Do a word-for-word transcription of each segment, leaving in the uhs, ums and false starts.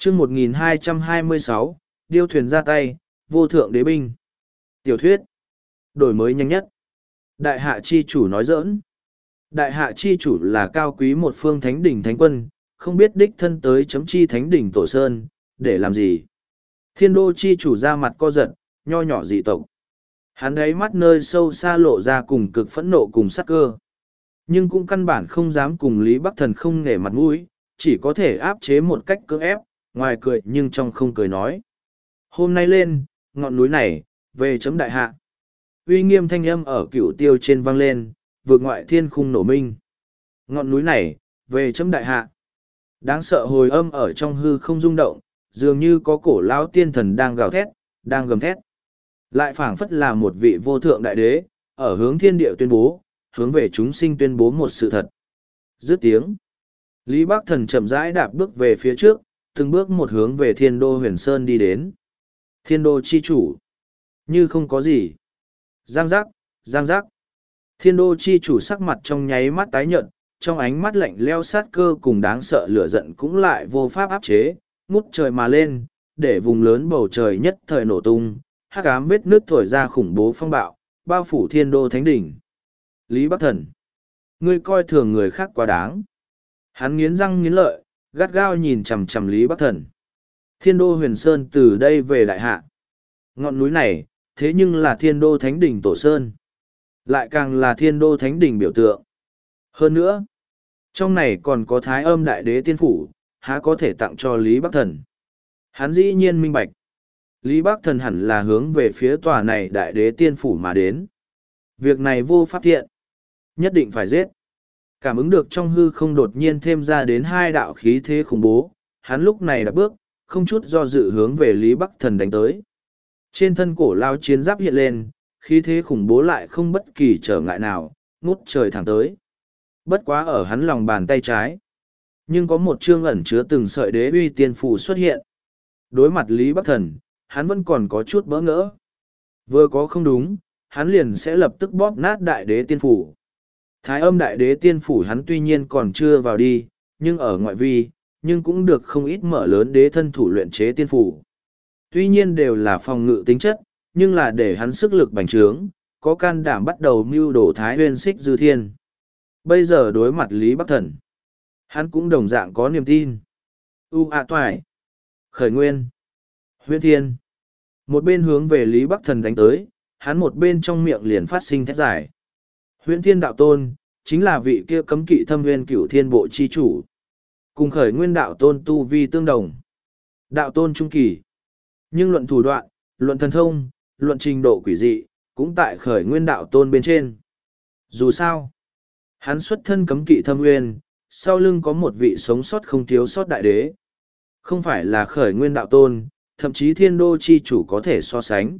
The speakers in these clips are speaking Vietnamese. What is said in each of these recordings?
chương một nghìn hai trăm hai mươi sáu, điêu thuyền ra tay, vô thượng đế binh. Tiểu thuyết. Đổi mới nhanh nhất. Đại hạ chi chủ nói giỡn. Đại hạ chi chủ là cao quý một phương thánh đỉnh thánh quân, không biết đích thân tới chấm chi thánh đỉnh tổ sơn, để làm gì. Thiên đô chi chủ ra mặt co giật, nho nhỏ dị tộc. Hắn ấy mắt nơi sâu xa lộ ra cùng cực phẫn nộ cùng sắc cơ. Nhưng cũng căn bản không dám cùng Lý Bắc Thần không nể mặt mũi, chỉ có thể áp chế một cách cưỡng ép, ngoài cười nhưng trong không cười nói. Hôm nay lên, ngọn núi này, về chấm đại hạ. Uy nghiêm thanh âm ở cửu tiêu trên vang lên, vượt ngoại thiên khung nổ minh. Ngọn núi này, về chấm đại hạ. Đáng sợ hồi âm ở trong hư không rung động, dường như có cổ lão tiên thần đang gào thét, đang gầm thét. Lại phảng phất là một vị vô thượng đại đế, ở hướng thiên địa tuyên bố, hướng về chúng sinh tuyên bố một sự thật. Dứt tiếng. Lý Bắc Thần chậm rãi đạp bước về phía trước, từng bước một hướng về thiên đô huyền sơn đi đến. Thiên đô chi chủ. Như không có gì. Giang giác, giang giác. Thiên đô chi chủ sắc mặt trong nháy mắt tái nhợt, trong ánh mắt lạnh leo sát cơ cùng đáng sợ lửa giận cũng lại vô pháp áp chế, ngút trời mà lên, để vùng lớn bầu trời nhất thời nổ tung, hắc ám vết nước thổi ra khủng bố phong bạo, bao phủ thiên đô thánh đỉnh. Lý Bắc Thần. Ngươi coi thường người khác quá đáng. Hắn nghiến răng nghiến lợi, gắt gao nhìn chằm chằm Lý Bắc Thần. Thiên đô huyền sơn từ đây về đại hạ. Ngọn núi này, thế nhưng là thiên đô thánh đỉnh tổ sơn. Lại càng là thiên đô thánh đỉnh biểu tượng. Hơn nữa, trong này còn có thái âm đại đế tiên phủ, há có thể tặng cho Lý Bắc Thần. Hắn dĩ nhiên minh bạch. Lý Bắc Thần hẳn là hướng về phía tòa này đại đế tiên phủ mà đến. Việc này vô pháp thiện. Nhất định phải giết. Cảm ứng được trong hư không đột nhiên thêm ra đến hai đạo khí thế khủng bố, hắn lúc này đã bước, không chút do dự hướng về Lý Bắc Thần đánh tới. Trên thân cổ lao chiến giáp hiện lên, khí thế khủng bố lại không bất kỳ trở ngại nào, ngút trời thẳng tới. Bất quá ở hắn lòng bàn tay trái. Nhưng có một chương ẩn chứa từng sợi đế uy tiên phủ xuất hiện. Đối mặt Lý Bắc Thần, hắn vẫn còn có chút bỡ ngỡ. Vừa có không đúng, hắn liền sẽ lập tức bóp nát đại đế tiên phủ. Thái âm đại đế tiên phủ hắn tuy nhiên còn chưa vào đi, nhưng ở ngoại vi, nhưng cũng được không ít mở lớn đế thân thủ luyện chế tiên phủ. Tuy nhiên đều là phòng ngự tính chất, nhưng là để hắn sức lực bành trướng, có can đảm bắt đầu mưu đổ Thái Huyên Xích Dư Thiên. Bây giờ đối mặt Lý Bắc Thần, hắn cũng đồng dạng có niềm tin. U A Toại, Khởi Nguyên, Huyên Thiên. Một bên hướng về Lý Bắc Thần đánh tới, hắn một bên trong miệng liền phát sinh thét giải. Huyễn Thiên Đạo Tôn, chính là vị kia cấm kỵ thâm nguyên cửu thiên bộ chi chủ. Cùng Khởi Nguyên Đạo Tôn tu vi tương đồng. Đạo Tôn trung kỳ. Nhưng luận thủ đoạn, luận thần thông, luận trình độ quỷ dị, cũng tại Khởi Nguyên Đạo Tôn bên trên. Dù sao, hắn xuất thân cấm kỵ thâm nguyên, sau lưng có một vị sống sót không thiếu sót đại đế. Không phải là Khởi Nguyên Đạo Tôn, thậm chí thiên đô chi chủ có thể so sánh.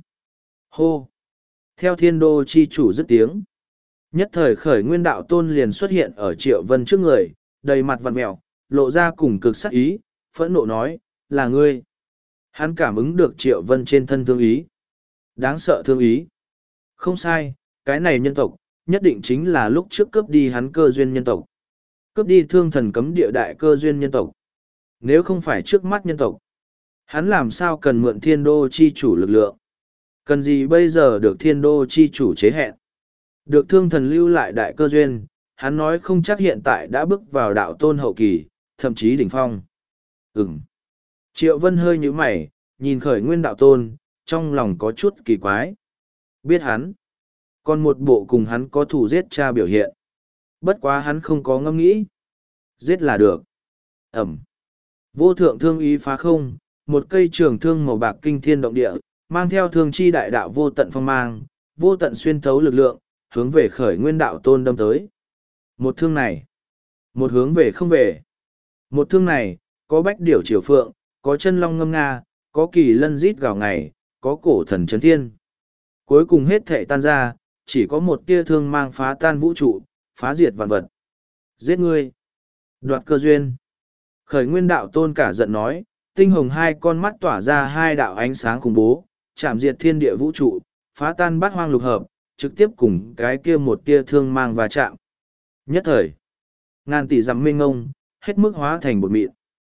Hô! Theo thiên đô chi chủ dứt tiếng. Nhất thời Khởi Nguyên Đạo Tôn liền xuất hiện ở Triệu Vân trước người, đầy mặt vặn mẹo, lộ ra cùng cực sắc ý, phẫn nộ nói, là ngươi. Hắn cảm ứng được Triệu Vân trên thân thương ý. Đáng sợ thương ý. Không sai, cái này nhân tộc, nhất định chính là lúc trước cướp đi hắn cơ duyên nhân tộc. Cướp đi thương thần cấm địa đại cơ duyên nhân tộc. Nếu không phải trước mắt nhân tộc, hắn làm sao cần mượn thiên đô chi chủ lực lượng? Cần gì bây giờ được thiên đô chi chủ chế hẹn? Được thương thần lưu lại đại cơ duyên, hắn nói không chắc hiện tại đã bước vào đạo tôn hậu kỳ, thậm chí đỉnh phong. Ừm. Triệu Vân hơi nhíu mày, nhìn Khởi Nguyên Đạo Tôn, trong lòng có chút kỳ quái. Biết hắn. Còn một bộ cùng hắn có thủ giết cha biểu hiện. Bất quá hắn không có ngẫm nghĩ. Giết là được. Ẩm. Vô thượng thương ý phá không, một cây trường thương màu bạc kinh thiên động địa, mang theo thương chi đại đạo vô tận phong mang, vô tận xuyên thấu lực lượng, hướng về Khởi Nguyên Đạo Tôn đâm tới. Một thương này, một hướng về không về. Một thương này, có bách điểu triều phượng, có chân long ngâm nga, có kỳ lân rít gào ngày, có cổ thần chấn thiên. Cuối cùng hết thệ tan ra, chỉ có một tia thương mang phá tan vũ trụ, phá diệt vạn vật. Giết ngươi! Đoạt cơ duyên! Khởi Nguyên Đạo Tôn cả giận nói, tinh hồng hai con mắt tỏa ra hai đạo ánh sáng khủng bố, chạm diệt thiên địa vũ trụ, phá tan bát hoang lục hợp, trực tiếp cùng cái kia một tia thương mang và chạm. Nhất thời, ngàn tỷ dặm mênh ngông, hết mức hóa thành bột mịn.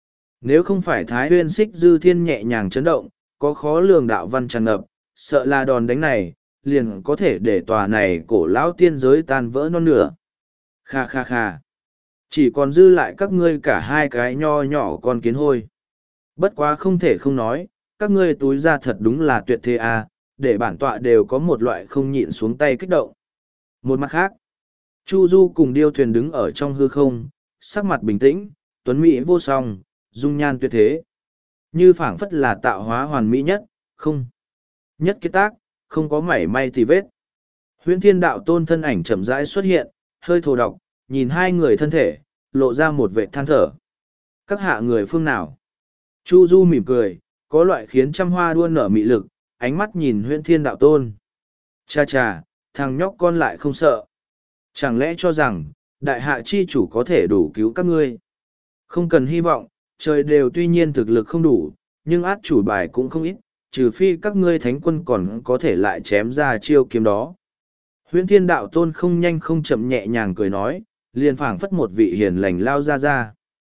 Nếu không phải Thái Huyên Xích Dư Thiên nhẹ nhàng chấn động, có khó lường đạo văn tràn ngập, sợ là đòn đánh này, liền có thể để tòa này cổ lão tiên giới tan vỡ non nửa. Kha kha kha. Chỉ còn dư lại các ngươi cả hai cái nho nhỏ con kiến hôi. Bất quá không thể không nói, các ngươi túi ra thật đúng là tuyệt thế à, để bản tọa đều có một loại không nhịn xuống tay kích động. Một mặt khác, Chu Du cùng điêu thuyền đứng ở trong hư không, sắc mặt bình tĩnh, tuấn mỹ vô song, dung nhan tuyệt thế. Như phảng phất là tạo hóa hoàn mỹ nhất, không. Nhất kết tác, không có mảy may tì vết. Huyễn Thiên Đạo Tôn thân ảnh chậm rãi xuất hiện, hơi thổ độc, nhìn hai người thân thể, lộ ra một vệ than thở. Các hạ người phương nào? Chu Du mỉm cười, có loại khiến trăm hoa đua nở mị lực, ánh mắt nhìn Huyễn Thiên Đạo Tôn. Cha cha, thằng nhóc con lại không sợ. Chẳng lẽ cho rằng, đại hạ chi chủ có thể đủ cứu các ngươi? Không cần hy vọng, trời đều tuy nhiên thực lực không đủ, nhưng át chủ bài cũng không ít, trừ phi các ngươi thánh quân còn có thể lại chém ra chiêu kiếm đó. Huyễn Thiên Đạo Tôn không nhanh không chậm nhẹ nhàng cười nói, liền phảng phất một vị hiền lành lao ra ra.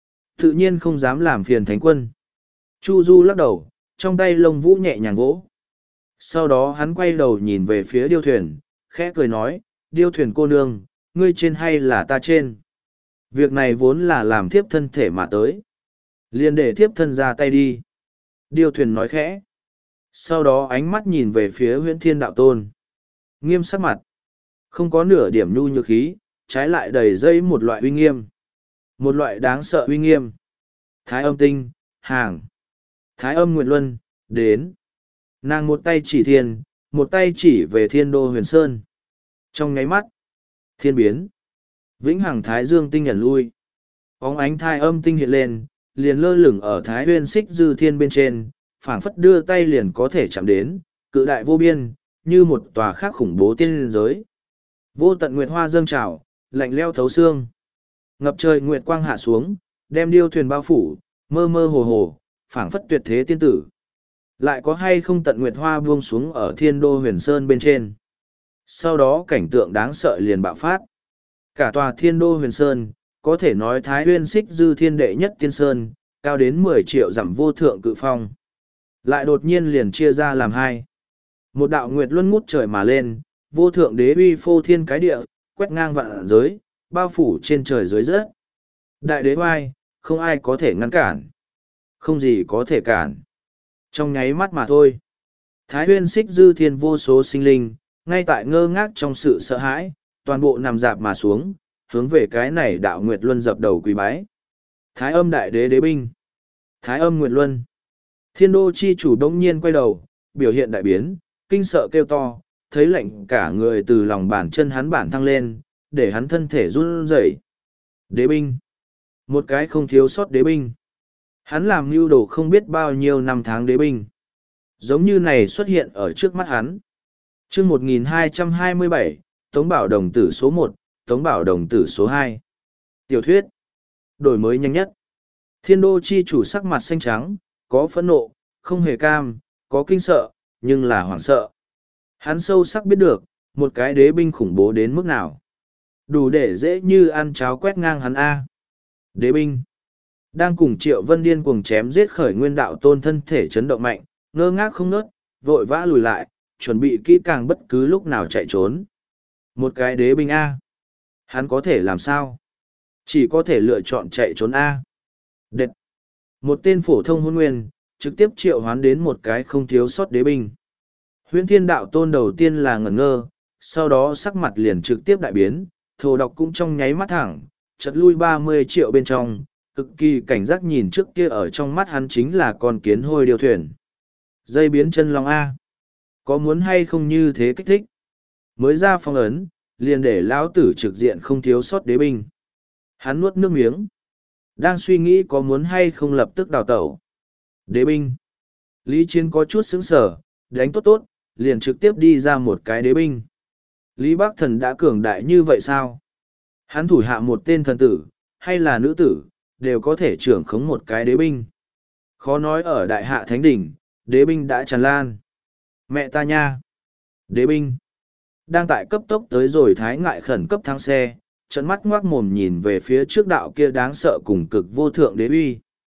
Tự nhiên không dám làm phiền thánh quân. Chu Du lắc đầu, trong tay lông vũ nhẹ nhàng vỗ. Sau đó hắn quay đầu nhìn về phía điêu thuyền, khẽ cười nói, điêu thuyền cô nương, ngươi trên hay là ta trên? Việc này vốn là làm thiếp thân thể mà tới. Liền để thiếp thân ra tay đi. Điêu thuyền nói khẽ. Sau đó ánh mắt nhìn về phía Huyễn Thiên Đạo Tôn. Nghiêm sắc mặt. Không có nửa điểm nhu nhược khí, trái lại đầy dây một loại uy nghiêm. Một loại đáng sợ uy nghiêm. Thái âm tinh, hàng. Thái âm Nguyệt Luân, đến. Nàng một tay chỉ thiên, một tay chỉ về thiên đô huyền sơn. Trong nháy mắt, thiên biến. Vĩnh hằng Thái Dương tinh nhận lui. Bóng ánh thai âm tinh hiện lên, liền lơ lửng ở Thái Huyên Xích Dư Thiên bên trên, phảng phất đưa tay liền có thể chạm đến, cự đại vô biên, như một tòa khác khủng bố tiên giới. Vô tận nguyệt hoa dâng trào, lạnh leo thấu xương. Ngập trời nguyệt quang hạ xuống, đem điêu thuyền bao phủ, mơ mơ hồ hồ, phảng phất tuyệt thế tiên tử. Lại có hay không tận nguyệt hoa buông xuống ở thiên đô huyền sơn bên trên. Sau đó cảnh tượng đáng sợ liền bạo phát. Cả tòa thiên đô huyền sơn, có thể nói Thái Huyên Xích Dư Thiên đệ nhất tiên sơn, cao đến mười triệu dặm vô thượng cự phong. Lại đột nhiên liền chia ra làm hai. Một đạo nguyệt luân ngút trời mà lên, vô thượng đế uy phô thiên cái địa, quét ngang vạn giới, bao phủ trên trời dưới rớt. Đại đế oai, không ai có thể ngăn cản. Không gì có thể cản. Trong nháy mắt mà thôi. Thái Huyên Xích Dư Thiên vô số sinh linh, ngay tại ngơ ngác trong sự sợ hãi, toàn bộ nằm dạp mà xuống, hướng về cái này đạo Nguyệt Luân dập đầu quỳ bái. Thái âm đại đế đế binh. Thái âm Nguyệt Luân. Thiên đô chi chủ đông nhiên quay đầu, biểu hiện đại biến, kinh sợ kêu to, thấy lạnh cả người từ lòng bàn chân hắn bản thăng lên, để hắn thân thể run rẩy. Đế binh. Một cái không thiếu sót đế binh. Hắn làm mưu đồ không biết bao nhiêu năm tháng đế binh. Giống như này xuất hiện ở trước mắt hắn. Chương một nghìn hai trăm hai mươi bảy, Tống Bảo Đồng tử số một, Tống Bảo Đồng tử số hai. Tiểu thuyết. Đổi mới nhanh nhất. Thiên đô chi chủ sắc mặt xanh trắng, có phẫn nộ, không hề cam, có kinh sợ, nhưng là hoảng sợ. Hắn sâu sắc biết được, một cái đế binh khủng bố đến mức nào. Đủ để dễ như ăn cháo quét ngang hắn A. Đế binh. Đang cùng Triệu Vân điên cuồng chém giết khởi nguyên đạo tôn thân thể chấn động mạnh, ngơ ngác không nớt, vội vã lùi lại, chuẩn bị kỹ càng bất cứ lúc nào chạy trốn. Một cái đế binh A. Hắn có thể làm sao? Chỉ có thể lựa chọn chạy trốn A. Đệt. Một tên phổ thông hôn nguyên, trực tiếp triệu hoán đến một cái không thiếu sót đế binh. Huyễn Thiên Đạo Tôn đầu tiên là ngẩn ngơ, sau đó sắc mặt liền trực tiếp đại biến, thổ độc cũng trong nháy mắt thẳng, chật lui ba mươi triệu bên trong, cực kỳ cảnh giác nhìn trước kia ở trong mắt hắn chính là con kiến hôi điều thuyền. Dây biến chân long A. Có muốn hay không như thế kích thích? Mới ra phong ấn, liền để lão tử trực diện không thiếu sót đế binh. Hắn nuốt nước miếng. Đang suy nghĩ có muốn hay không lập tức đào tẩu. Đế binh. Lý Chiến có chút sững sờ, đánh tốt tốt, liền trực tiếp đi ra một cái đế binh. Lý Bắc Thần đã cường đại như vậy sao? Hắn thủ hạ một tên thần tử, hay là nữ tử, đều có thể trưởng khống một cái đế binh. Khó nói ở đại hạ thánh đỉnh, đế binh đã tràn lan. Mẹ ta nha! Đế binh! Đang tại cấp tốc tới rồi Thái Ngại khẩn cấp thắng xe, trận mắt ngoác mồm nhìn về phía trước đạo kia đáng sợ cùng cực vô thượng đế uy.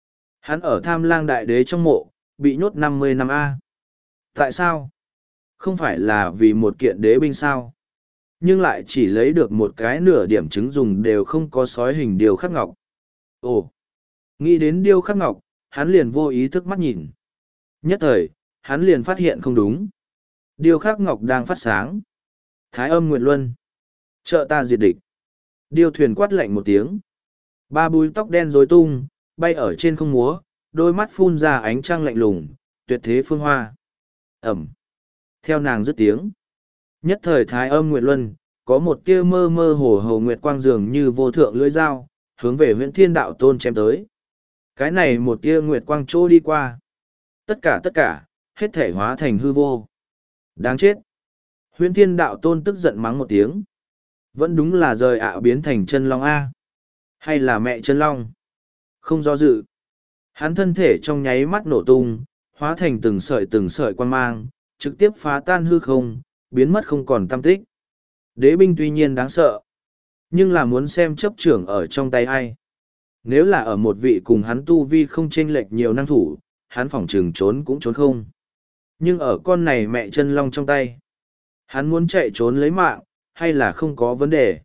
Hắn ở Tham Lang Đại Đế trong mộ, bị nhốt năm mươi năm A. Tại sao? Không phải là vì một kiện đế binh sao? Nhưng lại chỉ lấy được một cái nửa điểm chứng dùng đều không có sói hình điêu khắc ngọc. Ồ! Nghĩ đến điêu khắc ngọc, hắn liền vô ý thức mắt nhìn. Nhất thời, hắn liền phát hiện không đúng. Điêu khắc ngọc đang phát sáng. Thái âm Nguyệt Luân. Trợ ta diệt địch. Điêu thuyền quát lạnh một tiếng. Ba búi tóc đen rối tung, bay ở trên không múa, đôi mắt phun ra ánh trăng lạnh lùng, tuyệt thế phương hoa. Ẩm. Theo nàng dứt tiếng. Nhất thời Thái âm Nguyệt Luân, có một tia mơ mơ hồ hồ nguyệt quang dường như vô thượng lưỡi dao, hướng về huyện thiên đạo tôn chém tới. Cái này một tia nguyệt quang trô đi qua. Tất cả tất cả, hết thể hóa thành hư vô. Đáng chết. Huyễn thiên đạo tôn tức giận mắng một tiếng. Vẫn đúng là rời ạ biến thành chân long A. Hay là mẹ chân long? Không do dự. Hắn thân thể trong nháy mắt nổ tung, hóa thành từng sợi từng sợi quan mang, trực tiếp phá tan hư không, biến mất không còn tăm tích. Đế binh tuy nhiên đáng sợ, nhưng là muốn xem chấp trưởng ở trong tay ai. Nếu là ở một vị cùng hắn tu vi không chênh lệch nhiều năng thủ, hắn phỏng chừng trốn cũng trốn không. Nhưng ở con này mẹ chân long trong tay, hắn muốn chạy trốn lấy mạng, hay là không có vấn đề.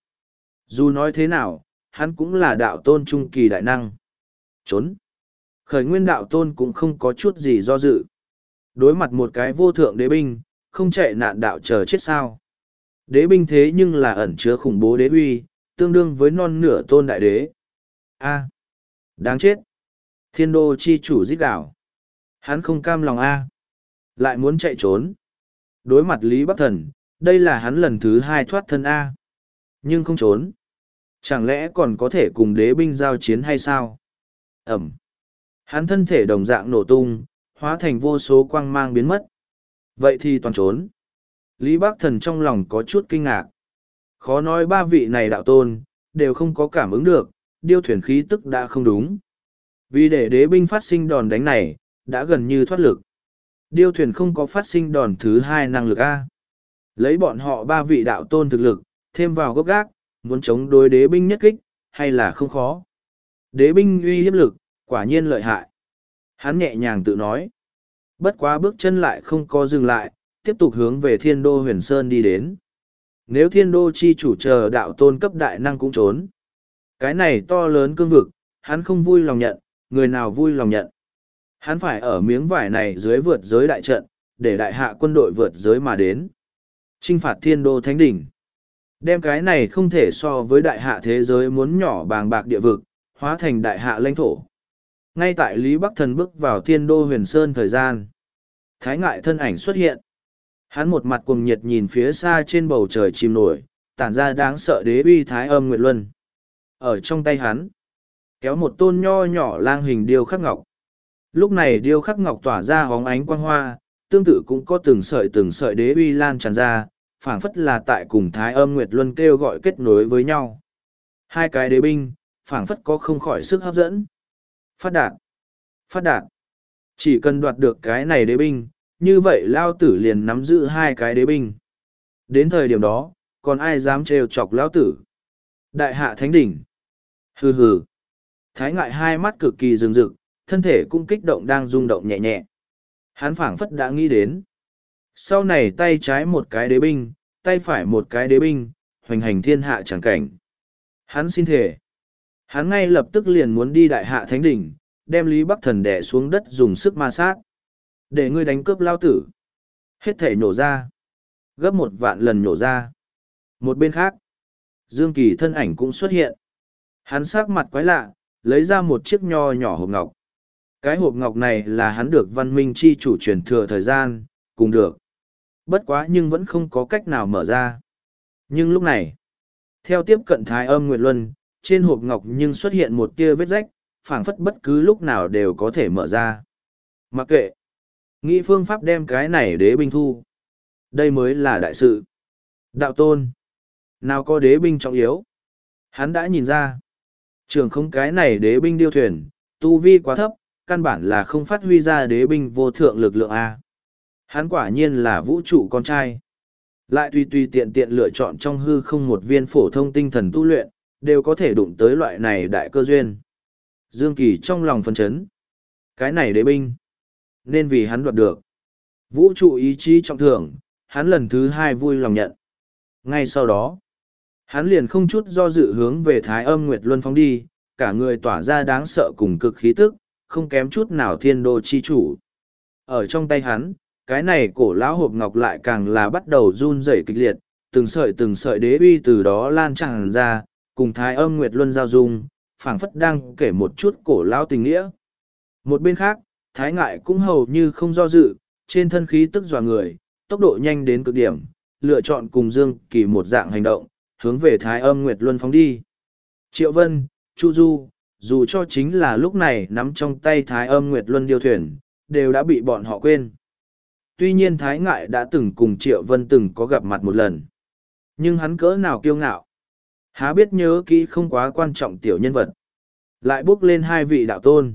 Dù nói thế nào, hắn cũng là đạo tôn trung kỳ đại năng. Trốn. Khởi nguyên đạo tôn cũng không có chút gì do dự. Đối mặt một cái vô thượng đế binh, không chạy nạn đạo chờ chết sao. Đế binh thế nhưng là ẩn chứa khủng bố đế uy, tương đương với non nửa tôn đại đế. A. Đáng chết. Thiên đô chi chủ giết đảo. Hắn không cam lòng A. Lại muốn chạy trốn. Đối mặt Lý Bắc Thần, đây là hắn lần thứ hai thoát thân A. Nhưng không trốn. Chẳng lẽ còn có thể cùng đế binh giao chiến hay sao? Ẩm. Hắn thân thể đồng dạng nổ tung, hóa thành vô số quang mang biến mất. Vậy thì toàn trốn. Lý Bắc Thần trong lòng có chút kinh ngạc. Khó nói ba vị này đạo tôn, đều không có cảm ứng được, điêu thuyền khí tức đã không đúng. Vì để đế binh phát sinh đòn đánh này, đã gần như thoát lực. Điêu thuyền không có phát sinh đòn thứ hai năng lực A. Lấy bọn họ ba vị đạo tôn thực lực, thêm vào gốc gác, muốn chống đối đế binh nhất kích, hay là không khó. Đế binh uy hiếp lực, quả nhiên lợi hại. Hắn nhẹ nhàng tự nói. Bất quá bước chân lại không có dừng lại, tiếp tục hướng về thiên đô huyền sơn đi đến. Nếu thiên đô chi chủ chờ đạo tôn cấp đại năng cũng trốn. Cái này to lớn cương vực, hắn không vui lòng nhận, người nào vui lòng nhận. Hắn phải ở miếng vải này dưới vượt giới đại trận, để đại hạ quân đội vượt giới mà đến. Chinh phạt thiên đô thánh đỉnh. Đem cái này không thể so với đại hạ thế giới muốn nhỏ bàng bạc địa vực, hóa thành đại hạ lãnh thổ. Ngay tại Lý Bắc Thần bước vào thiên đô huyền sơn thời gian. Thái ngại thân ảnh xuất hiện. Hắn một mặt cuồng nhiệt nhìn phía xa trên bầu trời chìm nổi, tản ra đáng sợ đế uy thái âm nguyệt luân. Ở trong tay hắn, kéo một tôn nho nhỏ lang hình điêu khắc ngọc. Lúc này điêu khắc ngọc tỏa ra hóng ánh quang hoa, tương tự cũng có từng sợi từng sợi đế uy lan tràn ra, phảng phất là tại cùng thái âm nguyệt luân kêu gọi kết nối với nhau. Hai cái đế binh, phảng phất có không khỏi sức hấp dẫn. Phát đạt! Phát đạt! Chỉ cần đoạt được cái này đế binh, như vậy lao tử liền nắm giữ hai cái đế binh. Đến thời điểm đó, còn ai dám trêu chọc lao tử? Đại hạ thánh đỉnh! Hừ hừ! Thái ngại hai mắt cực kỳ rừng rực, thân thể cũng kích động đang rung động nhẹ nhẹ. Hắn phảng phất đã nghĩ đến. Sau này tay trái một cái đế binh, tay phải một cái đế binh, hoành hành thiên hạ chẳng cảnh. Hắn xin thể. Hắn ngay lập tức liền muốn đi đại hạ thánh đỉnh, đem Lý Bắc Thần đè xuống đất dùng sức ma sát. Để ngươi đánh cướp lao tử. Hết thể nổ ra. Gấp một vạn lần nổ ra. Một bên khác, Dương Kỳ thân ảnh cũng xuất hiện. Hắn sắc mặt quái lạ, lấy ra một chiếc nho nhỏ hộp ngọc. Cái hộp ngọc này là hắn được văn minh chi chủ truyền thừa thời gian, cùng được. Bất quá nhưng vẫn không có cách nào mở ra. Nhưng lúc này, theo tiếp cận thái âm nguyệt luân, trên hộp ngọc nhưng xuất hiện một tia vết rách, phảng phất bất cứ lúc nào đều có thể mở ra. Mặc kệ, nghĩ phương pháp đem cái này đế binh thu. Đây mới là đại sự. Đạo tôn, nào có đế binh trọng yếu. Hắn đã nhìn ra, trường không cái này đế binh điêu thuyền, tu vi quá thấp, căn bản là không phát huy ra đế binh vô thượng lực lượng A. Hắn quả nhiên là vũ trụ con trai. Lại tùy tùy tiện tiện lựa chọn trong hư không một viên phổ thông tinh thần tu luyện, đều có thể đụng tới loại này đại cơ duyên. Dương Kỳ trong lòng phấn chấn. Cái này đế binh, nên vì hắn đoạt được. Vũ trụ ý chí trọng thưởng, hắn lần thứ hai vui lòng nhận. Ngay sau đó, hắn liền không chút do dự hướng về Thái Âm Nguyệt Luân phóng đi, cả người tỏa ra đáng sợ cùng cực khí tức, không kém chút nào thiên đô chi chủ. Ở trong tay hắn, cái này cổ lão hộp ngọc lại càng là bắt đầu run rẩy kịch liệt, từng sợi từng sợi đế uy từ đó lan tràn ra, cùng Thái Âm Nguyệt Luân giao dung, phảng phất đang kể một chút cổ lão tình nghĩa. Một bên khác, Thái Ngại cũng hầu như không do dự, trên thân khí tức dọa người, tốc độ nhanh đến cực điểm, lựa chọn cùng Dương Kỳ một dạng hành động, hướng về Thái Âm Nguyệt Luân phóng đi. Triệu Vân, Chu Du, dù cho chính là lúc này nắm trong tay Thái Âm Nguyệt Luân điêu thuyền, đều đã bị bọn họ quên. Tuy nhiên Thái Ngại đã từng cùng Triệu Vân từng có gặp mặt một lần. Nhưng hắn cỡ nào kiêu ngạo. Há biết nhớ kỹ không quá quan trọng tiểu nhân vật. Lại bước lên hai vị đạo tôn.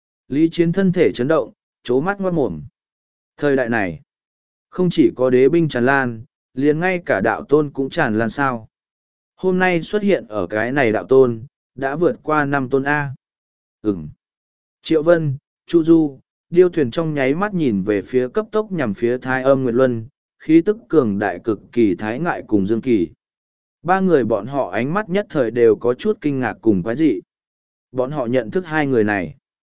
Lý Chiến thân thể chấn động, chố mắt ngoát mồm. Thời đại này, không chỉ có đế binh tràn lan, liền ngay cả đạo tôn cũng tràn lan sao. Hôm nay xuất hiện ở cái này đạo tôn, đã vượt qua năm tôn A. Ừm. Triệu Vân, Chu Du, điêu thuyền trong nháy mắt nhìn về phía cấp tốc nhằm phía Thái Âm Nguyệt Luân, khí tức cường đại cực kỳ Thái Ngại cùng Dương Kỳ. Ba người bọn họ ánh mắt nhất thời đều có chút kinh ngạc cùng quái dị. Bọn họ nhận thức hai người này.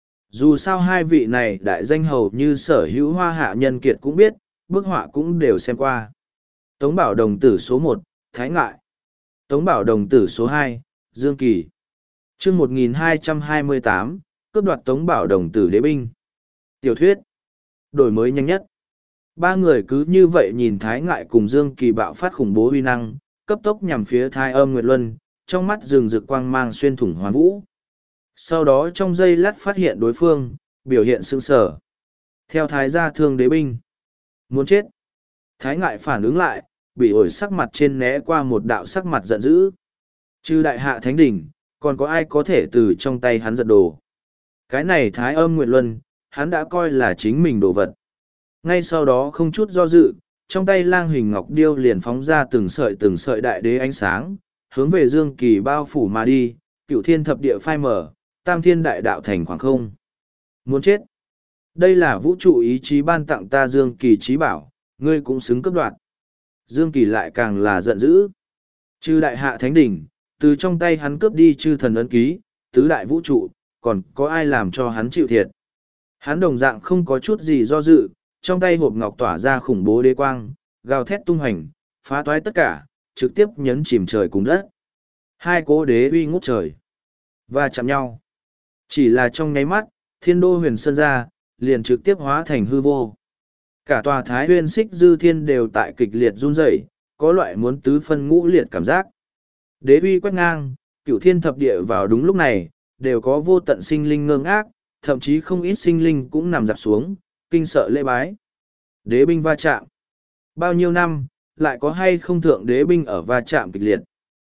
Dù sao hai vị này đại danh hầu như sở hữu hoa hạ nhân kiệt cũng biết, bức họa cũng đều xem qua. Tống Bảo Đồng tử số một, Thái Ngại. Tống Bảo Đồng tử số hai, Dương Kỳ. chương một nghìn hai trăm hai mươi tám, cướp đoạt Tống Bảo Đồng tử đế binh. Tiểu thuyết. Đổi mới nhanh nhất. Ba người cứ như vậy nhìn Thái Ngại cùng Dương Kỳ bạo phát khủng bố uy năng, cấp tốc nhằm phía Thái Âm Nguyệt Luân, trong mắt rừng rực quang mang xuyên thủng hoàn vũ. Sau đó trong giây lát phát hiện đối phương, biểu hiện sững sờ. Theo Thái gia thương đế binh. Muốn chết. Thái Ngại phản ứng lại, bị ổi sắc mặt trên né qua một đạo sắc mặt giận dữ. Trừ đại hạ thánh đỉnh, còn có ai có thể từ trong tay hắn giật đồ. Cái này Thái Âm Nguyệt Luân, hắn đã coi là chính mình đồ vật. Ngay sau đó không chút do dự, trong tay lang hình ngọc điêu liền phóng ra từng sợi từng sợi đại đế ánh sáng, hướng về Dương Kỳ bao phủ mà đi, cựu thiên thập địa phai mở, tam thiên đại đạo thành khoảng không. Muốn chết. Đây là vũ trụ ý chí ban tặng ta Dương Kỳ trí bảo, ngươi cũng xứng cấp đoạt. Dương Kỳ lại càng là giận dữ. Chư đại hạ thánh đỉnh, từ trong tay hắn cướp đi chư thần ấn ký, tứ đại vũ trụ, còn có ai làm cho hắn chịu thiệt. Hắn đồng dạng không có chút gì do dự, trong tay hộp ngọc tỏa ra khủng bố đế quang, gào thét tung hành, phá toái tất cả, trực tiếp nhấn chìm trời cùng đất. Hai cố đế uy ngút trời, và chạm nhau. Chỉ là trong nháy mắt, thiên đô huyền sơn ra, liền trực tiếp hóa thành hư vô. Cả tòa thái huyền xích dư thiên đều tại kịch liệt run rẩy, có loại muốn tứ phân ngũ liệt cảm giác. Đế uy quét ngang, cửu thiên thập địa vào đúng lúc này, đều có vô tận sinh linh ngơ ngác, thậm chí không ít sinh linh cũng nằm dạp xuống, kinh sợ lễ bái. Đế binh va chạm. Bao nhiêu năm, lại có hay không thượng đế binh ở va chạm kịch liệt.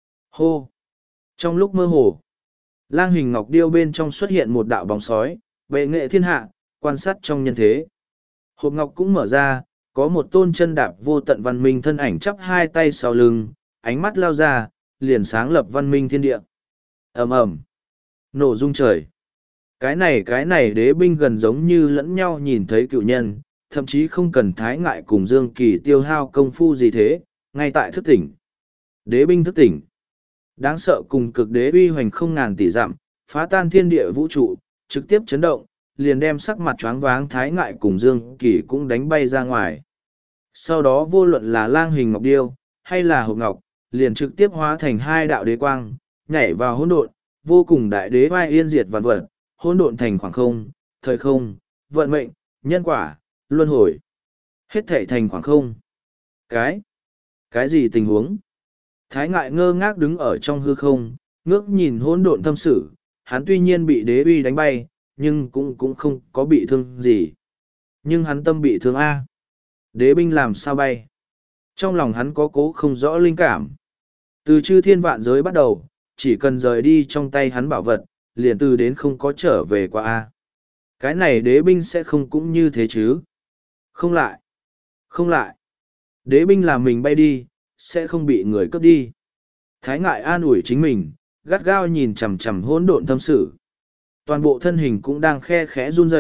Hô! Trong lúc mơ hồ, lang hình ngọc điêu bên trong xuất hiện một đạo bóng sói, vệ nghệ thiên hạ, quan sát trong nhân thế. Hộp ngọc cũng mở ra, có một tôn chân đạp vô tận văn minh thân ảnh chắp hai tay sau lưng, ánh mắt lao ra, liền sáng lập văn minh thiên địa. Ầm ầm, nổ rung trời. Cái này cái này đế binh gần giống như lẫn nhau nhìn thấy cựu nhân, thậm chí không cần Thái Ngại cùng Dương Kỳ tiêu hao công phu gì thế, ngay tại thức tỉnh. Đế binh thức tỉnh. Đáng sợ cùng cực đế uy hoành không ngàn tỷ dặm, phá tan thiên địa vũ trụ, trực tiếp chấn động, liền đem sắc mặt choáng váng Thái Ngại cùng Dương Kỳ cũng đánh bay ra ngoài. Sau đó vô luận là lang hình ngọc điêu, hay là hộp ngọc, liền trực tiếp hóa thành hai đạo đế quang, nhảy vào hỗn độn, vô cùng đại đế vai yên diệt vạn vật, hỗn độn thành khoảng không, thời không, vận mệnh, nhân quả, luân hồi. Hết thảy thành khoảng không. Cái? Cái gì tình huống? Thái Ngại ngơ ngác đứng ở trong hư không, ngước nhìn hỗn độn thâm sử, hắn tuy nhiên bị đế uy đánh bay, nhưng cũng cũng không có bị thương gì. Nhưng hắn tâm bị thương A. Đế binh làm sao bay? Trong lòng hắn có cố không rõ linh cảm. Từ chư thiên vạn giới bắt đầu, chỉ cần rời đi trong tay hắn bảo vật, liền từ đến không có trở về qua A. Cái này đế binh sẽ không cũng như thế chứ? Không lại. Không lại. Đế binh làm mình bay đi, sẽ không bị người cướp đi. Thái Ngại an ủi chính mình, gắt gao nhìn chằm chằm hỗn độn thâm sử. Toàn bộ thân hình cũng đang khe khẽ run rẩy,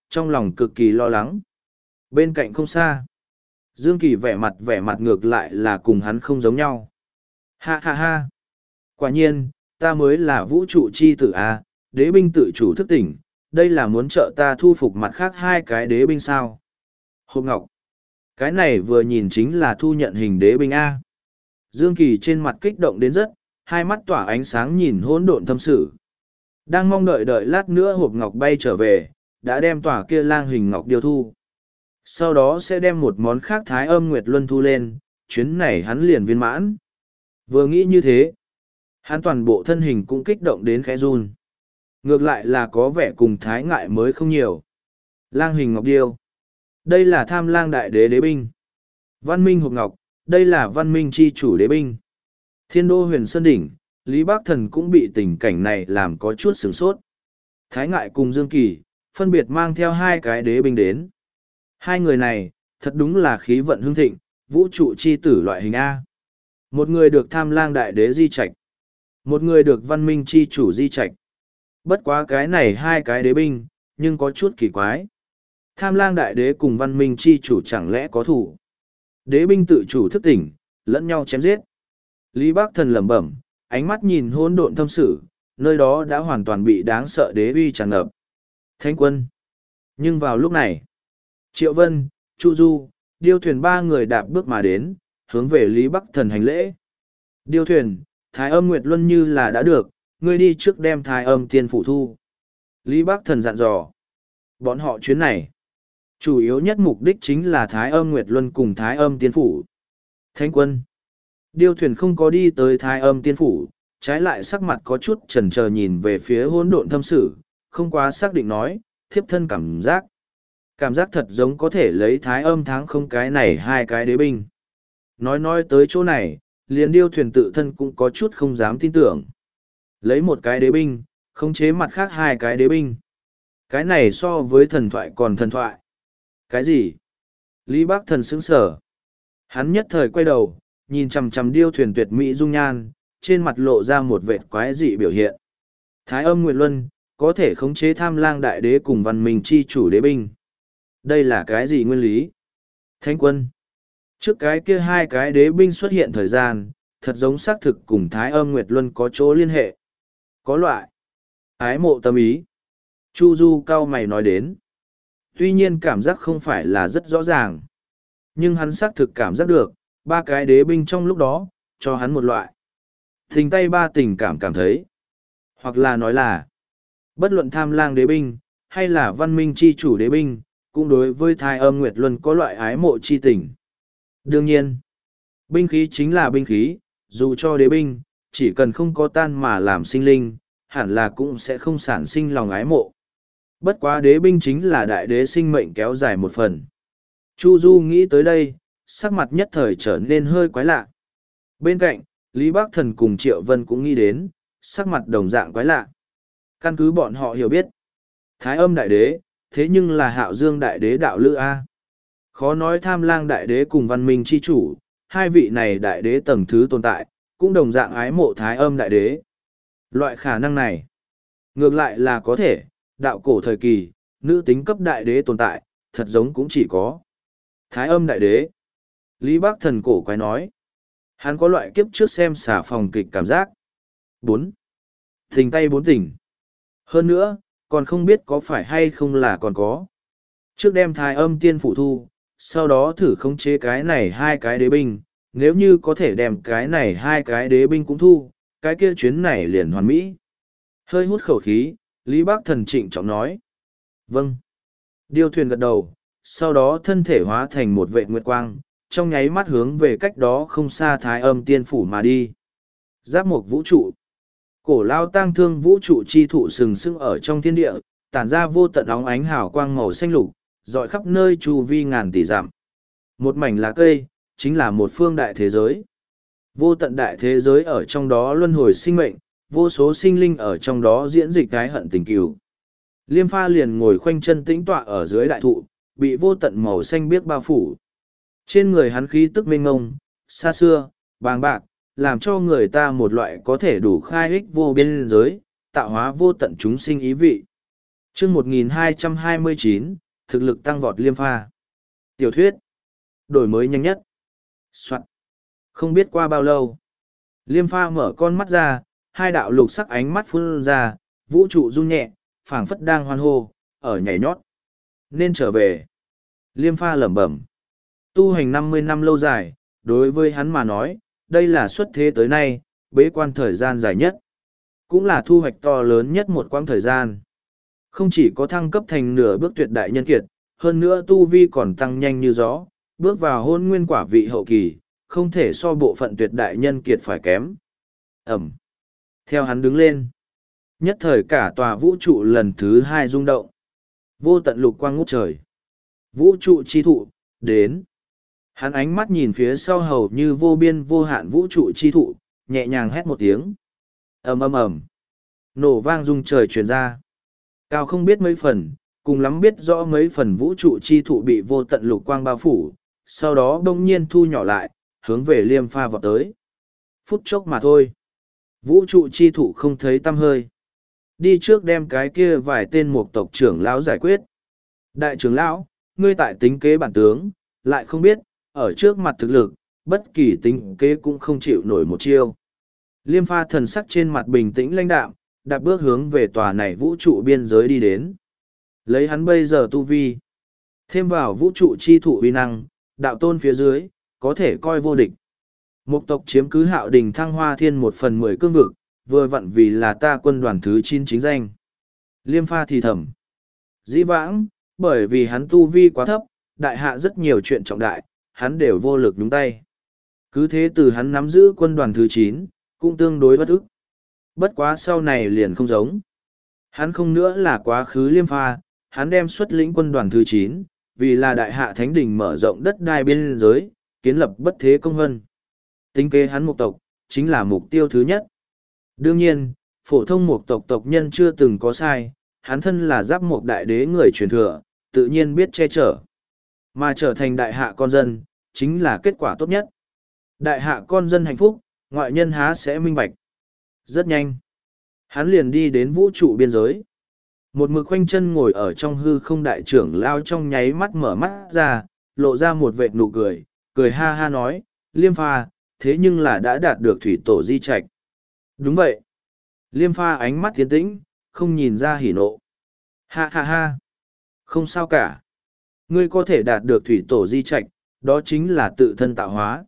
trong lòng cực kỳ lo lắng. Bên cạnh không xa, Dương Kỳ vẻ mặt vẻ mặt ngược lại là cùng hắn không giống nhau. Ha ha ha! Quả nhiên, ta mới là vũ trụ chi tử A, đế binh tự chủ thức tỉnh, đây là muốn trợ ta thu phục mặt khác hai cái đế binh sao. Hộp ngọc. Cái này vừa nhìn chính là thu nhận hình đế binh A. Dương Kỳ trên mặt kích động đến rất, hai mắt tỏa ánh sáng nhìn hỗn độn thâm sử. Đang mong đợi đợi lát nữa hộp ngọc bay trở về, đã đem tỏa kia lang hình ngọc điêu thu. Sau đó sẽ đem một món khác thái âm nguyệt luân thu lên, chuyến này hắn liền viên mãn. Vừa nghĩ như thế, hắn toàn bộ thân hình cũng kích động đến khẽ run. Ngược lại là có vẻ cùng thái ngại mới không nhiều. Lang hình ngọc điêu. Đây là tham lang đại đế đế binh. Văn minh hộp ngọc, đây là văn minh chi chủ đế binh. Thiên đô huyền sơn đỉnh, Lý Bác Thần cũng bị tình cảnh này làm có chút sửng sốt. Thái ngại cùng Dương Kỳ, phân biệt mang theo hai cái đế binh đến. Hai người này, thật đúng là khí vận hưng thịnh, vũ trụ chi tử loại hình A. Một người được tham lang đại đế di trạch. Một người được văn minh chi chủ di trạch. Bất quá cái này hai cái đế binh, nhưng có chút kỳ quái. Tham lang đại đế cùng văn minh chi chủ chẳng lẽ có thủ. Đế binh tự chủ thức tỉnh, lẫn nhau chém giết. Lý Bác Thần lẩm bẩm, ánh mắt nhìn hỗn độn thâm sử, nơi đó đã hoàn toàn bị đáng sợ đế uy tràn ngập. Thánh quân. Nhưng vào lúc này, Triệu Vân, Chu Du, Điêu Thuyền ba người đạp bước mà đến, hướng về Lý Bắc Thần hành lễ. Điêu Thuyền, Thái âm Nguyệt Luân như là đã được, ngươi đi trước đem Thái âm tiên phủ thu. Lý Bắc Thần dặn dò. Bọn họ chuyến này, chủ yếu nhất mục đích chính là Thái âm Nguyệt Luân cùng Thái âm tiên phủ. Thánh quân. Điêu Thuyền không có đi tới Thái âm tiên phủ, trái lại sắc mặt có chút chần chờ nhìn về phía hỗn độn thâm sử, không quá xác định nói, thiếp thân cảm giác. Cảm giác thật giống có thể lấy Thái âm tháng không cái này hai cái đế binh. Nói nói tới chỗ này, liền Điêu Thuyền tự thân cũng có chút không dám tin tưởng. Lấy một cái đế binh, khống chế mặt khác hai cái đế binh. Cái này so với thần thoại còn thần thoại. Cái gì? Lý Bác Thần sững sở. Hắn nhất thời quay đầu, nhìn chằm chằm Điêu Thuyền tuyệt mỹ dung nhan, trên mặt lộ ra một vệt quái dị biểu hiện. Thái âm Nguyệt Luân, có thể khống chế tham lang đại đế cùng văn minh chi chủ đế binh. Đây là cái gì nguyên lý? Thánh quân. Trước cái kia hai cái đế binh xuất hiện thời gian, thật giống xác thực cùng Thái âm Nguyệt Luân có chỗ liên hệ. Có loại. Ái mộ tâm ý. Chu Du cao mày nói đến. Tuy nhiên cảm giác không phải là rất rõ ràng. Nhưng hắn xác thực cảm giác được, ba cái đế binh trong lúc đó, cho hắn một loại. Tình tay ba tình cảm cảm thấy. Hoặc là nói là, bất luận tham lang đế binh, hay là văn minh chi chủ đế binh, cũng đối với Thái âm Nguyệt Luân có loại ái mộ chi tình. Đương nhiên, binh khí chính là binh khí, dù cho đế binh, chỉ cần không có tan mà làm sinh linh, hẳn là cũng sẽ không sản sinh lòng ái mộ. Bất quá đế binh chính là đại đế sinh mệnh kéo dài một phần. Chu Du nghĩ tới đây, sắc mặt nhất thời trở nên hơi quái lạ. Bên cạnh, Lý Bác Thần cùng Triệu Vân cũng nghĩ đến, sắc mặt đồng dạng quái lạ. Căn cứ bọn họ hiểu biết, Thái âm đại đế, thế nhưng là Hạo Dương đại đế đạo lữ A. Khó nói tham lang đại đế cùng văn minh chi chủ, hai vị này đại đế tầng thứ tồn tại, cũng đồng dạng ái mộ Thái âm đại đế. Loại khả năng này, ngược lại là có thể, đạo cổ thời kỳ, nữ tính cấp đại đế tồn tại, thật giống cũng chỉ có Thái âm đại đế. Lý Bác Thần cổ quái nói, hắn có loại kiếp trước xem xả phòng kịch cảm giác. Bốn. Tình tay bốn tình. Hơn nữa, còn không biết có phải hay không là còn có. Trước đem Thái âm tiên phủ thu, sau đó thử khống chế cái này hai cái đế binh, nếu như có thể đem cái này hai cái đế binh cũng thu, cái kia chuyến này liền hoàn mỹ. Hơi hút khẩu khí, Lý Bác Thần trịnh trọng nói. Vâng. Điêu Thuyền gật đầu, sau đó thân thể hóa thành một vệ nguyệt quang, trong nháy mắt hướng về cách đó không xa Thái âm tiên phủ mà đi. Giáp mục vũ trụ. Cổ lao tang thương vũ trụ chi thụ sừng sững ở trong thiên địa, tản ra vô tận óng ánh hào quang màu xanh lục, rọi khắp nơi chu vi ngàn tỷ dặm. Một mảnh lá cây, chính là một phương đại thế giới. Vô tận đại thế giới ở trong đó luân hồi sinh mệnh, vô số sinh linh ở trong đó diễn dịch cái hận tình cừu. Liêm Pha liền ngồi khoanh chân tĩnh tọa ở dưới đại thụ, bị vô tận màu xanh biếc bao phủ. Trên người hắn khí tức mênh ngông, xa xưa, bàng bạc, làm cho người ta một loại có thể đủ khai ích vô biên giới, tạo hóa vô tận chúng sinh ý vị. chương một nghìn hai trăm hai mươi chín, thực lực tăng vọt liêm pha. Tiểu thuyết. Đổi mới nhanh nhất. Soạn. Không biết qua bao lâu. Liêm pha mở con mắt ra, hai đạo lục sắc ánh mắt phun ra, vũ trụ rung nhẹ, phảng phất đang hoan hô, ở nhảy nhót. Nên trở về. Liêm pha lẩm bẩm. Tu hành năm mươi năm lâu dài, đối với hắn mà nói, đây là xuất thế tới nay, bế quan thời gian dài nhất. Cũng là thu hoạch to lớn nhất một quãng thời gian. Không chỉ có thăng cấp thành nửa bước tuyệt đại nhân kiệt, hơn nữa tu vi còn tăng nhanh như gió, bước vào hôn nguyên quả vị hậu kỳ, không thể so bộ phận tuyệt đại nhân kiệt phải kém. Ẩm. Theo hắn đứng lên. Nhất thời cả tòa vũ trụ lần thứ hai rung động. Vô tận lục quang ngút trời. Vũ trụ chi thụ, đến. Hắn ánh mắt nhìn phía sau hầu như vô biên vô hạn vũ trụ chi thụ, nhẹ nhàng hét một tiếng. Ầm ầm ầm. Nổ vang rung trời truyền ra. Cao không biết mấy phần, cùng lắm biết rõ mấy phần vũ trụ chi thụ bị vô tận lục quang bao phủ, sau đó đông nhiên thu nhỏ lại, hướng về liêm pha vọt tới. Phút chốc mà thôi. Vũ trụ chi thụ không thấy tăm hơi. Đi trước đem cái kia vài tên một tộc trưởng lão giải quyết. Đại trưởng lão, ngươi tại tính kế bản tướng, lại không biết, ở trước mặt thực lực, bất kỳ tính kế cũng không chịu nổi một chiêu. Liêm pha thần sắc trên mặt bình tĩnh lãnh đạm, đạp bước hướng về tòa này vũ trụ biên giới đi đến. Lấy hắn bây giờ tu vi. Thêm vào vũ trụ chi thụ uy năng, đạo tôn phía dưới, có thể coi vô địch. Một tộc chiếm cứ hạo đình thăng hoa thiên một phần mười cương vực, vừa vặn vì là ta quân đoàn thứ chín chính danh. Liêm pha thì thầm. Dĩ vãng, bởi vì hắn tu vi quá thấp, đại hạ rất nhiều chuyện trọng đại, hắn đều vô lực nhúng tay. Cứ thế từ hắn nắm giữ quân đoàn thứ chín, cũng tương đối bất ức. Bất quá sau này liền không giống. Hắn không nữa là quá khứ liêm pha, hắn đem xuất lĩnh quân đoàn thứ chín, vì là đại hạ thánh đình mở rộng đất đai biên giới, kiến lập bất thế công hân. Tính kế hắn một tộc, chính là mục tiêu thứ nhất. Đương nhiên, phổ thông một tộc tộc nhân chưa từng có sai, hắn thân là giáp một đại đế người truyền thừa, tự nhiên biết che chở. Mà trở thành đại hạ con dân, chính là kết quả tốt nhất. Đại hạ con dân hạnh phúc, ngoại nhân há sẽ minh bạch. Rất nhanh. Hắn liền đi đến vũ trụ biên giới. Một mực khoanh chân ngồi ở trong hư không đại trưởng lao trong nháy mắt mở mắt ra, lộ ra một vệt nụ cười, cười ha ha nói, Liêm pha, thế nhưng là đã đạt được thủy tổ di trạch. Đúng vậy. Liêm pha ánh mắt tiến tĩnh, không nhìn ra hỉ nộ. Ha ha ha. Không sao cả. Ngươi có thể đạt được thủy tổ di trạch, đó chính là tự thân tạo hóa.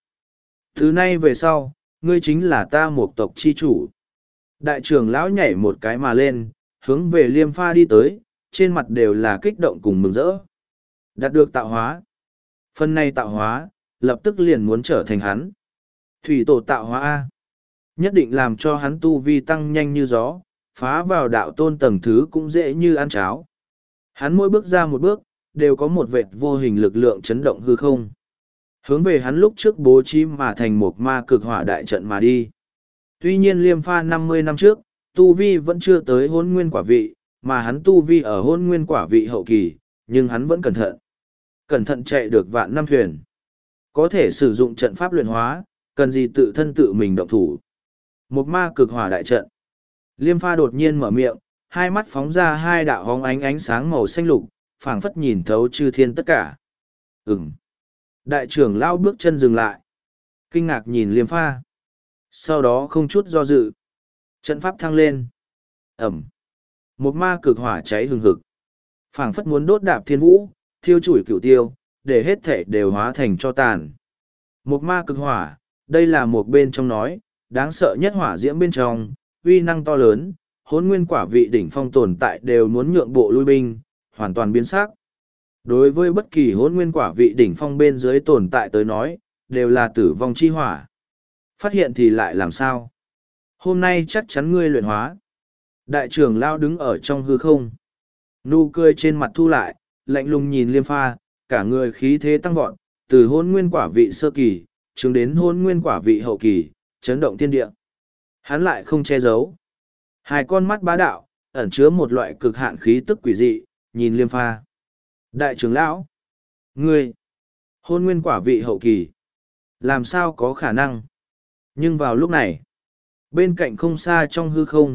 Từ nay về sau, ngươi chính là ta một tộc chi chủ. Đại trưởng lão nhảy một cái mà lên, hướng về liêm pha đi tới, trên mặt đều là kích động cùng mừng rỡ. Đạt được tạo hóa. Phần này tạo hóa, lập tức liền muốn trở thành hắn. Thủy tổ tạo hóa A. Nhất định làm cho hắn tu vi tăng nhanh như gió, phá vào đạo tôn tầng thứ cũng dễ như ăn cháo. Hắn mỗi bước ra một bước, đều có một vệt vô hình lực lượng chấn động hư không. Hướng về hắn lúc trước bố trí mà thành một ma cực hỏa đại trận mà đi. Tuy nhiên liêm pha năm mươi năm trước, tu vi vẫn chưa tới hôn nguyên quả vị, mà hắn tu vi ở hôn nguyên quả vị hậu kỳ, nhưng hắn vẫn cẩn thận. Cẩn thận chạy được vạn năm thuyền. Có thể sử dụng trận pháp luyện hóa, cần gì tự thân tự mình động thủ. Một ma cực hỏa đại trận. Liêm pha đột nhiên mở miệng, hai mắt phóng ra hai đạo hóng ánh ánh sáng màu xanh lục, phảng phất nhìn thấu chư thiên tất cả. Ừm. Đại trưởng lao bước chân dừng lại. Kinh ngạc nhìn liêm pha. Sau đó không chút do dự. Trận pháp thăng lên. Ẩm. Một ma cực hỏa cháy hừng hực. Phảng phất muốn đốt đạp thiên vũ, thiêu chủi cửu tiêu, để hết thể đều hóa thành cho tàn. Một ma cực hỏa, đây là một bên trong nói, đáng sợ nhất hỏa diễm bên trong, uy năng to lớn, hôn nguyên quả vị đỉnh phong tồn tại đều muốn nhượng bộ lui binh, hoàn toàn biến sắc. Đối với bất kỳ hôn nguyên quả vị đỉnh phong bên dưới tồn tại tới nói, đều là tử vong chi hỏa. Phát hiện thì lại làm sao? Hôm nay chắc chắn ngươi luyện hóa. Đại trưởng lao đứng ở trong hư không. Nụ cười trên mặt thu lại, lạnh lùng nhìn liêm pha, cả người khí thế tăng vọt, từ hôn nguyên quả vị sơ kỳ, chứng đến hôn nguyên quả vị hậu kỳ, chấn động thiên địa. Hắn lại không che giấu. Hai con mắt bá đạo, ẩn chứa một loại cực hạn khí tức quỷ dị, nhìn liêm pha. Đại trưởng lão, ngươi, hôn nguyên quả vị hậu kỳ, làm sao có khả năng? Nhưng vào lúc này, bên cạnh không xa trong hư không,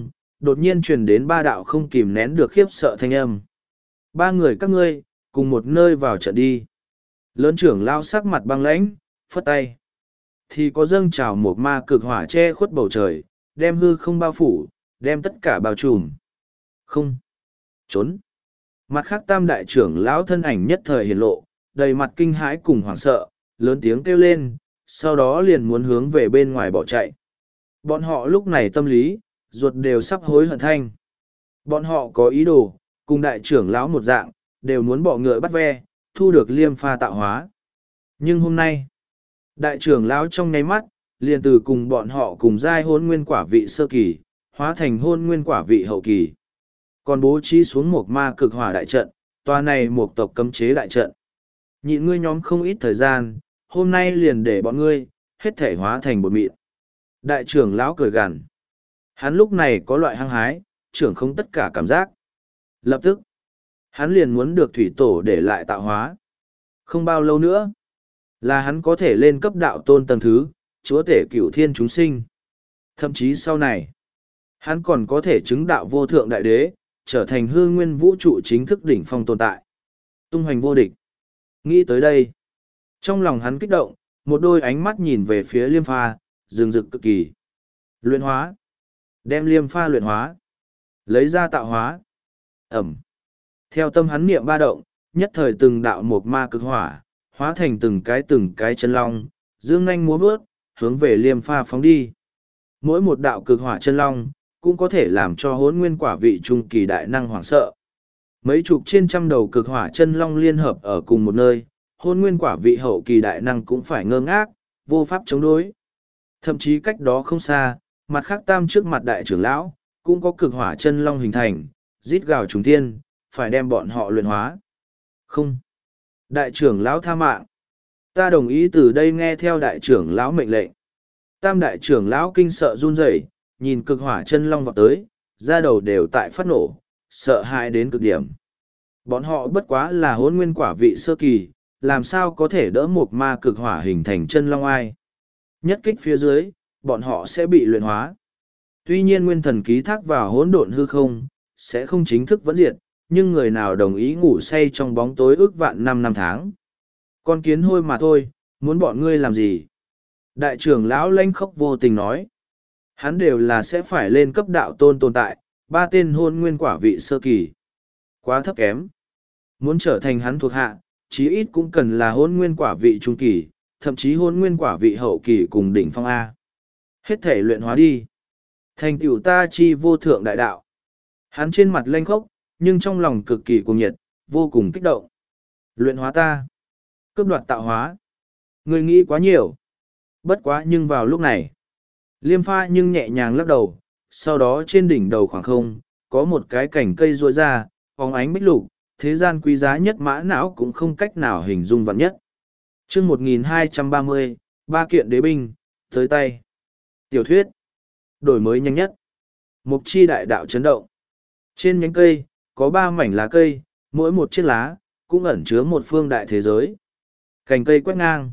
đột nhiên truyền đến ba đạo không kìm nén được khiếp sợ thanh âm. Ba người các ngươi, cùng một nơi vào trận đi. Lớn trưởng lao sắc mặt băng lãnh, phất tay. Thì có dâng trào một ma cực hỏa che khuất bầu trời, đem hư không bao phủ, đem tất cả bao trùm. Không. Trốn. Mặt khác tam đại trưởng lão thân ảnh nhất thời hiển lộ, đầy mặt kinh hãi cùng hoảng sợ, lớn tiếng kêu lên, sau đó liền muốn hướng về bên ngoài bỏ chạy. Bọn họ lúc này tâm lý, ruột đều sắp hối hận thanh. Bọn họ có ý đồ, cùng đại trưởng lão một dạng, đều muốn bỏ ngựa bắt ve, thu được liêm pha tạo hóa. Nhưng hôm nay, đại trưởng lão trong nháy mắt, liền từ cùng bọn họ cùng giai hôn nguyên quả vị sơ kỳ, hóa thành hôn nguyên quả vị hậu kỳ. Còn bố trí xuống một ma cực hỏa đại trận, tòa này một tộc cấm chế đại trận. Nhịn ngươi nhóm không ít thời gian, hôm nay liền để bọn ngươi, hết thể hóa thành bột mịn. Đại trưởng lão cười gằn. Hắn lúc này có loại hăng hái, trưởng không tất cả cảm giác. Lập tức, hắn liền muốn được thủy tổ để lại tạo hóa. Không bao lâu nữa, là hắn có thể lên cấp đạo tôn tầng thứ, chúa tể cửu thiên chúng sinh. Thậm chí sau này, hắn còn có thể chứng đạo vô thượng đại đế, trở thành hư nguyên vũ trụ chính thức đỉnh phong tồn tại. Tung hoành vô địch. Nghĩ tới đây, trong lòng hắn kích động, một đôi ánh mắt nhìn về phía liêm pha, rừng rực cực kỳ. Luyện hóa. Đem liêm pha luyện hóa. Lấy ra tạo hóa. Ẩm. Theo tâm hắn niệm ba động, nhất thời từng đạo một ma cực hỏa, hóa thành từng cái từng cái chân long, dương nanh múa vớt, hướng về liêm pha phóng đi. Mỗi một đạo cực hỏa chân long, cũng có thể làm cho hốn nguyên quả vị trung kỳ đại năng hoảng sợ. Mấy chục trên trăm đầu cực hỏa chân long liên hợp ở cùng một nơi, hôn nguyên quả vị hậu kỳ đại năng cũng phải ngơ ngác, vô pháp chống đối. Thậm chí cách đó không xa, mặt khác tam trước mặt đại trưởng lão, cũng có cực hỏa chân long hình thành, rít gào trùng thiên, phải đem bọn họ luyện hóa. Không. Đại trưởng lão tha mạng. Ta đồng ý từ đây nghe theo đại trưởng lão mệnh lệnh. Tam đại trưởng lão kinh sợ run rẩy, nhìn cực hỏa chân long vào tới, da đầu đều tại phát nổ, sợ hãi đến cực điểm. Bọn họ bất quá là hôn nguyên quả vị sơ kỳ, làm sao có thể đỡ một ma cực hỏa hình thành chân long ai. Nhất kích phía dưới, bọn họ sẽ bị luyện hóa. Tuy nhiên nguyên thần ký thác vào hỗn độn hư không, sẽ không chính thức vẫn diệt, nhưng người nào đồng ý ngủ say trong bóng tối ước vạn năm năm tháng. Con kiến hôi mà thôi, muốn bọn ngươi làm gì? Đại trưởng lão lanh khóc vô tình nói. Hắn đều là sẽ phải lên cấp đạo tôn tồn tại, ba tên hôn nguyên quả vị sơ kỳ. Quá thấp kém. Muốn trở thành hắn thuộc hạ, chí ít cũng cần là hôn nguyên quả vị trung kỳ, thậm chí hôn nguyên quả vị hậu kỳ cùng đỉnh phong A. Hết thể luyện hóa đi. Thành tựu ta chi vô thượng đại đạo. Hắn trên mặt lanh khốc, nhưng trong lòng cực kỳ cuồng nhiệt, vô cùng kích động. Luyện hóa ta. Cướp đoạt tạo hóa. Người nghĩ quá nhiều. Bất quá nhưng vào lúc này. Liêm pha nhưng nhẹ nhàng lắc đầu, sau đó trên đỉnh đầu khoảng không, có một cái cành cây ruôi ra, phóng ánh bích lục, thế gian quý giá nhất mã não cũng không cách nào hình dung vạn nhất. chương một nghìn hai trăm ba mươi, ba kiện đế binh, tới tay. Tiểu thuyết. Đổi mới nhanh nhất. Mục chi đại đạo chấn động. Trên nhánh cây, có ba mảnh lá cây, mỗi một chiếc lá, cũng ẩn chứa một phương đại thế giới. Cành cây quét ngang.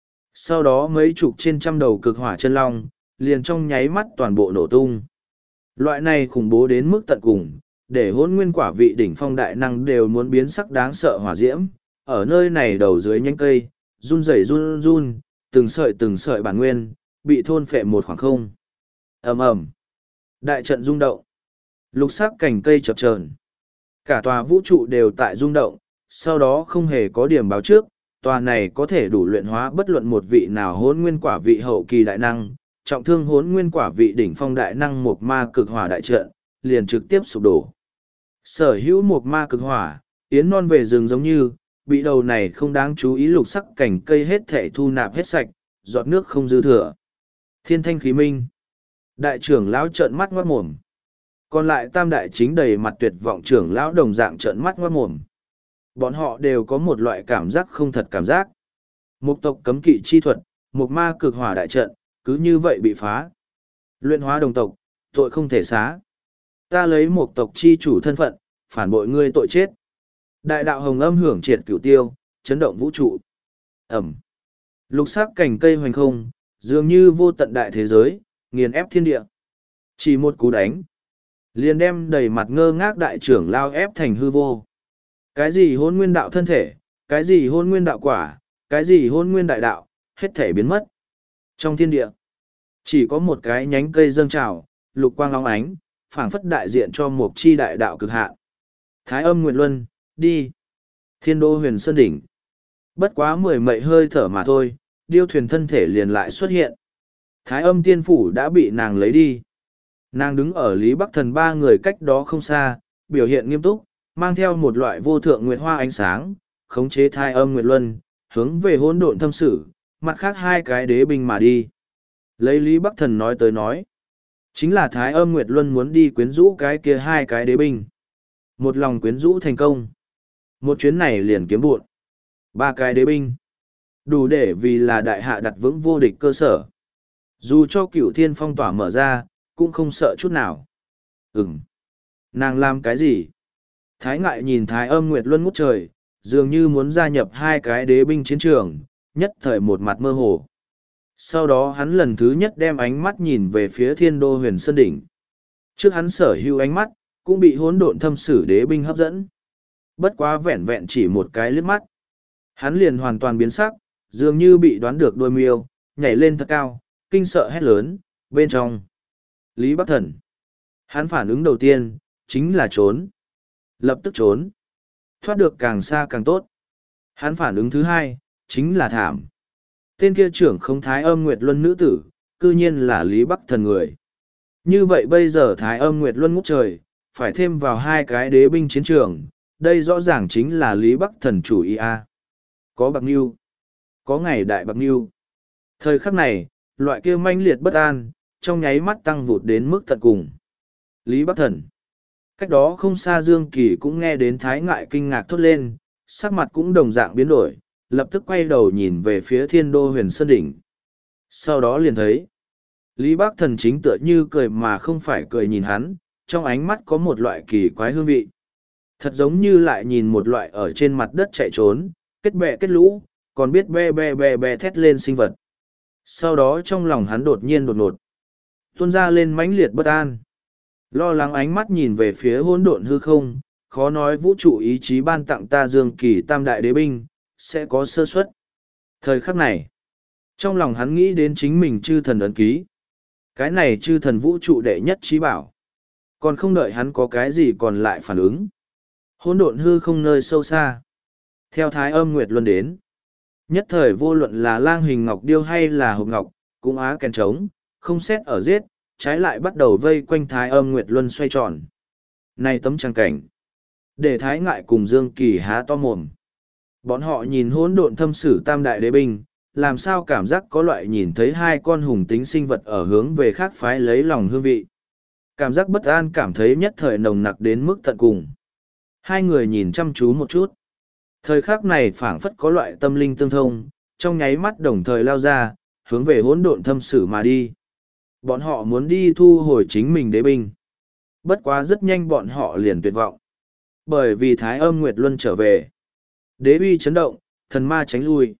Sau đó mấy chục trên trăm đầu cực hỏa chân long, liền trong nháy mắt toàn bộ nổ tung. Loại này khủng bố đến mức tận cùng, để hôn nguyên quả vị đỉnh phong đại năng đều muốn biến sắc đáng sợ hỏa diễm. Ở nơi này đầu dưới nhánh cây, run rẩy run run, từng sợi từng sợi bản nguyên, bị thôn phệ một khoảng không. Ầm ầm. Đại trận rung động. Lục sắc cành cây chập chờn. Cả tòa vũ trụ đều tại rung động, sau đó không hề có điểm báo trước, tòa này có thể đủ luyện hóa bất luận một vị nào hôn nguyên quả vị hậu kỳ đại năng, trọng thương hốn nguyên quả vị đỉnh phong đại năng một ma cực hỏa đại trận, liền trực tiếp sụp đổ. Sở hữu một ma cực hỏa, yến non về rừng giống như, bị đầu này không đáng chú ý lục sắc cảnh cây hết thể thu nạp hết sạch, giọt nước không dư thừa. Thiên thanh khí minh. Đại trưởng lão trợn mắt ngoát mồm. Còn lại tam đại chính đầy mặt tuyệt vọng trưởng lão đồng dạng trợn mắt ngoát mồm. Bọn họ đều có một loại cảm giác không thật cảm giác. Một tộc cấm kỵ chi thuật, một ma cực hỏa đại trận, cứ như vậy bị phá. Luyện hóa đồng tộc, tội không thể xá. Ta lấy một tộc chi chủ thân phận, phản bội ngươi tội chết. Đại đạo hồng âm hưởng triệt cửu tiêu, chấn động vũ trụ. Ẩm. Lục sắc cành cây hoành không, dường như vô tận đại thế giới, nghiền ép thiên địa. Chỉ một cú đánh. Liền đem đầy mặt ngơ ngác đại trưởng lao ép thành hư vô. Cái gì hôn nguyên đạo thân thể, cái gì hôn nguyên đạo quả, cái gì hôn nguyên đại đạo, hết thể biến mất. Trong thiên địa, chỉ có một cái nhánh cây dâng trào, lục quang long ánh, phảng phất đại diện cho một chi đại đạo cực hạn. Thái âm Nguyệt Luân, đi. Thiên đô huyền sơn đỉnh. Bất quá mười mậy hơi thở mà thôi, điêu thuyền thân thể liền lại xuất hiện. Thái âm tiên phủ đã bị nàng lấy đi. Nàng đứng ở Lý Bắc Thần ba người cách đó không xa, biểu hiện nghiêm túc, mang theo một loại vô thượng nguyệt hoa ánh sáng, khống chế Thái âm Nguyệt Luân, hướng về hỗn độn thâm sử, mặt khác hai cái đế binh mà đi. Lấy Lý Bắc Thần nói tới nói, chính là Thái âm Nguyệt Luân muốn đi quyến rũ cái kia hai cái đế binh. Một lòng quyến rũ thành công. Một chuyến này liền kiếm buộn. Ba cái đế binh. Đủ để vì là đại hạ đặt vững vô địch cơ sở. Dù cho cửu thiên phong tỏa mở ra, cũng không sợ chút nào. Ừm. Nàng làm cái gì? Thái ngại nhìn Thái âm Nguyệt Luân ngút trời, dường như muốn gia nhập hai cái đế binh chiến trường, nhất thời một mặt mơ hồ. Sau đó hắn lần thứ nhất đem ánh mắt nhìn về phía thiên đô huyền sơn đỉnh. Trước hắn sở hữu ánh mắt, cũng bị hỗn độn thâm sử đế binh hấp dẫn. Bất quá vẹn vẹn chỉ một cái liếc mắt. Hắn liền hoàn toàn biến sắc, dường như bị đoán được đôi miêu, nhảy lên thật cao, kinh sợ hét lớn, bên trong. Lý Bắc Thần. Hắn phản ứng đầu tiên, chính là trốn. Lập tức trốn. Thoát được càng xa càng tốt. Hắn phản ứng thứ hai, chính là thảm. Tên kia trưởng không Thái âm Nguyệt Luân nữ tử, cư nhiên là Lý Bắc Thần người. Như vậy bây giờ Thái âm Nguyệt Luân ngút trời, phải thêm vào hai cái đế binh chiến trường, đây rõ ràng chính là Lý Bắc Thần chủ ý a. Có bạc nhiêu, có ngày đại bạc nhiêu. Thời khắc này, loại kia manh liệt bất an, trong nháy mắt tăng vụt đến mức tận cùng. Lý Bắc Thần. Cách đó không xa Dương Kỳ cũng nghe đến Thái ngại kinh ngạc thốt lên, sắc mặt cũng đồng dạng biến đổi, lập tức quay đầu nhìn về phía thiên đô huyền sơn đỉnh. Sau đó liền thấy, Lý Bắc Thần chính tựa như cười mà không phải cười nhìn hắn, trong ánh mắt có một loại kỳ quái hương vị. Thật giống như lại nhìn một loại ở trên mặt đất chạy trốn, kết bè kết lũ, còn biết be be be be thét lên sinh vật. Sau đó trong lòng hắn đột nhiên đột ngột, tuôn ra lên mãnh liệt bất an. Lo lắng ánh mắt nhìn về phía hỗn độn hư không, khó nói vũ trụ ý chí ban tặng ta Dương Kỳ tam đại đế binh, sẽ có sơ suất. Thời khắc này, trong lòng hắn nghĩ đến chính mình chư thần ấn ký. Cái này chư thần vũ trụ đệ nhất trí bảo. Còn không đợi hắn có cái gì còn lại phản ứng. Hỗn độn hư không nơi sâu xa. Theo Thái âm Nguyệt Luân đến. Nhất thời vô luận là lang hình ngọc điêu hay là hộp ngọc, cũng á kèn trống, không xét ở giết, trái lại bắt đầu vây quanh Thái âm Nguyệt Luân xoay tròn. Này tấm trang cảnh. Để Thái ngại cùng Dương Kỳ há to mồm. Bọn họ nhìn hỗn độn thâm sử tam đại đế binh, làm sao cảm giác có loại nhìn thấy hai con hùng tính sinh vật ở hướng về khác phái lấy lòng hương vị. Cảm giác bất an cảm thấy nhất thời nồng nặc đến mức tận cùng. Hai người nhìn chăm chú một chút. Thời khắc này phảng phất có loại tâm linh tương thông, trong nháy mắt đồng thời lao ra, hướng về hỗn độn thâm sử mà đi. Bọn họ muốn đi thu hồi chính mình đế binh. Bất quá rất nhanh bọn họ liền tuyệt vọng. Bởi vì Thái âm Nguyệt Luân trở về. Đế uy chấn động, thần ma tránh lui.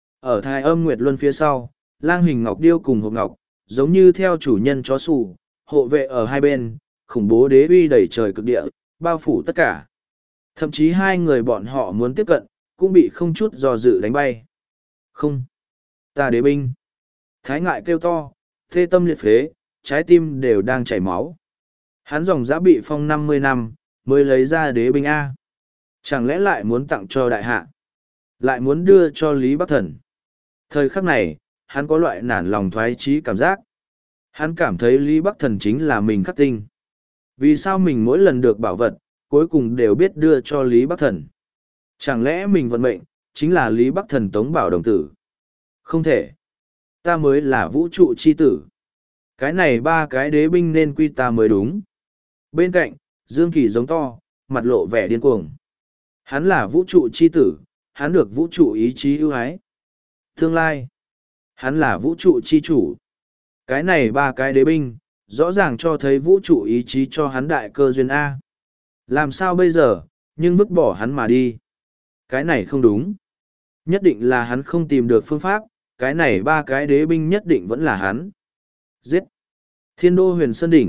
Ở Thái âm Nguyệt Luân phía sau, lang hình ngọc điêu cùng hộp ngọc, giống như theo chủ nhân chó sủ, hộ vệ ở hai bên, khủng bố đế uy đẩy trời cực địa, bao phủ tất cả. Thậm chí hai người bọn họ muốn tiếp cận, cũng bị không chút do dự đánh bay. Không. Ta đế binh. Thái ngại kêu to, thê tâm liệt phế, trái tim đều đang chảy máu. Hắn dòng dã bị phong năm mươi năm, mới lấy ra đế binh A. Chẳng lẽ lại muốn tặng cho đại hạ? Lại muốn đưa cho Lý Bắc Thần? Thời khắc này, hắn có loại nản lòng thoái chí cảm giác. Hắn cảm thấy Lý Bắc Thần chính là mình khắc tinh. Vì sao mình mỗi lần được bảo vật, cuối cùng đều biết đưa cho Lý Bắc Thần? Chẳng lẽ mình vận mệnh, chính là Lý Bắc Thần tống bảo đồng tử? Không thể. Ta mới là vũ trụ chi tử. Cái này ba cái đế binh nên quy ta mới đúng. Bên cạnh, Dương Kỳ giống to, mặt lộ vẻ điên cuồng. Hắn là vũ trụ chi tử, hắn được vũ trụ ý chí ưu ái. Tương lai, hắn là vũ trụ chi chủ. Cái này ba cái đế binh, rõ ràng cho thấy vũ trụ ý chí cho hắn đại cơ duyên A. Làm sao bây giờ, nhưng vứt bỏ hắn mà đi. Cái này không đúng. Nhất định là hắn không tìm được phương pháp, cái này ba cái đế binh nhất định vẫn là hắn. Giết! Thiên đô huyền sơn đỉnh,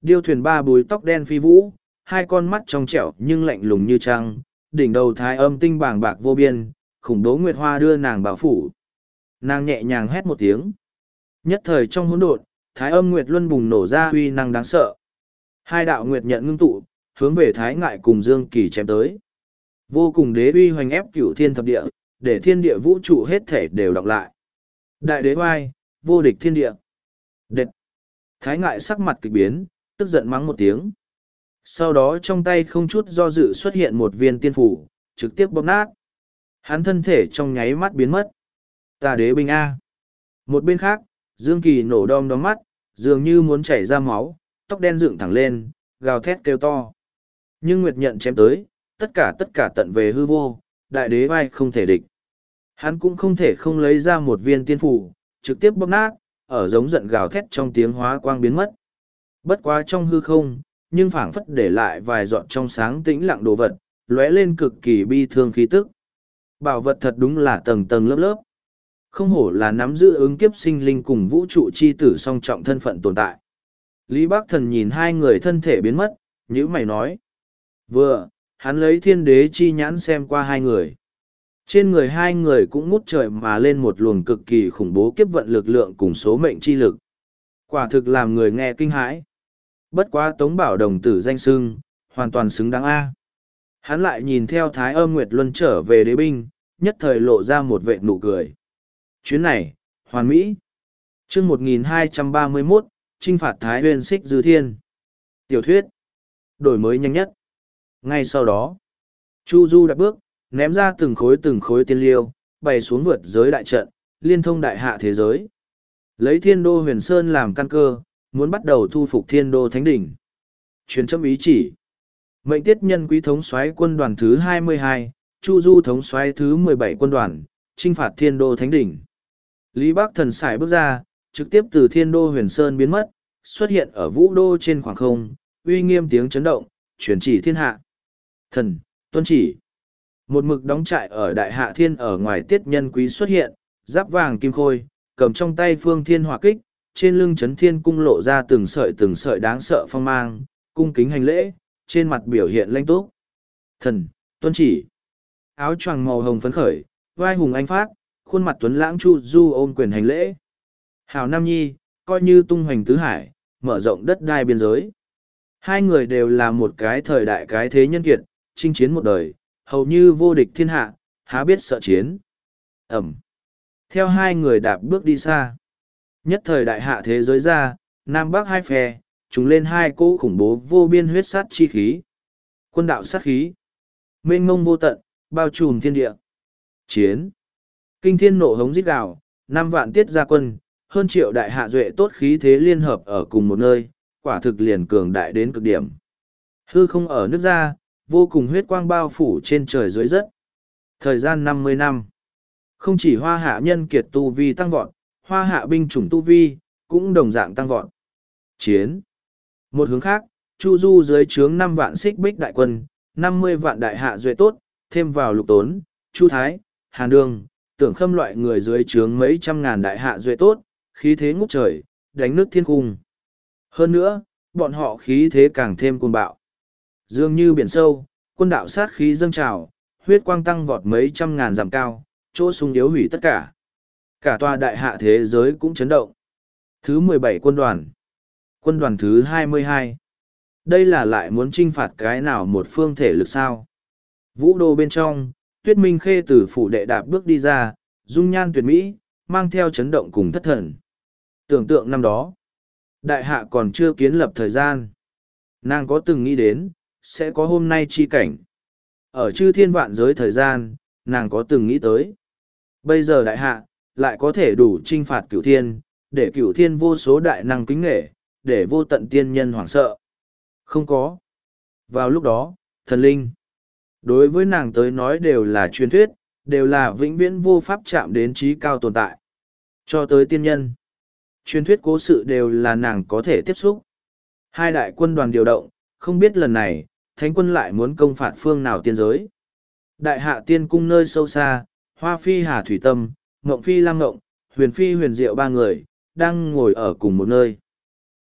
Điêu thuyền ba búi tóc đen phi vũ, hai con mắt trong trẻo nhưng lạnh lùng như trăng, đỉnh đầu thái âm tinh bàng bạc vô biên, khủng bố nguyệt hoa đưa nàng bảo phủ. Nàng nhẹ nhàng hét một tiếng. Nhất thời trong hỗn độn, thái âm nguyệt luân bùng nổ ra uy năng đáng sợ. Hai đạo nguyệt nhận ngưng tụ, hướng về thái ngại cùng Dương Kỳ chém tới. Vô cùng đế uy hoành ép cửu thiên thập địa, để thiên địa vũ trụ hết thể đều đọc lại. Đại đế oai, vô địch thiên địa. Đệt. Thái ngại sắc mặt kịch biến, tức giận mắng một tiếng. Sau đó trong tay không chút do dự xuất hiện một viên tiên phủ, trực tiếp bóp nát. Hắn thân thể trong nháy mắt biến mất. Ta đế binh A. Một bên khác, Dương Kỳ nổ đom đóm mắt, dường như muốn chảy ra máu, tóc đen dựng thẳng lên, gào thét kêu to. Nhưng Nguyệt nhận chém tới, tất cả tất cả tận về hư vô, đại đế vai không thể địch. Hắn cũng không thể không lấy ra một viên tiên phủ, trực tiếp bóp nát, ở giống giận gào thét trong tiếng hóa quang biến mất. Bất quá trong hư không, nhưng phảng phất để lại vài giọt trong sáng tĩnh lặng đồ vật, lóe lên cực kỳ bi thương khí tức. Bảo vật thật đúng là tầng tầng lớp lớp. Không hổ là nắm giữ ứng kiếp sinh linh cùng vũ trụ chi tử song trọng thân phận tồn tại. Lý Bác Thần nhìn hai người thân thể biến mất, nhữ mày nói. Vừa, hắn lấy thiên đế chi nhãn xem qua hai người. Trên người hai người cũng ngút trời mà lên một luồng cực kỳ khủng bố kiếp vận lực lượng cùng số mệnh chi lực. Quả thực làm người nghe kinh hãi. Bất quá Tống Bảo đồng tử danh sưng, hoàn toàn xứng đáng A. Hắn lại nhìn theo Thái Âm Nguyệt Luân trở về đế binh, nhất thời lộ ra một vệt nụ cười. Chuyến này, hoàn mỹ. chương một nghìn hai trăm ba mươi mốt, Chinh phạt Thái Huyền Xích Dư Thiên. Tiểu thuyết. Đổi mới nhanh nhất. Ngay sau đó, Chu Du đạp bước, ném ra từng khối từng khối tiên liêu, bày xuống vượt giới đại trận, liên thông đại hạ thế giới. Lấy thiên đô huyền sơn làm căn cơ, muốn bắt đầu thu phục thiên đô thánh đỉnh. Truyền chấm ý chỉ. Mệnh tiết nhân quý thống soái quân đoàn thứ hai mươi hai, Chu Du thống soái thứ mười bảy quân đoàn, chinh phạt thiên đô thánh đỉnh. Lý Bắc Thần sải bước ra, trực tiếp từ thiên đô huyền sơn biến mất, xuất hiện ở vũ đô trên khoảng không, uy nghiêm tiếng chấn động, truyền chỉ thiên hạ. Thần, tuân chỉ. Một mực đóng trại ở đại hạ thiên ở ngoài tiết nhân quý xuất hiện, giáp vàng kim khôi, cầm trong tay phương thiên hỏa kích, trên lưng chấn thiên cung lộ ra từng sợi từng sợi đáng sợ phong mang, cung kính hành lễ, trên mặt biểu hiện lanh túc. Thần, tuân chỉ. Áo choàng màu hồng phấn khởi, vai hùng anh phát, khuôn mặt tuấn lãng Chu Du ôm quyền hành lễ. Hào Nam Nhi, coi như tung hoành tứ hải, mở rộng đất đai biên giới. Hai người đều là một cái thời đại cái thế nhân kiệt, chinh chiến một đời, hầu như vô địch thiên hạ, há biết sợ chiến. Ẩm. Theo hai người đạp bước đi xa. Nhất thời đại hạ thế giới ra, Nam Bắc hai phe, chúng lên hai cỗ khủng bố vô biên huyết sát chi khí. Quân đạo sát khí. Mênh ngông vô tận, bao trùm thiên địa. Chiến. Kinh thiên nộ hống rít gào, năm vạn tiết gia quân, hơn triệu đại hạ duệ tốt khí thế liên hợp ở cùng một nơi, quả thực liền cường đại đến cực điểm. Hư không ở nước ra, vô cùng huyết quang bao phủ trên trời dưới đất. Thời gian năm mươi năm. Không chỉ hoa hạ nhân kiệt tu vi tăng vọt, hoa hạ binh chủng tu vi, cũng đồng dạng tăng vọt. Chiến. Một hướng khác, Chu Du dưới trướng năm vạn xích bích đại quân, năm mươi vạn đại hạ duệ tốt, thêm vào lục tốn, Chu Thái, Hàn Đương, Tưởng Khâm loại người dưới trướng mấy trăm ngàn đại hạ duệ tốt, khí thế ngút trời, đánh nước thiên cung. Hơn nữa, bọn họ khí thế càng thêm cuồng bạo. Dường như biển sâu, quân đạo sát khí dâng trào, huyết quang tăng vọt mấy trăm ngàn dặm cao, chỗ sung yếu hủy tất cả. Cả tòa đại hạ thế giới cũng chấn động. Thứ mười bảy quân đoàn. Quân đoàn thứ hai mươi hai. Đây là lại muốn chinh phạt cái nào một phương thể lực sao? Vũ đô bên trong, Tuyết Minh Khê từ phủ đệ đạp bước đi ra, dung nhan tuyệt mỹ, mang theo chấn động cùng thất thần. Tưởng tượng năm đó, đại hạ còn chưa kiến lập thời gian. Nàng có từng nghĩ đến, sẽ có hôm nay chi cảnh. Ở chư thiên vạn giới thời gian, nàng có từng nghĩ tới. Bây giờ đại hạ, lại có thể đủ chinh phạt cửu thiên, để cửu thiên vô số đại năng kính nghệ, để vô tận tiên nhân hoảng sợ. Không có. Vào lúc đó, thần linh, đối với nàng tới nói đều là truyền thuyết, đều là vĩnh viễn vô pháp chạm đến trí cao tồn tại. Cho tới tiên nhân, truyền thuyết cố sự đều là nàng có thể tiếp xúc. Hai đại quân đoàn điều động, không biết lần này, thánh quân lại muốn công phạt phương nào tiên giới. Đại hạ tiên cung nơi sâu xa, Hoa Phi Hà Thủy Tâm, Ngộng Phi Lam Ngộng, Huyền Phi Huyền Diệu ba người, đang ngồi ở cùng một nơi.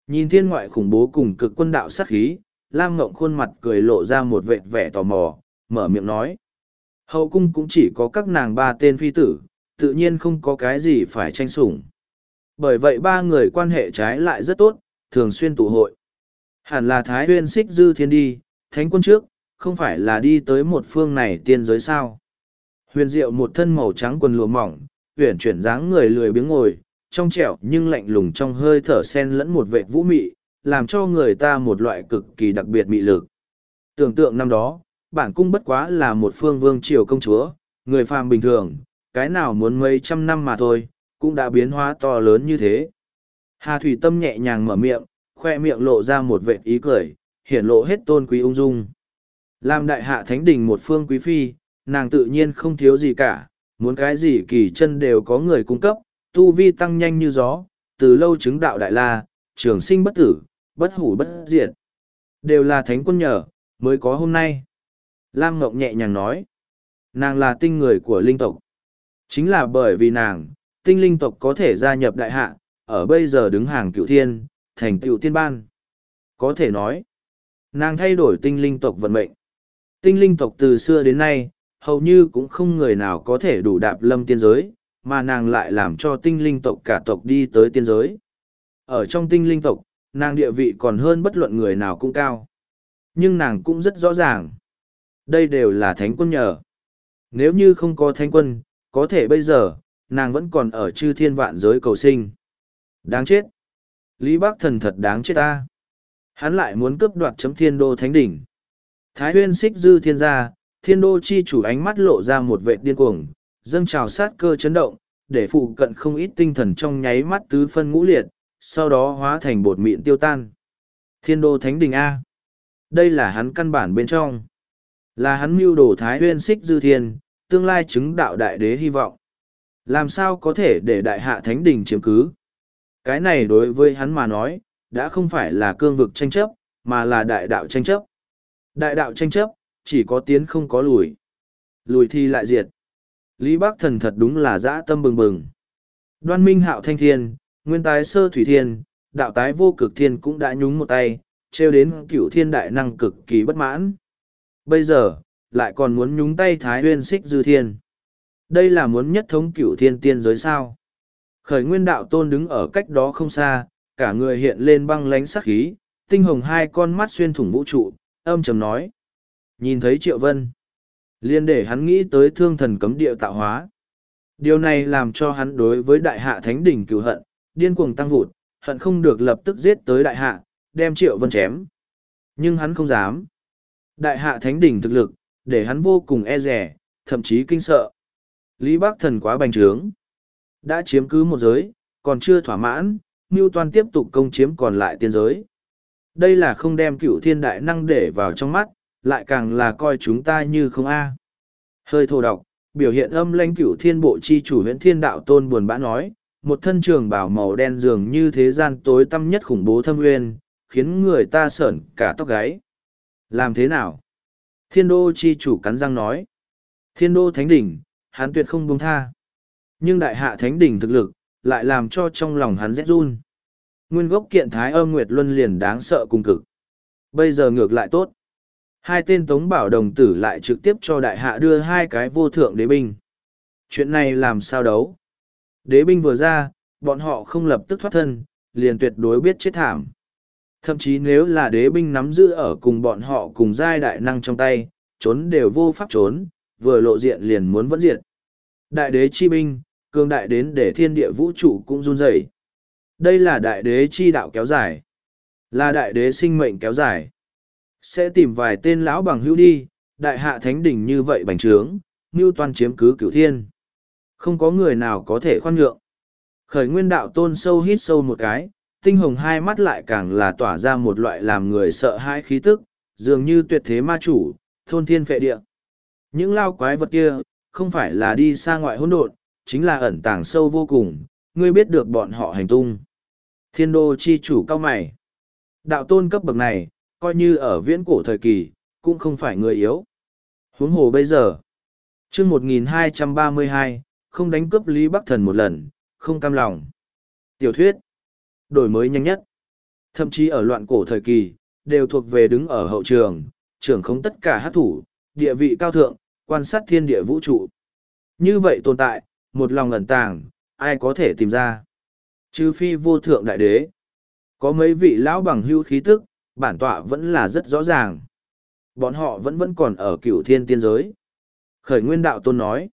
Nhìn thiên ngoại khủng bố cùng cực quân đạo sát khí, Lam Ngộng khuôn mặt cười lộ ra một vệt vẻ tò mò, mở miệng nói. Hậu cung cũng chỉ có các nàng ba tên phi tử, tự nhiên không có cái gì phải tranh sủng. Bởi vậy ba người quan hệ trái lại rất tốt, thường xuyên tụ hội. Hẳn là Thái Huyên Xích Dư Thiên đi, thánh quân trước, không phải là đi tới một phương này tiên giới sao. Huyền Diệu một thân màu trắng quần lụa mỏng, huyền chuyển dáng người lười biếng ngồi, trong trẻo nhưng lạnh lùng trong hơi thở sen lẫn một vệ vũ mị, làm cho người ta một loại cực kỳ đặc biệt mị lực. Tưởng tượng năm đó, bản cung bất quá là một phương vương triều công chúa, người phàm bình thường, cái nào muốn mấy trăm năm mà thôi, cũng đã biến hóa to lớn như thế. Hà Thủy Tâm nhẹ nhàng mở miệng, khoe miệng lộ ra một vệt ý cười, hiển lộ hết tôn quý ung dung. Làm đại hạ thánh đình một phương quý phi, nàng tự nhiên không thiếu gì cả, muốn cái gì kỳ chân đều có người cung cấp, tu vi tăng nhanh như gió, từ lâu chứng đạo đại la, trường sinh bất tử, bất hủ bất diệt. Đều là thánh quân nhờ, mới có hôm nay. Lam Ngộng nhẹ nhàng nói, nàng là tinh người của linh tộc. Chính là bởi vì nàng, tinh linh tộc có thể gia nhập đại hạ, ở bây giờ đứng hàng cựu thiên, thành tựu tiên ban. Có thể nói, nàng thay đổi tinh linh tộc vận mệnh. Tinh linh tộc từ xưa đến nay, hầu như cũng không người nào có thể đủ đạp lâm tiên giới, mà nàng lại làm cho tinh linh tộc cả tộc đi tới tiên giới. Ở trong tinh linh tộc, nàng địa vị còn hơn bất luận người nào cũng cao. Nhưng nàng cũng rất rõ ràng. Đây đều là thánh quân nhờ. Nếu như không có thánh quân, có thể bây giờ, nàng vẫn còn ở chư thiên vạn giới cầu sinh. Đáng chết. Lý Bắc Thần thật đáng chết ta. Hắn lại muốn cướp đoạt chấm thiên đô thánh đỉnh. Thái Huyên Xích Dư Thiên gia, thiên đô chi chủ ánh mắt lộ ra một vệ điên cuồng, dâng trào sát cơ chấn động, để phụ cận không ít tinh thần trong nháy mắt tứ phân ngũ liệt, sau đó hóa thành bột mịn tiêu tan. Thiên đô thánh đình A. Đây là hắn căn bản bên trong. Là hắn mưu đồ Thái Huyên Xích Dư Thiên, tương lai chứng đạo đại đế hy vọng. Làm sao có thể để đại hạ thánh đình chiếm cứ? Cái này đối với hắn mà nói, đã không phải là cương vực tranh chấp, mà là đại đạo tranh chấp. Đại đạo tranh chấp, chỉ có tiến không có lùi. Lùi thì lại diệt. Lý Bắc Thần thật đúng là dã tâm bừng bừng. Đoan Minh Hạo Thanh Thiên, Nguyên Tái Sơ Thủy Thiên, Đạo Tái Vô Cực Thiên cũng đã nhúng một tay, trêu đến cửu thiên đại năng cực kỳ bất mãn. Bây giờ, lại còn muốn nhúng tay Thái Huyên Xích Dư Thiên. Đây là muốn nhất thống cửu thiên tiên giới sao. Khởi Nguyên Đạo Tôn đứng ở cách đó không xa, cả người hiện lên băng lánh sắc khí, tinh hồng hai con mắt xuyên thủng vũ trụ, âm trầm nói. Nhìn thấy Triệu Vân, liền để hắn nghĩ tới thương thần cấm địa tạo hóa. Điều này làm cho hắn đối với đại hạ thánh đỉnh cửu hận, điên cuồng tăng vụt, hận không được lập tức giết tới đại hạ, đem Triệu Vân chém. Nhưng hắn không dám. Đại hạ thánh đỉnh thực lực, để hắn vô cùng e rẻ, thậm chí kinh sợ. Lý Bắc Thần quá bành trướng. Đã chiếm cứ một giới, còn chưa thỏa mãn, Mưu Toan tiếp tục công chiếm còn lại tiên giới. Đây là không đem cửu thiên đại năng để vào trong mắt, lại càng là coi chúng ta như không a. Hơi thô độc, biểu hiện âm lãnh cửu thiên bộ chi chủ huyện thiên đạo tôn buồn bã nói, một thân trường bào màu đen dường như thế gian tối tăm nhất khủng bố thâm uyên, khiến người ta sởn cả tóc gáy. Làm thế nào? Thiên đô chi chủ cắn răng nói. Thiên đô thánh đỉnh, hắn tuyệt không buông tha. Nhưng đại hạ thánh đỉnh thực lực, lại làm cho trong lòng hắn rét run. Nguyên gốc kiện thái âm nguyệt luân liền đáng sợ cùng cực. Bây giờ ngược lại tốt. Hai tên tống bảo đồng tử lại trực tiếp cho đại hạ đưa hai cái vô thượng đế binh. Chuyện này làm sao đấu? Đế binh vừa ra, bọn họ không lập tức thoát thân, liền tuyệt đối biết chết thảm. Thậm chí nếu là đế binh nắm giữ ở cùng bọn họ cùng giai đại năng trong tay, trốn đều vô pháp trốn, vừa lộ diện liền muốn vẫn diện. Đại đế chi binh, cường đại đến để thiên địa vũ trụ cũng run rẩy. Đây là đại đế chi đạo kéo dài. Là đại đế sinh mệnh kéo dài. Sẽ tìm vài tên lão bằng hữu đi, đại hạ thánh đỉnh như vậy bành trướng, mưu toan chiếm cứ cửu thiên. Không có người nào có thể khoan nhượng. Khởi Nguyên Đạo Tôn sâu hít sâu một cái, tinh hồng hai mắt lại càng là tỏa ra một loại làm người sợ hãi khí tức, dường như tuyệt thế ma chủ, thôn thiên phệ địa. Những lao quái vật kia, không phải là đi xa ngoại hỗn độn, chính là ẩn tàng sâu vô cùng, ngươi biết được bọn họ hành tung. Thiên đô chi chủ cao mày. Đạo tôn cấp bậc này, coi như ở viễn cổ thời kỳ, cũng không phải người yếu. Huống hồ bây giờ, chương một nghìn hai trăm ba mươi hai, không đánh cướp Lý Bắc Thần một lần, không cam lòng. Tiểu thuyết, đổi mới nhanh nhất. Thậm chí ở loạn cổ thời kỳ, đều thuộc về đứng ở hậu trường, trưởng không tất cả hát thủ, địa vị cao thượng, quan sát thiên địa vũ trụ. Như vậy tồn tại, một lòng ẩn tàng, ai có thể tìm ra. Trừ phi vô thượng đại đế. Có mấy vị lão bằng hưu khí tức, bản tọa vẫn là rất rõ ràng. Bọn họ vẫn vẫn còn ở cửu thiên tiên giới. Khởi nguyên đạo tôn nói.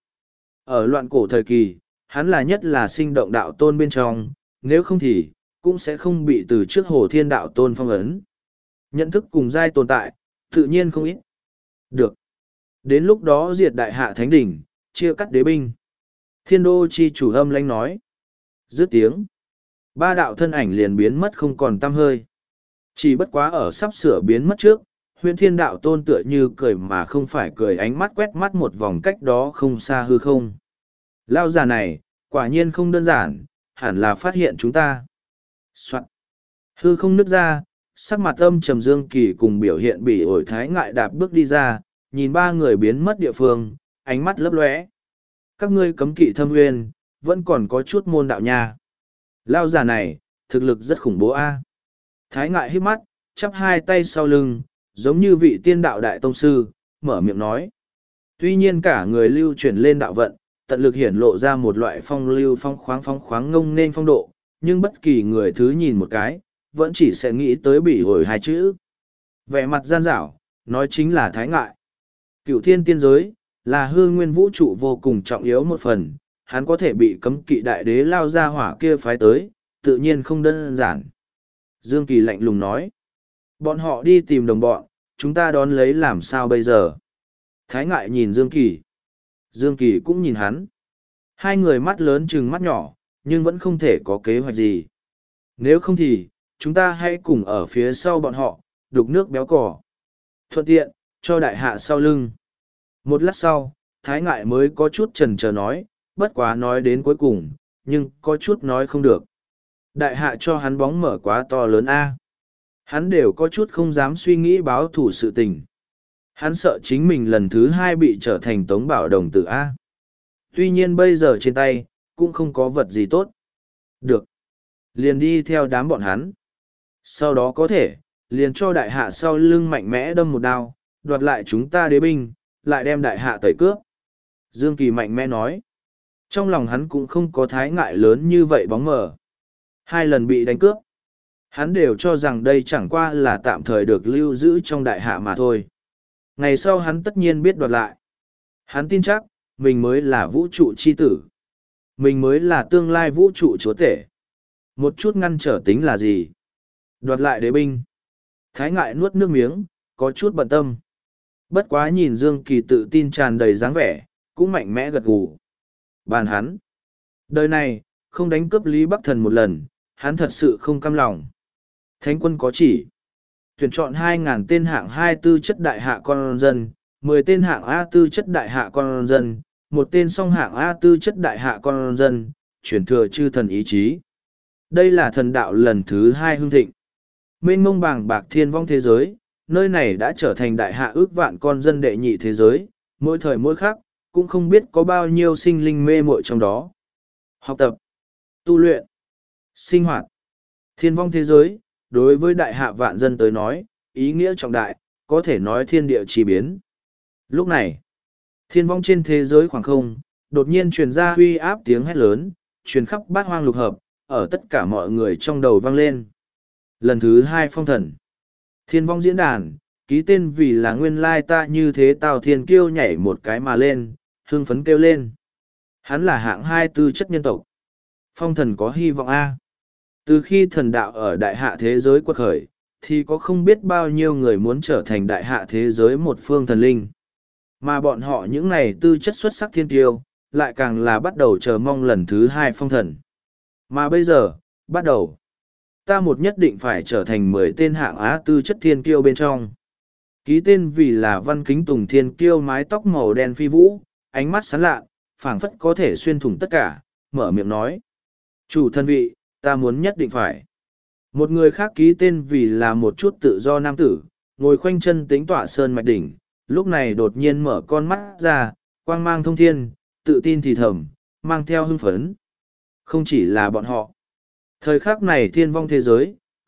Ở loạn cổ thời kỳ, hắn là nhất là sinh động đạo tôn bên trong, nếu không thì, cũng sẽ không bị từ trước hồ thiên đạo tôn phong ấn. Nhận thức cùng giai tồn tại, tự nhiên không ít. Được. Đến lúc đó diệt đại hạ thánh đỉnh, chia cắt đế binh. Thiên đô chi chủ âm lãnh nói. Dứt tiếng. Ba đạo thân ảnh liền biến mất không còn tăm hơi. Chỉ bất quá ở sắp sửa biến mất trước, huyện thiên đạo tôn tựa như cười mà không phải cười, ánh mắt quét mắt một vòng cách đó không xa hư không. Lao già này, quả nhiên không đơn giản, hẳn là phát hiện chúng ta. Soạn. Hư không nứt ra, sắc mặt âm trầm Dương Kỳ cùng biểu hiện bị ổi thái ngại đạp bước đi ra, nhìn ba người biến mất địa phương, ánh mắt lấp lóe. Các ngươi cấm kỵ thâm nguyên, vẫn còn có chút môn đạo nha. Lao già này, thực lực rất khủng bố a. Thái ngại hít mắt, chắp hai tay sau lưng, giống như vị tiên đạo đại tông sư, mở miệng nói. Tuy nhiên cả người lưu chuyển lên đạo vận, tận lực hiển lộ ra một loại phong lưu phong khoáng phong khoáng ngông nên phong độ, nhưng bất kỳ người thứ nhìn một cái, vẫn chỉ sẽ nghĩ tới bỉ ổi hai chữ. Vẻ mặt gian dảo, nói chính là thái ngại. Cựu thiên tiên giới, là hư nguyên vũ trụ vô cùng trọng yếu một phần, hắn có thể bị cấm kỵ đại đế lao ra hỏa kia phái tới, tự nhiên không đơn giản. Dương Kỳ lạnh lùng nói. Bọn họ đi tìm đồng bọn, chúng ta đón lấy làm sao bây giờ? Thái ngại nhìn Dương Kỳ. Dương Kỳ cũng nhìn hắn. Hai người mắt lớn chừng mắt nhỏ, nhưng vẫn không thể có kế hoạch gì. Nếu không thì, chúng ta hãy cùng ở phía sau bọn họ, đục nước béo cỏ. Thuận tiện, cho đại hạ sau lưng. Một lát sau, Thái ngại mới có chút chần chờ nói, bất quá nói đến cuối cùng, nhưng có chút nói không được. Đại hạ cho hắn bóng mở quá to lớn a. Hắn đều có chút không dám suy nghĩ báo thủ sự tình. Hắn sợ chính mình lần thứ hai bị trở thành tống bảo đồng tử a. Tuy nhiên bây giờ trên tay, cũng không có vật gì tốt. Được. Liền đi theo đám bọn hắn. Sau đó có thể, liền cho đại hạ sau lưng mạnh mẽ đâm một đao, đoạt lại chúng ta đế binh, lại đem đại hạ tẩy cướp. Dương Kỳ mạnh mẽ nói. Trong lòng hắn cũng không có thái ngại lớn như vậy bóng mờ. Hai lần bị đánh cướp. Hắn đều cho rằng đây chẳng qua là tạm thời được lưu giữ trong đại hạ mà thôi. Ngày sau hắn tất nhiên biết đoạt lại. Hắn tin chắc, mình mới là vũ trụ chi tử. Mình mới là tương lai vũ trụ chúa tể. Một chút ngăn trở tính là gì? Đoạt lại đế binh. Thái ngại nuốt nước miếng, có chút bận tâm. Bất quá nhìn Dương Kỳ tự tin tràn đầy dáng vẻ, cũng mạnh mẽ gật gù. Bàn hắn. Đời này, không đánh cướp Lý Bắc Thần một lần, hắn thật sự không cam lòng. Thánh quân có chỉ. Tuyển chọn hai ngàn tên hạng hai tư chất đại hạ con dân, mười tên hạng A tư chất đại hạ con dân, một tên song hạng A tư chất đại hạ con dân, chuyển thừa chư thần ý chí. Đây là thần đạo lần thứ hai hưng thịnh. Mênh mông bàng bạc thiên vong thế giới, nơi này đã trở thành đại hạ ước vạn con dân đệ nhị thế giới, mỗi thời mỗi khác, cũng không biết có bao nhiêu sinh linh mê muội trong đó. Học tập, tu luyện, sinh hoạt, thiên vong thế giới, đối với đại hạ vạn dân tới nói, ý nghĩa trọng đại, có thể nói thiên địa chi biến. Lúc này, thiên vong trên thế giới khoảng không, đột nhiên truyền ra huy áp tiếng hét lớn, truyền khắp bát hoang lục hợp, ở tất cả mọi người trong đầu vang lên. Lần thứ hai phong thần. Thiên vong diễn đàn, ký tên vì là nguyên lai ta như thế Tào Thiên Kiêu nhảy một cái mà lên, hưng phấn kêu lên. Hắn là hạng hai tư chất nhân tộc. Phong thần có hy vọng A. Từ khi thần đạo ở đại hạ thế giới quật khởi, thì có không biết bao nhiêu người muốn trở thành đại hạ thế giới một phương thần linh. Mà bọn họ những này tư chất xuất sắc thiên tiêu, lại càng là bắt đầu chờ mong lần thứ hai phong thần. Mà bây giờ, bắt đầu. Ta một nhất định phải trở thành mười tên hạng á tư chất thiên kiêu bên trong. Ký tên vì là Văn Kính Tùng thiên kiêu mái tóc màu đen phi vũ, ánh mắt sáng lạ, phảng phất có thể xuyên thủng tất cả, mở miệng nói. Chủ thân vị, ta muốn nhất định phải. Một người khác ký tên vì là một chút tự do nam tử, ngồi khoanh chân tính tọa sơn mạch đỉnh, lúc này đột nhiên mở con mắt ra, quang mang thông thiên, tự tin thì thầm, mang theo hưng phấn. Không chỉ là bọn họ. Thời khắc này thiên vong thế giới,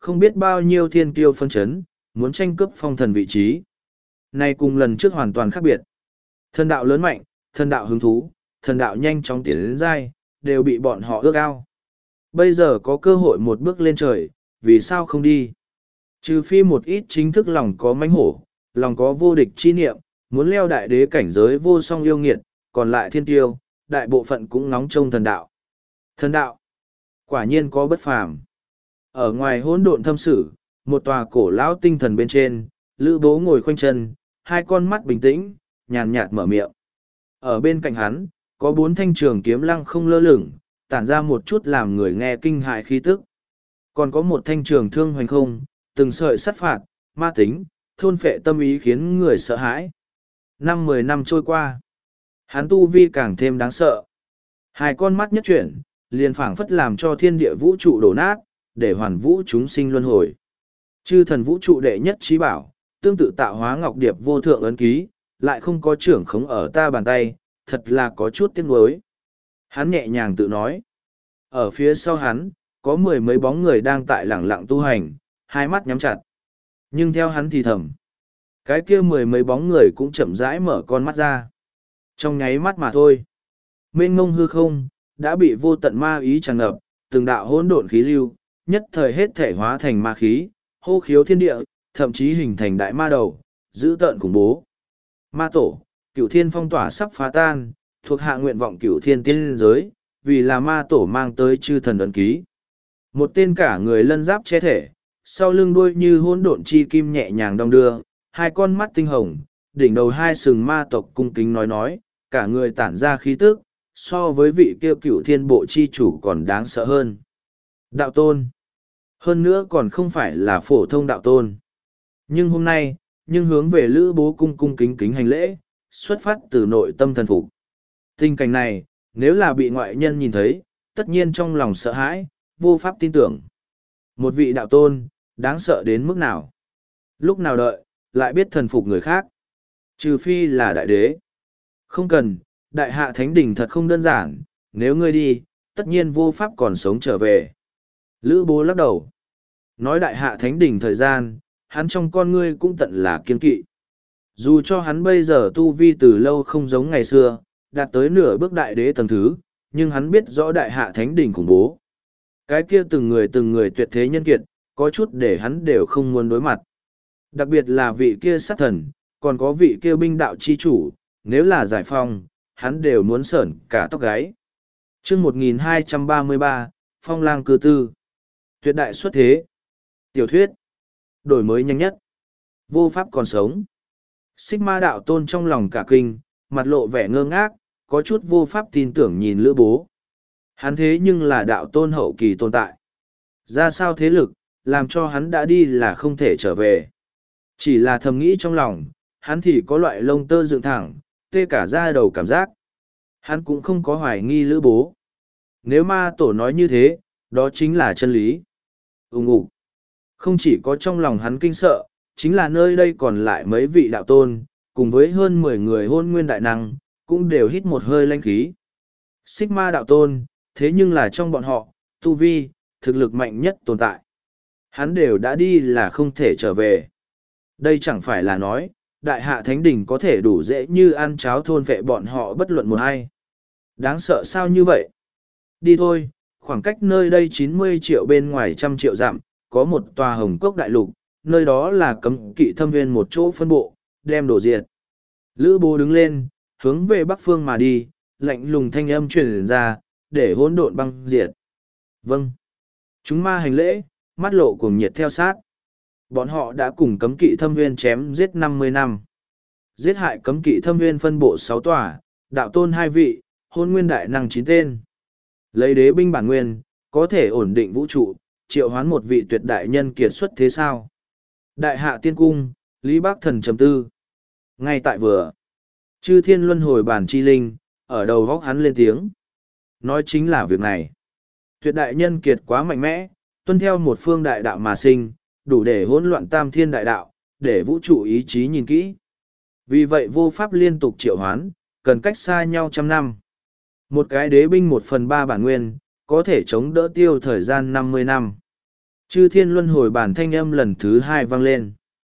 không biết bao nhiêu thiên kiêu phân chấn, muốn tranh cướp phong thần vị trí. Này cùng lần trước hoàn toàn khác biệt. Thần đạo lớn mạnh, thần đạo hứng thú, thần đạo nhanh chóng tiến đến dai, đều bị bọn họ ước ao. Bây giờ có cơ hội một bước lên trời, vì sao không đi? Trừ phi một ít chính thức lòng có mãnh hổ, lòng có vô địch chi niệm, muốn leo đại đế cảnh giới vô song yêu nghiệt, còn lại thiên tiêu, đại bộ phận cũng ngóng trông thần đạo. Thần đạo, quả nhiên có bất phàm. Ở ngoài hỗn độn thâm sử, một tòa cổ lão tinh thần bên trên, Lữ Bố ngồi khoanh chân, hai con mắt bình tĩnh, nhàn nhạt mở miệng. Ở bên cạnh hắn, có bốn thanh trường kiếm lăng không lơ lửng, tản ra một chút làm người nghe kinh hại khí tức. Còn có một thanh trường thương hoành không, từng sợi sát phạt, ma tính, thôn phệ tâm ý khiến người sợ hãi. Năm mười năm trôi qua, hắn tu vi càng thêm đáng sợ. Hai con mắt nhất chuyển, liền phảng phất làm cho thiên địa vũ trụ đổ nát, để hoàn vũ chúng sinh luân hồi. Chư thần vũ trụ đệ nhất trí bảo, tương tự tạo hóa ngọc điệp vô thượng ấn ký, lại không có trưởng khống ở ta bàn tay, thật là có chút tiếc nuối. Hắn nhẹ nhàng tự nói. Ở phía sau hắn, có mười mấy bóng người đang tại lẳng lặng tu hành, hai mắt nhắm chặt. Nhưng theo hắn thì thầm, cái kia mười mấy bóng người cũng chậm rãi mở con mắt ra. Trong nháy mắt mà thôi. Mênh ngông hư không, đã bị vô tận ma ý tràn ngập, từng đạo hỗn độn khí lưu, nhất thời hết thể hóa thành ma khí, hô khiếu thiên địa, thậm chí hình thành đại ma đầu, dữ tợn khủng bố. Ma tổ, cửu thiên phong tỏa sắp phá tan, thuộc hạ nguyện vọng cửu thiên tiên giới, vì là ma tổ mang tới chư thần ấn ký. Một tên cả người lân giáp che thể, sau lưng đuôi như hỗn độn chi kim nhẹ nhàng đong đưa, hai con mắt tinh hồng, đỉnh đầu hai sừng ma tộc cung kính nói nói, cả người tản ra khí tức, so với vị kia cửu thiên bộ chi chủ còn đáng sợ hơn. Đạo tôn. Hơn nữa còn không phải là phổ thông đạo tôn. Nhưng hôm nay, nhưng hướng về Lữ Bố cung cung kính kính hành lễ, xuất phát từ nội tâm thần phục. Tình cảnh này, nếu là bị ngoại nhân nhìn thấy, tất nhiên trong lòng sợ hãi, vô pháp tin tưởng. Một vị đạo tôn, đáng sợ đến mức nào? Lúc nào đợi, lại biết thần phục người khác. Trừ phi là đại đế. Không cần, đại hạ thánh đỉnh thật không đơn giản, nếu ngươi đi, tất nhiên vô pháp còn sống trở về. Lữ Bố lắc đầu. Nói đại hạ thánh đỉnh thời gian, hắn trong con ngươi cũng tận là kiên kỵ. Dù cho hắn bây giờ tu vi từ lâu không giống ngày xưa, đạt tới nửa bước đại đế tầng thứ, nhưng hắn biết rõ đại hạ thánh đỉnh khủng bố. Cái kia từng người từng người tuyệt thế nhân kiệt, có chút để hắn đều không muốn đối mặt. Đặc biệt là vị kia sát thần, còn có vị kia binh đạo chi chủ, nếu là giải phong, hắn đều muốn sởn cả tóc gáy. chương một nghìn hai trăm ba mươi ba, Phong lang cư tư. Tuyệt đại xuất thế. Tiểu thuyết. Đổi mới nhanh nhất. Vô pháp còn sống. Xích ma đạo tôn trong lòng cả kinh, mặt lộ vẻ ngơ ngác, có chút vô pháp tin tưởng nhìn Lữ Bố. Hắn thế nhưng là đạo tôn hậu kỳ tồn tại. Ra sao thế lực, làm cho hắn đã đi là không thể trở về. Chỉ là thầm nghĩ trong lòng, hắn thì có loại lông tơ dựng thẳng, tê cả da đầu cảm giác. Hắn cũng không có hoài nghi Lữ Bố. Nếu ma tổ nói như thế, đó chính là chân lý. Úng ủ. Không chỉ có trong lòng hắn kinh sợ, chính là nơi đây còn lại mấy vị đạo tôn, cùng với hơn mười người hôn nguyên đại năng, cũng đều hít một hơi lanh khí. Xích ma đạo tôn, thế nhưng là trong bọn họ, tu vi, thực lực mạnh nhất tồn tại. Hắn đều đã đi là không thể trở về. Đây chẳng phải là nói, đại hạ thánh đỉnh có thể đủ dễ như ăn cháo thôn vệ bọn họ bất luận một hay. Đáng sợ sao như vậy? Đi thôi, khoảng cách nơi đây chín mươi triệu bên ngoài trăm triệu dặm, có một tòa hồng cốc đại lục, nơi đó là cấm kỵ thâm viên một chỗ phân bộ, đem đổ diệt. Lữ Bố đứng lên, hướng về bắc phương mà đi, lạnh lùng thanh âm truyền ra, để hỗn độn băng diệt. Vâng. Chúng ma hành lễ, mắt lộ cuồng nhiệt theo sát. Bọn họ đã cùng cấm kỵ thâm viên chém giết năm mươi năm. Giết hại cấm kỵ thâm viên phân bộ sáu tòa, đạo tôn hai vị, hôn nguyên đại năng chín tên. Lấy đế binh bản nguyên, có thể ổn định vũ trụ, triệu hoán một vị tuyệt đại nhân kiệt xuất thế sao? Đại hạ tiên cung, Lý Bác Thần trầm tư. Ngay tại vừa, chư thiên luân hồi bản chi linh, ở đầu góc hắn lên tiếng. Nói chính là việc này. Tuyệt đại nhân kiệt quá mạnh mẽ, tuân theo một phương đại đạo mà sinh, đủ để hỗn loạn tam thiên đại đạo, để vũ trụ ý chí nhìn kỹ. Vì vậy vô pháp liên tục triệu hoán, cần cách xa nhau trăm năm. Một cái đế binh một phần ba bản nguyên, có thể chống đỡ tiêu thời gian năm mươi năm. Chư thiên luân hồi bản thanh âm lần thứ hai vang lên.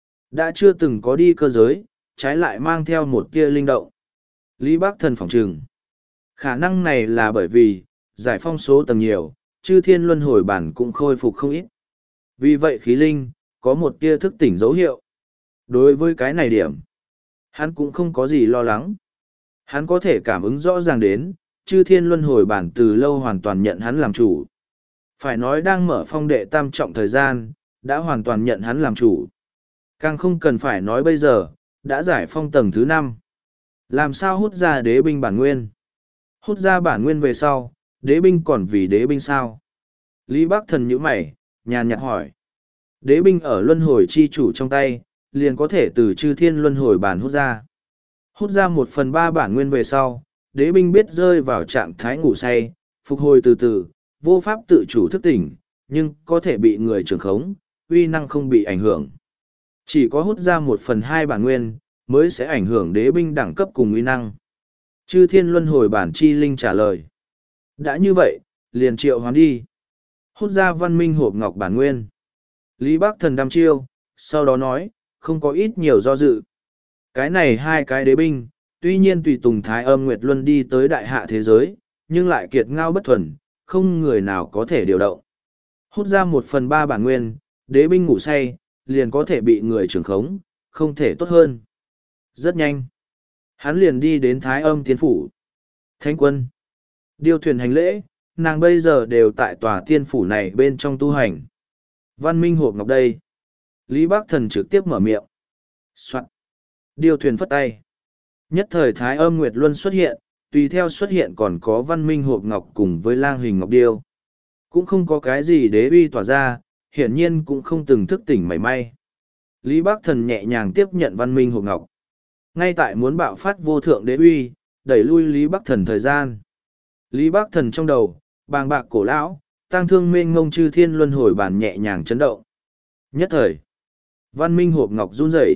Đã chưa từng có đi cơ giới, trái lại mang theo một tia linh động. Lý Bác Thần phỏng trừng. Khả năng này là bởi vì, giải phong số tầng nhiều, chư thiên luân hồi bản cũng khôi phục không ít. Vì vậy khí linh, có một tia thức tỉnh dấu hiệu. Đối với cái này điểm, hắn cũng không có gì lo lắng. Hắn có thể cảm ứng rõ ràng đến, chư thiên luân hồi bản từ lâu hoàn toàn nhận hắn làm chủ. Phải nói đang mở phong đệ tam trọng thời gian, đã hoàn toàn nhận hắn làm chủ. Càng không cần phải nói bây giờ, đã giải phong tầng thứ năm. Làm sao hút ra đế binh bản nguyên? Hút ra bản nguyên về sau, đế binh còn vì đế binh sao? Lý Bác Thần nhíu mày, nhàn nhạt hỏi. Đế binh ở luân hồi chi chủ trong tay, liền có thể từ chư thiên luân hồi bản hút ra. Hút ra một phần ba bản nguyên về sau, đế binh biết rơi vào trạng thái ngủ say, phục hồi từ từ, vô pháp tự chủ thức tỉnh, nhưng có thể bị người trường khống, uy năng không bị ảnh hưởng. Chỉ có hút ra một phần hai bản nguyên, mới sẽ ảnh hưởng đế binh đẳng cấp cùng uy năng. Chư thiên luân hồi bản chi linh trả lời. Đã như vậy, liền triệu hoán đi. Hút ra văn minh hộp ngọc bản nguyên. Lý Bác Thần đăm chiêu, sau đó nói, không có ít nhiều do dự. Cái này hai cái đế binh, tuy nhiên tùy tùng Thái Âm Nguyệt Luân đi tới đại hạ thế giới, nhưng lại kiệt ngao bất thuần, không người nào có thể điều động. Hút ra một phần ba bản nguyên, đế binh ngủ say, liền có thể bị người trưởng khống, không thể tốt hơn. Rất nhanh. Hắn liền đi đến Thái Âm Tiên Phủ. Thánh quân. Điêu thuyền hành lễ, nàng bây giờ đều tại tòa tiên phủ này bên trong tu hành. Văn minh hộp ngọc đây. Lý Bác Thần trực tiếp mở miệng. Soạn. Điêu thuyền phất tay. Nhất thời Thái Âm Nguyệt Luân xuất hiện, tùy theo xuất hiện còn có văn minh hộp ngọc cùng với lang hình ngọc điêu. Cũng không có cái gì đế uy tỏa ra, hiển nhiên cũng không từng thức tỉnh mảy may. Lý Bác Thần nhẹ nhàng tiếp nhận văn minh hộp ngọc. Ngay tại muốn bạo phát vô thượng đế uy, đẩy lui Lý Bác Thần thời gian. Lý Bác Thần trong đầu, bàng bạc cổ lão, tang thương mênh ngông chư thiên luân hồi bản nhẹ nhàng chấn động. Nhất thời, văn minh hộp ngọc run rẩy,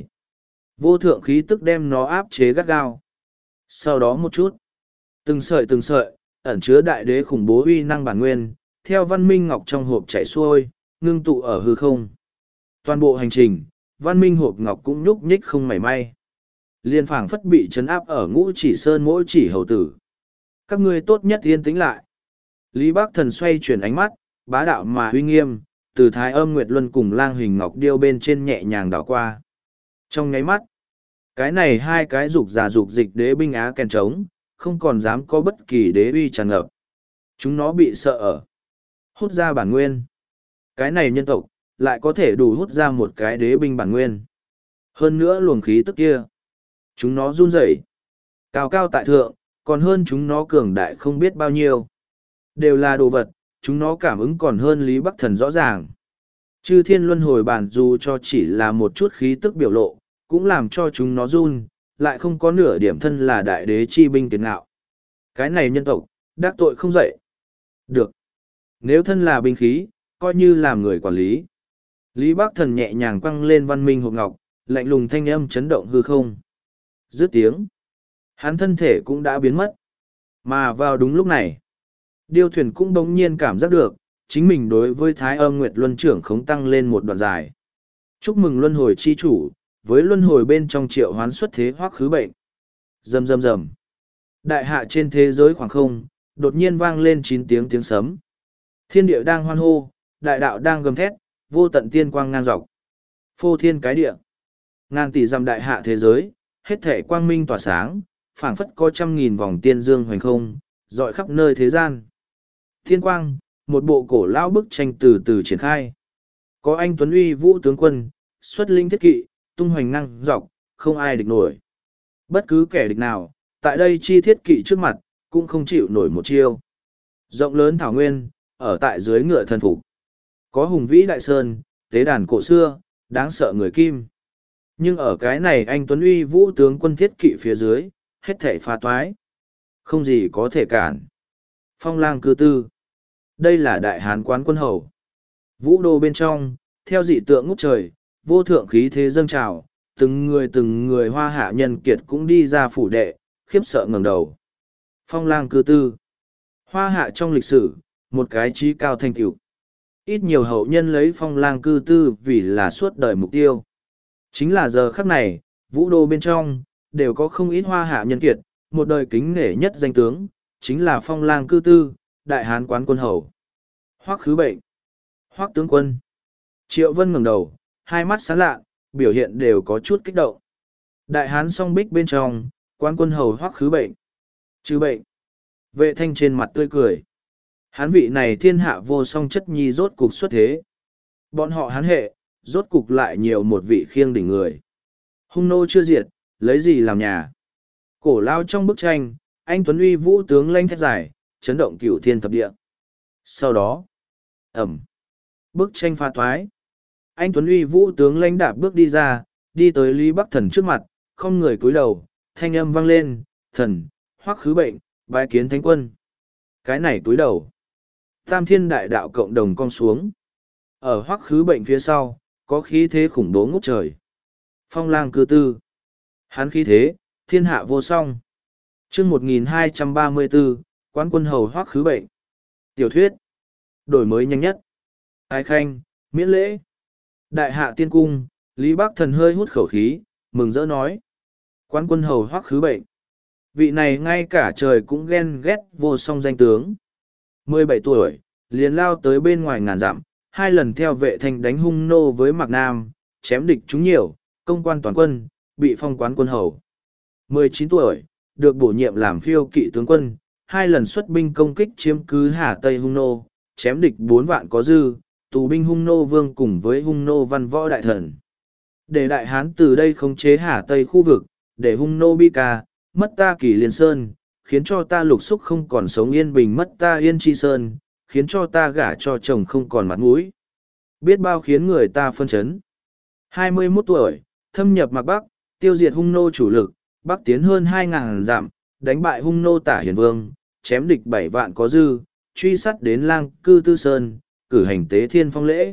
vô thượng khí tức đem nó áp chế gắt gao. Sau đó một chút, từng sợi từng sợi, ẩn chứa đại đế khủng bố uy năng bản nguyên, theo văn minh ngọc trong hộp chảy xuôi, ngưng tụ ở hư không. Toàn bộ hành trình, văn minh hộp ngọc cũng nhúc nhích không mảy may. Liên phảng phất bị chấn áp ở ngũ chỉ sơn mỗi chỉ hầu tử. Các ngươi tốt nhất yên tĩnh lại. Lý Bác Thần xoay chuyển ánh mắt, bá đạo mà uy nghiêm, từ Thái Âm Nguyệt Luân cùng lang hình ngọc điêu bên trên nhẹ nhàng đảo qua. Trong nháy mắt, cái này hai cái dục giả dục dịch đế binh á kèn trống, không còn dám có bất kỳ đế uy tràn ngập. Chúng nó bị sợ ở. Hút ra bản nguyên. Cái này nhân tộc, lại có thể đủ hút ra một cái đế binh bản nguyên. Hơn nữa luồng khí tức kia. Chúng nó run rẩy, cao cao tại thượng, còn hơn chúng nó cường đại không biết bao nhiêu. Đều là đồ vật, chúng nó cảm ứng còn hơn Lý Bắc Thần rõ ràng. Chư thiên luân hồi bản dù cho chỉ là một chút khí tức biểu lộ, cũng làm cho chúng nó run, lại không có nửa điểm thân là đại đế chi binh tiền ngạo. Cái này nhân tộc, đắc tội không dậy. Được. Nếu thân là binh khí, coi như làm người quản lý. Lý Bắc Thần nhẹ nhàng quăng lên văn minh hộp ngọc, lạnh lùng thanh âm chấn động hư không. Dứt tiếng. Hắn thân thể cũng đã biến mất. Mà vào đúng lúc này, điêu thuyền cũng đống nhiên cảm giác được, chính mình đối với Thái Âm Nguyệt Luân trưởng khống tăng lên một đoạn dài. Chúc mừng luân hồi chi chủ, với luân hồi bên trong triệu hoán xuất thế hoắc khứ bệnh. Rầm rầm rầm. Đại hạ trên thế giới khoảng không, đột nhiên vang lên chín tiếng tiếng sấm. Thiên địa đang hoan hô, đại đạo đang gầm thét, vô tận tiên quang ngang dọc. Phô thiên cái địa. Ngàn tỷ dặm đại hạ thế giới, hết thể quang minh tỏa sáng, phảng phất có trăm nghìn vòng tiên dương hoành không, dọi khắp nơi thế gian. Thiên quang, một bộ cổ lão bức tranh từ từ triển khai. Có anh Tuấn Uy vũ tướng quân, xuất linh thiết kỵ, tung hoành năng dọc, không ai địch nổi. Bất cứ kẻ địch nào, tại đây chi thiết kỵ trước mặt, cũng không chịu nổi một chiêu. Rộng lớn thảo nguyên, ở tại dưới ngựa thần phục. Có hùng vĩ đại sơn, tế đàn cổ xưa, đáng sợ người kim. Nhưng ở cái này anh Tuấn Uy vũ tướng quân thiết kỵ phía dưới, hết thể phá toái. Không gì có thể cản. Phong lang cư tư. Đây là đại hán quán quân hầu. Vũ đô bên trong, theo dị tượng ngút trời, vô thượng khí thế dâng trào, từng người từng người hoa hạ nhân kiệt cũng đi ra phủ đệ, khiếp sợ ngẩng đầu. Phong lang cư tư. Hoa hạ trong lịch sử, một cái trí cao thành tựu. Ít nhiều hậu nhân lấy phong lang cư tư vì là suốt đời mục tiêu. Chính là giờ khắc này, vũ đô bên trong, đều có không ít hoa hạ nhân kiệt, một đời kính nể nhất danh tướng, chính là phong lang cư tư, đại hán quán quân hầu. Hoắc khứ bệnh, Hoắc tướng quân. Triệu Vân ngẩng đầu, hai mắt sáng lạ, biểu hiện đều có chút kích động. Đại hán song bích bên trong, quán quân hầu Hoắc khứ bệnh. Trừ bệnh. Vệ thanh trên mặt tươi cười. Hán vị này thiên hạ vô song chất nhi rốt cục xuất thế. Bọn họ hán hệ, rốt cục lại nhiều một vị khiêng đỉnh người. Hung nô chưa diệt, lấy gì làm nhà. Cổ lao trong bức tranh, anh Tuấn Uy vũ tướng lanh thét dài, chấn động cửu thiên thập địa. Sau đó, ẩm, bức tranh pha thoái. Anh Tuấn Uy vũ tướng lãnh đạp bước đi ra, đi tới Lý Bắc Thần trước mặt, không người cúi đầu, thanh âm vang lên, thần, Hoắc khứ bệnh, bái kiến thánh quân. Cái này cúi đầu. Tam thiên đại đạo cộng đồng cong xuống. Ở Hoắc khứ bệnh phía sau, có khí thế khủng bố ngút trời. Phong lang cư tư. Hán khí thế, thiên hạ vô song. chương một nghìn hai trăm ba mươi bốn, quán quân hầu Hoắc khứ bệnh. Tiểu thuyết. Đổi mới nhanh nhất. Ái khanh, miễn lễ. Đại hạ tiên cung, Lý Bắc Thần hơi hút khẩu khí, mừng rỡ nói. Quán quân hầu Hoắc khứ bệnh. Vị này ngay cả trời cũng ghen ghét vô song danh tướng. mười bảy tuổi, liền lao tới bên ngoài ngàn dặm, hai lần theo vệ thanh đánh hung nô với Mạc Nam, chém địch chúng nhiều, công quan toàn quân, bị phong quán quân hầu. mười chín tuổi, được bổ nhiệm làm phiêu kỵ tướng quân, hai lần xuất binh công kích chiếm cứ Hà Tây hung nô, chém địch bốn vạn có dư, tù binh hung nô vương cùng với hung nô văn võ đại thần. Để đại hán từ đây khống chế Hà Tây khu vực, để hung nô bi ca, mất ta kỳ liên sơn, khiến cho ta lục xúc không còn sống yên bình, mất ta yên chi sơn, khiến cho ta gả cho chồng không còn mặt mũi. Biết bao khiến người ta phân chấn. hai mươi mốt tuổi, thâm nhập Mạc Bắc, tiêu diệt hung nô chủ lực, Bắc tiến hơn hai ngàn dặm, đánh bại hung nô Tả Hiền Vương, chém địch bảy vạn có dư, truy sát đến lang cư tư sơn, cử hành tế thiên phong lễ.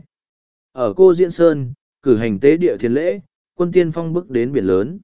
Ở Cô Diễn Sơn, cử hành tế địa thiên lễ, quân tiên phong bước đến biển lớn.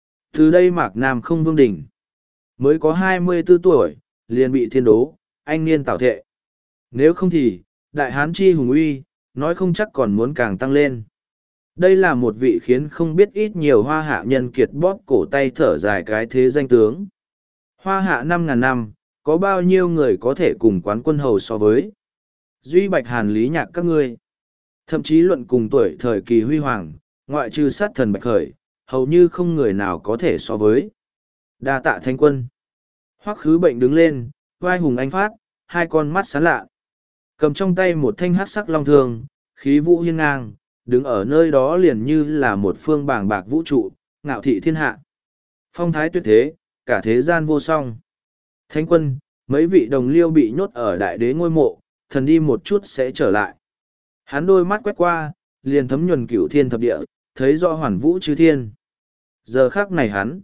Từ đây Mạc Nam không vương đỉnh. Mới có hai mươi tư tuổi, liền bị thiên đố, anh niên tảo thệ. Nếu không thì, đại hán chi hùng uy, nói không chắc còn muốn càng tăng lên. Đây là một vị khiến không biết ít nhiều hoa hạ nhân kiệt bóp cổ tay thở dài cái thế danh tướng. Hoa hạ năm ngàn năm, có bao nhiêu người có thể cùng quán quân hầu so với. Duy Bạch Hàn Lý Nhạc các ngươi. Thậm chí luận cùng tuổi thời kỳ huy hoàng, ngoại trừ sát thần Bạch Khởi, hầu như không người nào có thể so với. Đa tạ thánh quân. Hoắc khứ bệnh đứng lên, vai hùng anh phát, hai con mắt sáng lạ. Cầm trong tay một thanh hắc sắc long thương, khí vũ hiên ngang, đứng ở nơi đó liền như là một phương bảng bạc vũ trụ, ngạo thị thiên hạ. Phong thái tuyệt thế, cả thế gian vô song. Thánh quân, mấy vị đồng liêu bị nhốt ở đại đế ngôi mộ, thần đi một chút sẽ trở lại. Hắn đôi mắt quét qua, liền thấm nhuần cửu thiên thập địa, thấy rõ hoàn vũ chư thiên. Giờ khác này hắn,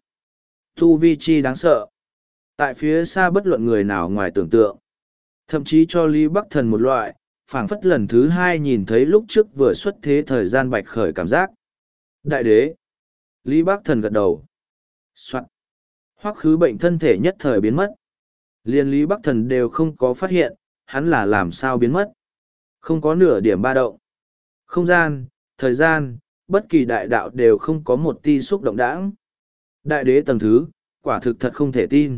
tu vi chi đáng sợ. Tại phía xa bất luận người nào ngoài tưởng tượng. Thậm chí cho Lý Bắc Thần một loại, phảng phất lần thứ hai nhìn thấy lúc trước vừa xuất thế thời gian Bạch Khởi cảm giác. Đại đế. Lý Bắc Thần gật đầu. Soạn. Hoắc khứ bệnh thân thể nhất thời biến mất. Liên Lý Bắc Thần đều không có phát hiện, hắn là làm sao biến mất. Không có nửa điểm ba động. Không gian, thời gian, bất kỳ đại đạo đều không có một ti xúc động đãng. Đại đế tầng thứ, quả thực thật không thể tin.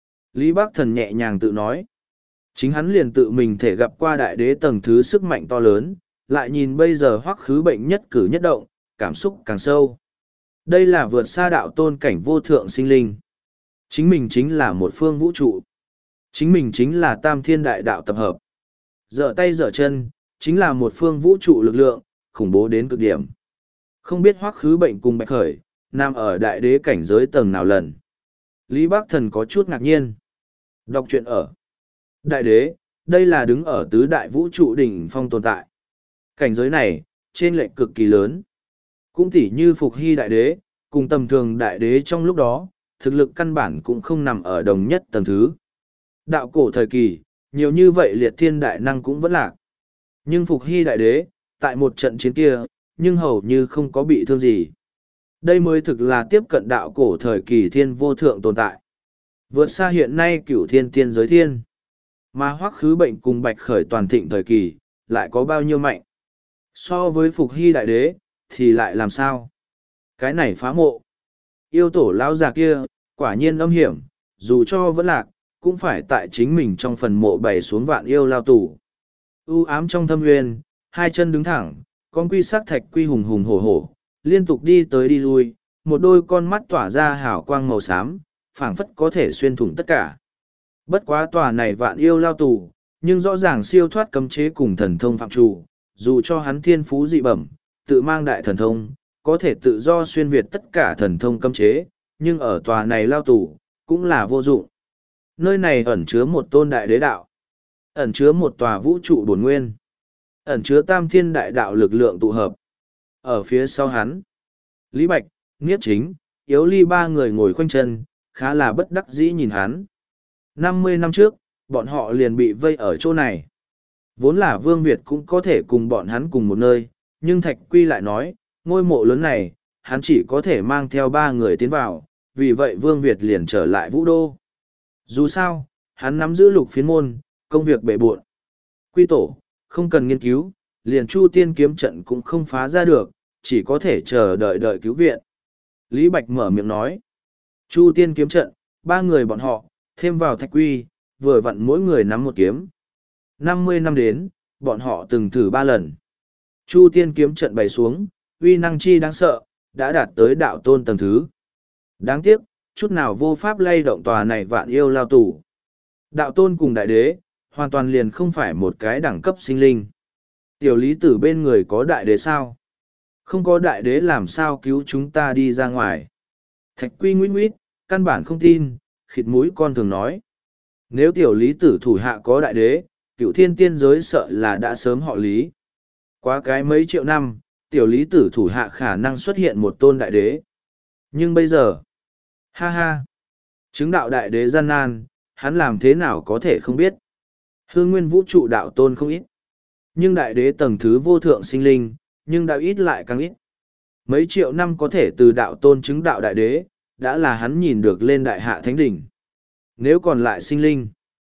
Lý Bắc Thần nhẹ nhàng tự nói. Chính hắn liền tự mình thể gặp qua đại đế tầng thứ sức mạnh to lớn, lại nhìn bây giờ Hoắc khứ bệnh nhất cử nhất động, cảm xúc càng sâu. Đây là vượt xa đạo tôn cảnh vô thượng sinh linh. Chính mình chính là một phương vũ trụ. Chính mình chính là tam thiên đại đạo tập hợp. Giở tay giở chân, chính là một phương vũ trụ lực lượng, khủng bố đến cực điểm. Không biết Hoắc khứ bệnh cùng Bạch Khởi, nằm ở đại đế cảnh giới tầng nào lần. Lý Bắc Thần có chút ngạc nhiên. Đọc truyện ở đại đế, đây là đứng ở tứ đại vũ trụ đỉnh phong tồn tại. Cảnh giới này, trên lệnh cực kỳ lớn. Cũng tỉ như Phục Hy đại đế, cùng tầm thường đại đế trong lúc đó, thực lực căn bản cũng không nằm ở đồng nhất tầng thứ. Đạo cổ thời kỳ, nhiều như vậy liệt thiên đại năng cũng vẫn lạc. Nhưng Phục Hy đại đế, tại một trận chiến kia, nhưng hầu như không có bị thương gì. Đây mới thực là tiếp cận đạo cổ thời kỳ thiên vô thượng tồn tại. Vượt xa hiện nay cửu thiên tiên giới thiên. Mà Hoắc khứ bệnh cùng Bạch Khởi toàn thịnh thời kỳ, lại có bao nhiêu mạnh. So với Phục Hy đại đế, thì lại làm sao? Cái này phá mộ. Yêu tổ lão già kia, quả nhiên âm hiểm, dù cho vẫn lạc, cũng phải tại chính mình trong phần mộ bày xuống vạn yêu lao tù. U ám trong thâm nguyên, hai chân đứng thẳng, con quy sắc thạch quy hùng hùng hổ hổ, liên tục đi tới đi lui, một đôi con mắt tỏa ra hào quang màu xám, phảng phất có thể xuyên thủng tất cả. Bất quá tòa này vạn yêu lao tù, nhưng rõ ràng siêu thoát cấm chế cùng thần thông phạm trù, dù cho hắn thiên phú dị bẩm, tự mang đại thần thông, có thể tự do xuyên việt tất cả thần thông cấm chế, nhưng ở tòa này lao tù, cũng là vô dụng. Nơi này ẩn chứa một tôn đại đế đạo, ẩn chứa một tòa vũ trụ bổn nguyên, ẩn chứa tam thiên đại đạo lực lượng tụ hợp. Ở phía sau hắn, Lý Bạch, Niếp Chính, Yếu Ly ba người ngồi khoanh chân, khá là bất đắc dĩ nhìn hắn. Năm mươi năm trước, bọn họ liền bị vây ở chỗ này. Vốn là Vương Việt cũng có thể cùng bọn hắn cùng một nơi, nhưng Thạch Quy lại nói, ngôi mộ lớn này, hắn chỉ có thể mang theo ba người tiến vào, vì vậy Vương Việt liền trở lại Vũ Đô. Dù sao, hắn nắm giữ lục phiến môn, công việc bể bộn. Quy tổ, không cần nghiên cứu, liền Chu Tiên kiếm trận cũng không phá ra được, chỉ có thể chờ đợi đợi cứu viện. Lý Bạch mở miệng nói, Chu Tiên kiếm trận, ba người bọn họ, thêm vào Thạch Quy, vừa vặn mỗi người nắm một kiếm. Năm mươi năm đến, bọn họ từng thử ba lần. Chu Tiên kiếm trận bày xuống, uy năng chi đáng sợ, đã đạt tới đạo tôn tầng thứ. Đáng tiếc, chút nào vô pháp lay động tòa này vạn yêu lao tù. Đạo tôn cùng đại đế, hoàn toàn liền không phải một cái đẳng cấp sinh linh. Tiểu lý tử bên người có đại đế sao? Không có đại đế làm sao cứu chúng ta đi ra ngoài? Thạch Quy nguyết nguyết, căn bản không tin, khịt mũi con thường nói. Nếu tiểu lý tử thủ hạ có đại đế, cựu thiên tiên giới sợ là đã sớm họ lý. Quá cái mấy triệu năm, tiểu lý tử thủ hạ khả năng xuất hiện một tôn đại đế. Nhưng bây giờ, ha ha, chứng đạo đại đế gian nan, hắn làm thế nào có thể không biết. Hương nguyên vũ trụ đạo tôn không ít. Nhưng đại đế tầng thứ vô thượng sinh linh, nhưng đạo ít lại càng ít. Mấy triệu năm có thể từ đạo tôn chứng đạo đại đế, đã là hắn nhìn được lên đại hạ thánh đỉnh. Nếu còn lại sinh linh,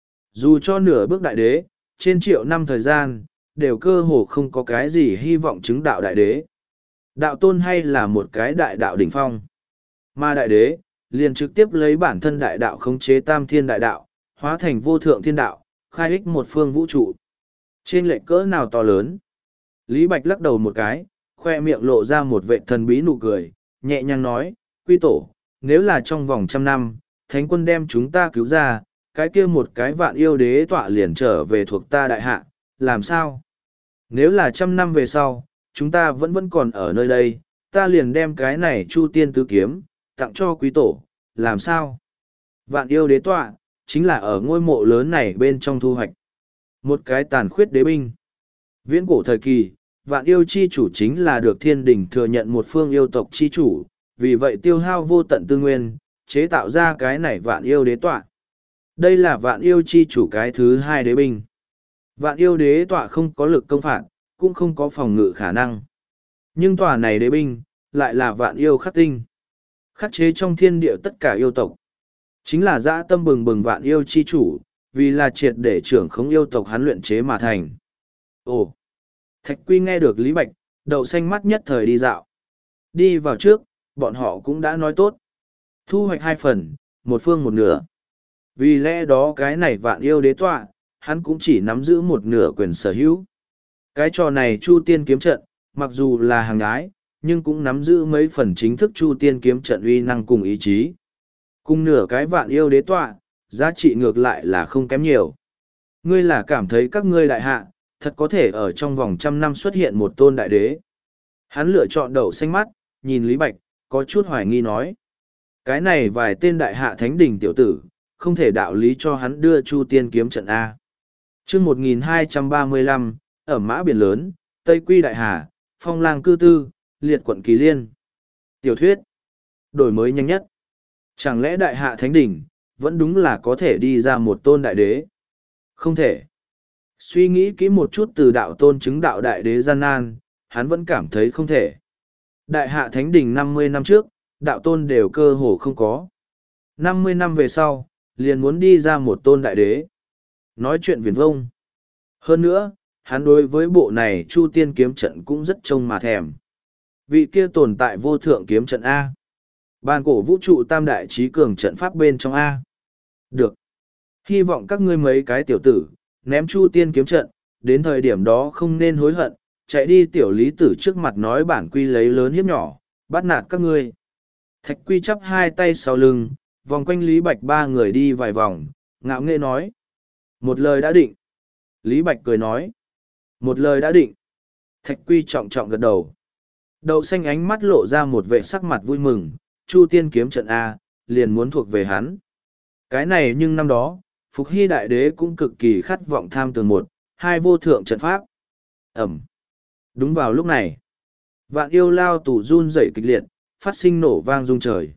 dù cho nửa bước đại đế, trên triệu năm thời gian, đều cơ hồ không có cái gì hy vọng chứng đạo đại đế. Đạo tôn hay là một cái đại đạo đỉnh phong. Mà đại đế, liền trực tiếp lấy bản thân đại đạo khống chế tam thiên đại đạo, hóa thành vô thượng thiên đạo, khai ích một phương vũ trụ. Trên lệch cỡ nào to lớn. Lý Bạch lắc đầu một cái, khoe miệng lộ ra một vệ thần bí nụ cười, nhẹ nhàng nói, Quy tổ, nếu là trong vòng trăm năm, thánh quân đem chúng ta cứu ra, cái kia một cái vạn yêu đế tọa liền trở về thuộc ta đại hạ, làm sao? Nếu là trăm năm về sau, chúng ta vẫn vẫn còn ở nơi đây, ta liền đem cái này Chu Tiên tứ kiếm, tặng cho quý tổ, làm sao? Vạn yêu đế tọa, chính là ở ngôi mộ lớn này bên trong thu hoạch. Một cái tàn khuyết đế binh. Viễn cổ thời kỳ, vạn yêu chi chủ chính là được thiên đình thừa nhận một phương yêu tộc chi chủ, vì vậy tiêu hao vô tận tư nguyên, chế tạo ra cái này vạn yêu đế tọa. Đây là vạn yêu chi chủ cái thứ hai đế binh. Vạn yêu đế tọa không có lực công phạt, cũng không có phòng ngự khả năng. Nhưng tòa này đế binh, lại là vạn yêu khắc tinh. Khắc chế trong thiên địa tất cả yêu tộc. Chính là dã tâm bừng bừng vạn yêu chi chủ, vì là triệt để trưởng khống yêu tộc hắn luyện chế mà thành. Ồ! Thạch Quy nghe được Lý Bạch, đậu xanh mắt nhất thời đi dạo. Đi vào trước, bọn họ cũng đã nói tốt. Thu hoạch hai phần, một phương một nửa. Vì lẽ đó cái này vạn yêu đế tọa, hắn cũng chỉ nắm giữ một nửa quyền sở hữu. Cái trò này Chu Tiên kiếm trận, mặc dù là hàng ái, nhưng cũng nắm giữ mấy phần chính thức Chu Tiên kiếm trận uy năng cùng ý chí. Cùng nửa cái vạn yêu đế tọa, giá trị ngược lại là không kém nhiều. Ngươi là cảm thấy các ngươi đại hạ, thật có thể ở trong vòng trăm năm xuất hiện một tôn đại đế. Hắn lựa chọn đậu xanh mắt, nhìn Lý Bạch, có chút hoài nghi nói. Cái này vài tên đại hạ thánh đình tiểu tử, không thể đạo lý cho hắn đưa Chu Tiên kiếm trận A. chương một nghìn hai trăm ba mươi lăm, ở mã biển lớn, Tây Quy Đại Hà, Phong Lang Cư Tư, Liệt Quận Kỳ Liên. Tiểu thuyết, đổi mới nhanh nhất. Chẳng lẽ đại hạ thánh đỉnh, vẫn đúng là có thể đi ra một tôn đại đế? Không thể. Suy nghĩ kỹ một chút từ đạo tôn chứng đạo đại đế gian nan, hắn vẫn cảm thấy không thể. Đại hạ thánh đỉnh năm mươi năm trước, đạo tôn đều cơ hồ không có. năm mươi năm về sau, liền muốn đi ra một tôn đại đế. Nói chuyện viển vông. Hơn nữa, hắn đối với bộ này Chu Tiên kiếm trận cũng rất trông mà thèm. Vị kia tồn tại vô thượng kiếm trận A. Bàn cổ vũ trụ tam đại trí cường trận pháp bên trong A. Được. Hy vọng các ngươi mấy cái tiểu tử, ném Chu Tiên kiếm trận, đến thời điểm đó không nên hối hận, chạy đi tiểu lý tử trước mặt nói bản quy lấy lớn hiếp nhỏ, bắt nạt các ngươi. Thạch quy chắp hai tay sau lưng, vòng quanh Lý Bạch ba người đi vài vòng, ngạo nghễ nói. Một lời đã định. Lý Bạch cười nói. Một lời đã định. Thạch quy trọng trọng gật đầu. Đậu xanh ánh mắt lộ ra một vệ sắc mặt vui mừng, Chu Tiên kiếm trận A, liền muốn thuộc về hắn. Cái này nhưng năm đó, Phục Hy Đại Đế cũng cực kỳ khát vọng tham tường một, hai vô thượng trận pháp. Ẩm. Đúng vào lúc này, vạn yêu lao tù run rẩy kịch liệt, phát sinh nổ vang rung trời.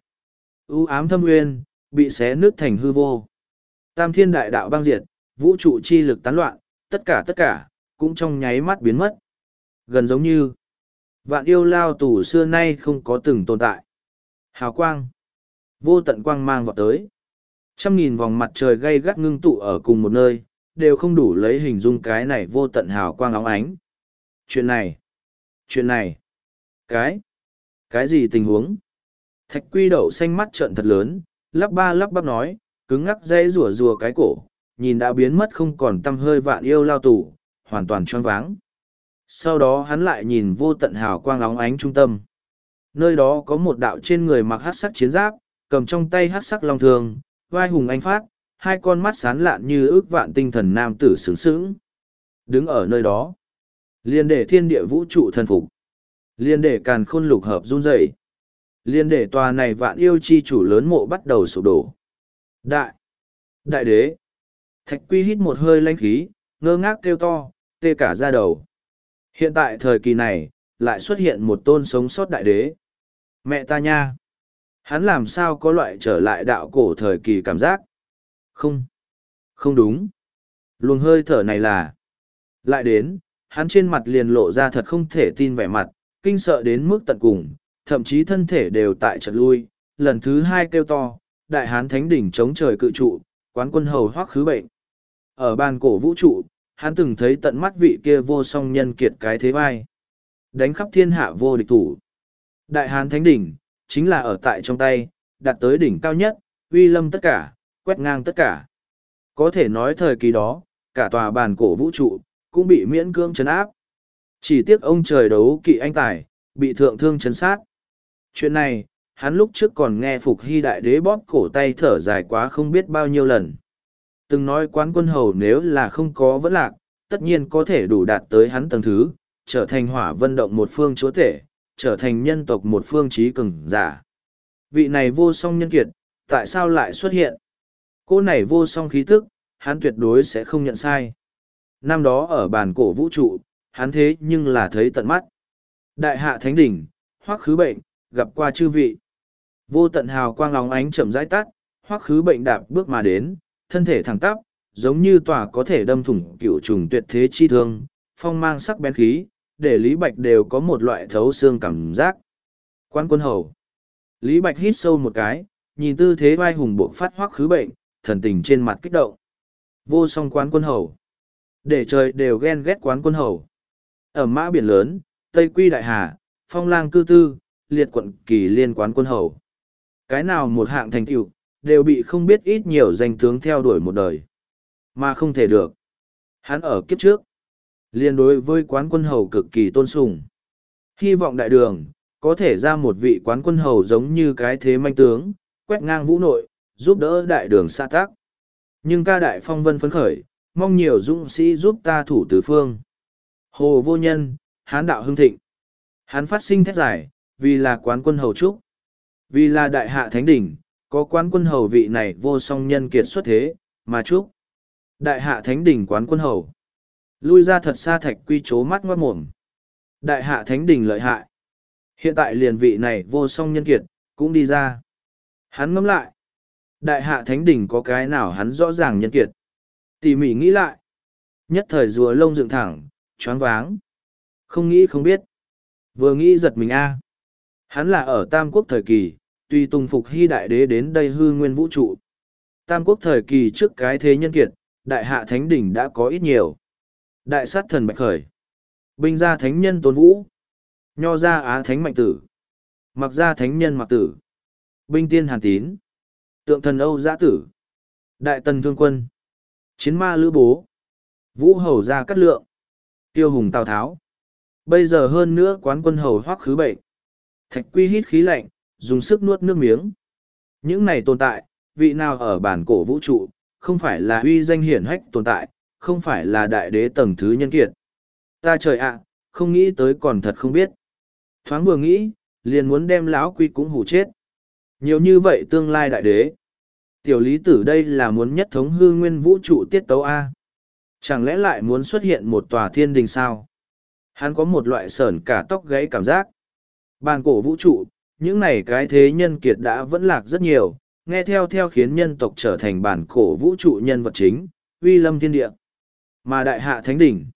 U ám thâm nguyên, bị xé nứt thành hư vô. Tam thiên đại đạo băng diệt, vũ trụ chi lực tán loạn, tất cả tất cả, cũng trong nháy mắt biến mất. Gần giống như, vạn yêu lao tù xưa nay không có từng tồn tại. Hào quang, vô tận quang mang vọt tới. Trăm nghìn vòng mặt trời gay gắt ngưng tụ ở cùng một nơi, đều không đủ lấy hình dung cái này vô tận hào quang óng ánh. Chuyện này, chuyện này, cái, cái gì tình huống? Thạch quy đậu xanh mắt trợn thật lớn, lắp ba lắp bắp nói, cứng ngắc dây rùa rùa cái cổ, nhìn đã biến mất không còn tăm hơi vạn yêu lao tù, hoàn toàn choáng váng. Sau đó hắn lại nhìn vô tận hào quang óng ánh trung tâm. Nơi đó có một đạo trên người mặc hắc sắc chiến giáp, cầm trong tay hắc sắc long thường, vai hùng anh phát, hai con mắt sán lạn như ước vạn tinh thần nam tử sướng sướng. Đứng ở nơi đó, liền để thiên địa vũ trụ thần phục, liền để càn khôn lục hợp run rẩy, liền để tòa này vạn yêu chi chủ lớn mộ bắt đầu sụp đổ. Đại, đại đế, Thạch quy hít một hơi lanh khí, ngơ ngác kêu to, tê cả da đầu. Hiện tại thời kỳ này, lại xuất hiện một tôn sống sót đại đế. Mẹ ta nha! Hắn làm sao có loại trở lại đạo cổ thời kỳ cảm giác? Không, không đúng. Luồng hơi thở này là... Lại đến, hắn trên mặt liền lộ ra thật không thể tin vẻ mặt, kinh sợ đến mức tận cùng, thậm chí thân thể đều tại chợt lui. Lần thứ hai kêu to, đại hán thánh đỉnh chống trời cự trụ, quán quân hầu hoắc khứ bệnh. Ở bàn cổ vũ trụ, hắn từng thấy tận mắt vị kia vô song nhân kiệt cái thế vai. Đánh khắp thiên hạ vô địch thủ. Đại hán thánh đỉnh, chính là ở tại trong tay, đạt tới đỉnh cao nhất, uy lâm tất cả, quét ngang tất cả. Có thể nói thời kỳ đó, cả tòa bàn cổ vũ trụ, cũng bị miễn cưỡng chấn áp. Chỉ tiếc ông trời đấu kỵ anh tài, bị thượng thương chấn sát. Chuyện này, hắn lúc trước còn nghe Phục Hy Đại Đế bóp cổ tay thở dài quá không biết bao nhiêu lần. Từng nói quán quân hầu nếu là không có vẫn lạc, tất nhiên có thể đủ đạt tới hắn tầng thứ, trở thành hỏa vân động một phương chúa tể, trở thành nhân tộc một phương trí cường giả. Vị này vô song nhân kiệt, tại sao lại xuất hiện? Cô này vô song khí tức, hắn tuyệt đối sẽ không nhận sai. Năm đó ở bàn cổ vũ trụ, hắn thế nhưng là thấy tận mắt. Đại hạ thánh đỉnh, hoắc khứ bệnh, gặp qua chư vị. Vô tận hào quang óng ánh chậm rãi tắt, hoắc khứ bệnh đạp bước mà đến, thân thể thẳng tắp, giống như tòa có thể đâm thủng cựu trùng tuyệt thế chi thương, phong mang sắc bén khí, để Lý Bạch đều có một loại thấu xương cảm giác. Quan quân hầu. Lý Bạch hít sâu một cái, nhìn tư thế vai hùng buộc phát hoắc khứ bệnh, thần tình trên mặt kích động. Vô song quán quân hầu. Để trời đều ghen ghét quán quân hầu. Ở mã biển lớn, Tây Quy Đại Hà, Phong Lang Cư Tư, liệt quận kỳ liên quán quân hầu. Cái nào một hạng thành tựu đều bị không biết ít nhiều danh tướng theo đuổi một đời. Mà không thể được. Hắn ở kiếp trước. Liên đối với quán quân hầu cực kỳ tôn sùng. Hy vọng đại đường, có thể ra một vị quán quân hầu giống như cái thế manh tướng, quét ngang vũ nội, giúp đỡ đại đường xa tác. Nhưng ca đại phong vân phấn khởi, mong nhiều dũng sĩ giúp ta thủ tứ phương. Hồ vô nhân, hán đạo hưng thịnh. Hắn phát sinh thét giải, vì là quán quân hầu trúc. Vì là đại hạ thánh đỉnh, có quán quân hầu vị này vô song nhân kiệt xuất thế, mà trúc. Đại hạ thánh đỉnh quán quân hầu. Lui ra thật xa Thạch quy chố mắt ngoát mồm. Đại hạ thánh đỉnh lợi hại. Hiện tại liền vị này vô song nhân kiệt, cũng đi ra. Hắn ngẫm lại. Đại hạ thánh đỉnh có cái nào hắn rõ ràng nhân kiệt. Tỉ mỉ nghĩ lại. Nhất thời rùa lông dựng thẳng, choáng váng. Không nghĩ không biết. Vừa nghĩ giật mình a. Hắn là ở Tam Quốc thời kỳ, tùy tùng Phục Hy Đại Đế đến đây hư nguyên vũ trụ. Tam Quốc thời kỳ trước cái thế nhân kiệt, đại hạ thánh đỉnh đã có ít nhiều. Đại sát thần bạch khởi. Binh gia thánh nhân tôn vũ. Nho gia á thánh mạnh tử. Mặc gia thánh nhân mặc tử. Binh tiên hàn tín. Tượng thần âu giã tử. Đại tần thương quân. Chiến ma lữ bố. Vũ hầu gia cát lượng. Tiêu hùng tào tháo. Bây giờ hơn nữa quán quân hầu hoắc khứ bệnh. Thạch quy hít khí lạnh, dùng sức nuốt nước miếng. Những này tồn tại, vị nào ở bản cổ vũ trụ, không phải là uy danh hiển hách tồn tại, không phải là đại đế tầng thứ nhân kiệt. Ta trời ạ, không nghĩ tới còn thật không biết. Thoáng vừa nghĩ, liền muốn đem lão quy cũng hủ chết. Nhiều như vậy tương lai đại đế. Tiểu lý tử đây là muốn nhất thống hư nguyên vũ trụ tiết tấu A. Chẳng lẽ lại muốn xuất hiện một tòa thiên đình sao? Hắn có một loại sởn cả tóc gáy cảm giác. Bàn cổ vũ trụ, những này cái thế nhân kiệt đã vẫn lạc rất nhiều, nghe theo theo khiến nhân tộc trở thành bản cổ vũ trụ nhân vật chính, uy lâm thiên địa. Mà đại hạ thánh đỉnh,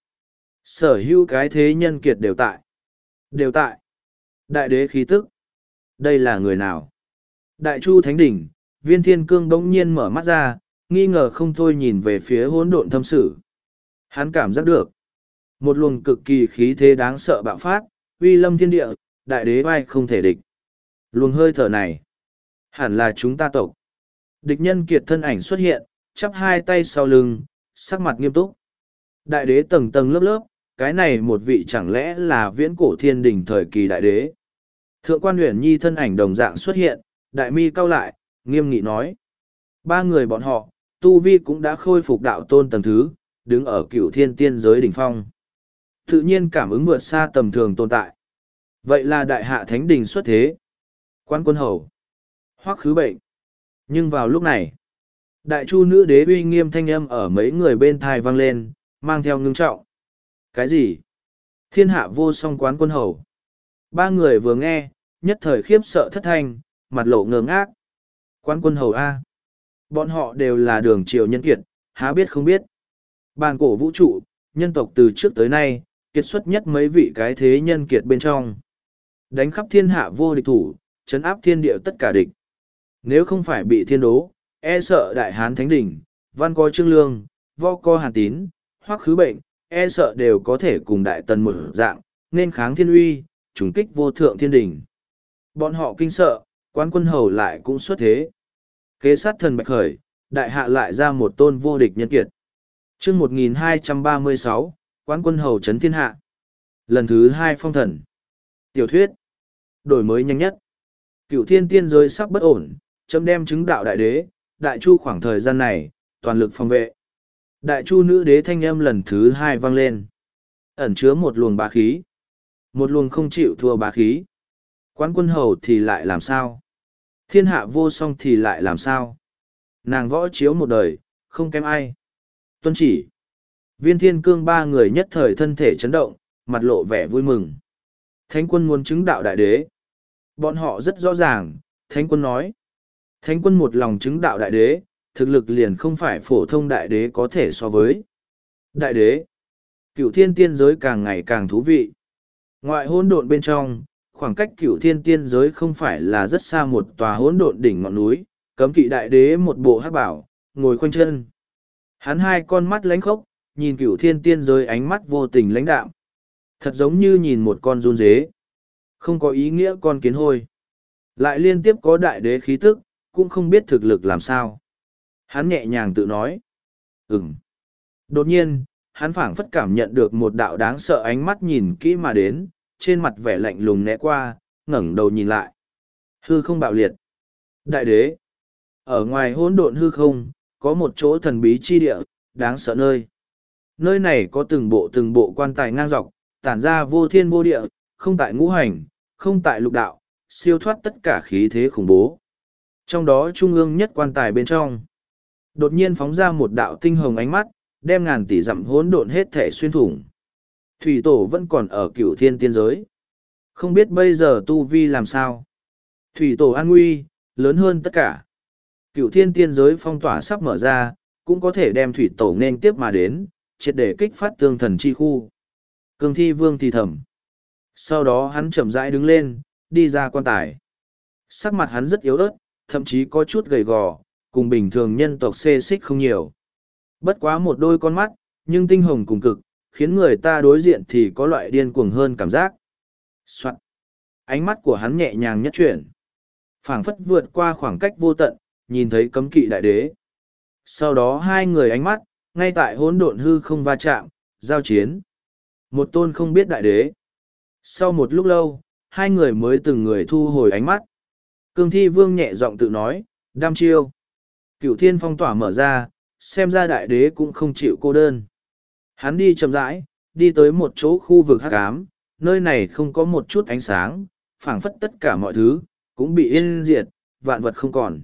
sở hữu cái thế nhân kiệt đều tại. Đều tại. Đại đế khí tức. Đây là người nào? Đại chu thánh đỉnh, viên thiên cương bỗng nhiên mở mắt ra, nghi ngờ không thôi nhìn về phía hỗn độn thâm sử. Hắn cảm giác được. Một luồng cực kỳ khí thế đáng sợ bạo phát, uy lâm thiên địa, đại đế vai không thể địch. Luồng hơi thở này, hẳn là chúng ta tộc. Địch nhân kiệt thân ảnh xuất hiện, chắp hai tay sau lưng, sắc mặt nghiêm túc. Đại đế tầng tầng lớp lớp, cái này một vị chẳng lẽ là viễn cổ thiên đình thời kỳ đại đế. Thượng quan Uyển Nhi thân ảnh đồng dạng xuất hiện, đại mi cau lại, nghiêm nghị nói. Ba người bọn họ, tu vi cũng đã khôi phục đạo tôn tầng thứ, đứng ở cửu thiên tiên giới đỉnh phong. Tự nhiên cảm ứng vượt xa tầm thường tồn tại. Vậy là đại hạ thánh đình xuất thế. Quan quân hầu. Hoắc khứ bệnh. Nhưng vào lúc này, đại chu nữ đế uy nghiêm thanh âm ở mấy người bên thai vang lên, mang theo ngưng trọng. Cái gì? Thiên hạ vô song quán quân hầu. Ba người vừa nghe, nhất thời khiếp sợ thất thanh, mặt lộ ngơ ngác. Quán quân hầu A. Bọn họ đều là đường triều nhân kiệt, há biết không biết. Bàn cổ vũ trụ, nhân tộc từ trước tới nay, kiệt xuất nhất mấy vị cái thế nhân kiệt bên trong. Đánh khắp thiên hạ vô địch thủ, chấn áp thiên địa tất cả địch. Nếu không phải bị thiên đố, e sợ đại hán thánh đỉnh, văn có trương lương, vo co hàn tín, hoắc khứ bệnh, e sợ đều có thể cùng đại tần một dạng, nên kháng thiên uy, trùng kích vô thượng thiên đỉnh. Bọn họ kinh sợ, quán quân hầu lại cũng xuất thế. Kế sát thần bạch khởi, đại hạ lại ra một tôn vô địch nhân kiệt. chương một nghìn hai trăm ba mươi sáu, quán quân hầu chấn thiên hạ. Lần thứ hai phong thần. Tiểu thuyết. Đổi mới nhanh nhất. Cựu thiên tiên giới sắp bất ổn, chấm đem chứng đạo đại đế, đại chu khoảng thời gian này, toàn lực phòng vệ. Đại chu nữ đế thanh âm lần thứ hai vang lên. Ẩn chứa một luồng bá khí. Một luồng không chịu thua bá khí. Quán quân hầu thì lại làm sao? Thiên hạ vô song thì lại làm sao? Nàng võ chiếu một đời, không kém ai. Tuân chỉ. Viên thiên cương ba người nhất thời thân thể chấn động, mặt lộ vẻ vui mừng. Thánh quân muốn chứng đạo đại đế. Bọn họ rất rõ ràng, Thánh quân nói. Thánh quân một lòng chứng đạo đại đế, thực lực liền không phải phổ thông đại đế có thể so với. Đại đế. Cựu thiên tiên giới càng ngày càng thú vị. Ngoại hỗn độn bên trong, khoảng cách cựu thiên tiên giới không phải là rất xa một tòa hỗn độn đỉnh ngọn núi, cấm kỵ đại đế một bộ hắc bảo, ngồi khoanh chân. Hắn hai con mắt lánh khốc, nhìn cựu thiên tiên giới ánh mắt vô tình lãnh đạm. Thật giống như nhìn một con run dế. Không có ý nghĩa con kiến hôi. Lại liên tiếp có đại đế khí tức, cũng không biết thực lực làm sao. Hắn nhẹ nhàng tự nói. Ừm. Đột nhiên, hắn phảng phất cảm nhận được một đạo đáng sợ ánh mắt nhìn kỹ mà đến, trên mặt vẻ lạnh lùng né qua, ngẩng đầu nhìn lại. Hư không bạo liệt. Đại đế. Ở ngoài hỗn độn hư không, có một chỗ thần bí chi địa, đáng sợ nơi. Nơi này có từng bộ từng bộ quan tài ngang dọc, tản ra vô thiên vô địa, không tại ngũ hành, không tại lục đạo, siêu thoát tất cả khí thế khủng bố. Trong đó trung ương nhất quan tài bên trong, đột nhiên phóng ra một đạo tinh hồng ánh mắt, đem ngàn tỷ dặm hỗn độn hết thể xuyên thủng. Thủy tổ vẫn còn ở cửu thiên tiên giới. Không biết bây giờ tu vi làm sao. Thủy tổ an nguy, lớn hơn tất cả. Cửu thiên tiên giới phong tỏa sắp mở ra, cũng có thể đem thủy tổ nên tiếp mà đến, triệt để kích phát tương thần chi khu. Cương thi vương thì thầm. Sau đó hắn chậm rãi đứng lên, đi ra quan tài. Sắc mặt hắn rất yếu ớt, thậm chí có chút gầy gò, cùng bình thường nhân tộc xê xích không nhiều. Bất quá một đôi con mắt, nhưng tinh hồng cùng cực, khiến người ta đối diện thì có loại điên cuồng hơn cảm giác. Soạn. Ánh mắt của hắn nhẹ nhàng nhất chuyển. Phảng phất vượt qua khoảng cách vô tận, nhìn thấy cấm kỵ đại đế. Sau đó hai người ánh mắt, ngay tại hỗn độn hư không va chạm, giao chiến. Một tôn không biết đại đế. Sau một lúc lâu, hai người mới từng người thu hồi ánh mắt. Cương Thi Vương nhẹ giọng tự nói, đam chiêu. Cửu thiên phong tỏa mở ra, xem ra đại đế cũng không chịu cô đơn. Hắn đi chậm rãi, đi tới một chỗ khu vực hắc ám, nơi này không có một chút ánh sáng, phảng phất tất cả mọi thứ, cũng bị yên diệt, vạn vật không còn.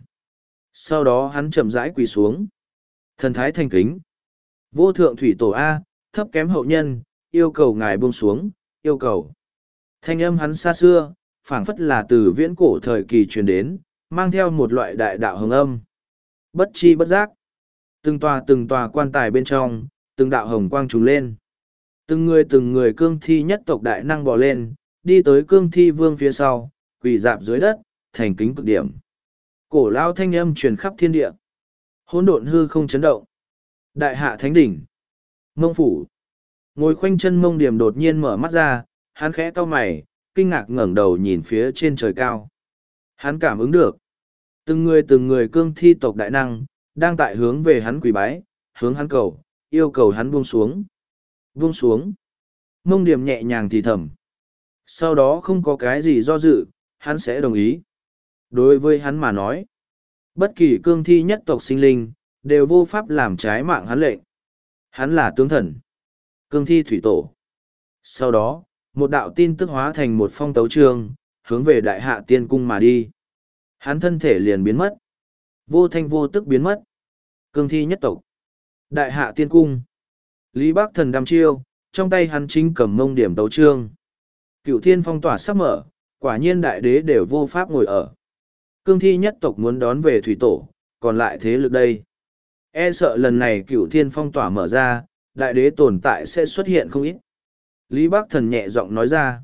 Sau đó hắn chậm rãi quỳ xuống. Thần thái thành kính. Vô thượng thủy tổ A, thấp kém hậu nhân, yêu cầu ngài buông xuống, yêu cầu. Thanh âm hắn xa xưa, phảng phất là từ viễn cổ thời kỳ truyền đến, mang theo một loại đại đạo hồng âm. Bất chi bất giác. Từng tòa từng tòa quan tài bên trong, từng đạo hồng quang trùng lên. Từng người từng người cương thi nhất tộc đại năng bò lên, đi tới cương thi vương phía sau, quỳ dạp dưới đất, thành kính cực điểm. Cổ lao thanh âm truyền khắp thiên địa. Hỗn độn hư không chấn động. Đại hạ thánh đỉnh. Mông phủ. Ngồi khoanh chân Mông Điểm đột nhiên mở mắt ra, hắn khẽ cau mày, kinh ngạc ngẩng đầu nhìn phía trên trời cao. Hắn cảm ứng được. Từng người từng người cương thi tộc đại năng, đang tại hướng về hắn quỳ bái, hướng hắn cầu, yêu cầu hắn buông xuống. Buông xuống. Mông Điểm nhẹ nhàng thì thầm. Sau đó không có cái gì do dự, hắn sẽ đồng ý. Đối với hắn mà nói, bất kỳ cương thi nhất tộc sinh linh, đều vô pháp làm trái mạng hắn lệnh. Hắn là tướng thần, cương thi thủy tổ. Sau đó, một đạo tin tức hóa thành một phong tấu chương, hướng về đại hạ tiên cung mà đi. Hắn thân thể liền biến mất. Vô thanh vô tức biến mất. Cương thi nhất tộc. Đại hạ tiên cung. Lý Bắc Thần đăm chiêu, trong tay hắn chính cầm Mông Điểm tấu chương. Cựu thiên phong tỏa sắp mở, quả nhiên đại đế đều vô pháp ngồi ở. Cương thi nhất tộc muốn đón về thủy tổ, còn lại thế lực đây. E sợ lần này cựu thiên phong tỏa mở ra, đại đế tồn tại sẽ xuất hiện không ít. Lý Bắc Thần nhẹ giọng nói ra.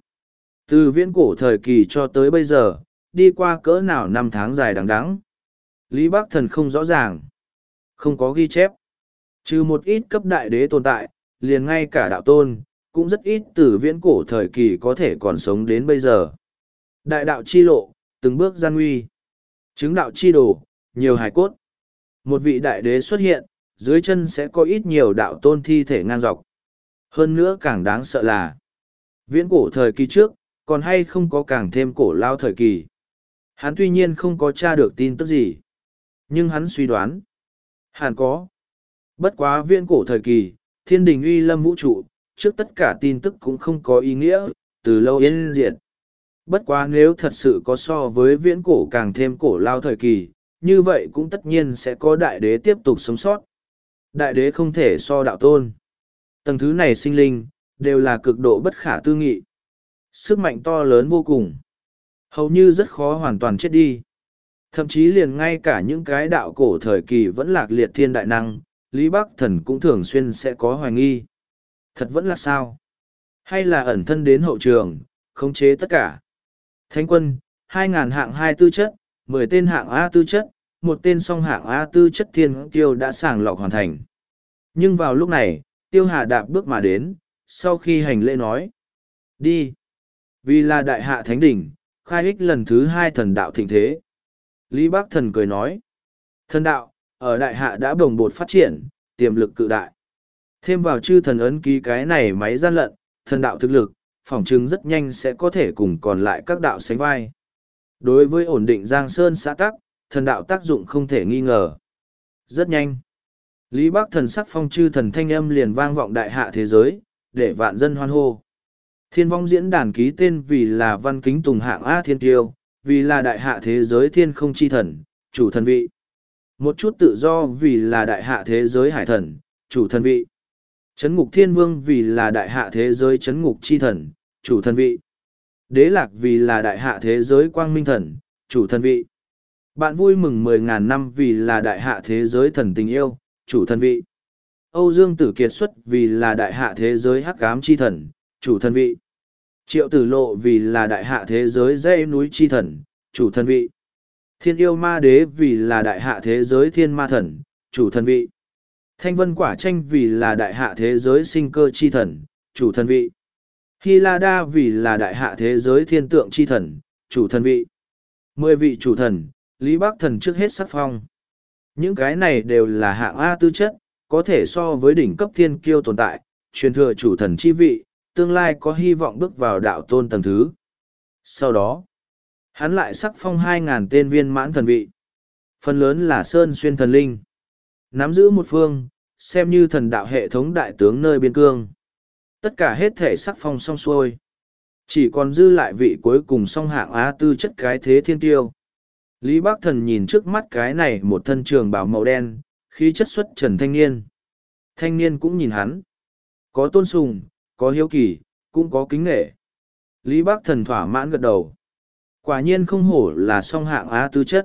Từ viễn cổ thời kỳ cho tới bây giờ, đi qua cỡ nào năm tháng dài đằng đẵng. Lý Bắc Thần không rõ ràng. Không có ghi chép. Trừ một ít cấp đại đế tồn tại, liền ngay cả đạo tôn, cũng rất ít từ viễn cổ thời kỳ có thể còn sống đến bây giờ. Đại đạo chi lộ, từng bước gian nguy. Chứng đạo chi đồ, nhiều hài cốt. Một vị đại đế xuất hiện, dưới chân sẽ có ít nhiều đạo tôn thi thể ngang dọc. Hơn nữa càng đáng sợ là, viễn cổ thời kỳ trước, còn hay không có càng thêm cổ lao thời kỳ. Hắn tuy nhiên không có tra được tin tức gì, nhưng hắn suy đoán, hẳn có. Bất quá viễn cổ thời kỳ, thiên đình uy lâm vũ trụ, trước tất cả tin tức cũng không có ý nghĩa, từ lâu yên diệt. Bất quá nếu thật sự có so với viễn cổ càng thêm cổ lao thời kỳ, như vậy cũng tất nhiên sẽ có đại đế tiếp tục sống sót. Đại đế không thể so đạo tôn. Tầng thứ này sinh linh, đều là cực độ bất khả tư nghị. Sức mạnh to lớn vô cùng. Hầu như rất khó hoàn toàn chết đi. Thậm chí liền ngay cả những cái đạo cổ thời kỳ vẫn lạc liệt thiên đại năng, Lý Bắc Thần cũng thường xuyên sẽ có hoài nghi. Thật vẫn là sao? Hay là ẩn thân đến hậu trường, khống chế tất cả? Thánh quân, hai ngàn hạng hai tư chất, mười tên hạng A tư chất, một tên song hạng A tư chất thiên tiêu đã sàng lọc hoàn thành. Nhưng vào lúc này, Tiêu Hà đạp bước mà đến, sau khi hành lễ nói. Đi. Vì là đại hạ thánh đỉnh, khai ích lần thứ hai thần đạo thịnh thế. Lý Bắc Thần cười nói. Thần đạo, ở đại hạ đã bồng bột phát triển, tiềm lực cự đại. Thêm vào chư thần ấn ký cái này máy gian lận, thần đạo thực lực, phỏng chứng rất nhanh sẽ có thể cùng còn lại các đạo sánh vai. Đối với ổn định Giang Sơn xã tắc, thần đạo tác dụng không thể nghi ngờ. Rất nhanh. Lý Bắc Thần sắc phong chư thần thanh âm liền vang vọng đại hạ thế giới, để vạn dân hoan hô. Thiên vong diễn đàn ký tên vì là văn kính tùng hạng A thiên tiêu, vì là đại hạ thế giới thiên không chi thần, chủ thần vị. Một chút tự do vì là đại hạ thế giới hải thần, chủ thần vị. Chấn ngục thiên vương vì là đại hạ thế giới chấn ngục chi thần, chủ thần vị. Đế lạc vì là đại hạ thế giới quang minh thần, chủ thần vị. Bạn vui mừng mười ngàn năm vì là đại hạ thế giới thần tình yêu, chủ thần vị. Âu Dương Tử Kiệt xuất vì là đại hạ thế giới hắc ám chi thần, chủ thần vị. Triệu Tử Lộ vì là đại hạ thế giới dãy núi chi thần, chủ thần vị. Thiên yêu ma đế vì là đại hạ thế giới thiên ma thần, chủ thần vị. Thanh vân quả tranh vì là đại hạ thế giới sinh cơ chi thần, chủ thần vị. Hy La Đa vì là đại hạ thế giới thiên tượng chi thần, chủ thần vị. Mười vị chủ thần, Lý Bắc Thần trước hết sắc phong. Những cái này đều là hạng A tư chất, có thể so với đỉnh cấp thiên kiêu tồn tại, truyền thừa chủ thần chi vị, tương lai có hy vọng bước vào đạo tôn tầng thứ. Sau đó, hắn lại sắc phong hai ngàn tên viên mãn thần vị. Phần lớn là sơn xuyên thần linh. Nắm giữ một phương, xem như thần đạo hệ thống đại tướng nơi biên cương. Tất cả hết thể sắc phong xong xuôi. Chỉ còn dư lại vị cuối cùng song hạng á tư chất cái thế thiên tiêu. Lý Bắc Thần nhìn trước mắt cái này một thân trường bào màu đen, khí chất xuất trần thanh niên. Thanh niên cũng nhìn hắn. Có tôn sùng, có hiếu kỳ, cũng có kính nghệ. Lý Bắc Thần thỏa mãn gật đầu. Quả nhiên không hổ là song hạng á tư chất.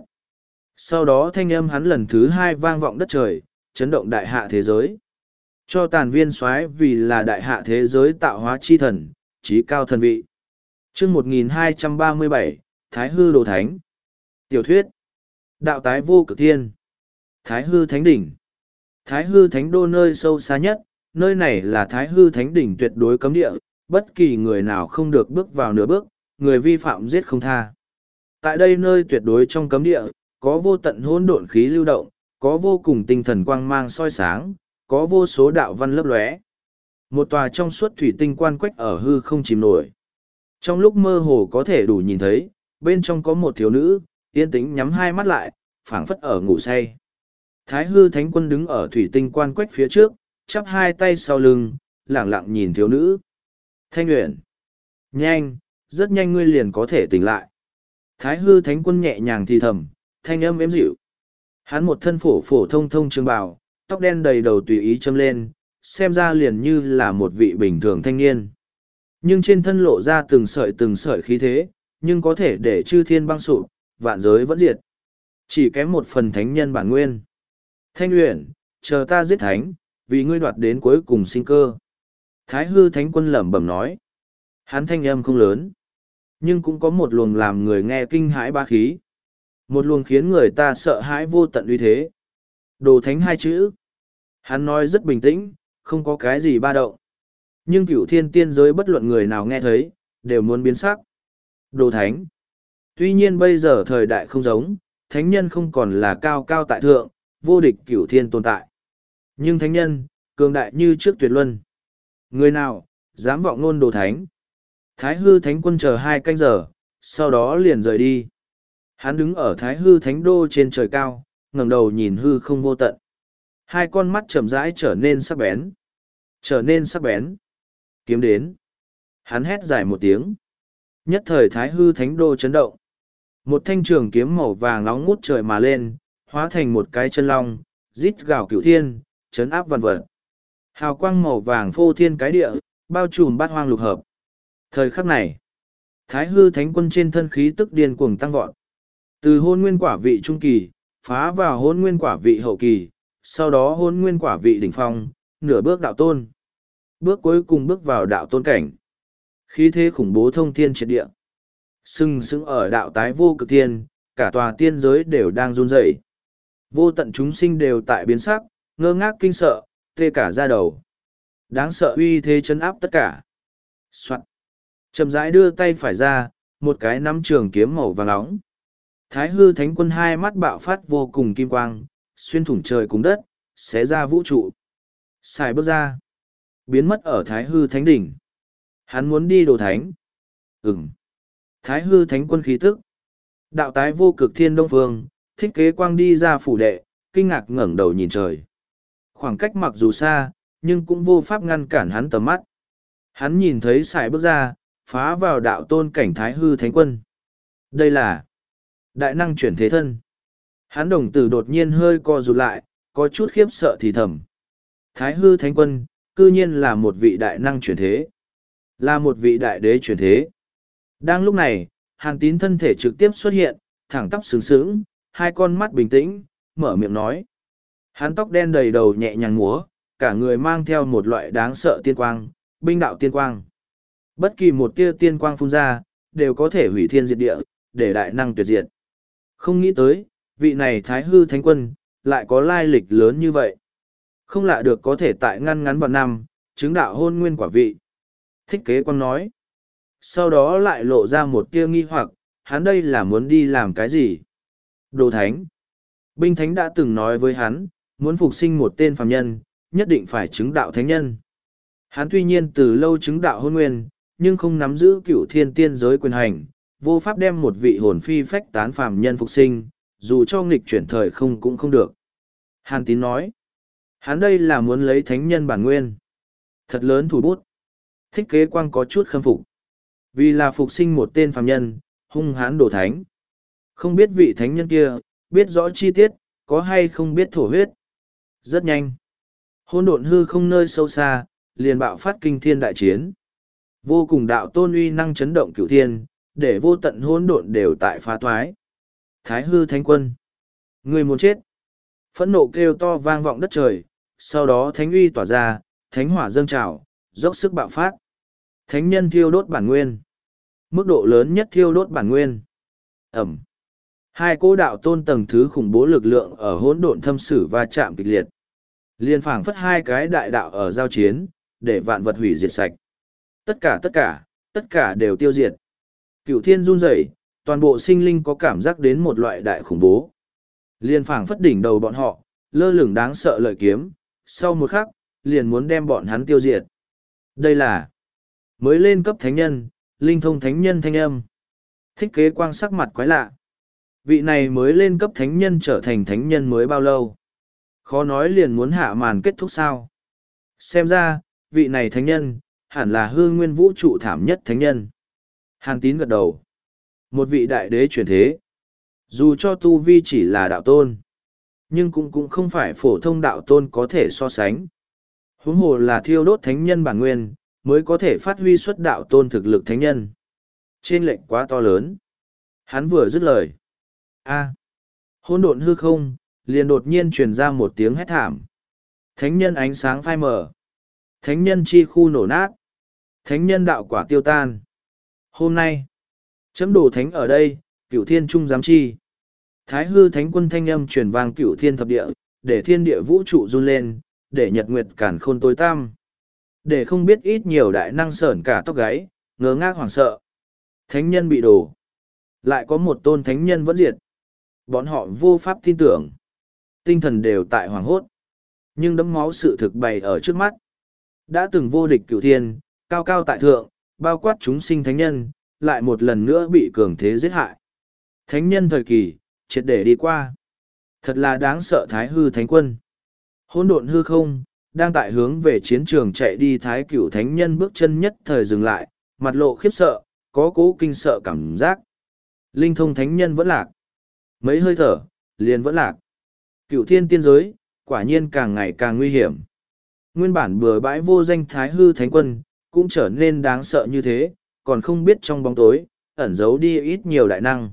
Sau đó thanh âm hắn lần thứ hai vang vọng đất trời, chấn động đại hạ thế giới. Cho tàn viên soái vì là đại hạ thế giới tạo hóa chi thần, trí cao thần vị. chương một nghìn hai trăm ba mươi bảy, Thái Hư Đồ Thánh. Tiểu thuyết. Đạo tái vô cực thiên. Thái Hư Thánh Đỉnh. Thái Hư Thánh Đô nơi sâu xa nhất, nơi này là Thái Hư Thánh Đỉnh tuyệt đối cấm địa, bất kỳ người nào không được bước vào nửa bước, người vi phạm giết không tha. Tại đây nơi tuyệt đối trong cấm địa, có vô tận hỗn độn khí lưu động, có vô cùng tinh thần quang mang soi sáng, có vô số đạo văn lấp lóe. Một tòa trong suốt thủy tinh quan quách ở hư không chìm nổi. Trong lúc mơ hồ có thể đủ nhìn thấy, bên trong có một thiếu nữ, yên tĩnh nhắm hai mắt lại, phảng phất ở ngủ say. Thái Hư Thánh Quân đứng ở thủy tinh quan quách phía trước, chắp hai tay sau lưng, lẳng lặng nhìn thiếu nữ. Thanh Uyển, nhanh, rất nhanh ngươi liền có thể tỉnh lại. Thái Hư Thánh Quân nhẹ nhàng thì thầm, thanh âm êm dịu. Hắn một thân phổ phổ thông thông trường bào, tóc đen đầy đầu tùy ý châm lên, xem ra liền như là một vị bình thường thanh niên. Nhưng trên thân lộ ra từng sợi từng sợi khí thế, nhưng có thể để chư thiên băng sụp, vạn giới vẫn diệt. Chỉ kém một phần thánh nhân bản nguyên. Thanh Uyển, chờ ta giết thánh, vì ngươi đoạt đến cuối cùng sinh cơ. Thái Hư Thánh Quân lẩm bẩm nói. Hắn thanh âm không lớn, nhưng cũng có một luồng làm người nghe kinh hãi ba khí. Một luồng khiến người ta sợ hãi vô tận uy thế. Đồ thánh hai chữ. Hắn nói rất bình tĩnh, không có cái gì ba động. Nhưng cửu thiên tiên giới bất luận người nào nghe thấy, đều muốn biến sắc. Đồ thánh. Tuy nhiên bây giờ thời đại không giống, thánh nhân không còn là cao cao tại thượng, vô địch cửu thiên tồn tại. Nhưng thánh nhân, cường đại như trước tuyệt luân. Người nào, dám vọng ngôn đồ thánh. Thái Hư Thánh Quân chờ hai canh giờ, sau đó liền rời đi. Hắn đứng ở Thái Hư Thánh Đô trên trời cao, ngẩng đầu nhìn hư không vô tận. Hai con mắt chậm rãi trở nên sắc bén. Trở nên sắc bén. Kiếm đến. Hắn hét dài một tiếng. Nhất thời Thái Hư Thánh Đô chấn động. Một thanh trường kiếm màu vàng nóng ngút trời mà lên, hóa thành một cái chân long, rít gào cửu thiên, chấn áp vạn vật. Hào quang màu vàng phô thiên cái địa, bao trùm bát hoang lục hợp. Thời khắc này, Thái Hư Thánh Quân trên thân khí tức điên cuồng tăng vọt. Từ hôn nguyên quả vị trung kỳ, phá vào hôn nguyên quả vị hậu kỳ, sau đó hôn nguyên quả vị đỉnh phong, nửa bước đạo tôn. Bước cuối cùng bước vào đạo tôn cảnh. Khí thế khủng bố thông thiên triệt địa. Sừng sững ở đạo tái vô cực thiên, cả tòa tiên giới đều đang run rẩy. Vô tận chúng sinh đều tại biến sắc, ngơ ngác kinh sợ, tê cả da đầu. Đáng sợ uy thế chấn áp tất cả. Soạn. Chậm rãi đưa tay phải ra, một cái nắm trường kiếm màu vàng nóng. Thái Hư Thánh Quân hai mắt bạo phát vô cùng kim quang, xuyên thủng trời cùng đất, xé ra vũ trụ. Xài bước ra, biến mất ở Thái Hư Thánh Đỉnh. Hắn muốn đi đồ thánh. Ừm. Thái Hư Thánh Quân khí tức. Đạo tái vô cực thiên đông phương, thích kế quang đi ra phủ đệ, kinh ngạc ngẩng đầu nhìn trời. Khoảng cách mặc dù xa, nhưng cũng vô pháp ngăn cản hắn tầm mắt. Hắn nhìn thấy xài bước ra, phá vào đạo tôn cảnh Thái Hư Thánh Quân. Đây là đại năng chuyển thế thân. Hắn đồng tử đột nhiên hơi co rụt lại, có chút khiếp sợ thì thầm. Thái Hư Thánh Quân, cư nhiên là một vị đại năng chuyển thế. Là một vị đại đế chuyển thế. Đang lúc này, Hàn Tín thân thể trực tiếp xuất hiện, thẳng tắp sướng sướng, hai con mắt bình tĩnh, mở miệng nói. Hắn tóc đen đầy đầu nhẹ nhàng múa, cả người mang theo một loại đáng sợ tiên quang, binh đạo tiên quang. Bất kỳ một tia tiên quang phun ra, đều có thể hủy thiên diệt địa, để đại năng tuyệt diệt. Không nghĩ tới, vị này Thái Hư Thánh Quân, lại có lai lịch lớn như vậy. Không lạ được có thể tại ngăn ngắn vào năm, chứng đạo hôn nguyên quả vị. Thích kế quang nói. Sau đó lại lộ ra một tia nghi hoặc, hắn đây là muốn đi làm cái gì? Đồ thánh. Binh thánh đã từng nói với hắn, muốn phục sinh một tên phàm nhân, nhất định phải chứng đạo thánh nhân. Hắn tuy nhiên từ lâu chứng đạo hôn nguyên, nhưng không nắm giữ cựu thiên tiên giới quyền hành, vô pháp đem một vị hồn phi phách tán phàm nhân phục sinh, dù cho nghịch chuyển thời không cũng không được. Hàn Tín nói, hắn đây là muốn lấy thánh nhân bản nguyên. Thật lớn thủ bút. Thích kế quang có chút khâm phục. Vì là phục sinh một tên phàm nhân, hung hãn đổ thánh. Không biết vị thánh nhân kia, biết rõ chi tiết, có hay không biết thổ huyết. Rất nhanh. Hôn độn hư không nơi sâu xa, liền bạo phát kinh thiên đại chiến. Vô cùng đạo tôn uy năng chấn động cửu thiên, để vô tận hôn độn đều tại phá thoái. Thái hư thánh quân. Người muốn chết. Phẫn nộ kêu to vang vọng đất trời, sau đó thánh uy tỏa ra, thánh hỏa dâng trào, dốc sức bạo phát. Thánh nhân thiêu đốt bản nguyên. Mức độ lớn nhất thiêu đốt bản nguyên. Ẩm. Hai cỗ đạo tôn tầng thứ khủng bố lực lượng ở hỗn độn thâm sử va chạm kịch liệt. Liên phảng phất hai cái đại đạo ở giao chiến, để vạn vật hủy diệt sạch. Tất cả tất cả, tất cả đều tiêu diệt. Cửu thiên run rẩy, toàn bộ sinh linh có cảm giác đến một loại đại khủng bố. Liên phảng phất đỉnh đầu bọn họ, lơ lửng đáng sợ lợi kiếm, sau một khắc, liền muốn đem bọn hắn tiêu diệt. Đây là mới lên cấp thánh nhân, linh thông thánh nhân thanh âm. Thích kế quang sắc mặt quái lạ. Vị này mới lên cấp thánh nhân trở thành thánh nhân mới bao lâu? Khó nói liền muốn hạ màn kết thúc sao? Xem ra, vị này thánh nhân, hẳn là hư nguyên vũ trụ thảm nhất thánh nhân. Hàn Tín gật đầu. Một vị đại đế chuyển thế. Dù cho tu vi chỉ là đạo tôn, nhưng cũng cũng không phải phổ thông đạo tôn có thể so sánh. Huống hồ là thiêu đốt thánh nhân bản nguyên, mới có thể phát huy xuất đạo tôn thực lực thánh nhân. Trên lệnh quá to lớn. Hắn vừa dứt lời. A. Hỗn độn hư không, liền đột nhiên truyền ra một tiếng hét thảm. Thánh nhân ánh sáng phai mờ. Thánh nhân chi khu nổ nát. Thánh nhân đạo quả tiêu tan. Hôm nay, chấm đồ thánh ở đây, cửu thiên trung giám chi. Thái hư thánh quân thanh âm truyền vang cửu thiên thập địa, để thiên địa vũ trụ run lên, để nhật nguyệt cản khôn tối tăm. Để không biết ít nhiều đại năng sởn cả tóc gáy, ngớ ngác hoảng sợ. Thánh nhân bị đổ. Lại có một tôn thánh nhân vẫn diệt. Bọn họ vô pháp tin tưởng. Tinh thần đều tại hoàng hốt. Nhưng đấm máu sự thực bày ở trước mắt. Đã từng vô địch cửu thiên, cao cao tại thượng, bao quát chúng sinh thánh nhân, lại một lần nữa bị cường thế giết hại. Thánh nhân thời kỳ, triệt để đi qua. Thật là đáng sợ thái hư thánh quân. Hỗn độn hư không, đang tại hướng về chiến trường chạy đi thái cửu thánh nhân bước chân nhất thời dừng lại, mặt lộ khiếp sợ, có cố kinh sợ cảm giác. Linh thông thánh nhân vẫn lạc. Mấy hơi thở, liền vẫn lạc. Cửu thiên tiên giới, quả nhiên càng ngày càng nguy hiểm. Nguyên bản bừa bãi vô danh thái hư thánh quân, cũng trở nên đáng sợ như thế, còn không biết trong bóng tối, ẩn giấu đi ít nhiều đại năng.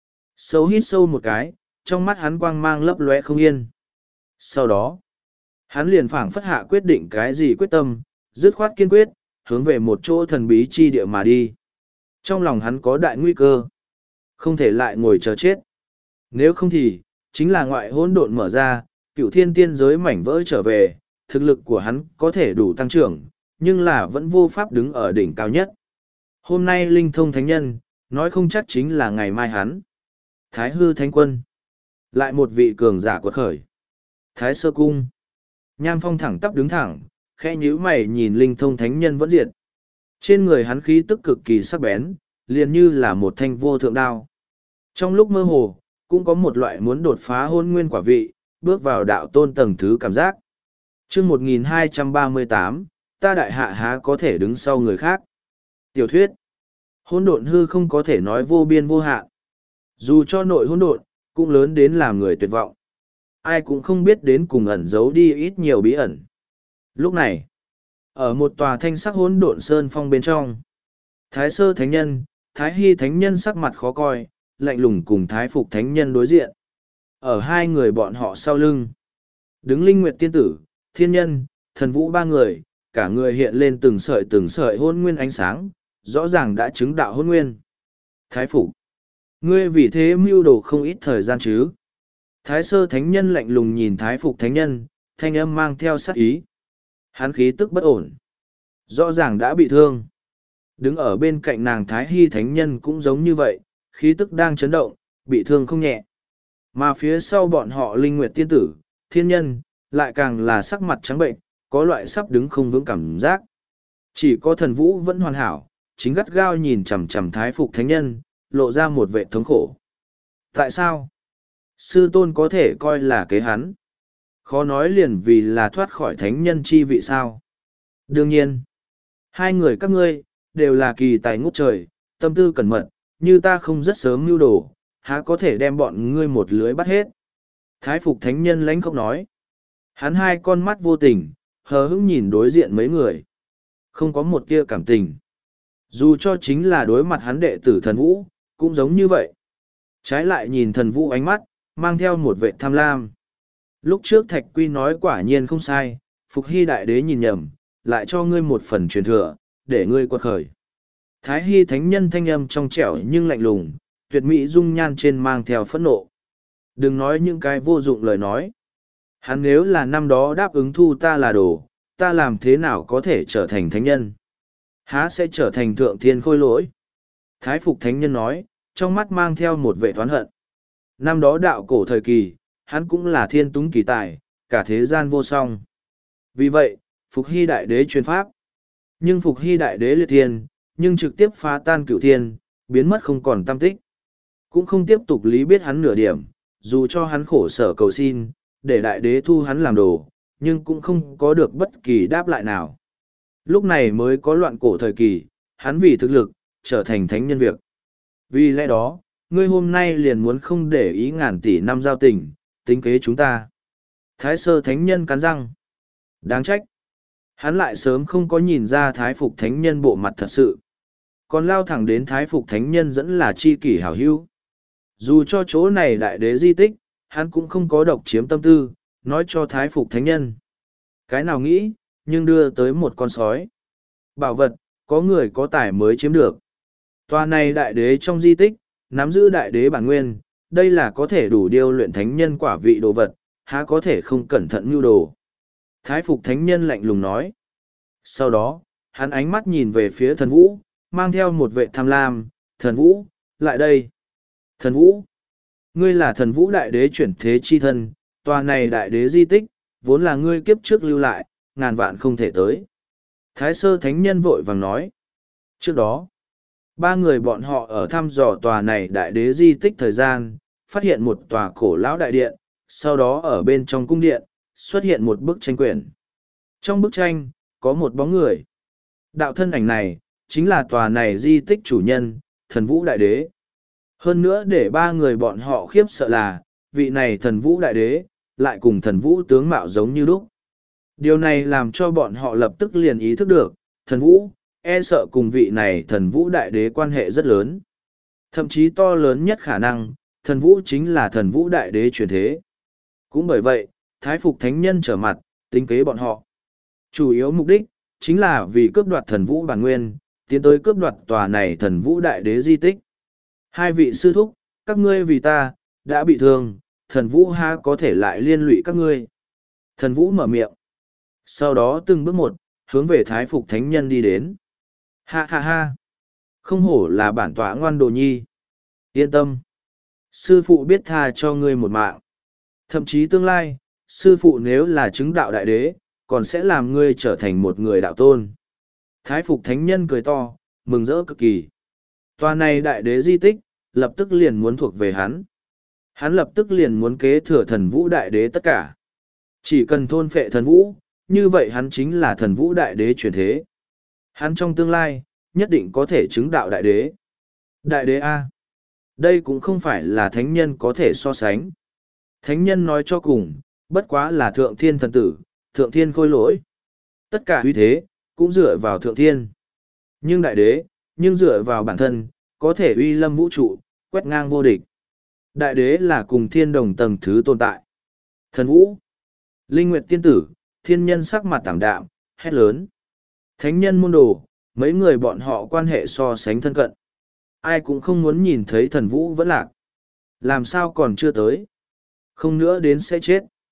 Sâu hít sâu một cái, trong mắt hắn quang mang lấp lóe không yên. Sau đó, hắn liền phảng phất hạ quyết định cái gì quyết tâm, dứt khoát kiên quyết, hướng về một chỗ thần bí chi địa mà đi. Trong lòng hắn có đại nguy cơ. Không thể lại ngồi chờ chết. Nếu không thì, chính là ngoại hỗn độn mở ra, cựu thiên tiên giới mảnh vỡ trở về, thực lực của hắn có thể đủ tăng trưởng, nhưng là vẫn vô pháp đứng ở đỉnh cao nhất. Hôm nay linh thông thánh nhân, nói không chắc chính là ngày mai hắn. Thái hư thánh quân. Lại một vị cường giả quật khởi. Thái sơ cung. Nham phong thẳng tắp đứng thẳng, khẽ nhíu mày nhìn linh thông thánh nhân vẫn diệt. Trên người hắn khí tức cực kỳ sắc bén, liền như là một thanh vô thượng đao. Trong lúc mơ hồ, cũng có một loại muốn đột phá hôn nguyên quả vị, bước vào đạo tôn tầng thứ cảm giác. chương một nghìn hai trăm ba mươi tám, ta đại hạ há có thể đứng sau người khác. Tiểu thuyết. Hôn độn hư không có thể nói vô biên vô hạn. Dù cho nội hôn độn, cũng lớn đến làm người tuyệt vọng. Ai cũng không biết đến cùng ẩn giấu đi ít nhiều bí ẩn. Lúc này, ở một tòa thanh sắc hỗn độn sơn phong bên trong, Thái sơ thánh nhân, Thái hy thánh nhân sắc mặt khó coi, lạnh lùng cùng Thái phục thánh nhân đối diện. Ở hai người bọn họ sau lưng, đứng linh nguyệt tiên tử, thiên nhân, thần vũ ba người, cả người hiện lên từng sợi từng sợi hôn nguyên ánh sáng, rõ ràng đã chứng đạo hôn nguyên. Thái phục, ngươi vì thế mưu đồ không ít thời gian chứ. Thái sơ thánh nhân lạnh lùng nhìn Thái phục thánh nhân, thanh âm mang theo sát ý. Hắn khí tức bất ổn. Rõ ràng đã bị thương. Đứng ở bên cạnh nàng Thái Hy Thánh Nhân cũng giống như vậy, khí tức đang chấn động, bị thương không nhẹ. Mà phía sau bọn họ Linh Nguyệt Tiên Tử, Thiên Nhân, lại càng là sắc mặt trắng bệnh, có loại sắp đứng không vững cảm giác. Chỉ có Thần Vũ vẫn hoàn hảo, chính gắt gao nhìn chằm chằm Thái Phục Thánh Nhân, lộ ra một vẻ thống khổ. Tại sao? Sư tôn có thể coi là kế hắn. Khó nói liền vì là thoát khỏi thánh nhân chi vị sao. Đương nhiên, hai người các ngươi, đều là kỳ tài ngút trời, tâm tư cẩn mật, như ta không rất sớm mưu đồ, há có thể đem bọn ngươi một lưới bắt hết. Thái Phục Thánh Nhân lãnh khóc nói. Hắn hai con mắt vô tình, hờ hững nhìn đối diện mấy người. Không có một tia cảm tình. Dù cho chính là đối mặt hắn đệ tử Thần Vũ, cũng giống như vậy. Trái lại nhìn Thần Vũ ánh mắt, mang theo một vệ tham lam. Lúc trước Thạch Quy nói quả nhiên không sai, Phục Hy Đại Đế nhìn nhầm, lại cho ngươi một phần truyền thừa, để ngươi quật khởi. Thái Hy Thánh Nhân thanh âm trong trẻo nhưng lạnh lùng, tuyệt mỹ dung nhan trên mang theo phẫn nộ. Đừng nói những cái vô dụng lời nói. Hắn nếu là năm đó đáp ứng thu ta là đồ, ta làm thế nào có thể trở thành thánh nhân? Há sẽ trở thành thượng thiên khôi lỗi? Thái Phục Thánh Nhân nói, trong mắt mang theo một vẻ toán hận. Năm đó đạo cổ thời kỳ, hắn cũng là thiên túng kỳ tài, cả thế gian vô song. Vì vậy, Phục Hy Đại Đế truyền pháp. Nhưng Phục Hy Đại Đế liệt thiên, nhưng trực tiếp phá tan cửu thiên, biến mất không còn tâm tích. Cũng không tiếp tục lý biết hắn nửa điểm, dù cho hắn khổ sở cầu xin, để Đại Đế thu hắn làm đồ, nhưng cũng không có được bất kỳ đáp lại nào. Lúc này mới có loạn cổ thời kỳ, hắn vì thực lực, trở thành thánh nhân việc. Vì lẽ đó, ngươi hôm nay liền muốn không để ý ngàn tỷ năm giao tình, tính kế chúng ta. Thái Sơ Thánh Nhân cắn răng. Đáng trách. Hắn lại sớm không có nhìn ra Thái Phục Thánh Nhân bộ mặt thật sự. Còn lao thẳng đến Thái Phục Thánh Nhân dẫn là chi kỷ hảo hữu. Dù cho chỗ này đại đế di tích, hắn cũng không có độc chiếm tâm tư, nói cho Thái Phục Thánh Nhân. Cái nào nghĩ, nhưng đưa tới một con sói. Bảo vật, có người có tài mới chiếm được. Tòa này đại đế trong di tích, nắm giữ đại đế bản nguyên, đây là có thể đủ điêu luyện thánh nhân quả vị đồ vật, há có thể không cẩn thận mưu đồ. Thái Phục Thánh Nhân lạnh lùng nói. Sau đó, hắn ánh mắt nhìn về phía Thần Vũ, mang theo một vệ tham lam, Thần Vũ, lại đây. Thần Vũ, ngươi là Thần Vũ Đại Đế chuyển thế chi thân, tòa này Đại Đế di tích, vốn là ngươi kiếp trước lưu lại, ngàn vạn không thể tới. Thái Sơ Thánh Nhân vội vàng nói. Trước đó, ba người bọn họ ở thăm dò tòa này Đại Đế di tích thời gian, phát hiện một tòa cổ lão đại điện, sau đó ở bên trong cung điện, xuất hiện một bức tranh quyển. Trong bức tranh, có một bóng người. Đạo thân ảnh này, chính là tòa này di tích chủ nhân, Thần Vũ Đại Đế. Hơn nữa để ba người bọn họ khiếp sợ là, vị này Thần Vũ Đại Đế, lại cùng Thần Vũ tướng mạo giống như lúc. Điều này làm cho bọn họ lập tức liền ý thức được, Thần Vũ, e sợ cùng vị này Thần Vũ Đại Đế quan hệ rất lớn. Thậm chí to lớn nhất khả năng, Thần Vũ chính là Thần Vũ Đại Đế truyền thế. Cũng bởi vậy, Thái Phục Thánh Nhân trở mặt, tính kế bọn họ. Chủ yếu mục đích, chính là vì cướp đoạt Thần Vũ bản nguyên, tiến tới cướp đoạt tòa này Thần Vũ Đại Đế di tích. Hai vị sư thúc, các ngươi vì ta, đã bị thương, Thần Vũ ha có thể lại liên lụy các ngươi. Thần Vũ mở miệng. Sau đó từng bước một, hướng về Thái Phục Thánh Nhân đi đến. Ha ha ha. Không hổ là bản tọa ngoan đồ nhi. Yên tâm. Sư phụ biết tha cho ngươi một mạng. Thậm chí tương lai, sư phụ nếu là chứng đạo đại đế, còn sẽ làm ngươi trở thành một người đạo tôn. Thái Phục Thánh Nhân cười to, mừng rỡ cực kỳ. Tòa này đại đế di tích, lập tức liền muốn thuộc về hắn. Hắn lập tức liền muốn kế thừa Thần Vũ Đại Đế tất cả. Chỉ cần thôn phệ Thần Vũ, như vậy hắn chính là Thần Vũ Đại Đế chuyển thế. Hắn trong tương lai, nhất định có thể chứng đạo đại đế. Đại đế A. Đây cũng không phải là thánh nhân có thể so sánh. Thánh nhân nói cho cùng, bất quá là thượng thiên thần tử, thượng thiên khôi lỗi. Tất cả uy thế, cũng dựa vào thượng thiên. Nhưng đại đế, nhưng dựa vào bản thân, có thể uy lâm vũ trụ, quét ngang vô địch. Đại đế là cùng thiên đồng tầng thứ tồn tại. Thần Vũ, Linh Nguyệt Tiên Tử, thiên nhân sắc mặt tảm đạm, hét lớn. Thánh nhân môn đồ, mấy người bọn họ quan hệ so sánh thân cận. Ai cũng không muốn nhìn thấy Thần Vũ vẫn lạc. Làm sao còn chưa tới? Không nữa đến sẽ chết.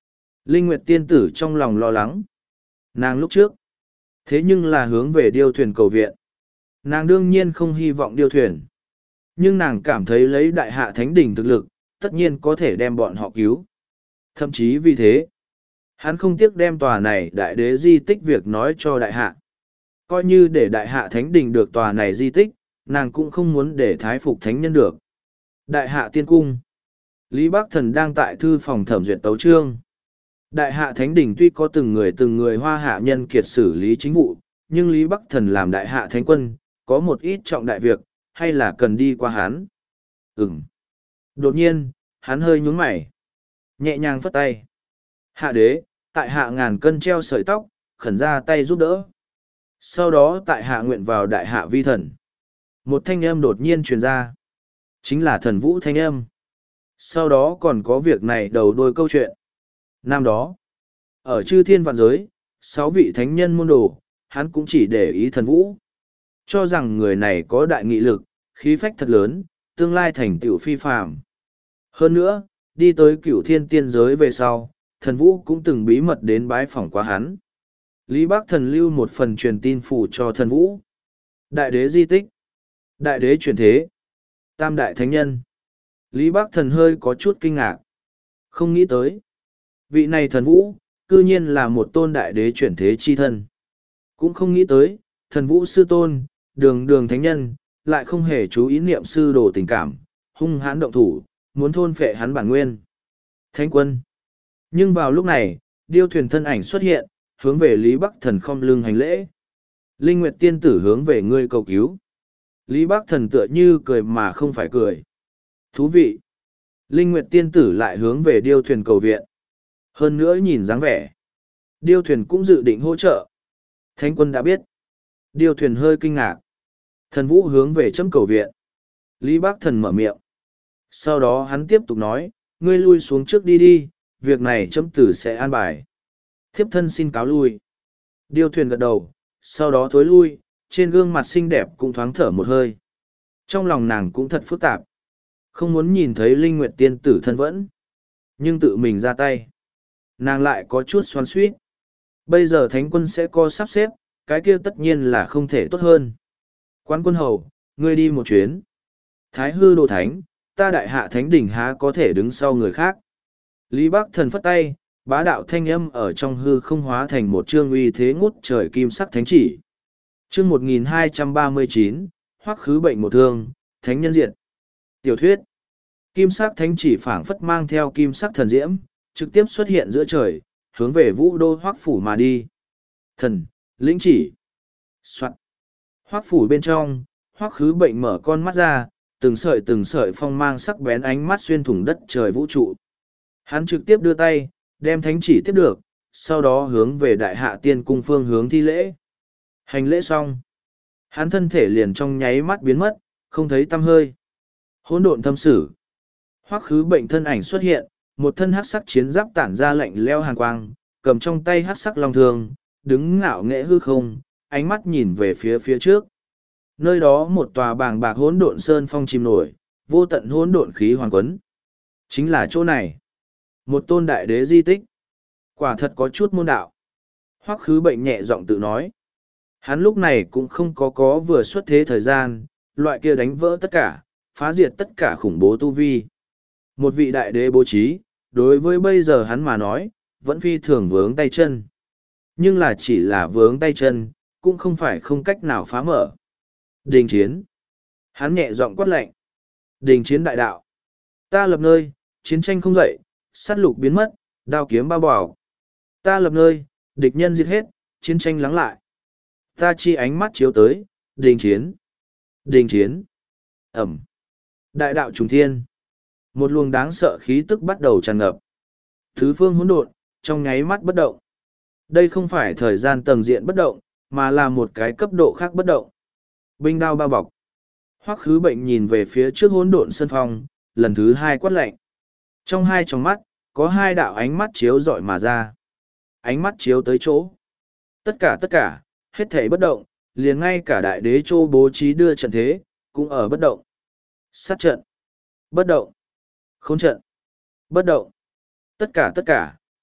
Linh Nguyệt tiên tử trong lòng lo lắng. Nàng lúc trước, thế nhưng là hướng về điêu thuyền cầu viện. Nàng đương nhiên không hy vọng điêu thuyền. Nhưng nàng cảm thấy lấy đại hạ thánh đỉnh thực lực, tất nhiên có thể đem bọn họ cứu. Thậm chí vì thế, hắn không tiếc đem tòa này đại đế di tích việc nói cho đại hạ. Coi như để đại hạ thánh đình được tòa này di tích, nàng cũng không muốn để thái phục thánh nhân được. Đại hạ tiên cung. Lý Bắc Thần đang tại thư phòng thẩm duyệt tấu chương. Đại hạ thánh đình tuy có từng người từng người hoa hạ nhân kiệt xử lý chính vụ, nhưng Lý Bắc Thần làm đại hạ thánh quân, có một ít trọng đại việc, hay là cần đi qua hắn. Ừm. Đột nhiên, hắn hơi nhún mày. Nhẹ nhàng phất tay. Hạ đế, tại hạ ngàn cân treo sợi tóc, khẩn ra tay giúp đỡ. Sau đó tại hạ nguyện vào đại hạ vi thần. Một thanh âm đột nhiên truyền ra. Chính là thần vũ thanh âm. Sau đó còn có việc này đầu đôi câu chuyện. Năm đó, ở chư thiên vạn giới, sáu vị thánh nhân môn đồ, hắn cũng chỉ để ý thần vũ. Cho rằng người này có đại nghị lực, khí phách thật lớn, tương lai thành tựu phi phàm. Hơn nữa, đi tới cửu thiên tiên giới về sau, thần vũ cũng từng bí mật đến bái phỏng qua hắn. Lý Bắc Thần lưu một phần truyền tin phủ cho thần vũ. Đại đế di tích. Đại đế truyền thế. Tam đại thánh nhân. Lý Bắc Thần hơi có chút kinh ngạc. Không nghĩ tới. Vị này thần vũ, cư nhiên là một tôn đại đế chuyển thế chi thân. Cũng không nghĩ tới, thần vũ sư tôn, đường đường thánh nhân, lại không hề chú ý niệm sư đồ tình cảm, hung hãn động thủ, muốn thôn phệ hắn bản nguyên. Thánh quân. Nhưng vào lúc này, điêu thuyền thân ảnh xuất hiện, hướng về Lý Bắc Thần khom lưng hành lễ. Linh Nguyệt tiên tử hướng về ngươi cầu cứu. Lý Bắc Thần tựa như cười mà không phải cười. Thú vị. Linh Nguyệt tiên tử lại hướng về điêu thuyền cầu viện. Hơn nữa nhìn dáng vẻ. Điêu thuyền cũng dự định hỗ trợ. Thánh quân đã biết. Điêu thuyền hơi kinh ngạc. Thần vũ hướng về chấm cầu viện. Lý Bắc Thần mở miệng. Sau đó hắn tiếp tục nói, ngươi lui xuống trước đi đi, việc này chấm tử sẽ an bài. Thiếp thân xin cáo lui. Điêu thuyền gật đầu, sau đó thối lui, trên gương mặt xinh đẹp cũng thoáng thở một hơi. Trong lòng nàng cũng thật phức tạp. Không muốn nhìn thấy Linh Nguyệt tiên tử thân vẫn. Nhưng tự mình ra tay. Nàng lại có chút xoắn xuýt. Bây giờ thánh quân sẽ co sắp xếp, cái kia tất nhiên là không thể tốt hơn. Quán quân hầu, ngươi đi một chuyến. Thái hư đồ thánh, ta đại hạ thánh đỉnh há có thể đứng sau người khác. Lý Bắc Thần phất tay, bá đạo thanh âm ở trong hư không hóa thành một chương uy thế ngút trời kim sắc thánh chỉ. Chương một nghìn hai trăm ba mươi chín, hoắc khứ bệnh một thương, thánh nhân diện. Tiểu thuyết. Kim sắc thánh chỉ phảng phất mang theo kim sắc thần diễm, trực tiếp xuất hiện giữa trời, hướng về vũ đô hoắc phủ mà đi. Thần, lĩnh chỉ. Soạn. Hoắc phủ bên trong, hoắc khứ bệnh mở con mắt ra, từng sợi từng sợi phong mang sắc bén ánh mắt xuyên thủng đất trời vũ trụ. Hắn trực tiếp đưa tay, đem thánh chỉ tiếp được, sau đó hướng về đại hạ tiên cung phương hướng thi lễ. Hành lễ xong. Hắn thân thể liền trong nháy mắt biến mất, không thấy tăm hơi. Hỗn độn thâm sử. Hoắc khứ bệnh thân ảnh xuất hiện, một thân hắc sắc chiến giáp tản ra lạnh leo hàn quang, cầm trong tay hắc sắc long thương, đứng ngạo nghễ hư không, ánh mắt nhìn về phía phía trước. Nơi đó một tòa bàng bạc hỗn độn sơn phong chìm nổi, vô tận hỗn độn khí hoàn quấn. Chính là chỗ này. Một tôn đại đế di tích. Quả thật có chút môn đạo. Hoắc khứ bệnh nhẹ giọng tự nói. Hắn lúc này cũng không có có vừa xuất thế thời gian, loại kia đánh vỡ tất cả, phá diệt tất cả khủng bố tu vi. Một vị đại đế bố trí, đối với bây giờ hắn mà nói, vẫn phi thường vướng tay chân. Nhưng là chỉ là vướng tay chân, cũng không phải không cách nào phá mở. Đình chiến. Hắn nhẹ giọng quát lệnh. Đình chiến đại đạo. Ta lập nơi, chiến tranh không dậy, sát lục biến mất, đao kiếm bao bọc. Ta lập nơi, địch nhân diệt hết, chiến tranh lắng lại. Ta chi ánh mắt chiếu tới, đình chiến. Đình chiến. Ẩm. Đại đạo trùng thiên. Một luồng đáng sợ khí tức bắt đầu tràn ngập. Thứ phương hỗn độn, trong nháy mắt bất động. Đây không phải thời gian tầng diện bất động, mà là một cái cấp độ khác bất động. Binh đao bao bọc. Hoắc khứ bệnh nhìn về phía trước hỗn độn sân phong, lần thứ hai quát lạnh. Trong hai tròng mắt, có hai đạo ánh mắt chiếu rọi mà ra. Ánh mắt chiếu tới chỗ. Tất cả tất cả, hết thảy bất động, liền ngay cả đại đế châu bố trí đưa trận thế, cũng ở bất động. Sát trận. Bất động. Khốn trận. Bất động. Tất cả tất cả,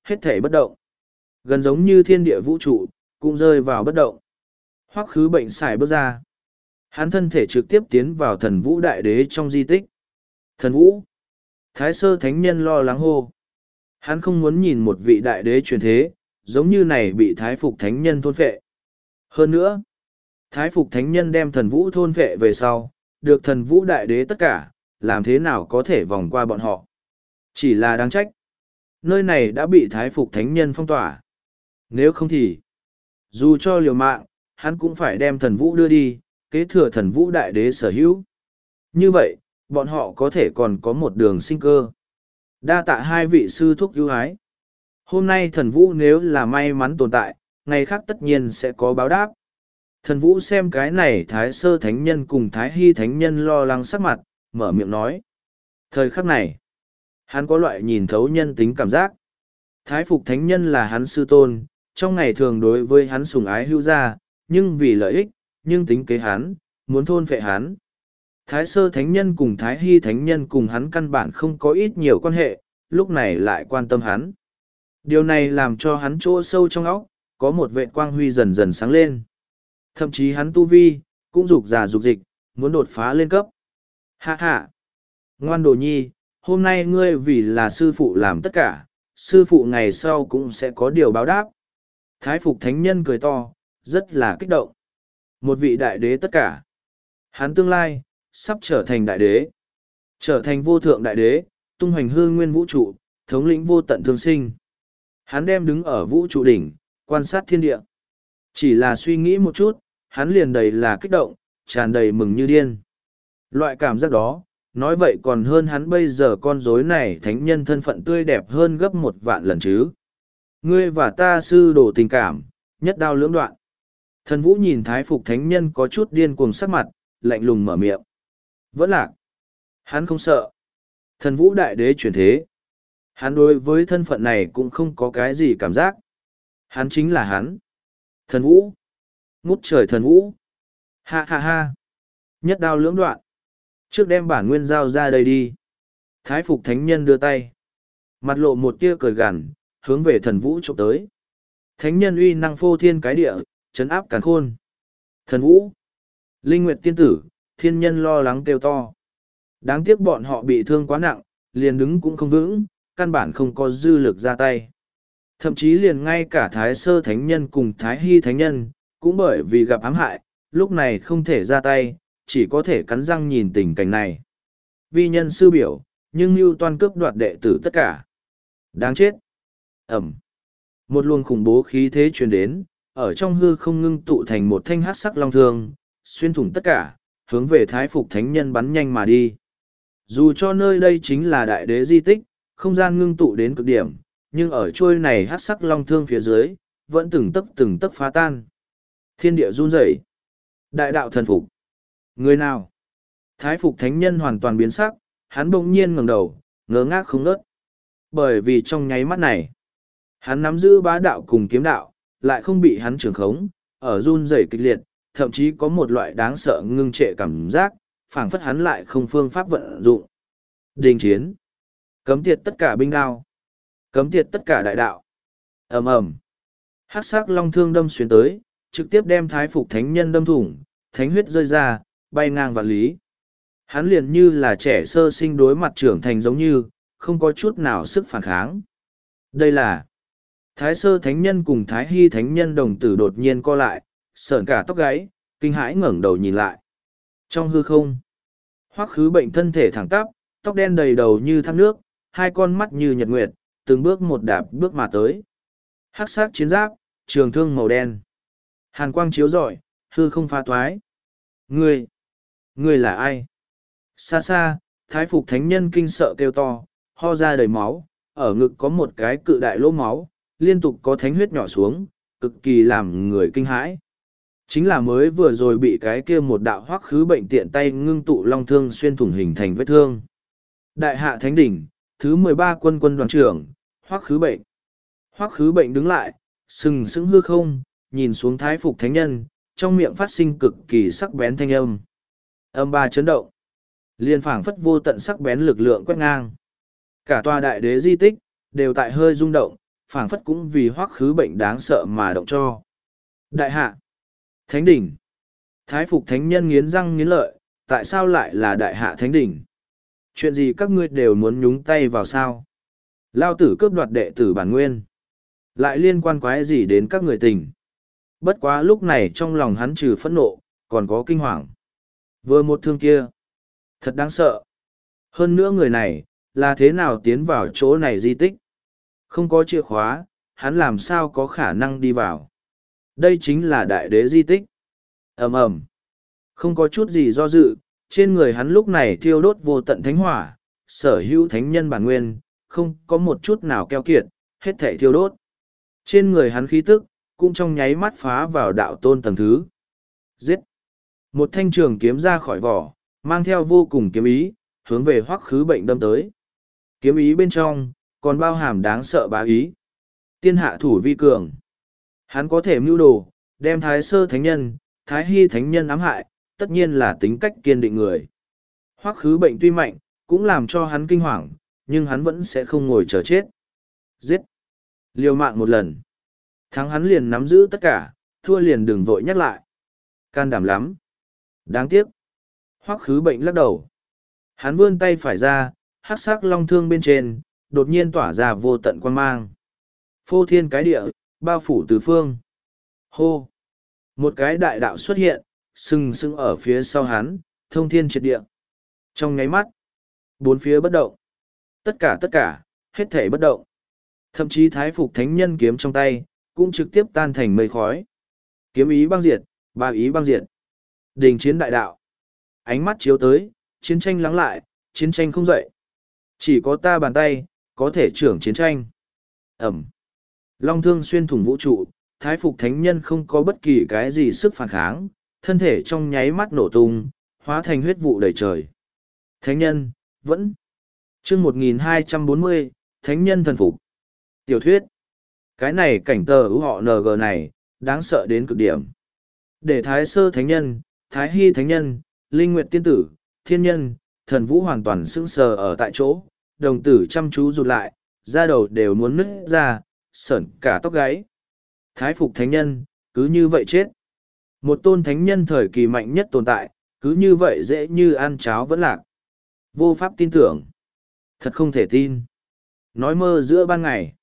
hết thể bất động. Gần giống như thiên địa vũ trụ, cũng rơi vào bất động. Hoắc Khứ Bệnh xài bước ra. Hắn thân thể trực tiếp tiến vào thần vũ đại đế trong di tích. Thần vũ. Thái sơ thánh nhân lo lắng hô. Hắn không muốn nhìn một vị đại đế truyền thế, giống như này bị thái phục thánh nhân thôn phệ. Hơn nữa, thái phục thánh nhân đem thần vũ thôn phệ về sau, được thần vũ đại đế tất cả, làm thế nào có thể vòng qua bọn họ. Chỉ là đáng trách. Nơi này đã bị thái phục thánh nhân phong tỏa. Nếu không thì, dù cho liều mạng, hắn cũng phải đem thần vũ đưa đi, kế thừa thần vũ đại đế sở hữu. Như vậy, bọn họ có thể còn có một đường sinh cơ. Đa tạ hai vị sư thúc ưu ái. Hôm nay thần vũ nếu là may mắn tồn tại, ngày khác tất nhiên sẽ có báo đáp. Thần vũ xem cái này thái sơ thánh nhân cùng thái hy thánh nhân lo lắng sắc mặt, mở miệng nói. Thời khắc này, hắn có loại nhìn thấu nhân tính cảm giác. Thái phục thánh nhân là hắn sư tôn, trong ngày thường đối với hắn sùng ái hữu gia, nhưng vì lợi ích, nhưng tính kế hắn, muốn thôn phệ hắn. Thái sơ thánh nhân cùng thái hy thánh nhân cùng hắn căn bản không có ít nhiều quan hệ, lúc này lại quan tâm hắn. Điều này làm cho hắn chỗ sâu trong óc, có một vệ quang huy dần dần sáng lên. Thậm chí hắn tu vi, cũng dục già dục dịch, muốn đột phá lên cấp. Hạ hạ! Ngoan đồ nhi, hôm nay ngươi vì là sư phụ làm tất cả, sư phụ ngày sau cũng sẽ có điều báo đáp. Thái phục thánh nhân cười to, rất là kích động. Một vị đại đế tất cả. Hắn tương lai, sắp trở thành đại đế. Trở thành vô thượng đại đế, tung hoành hư nguyên vũ trụ, thống lĩnh vô tận thương sinh. Hắn đem đứng ở vũ trụ đỉnh, quan sát thiên địa. Chỉ là suy nghĩ một chút, hắn liền đầy là kích động, tràn đầy mừng như điên. Loại cảm giác đó, nói vậy còn hơn hắn bây giờ con rối này thánh nhân thân phận tươi đẹp hơn gấp một vạn lần chứ. Ngươi và ta sư đồ tình cảm, nhất đao lưỡng đoạn. Thần vũ nhìn thái phục thánh nhân có chút điên cuồng sắc mặt, lạnh lùng mở miệng. Vẫn lạc. Hắn không sợ. Thần vũ đại đế chuyển thế. Hắn đối với thân phận này cũng không có cái gì cảm giác. Hắn chính là hắn. Thần vũ. Ngút trời thần vũ. Ha ha ha. Nhất đao lưỡng đoạn. Trước đem bản nguyên giao ra đây đi. Thái phục thánh nhân đưa tay. Mặt lộ một tia cười gằn, hướng về thần vũ trộm tới. Thánh nhân uy năng phô thiên cái địa, chấn áp càn khôn. Thần vũ. Linh Nguyệt tiên tử, thiên nhân lo lắng kêu to. Đáng tiếc bọn họ bị thương quá nặng, liền đứng cũng không vững, căn bản không có dư lực ra tay. Thậm chí liền ngay cả Thái Sơ Thánh Nhân cùng Thái Hy Thánh Nhân, cũng bởi vì gặp ám hại, lúc này không thể ra tay, chỉ có thể cắn răng nhìn tình cảnh này. Vi nhân sư biểu, nhưng mưu toan cướp đoạt đệ tử tất cả. Đáng chết. Ẩm. Một luồng khủng bố khí thế truyền đến, ở trong hư không ngưng tụ thành một thanh hắc sắc long thương, xuyên thủng tất cả, hướng về Thái Phục Thánh Nhân bắn nhanh mà đi. Dù cho nơi đây chính là đại đế di tích, không gian ngưng tụ đến cực điểm, nhưng ở trôi này hắc sắc long thương phía dưới, vẫn từng tấc từng tấc phá tan. Thiên địa run rẩy. Đại đạo thần phục. Người nào? Thái Phục Thánh Nhân hoàn toàn biến sắc, hắn bỗng nhiên ngẩng đầu, ngơ ngác không ngớt. Bởi vì trong nháy mắt này, hắn nắm giữ bá đạo cùng kiếm đạo, lại không bị hắn trưởng khống, ở run rẩy kịch liệt, thậm chí có một loại đáng sợ ngưng trệ cảm giác, phảng phất hắn lại không phương pháp vận dụng. Đình chiến. Cấm tiệt tất cả binh đao. Cấm tiệt tất cả đại đạo. Ầm ầm. Hắc sắc long thương đâm xuyên tới, trực tiếp đem Thái Phục Thánh Nhân đâm thủng, thánh huyết rơi ra, bay ngang vạn lý. Hắn liền như là trẻ sơ sinh đối mặt trưởng thành giống như, không có chút nào sức phản kháng. Đây là Thái Sơ Thánh Nhân cùng Thái Hy Thánh Nhân đồng tử đột nhiên co lại, sởn cả tóc gáy, kinh hãi ngẩng đầu nhìn lại. Trong hư không, Hoắc Khứ Bệnh thân thể thẳng tắp, tóc đen đầy đầu như thác nước, hai con mắt như nhật nguyệt, từng bước một đạp bước mà tới. Hắc sắc chiến giáp, trường thương màu đen. Hàn quang chiếu rọi, hư không phá toái. Ngươi, ngươi là ai? Xa xa, Thái Phục Thánh Nhân kinh sợ kêu to, ho ra đầy máu, ở ngực có một cái cự đại lỗ máu, liên tục có thánh huyết nhỏ xuống, cực kỳ làm người kinh hãi. Chính là mới vừa rồi bị cái kia một đạo Hoắc Khứ Bệnh tiện tay ngưng tụ long thương xuyên thủng hình thành vết thương. Đại hạ thánh đỉnh, thứ mười ba quân quân đoàn trưởng, Hoắc Khứ Bệnh. Hoắc Khứ Bệnh đứng lại, sừng sững hư không, nhìn xuống Thái Phục Thánh Nhân, trong miệng phát sinh cực kỳ sắc bén thanh âm. Âm ba chấn động. Liên phảng phất vô tận sắc bén lực lượng quét ngang. Cả tòa đại đế di tích, đều tại hơi rung động, phảng phất cũng vì hoắc khứ bệnh đáng sợ mà động cho. Đại hạ, thánh đỉnh. Thái phục thánh nhân nghiến răng nghiến lợi, tại sao lại là đại hạ thánh đỉnh? Chuyện gì các ngươi đều muốn nhúng tay vào sao? Lao tử cướp đoạt đệ tử bản nguyên. Lại liên quan quái gì đến các người tình? Bất quá lúc này trong lòng hắn trừ phẫn nộ, còn có kinh hoàng. Vừa một thương kia. Thật đáng sợ. Hơn nữa người này, là thế nào tiến vào chỗ này di tích? Không có chìa khóa, hắn làm sao có khả năng đi vào? Đây chính là đại đế di tích. Ầm ầm. Không có chút gì do dự, trên người hắn lúc này thiêu đốt vô tận thánh hỏa, sở hữu thánh nhân bản nguyên, không có một chút nào keo kiệt, hết thảy thiêu đốt. Trên người hắn khí tức, cũng trong nháy mắt phá vào đạo tôn tầng thứ. Giết! Một thanh trường kiếm ra khỏi vỏ, mang theo vô cùng kiếm ý, hướng về hoắc khứ bệnh đâm tới. Kiếm ý bên trong, còn bao hàm đáng sợ bá ý. Tiên hạ thủ vi cường. Hắn có thể mưu đồ, đem thái sơ thánh nhân, thái hy thánh nhân ám hại, tất nhiên là tính cách kiên định người. Hoắc khứ bệnh tuy mạnh, cũng làm cho hắn kinh hoàng, nhưng hắn vẫn sẽ không ngồi chờ chết. Giết! Liều mạng một lần. Thắng hắn liền nắm giữ tất cả, thua liền đừng vội nhắc lại. Can đảm lắm. Đáng tiếc. Hoắc khứ bệnh lắc đầu. Hắn vươn tay phải ra, hắc sắc long thương bên trên, đột nhiên tỏa ra vô tận quan mang. Phô thiên cái địa, bao phủ tứ phương. Hô! Một cái đại đạo xuất hiện, sừng sững ở phía sau hắn, thông thiên triệt địa. Trong nháy mắt, bốn phía bất động. Tất cả tất cả, hết thể bất động. Thậm chí thái phục thánh nhân kiếm trong tay, cũng trực tiếp tan thành mây khói. Kiếm ý băng diệt, ba ý băng diệt. Đình chiến đại đạo. Ánh mắt chiếu tới, chiến tranh lắng lại, chiến tranh không dậy. Chỉ có ta bàn tay, có thể trưởng chiến tranh. Ẩm. Long thương xuyên thủng vũ trụ, thái phục thánh nhân không có bất kỳ cái gì sức phản kháng, thân thể trong nháy mắt nổ tung, hóa thành huyết vụ đầy trời. Thánh nhân, vẫn. chương một nghìn hai trăm bốn mươi, thánh nhân thần phục. Tiểu thuyết. Cái này cảnh tờ ưu họ en giê này, đáng sợ đến cực điểm. Để thái sơ thánh nhân, thái hy thánh nhân, linh nguyệt tiên tử, thiên nhân, thần vũ hoàn toàn sững sờ ở tại chỗ, đồng tử chăm chú rụt lại, da đầu đều muốn nứt ra, sởn cả tóc gáy. Thái phục thánh nhân, cứ như vậy chết. Một tôn thánh nhân thời kỳ mạnh nhất tồn tại, cứ như vậy dễ như ăn cháo vẫn lạc. Vô pháp tin tưởng. Thật không thể tin. Nói mơ giữa ban ngày.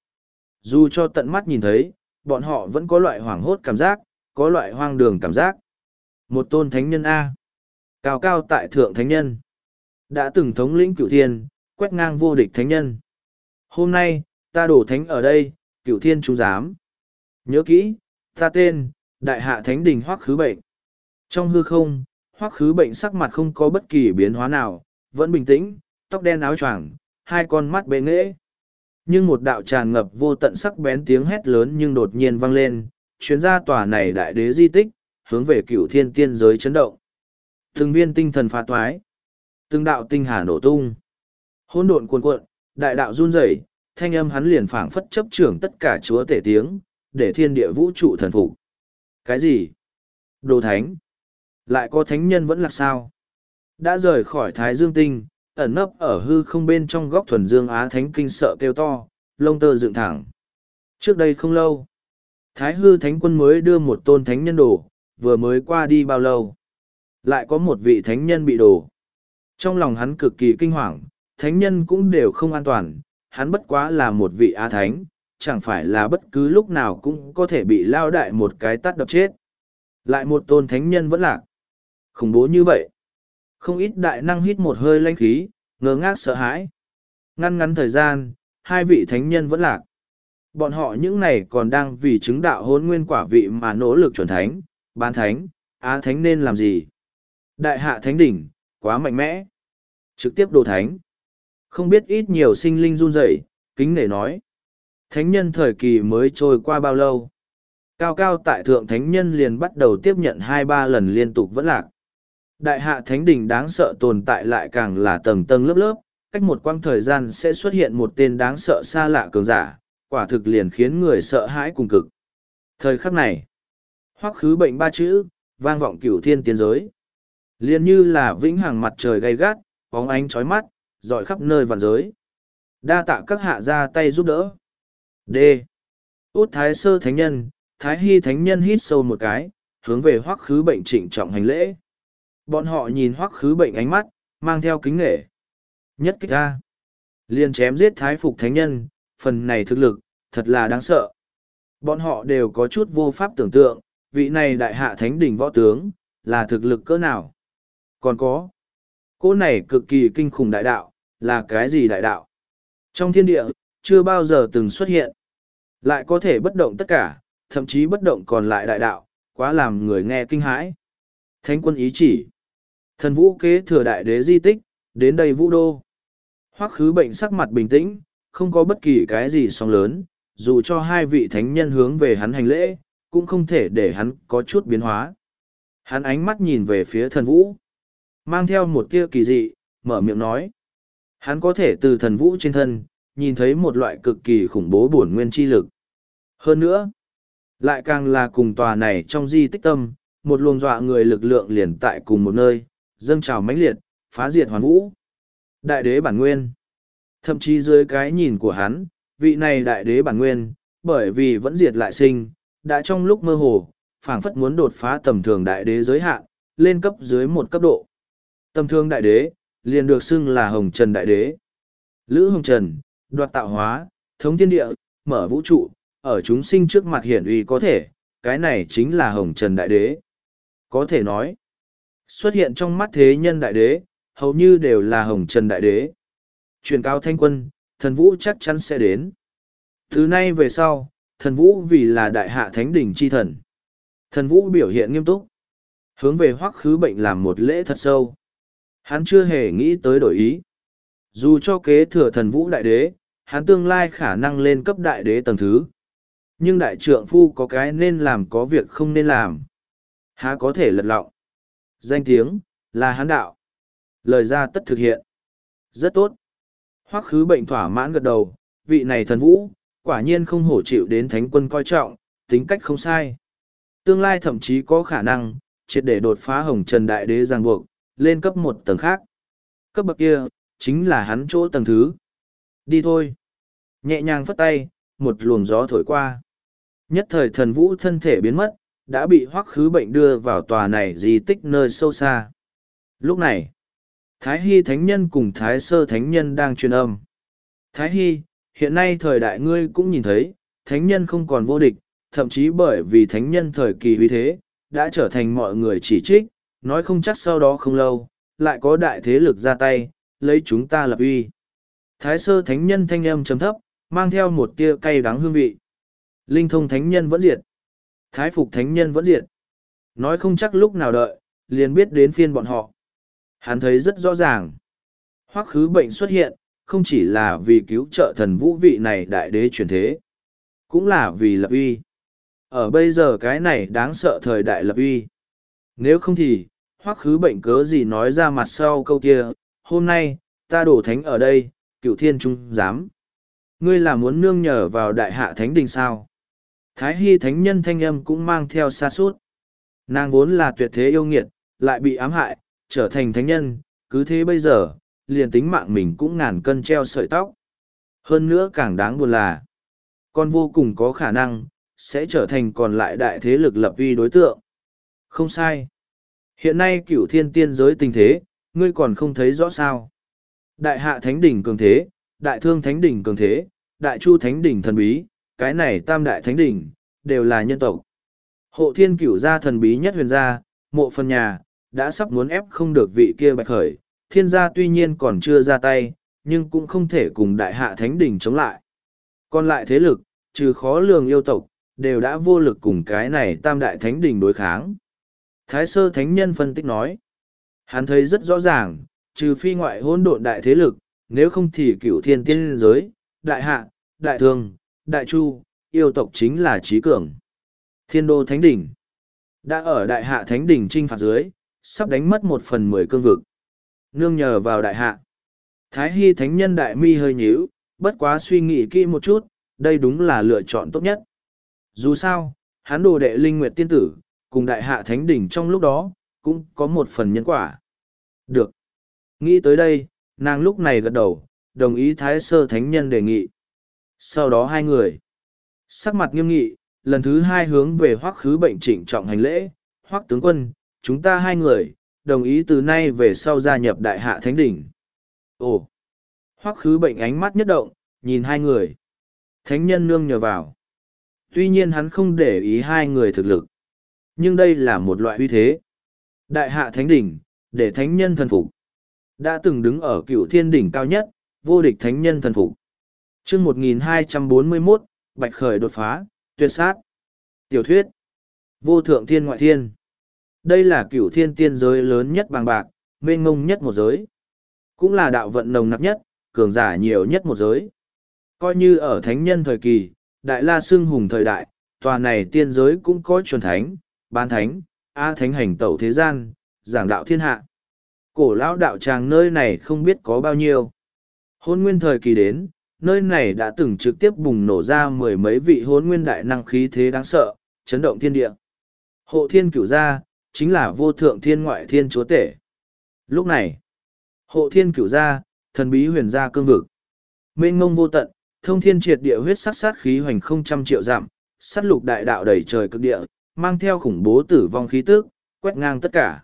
Dù cho tận mắt nhìn thấy, bọn họ vẫn có loại hoảng hốt cảm giác, có loại hoang đường cảm giác. Một tôn thánh nhân A. Cao cao tại thượng thánh nhân. Đã từng thống lĩnh cửu thiên, quét ngang vô địch thánh nhân. Hôm nay, ta đổ thánh ở đây, cửu thiên chú giám. Nhớ kỹ, ta tên, đại hạ thánh đình hoắc khứ bệnh. Trong hư không, hoắc khứ bệnh sắc mặt không có bất kỳ biến hóa nào, vẫn bình tĩnh, tóc đen áo choàng, hai con mắt bệ nghễ. Nhưng một đạo tràn ngập vô tận sắc bén tiếng hét lớn nhưng đột nhiên vang lên, chuyến ra tòa này đại đế di tích, hướng về cửu thiên tiên giới chấn động. Từng viên tinh thần phá toái, từng đạo tinh hà nổ tung. Hỗn độn cuồn cuộn, đại đạo run rẩy, thanh âm hắn liền phảng phất chấp trưởng tất cả chúa tể tiếng, để thiên địa vũ trụ thần phục. Cái gì? Đồ thánh? Lại có thánh nhân vẫn là sao? Đã rời khỏi Thái Dương Tinh, ẩn nấp ở hư không bên trong góc thuần dương Á Thánh kinh sợ kêu to, lông tơ dựng thẳng. Trước đây không lâu, Thái hư Thánh quân mới đưa một tôn thánh nhân đổ, vừa mới qua đi bao lâu. Lại có một vị thánh nhân bị đổ. Trong lòng hắn cực kỳ kinh hoàng, thánh nhân cũng đều không an toàn, hắn bất quá là một vị Á Thánh, chẳng phải là bất cứ lúc nào cũng có thể bị lao đại một cái tát đập chết. Lại một tôn thánh nhân vẫn lạc. Khủng bố như vậy. Không ít đại năng hít một hơi lanh khí, ngơ ngác sợ hãi. Ngăn ngắn thời gian, hai vị thánh nhân vẫn lạc. Bọn họ những này còn đang vì chứng đạo hôn nguyên quả vị mà nỗ lực chuẩn thánh, bán thánh, á thánh nên làm gì? Đại hạ thánh đỉnh, quá mạnh mẽ. Trực tiếp đồ thánh. Không biết ít nhiều sinh linh run rẩy, kính nể nói. Thánh nhân thời kỳ mới trôi qua bao lâu? Cao cao tại thượng thánh nhân liền bắt đầu tiếp nhận hai ba lần liên tục vẫn lạc. Đại hạ thánh đỉnh đáng sợ tồn tại lại càng là tầng tầng lớp lớp, cách một quãng thời gian sẽ xuất hiện một tên đáng sợ xa lạ cường giả, quả thực liền khiến người sợ hãi cùng cực. Thời khắc này, hoắc khứ bệnh ba chữ, vang vọng cửu thiên tiên giới. Liền như là vĩnh hằng mặt trời gay gắt, bóng ánh chói mắt, rọi khắp nơi vạn giới. Đa tạ các hạ ra tay giúp đỡ. D. Út Thái Sơ Thánh Nhân, Thái Hy Thánh Nhân hít sâu một cái, hướng về Hoắc Khứ Bệnh trịnh trọng hành lễ. Bọn họ nhìn Hoắc Khứ Bệnh ánh mắt, mang theo kính nể. Nhất kích ra. Liền chém giết Thái Phục Thánh Nhân, phần này thực lực, thật là đáng sợ. Bọn họ đều có chút vô pháp tưởng tượng, vị này đại hạ thánh đỉnh võ tướng, là thực lực cỡ nào. Còn có, cỗ này cực kỳ kinh khủng đại đạo, là cái gì đại đạo? Trong thiên địa, chưa bao giờ từng xuất hiện. Lại có thể bất động tất cả, thậm chí bất động còn lại đại đạo, quá làm người nghe kinh hãi. Thánh quân ý chỉ. Thần vũ kế thừa đại đế di tích, đến đây vũ đô. Hoắc Khứ Bệnh sắc mặt bình tĩnh, không có bất kỳ cái gì sóng lớn, dù cho hai vị thánh nhân hướng về hắn hành lễ, cũng không thể để hắn có chút biến hóa. Hắn ánh mắt nhìn về phía thần vũ, mang theo một tia kỳ dị, mở miệng nói. Hắn có thể từ thần vũ trên thân, nhìn thấy một loại cực kỳ khủng bố bổn nguyên chi lực. Hơn nữa, lại càng là cùng tòa này trong di tích tâm, một luồng dọa người lực lượng liền tại cùng một nơi, dâng trào mãnh liệt, phá diệt hoàn vũ. Đại đế bản nguyên. Thậm chí dưới cái nhìn của hắn, vị này đại đế bản nguyên, bởi vì vẫn diệt lại sinh, đã trong lúc mơ hồ, phảng phất muốn đột phá tầm thường đại đế giới hạn, lên cấp dưới một cấp độ. Tầm thường đại đế, liền được xưng là Hồng Trần đại đế. Lữ Hồng Trần, đoạt tạo hóa, thống thiên địa, mở vũ trụ, ở chúng sinh trước mặt hiển uy có thể, cái này chính là Hồng Trần đại đế. Có thể nói, xuất hiện trong mắt thế nhân đại đế, hầu như đều là Hồng Trần đại đế. Truyền cao thanh quân, thần vũ chắc chắn sẽ đến. Từ nay về sau, thần vũ vì là đại hạ thánh đỉnh chi thần. Thần vũ biểu hiện nghiêm túc, hướng về Hoắc Khứ Bệnh làm một lễ thật sâu. Hắn chưa hề nghĩ tới đổi ý. Dù cho kế thừa thần vũ đại đế, hắn tương lai khả năng lên cấp đại đế tầng thứ. Nhưng đại trượng phu có cái nên làm có việc không nên làm. Há có thể lật lọng. Danh tiếng, là hắn đạo. Lời ra tất thực hiện. Rất tốt. Hoắc Khứ Bệnh thỏa mãn gật đầu, vị này thần vũ, quả nhiên không hổ chịu đến thánh quân coi trọng, tính cách không sai. Tương lai thậm chí có khả năng, triệt để đột phá Hồng Trần đại đế ràng buộc, lên cấp một tầng khác. Cấp bậc kia, chính là hắn chỗ tầng thứ. Đi thôi. Nhẹ nhàng phất tay, một luồng gió thổi qua. Nhất thời thần vũ thân thể biến mất, đã bị Hoắc Khứ Bệnh đưa vào tòa này di tích nơi sâu xa. Lúc này, Thái Hy Thánh Nhân cùng Thái Sơ Thánh Nhân đang truyền âm. Thái Hy, hiện nay thời đại ngươi cũng nhìn thấy, Thánh Nhân không còn vô địch, thậm chí bởi vì Thánh Nhân thời kỳ uy thế, đã trở thành mọi người chỉ trích, nói không chắc sau đó không lâu, lại có đại thế lực ra tay, lấy chúng ta lập uy. Thái Sơ Thánh Nhân thanh âm trầm thấp, mang theo một tia cay đắng hương vị. Linh Thông Thánh Nhân vẫn diệt. Thái Phục Thánh Nhân vẫn diệt. Nói không chắc lúc nào đợi, liền biết đến phiên bọn họ. Hắn thấy rất rõ ràng. Hoắc Khứ Bệnh xuất hiện, không chỉ là vì cứu trợ thần vũ vị này đại đế chuyển thế, cũng là vì lập uy. Ở bây giờ cái này đáng sợ thời đại lập uy. Nếu không thì, Hoắc Khứ Bệnh cớ gì nói ra mặt sau câu kia, hôm nay, ta đổ thánh ở đây, cựu thiên trung giám. Ngươi là muốn nương nhờ vào đại hạ thánh đình sao? Thái Hy Thánh Nhân thanh âm cũng mang theo xa suốt. Nàng vốn là tuyệt thế yêu nghiệt, lại bị ám hại, trở thành thánh nhân, cứ thế bây giờ, liền tính mạng mình cũng ngàn cân treo sợi tóc. Hơn nữa càng đáng buồn là, con vô cùng có khả năng, sẽ trở thành còn lại đại thế lực lập uy đối tượng. Không sai. Hiện nay cửu thiên tiên giới tình thế, ngươi còn không thấy rõ sao. Đại hạ thánh đỉnh cường thế, đại thương thánh đỉnh cường thế, đại chu thánh đỉnh thần bí, cái này tam đại thánh đỉnh, đều là nhân tộc. Hộ thiên cửu gia thần bí nhất huyền gia, mộ phần nhà, đã sắp muốn ép không được vị kia bạch khởi, thiên gia tuy nhiên còn chưa ra tay, nhưng cũng không thể cùng đại hạ thánh đỉnh chống lại. Còn lại thế lực, trừ khó lường yêu tộc, đều đã vô lực cùng cái này tam đại thánh đỉnh đối kháng. Thái Sơ Thánh Nhân phân tích nói, hắn thấy rất rõ ràng, trừ phi ngoại hỗn độn đại thế lực, nếu không thì cửu thiên tiên giới, đại hạ, đại thương, đại chu, yêu tộc chính là trí cường. Thiên đô thánh đỉnh, đã ở đại hạ thánh đỉnh trinh phạt dưới, sắp đánh mất một phần mười cương vực. Nương nhờ vào đại hạ. Thái Hy Thánh Nhân đại mi hơi nhíu, bất quá suy nghĩ kỹ một chút, đây đúng là lựa chọn tốt nhất. Dù sao, hắn đồ đệ Linh Nguyệt Tiên Tử, cùng đại hạ thánh đỉnh trong lúc đó, cũng có một phần nhân quả. Được. Nghĩ tới đây, nàng lúc này gật đầu, đồng ý Thái Sơ Thánh Nhân đề nghị. Sau đó hai người Sắc mặt nghiêm nghị, lần thứ hai hướng về Hoắc Khứ Bệnh trịnh trọng hành lễ, Hoắc tướng quân, chúng ta hai người, đồng ý từ nay về sau gia nhập Đại Hạ Thánh Đỉnh. Ồ! Hoắc Khứ Bệnh ánh mắt nhất động, nhìn hai người. Thánh nhân nương nhờ vào. Tuy nhiên hắn không để ý hai người thực lực. Nhưng đây là một loại uy thế. Đại Hạ Thánh Đỉnh, để thánh nhân thần phục. Đã từng đứng ở cựu thiên đỉnh cao nhất, vô địch thánh nhân thần phục. chương một nghìn hai trăm bốn mươi mốt, Bạch Khởi đột phá, tuyệt sát. Tiểu thuyết. Vô thượng thiên ngoại thiên. Đây là cựu thiên tiên giới lớn nhất bằng bạc, mênh mông nhất một giới. Cũng là đạo vận nồng nặc nhất, cường giả nhiều nhất một giới. Coi như ở thánh nhân thời kỳ, Đại La Xưng Hùng thời đại, tòa này tiên giới cũng có chuẩn thánh, bán thánh, a thánh hành tẩu thế gian, giảng đạo thiên hạ. Cổ lão đạo tràng nơi này không biết có bao nhiêu. Hôn nguyên thời kỳ đến, nơi này đã từng trực tiếp bùng nổ ra mười mấy vị hôn nguyên đại năng khí thế đáng sợ, chấn động thiên địa. Hộ thiên cửu gia, chính là vô thượng thiên ngoại thiên chúa tể. Lúc này, hộ thiên cửu gia, thần bí huyền gia cương vực. Mênh ngông vô tận, thông thiên triệt địa huyết sắc sát khí hoành không trăm triệu dặm, sát lục đại đạo đầy trời cực địa, mang theo khủng bố tử vong khí tức, quét ngang tất cả.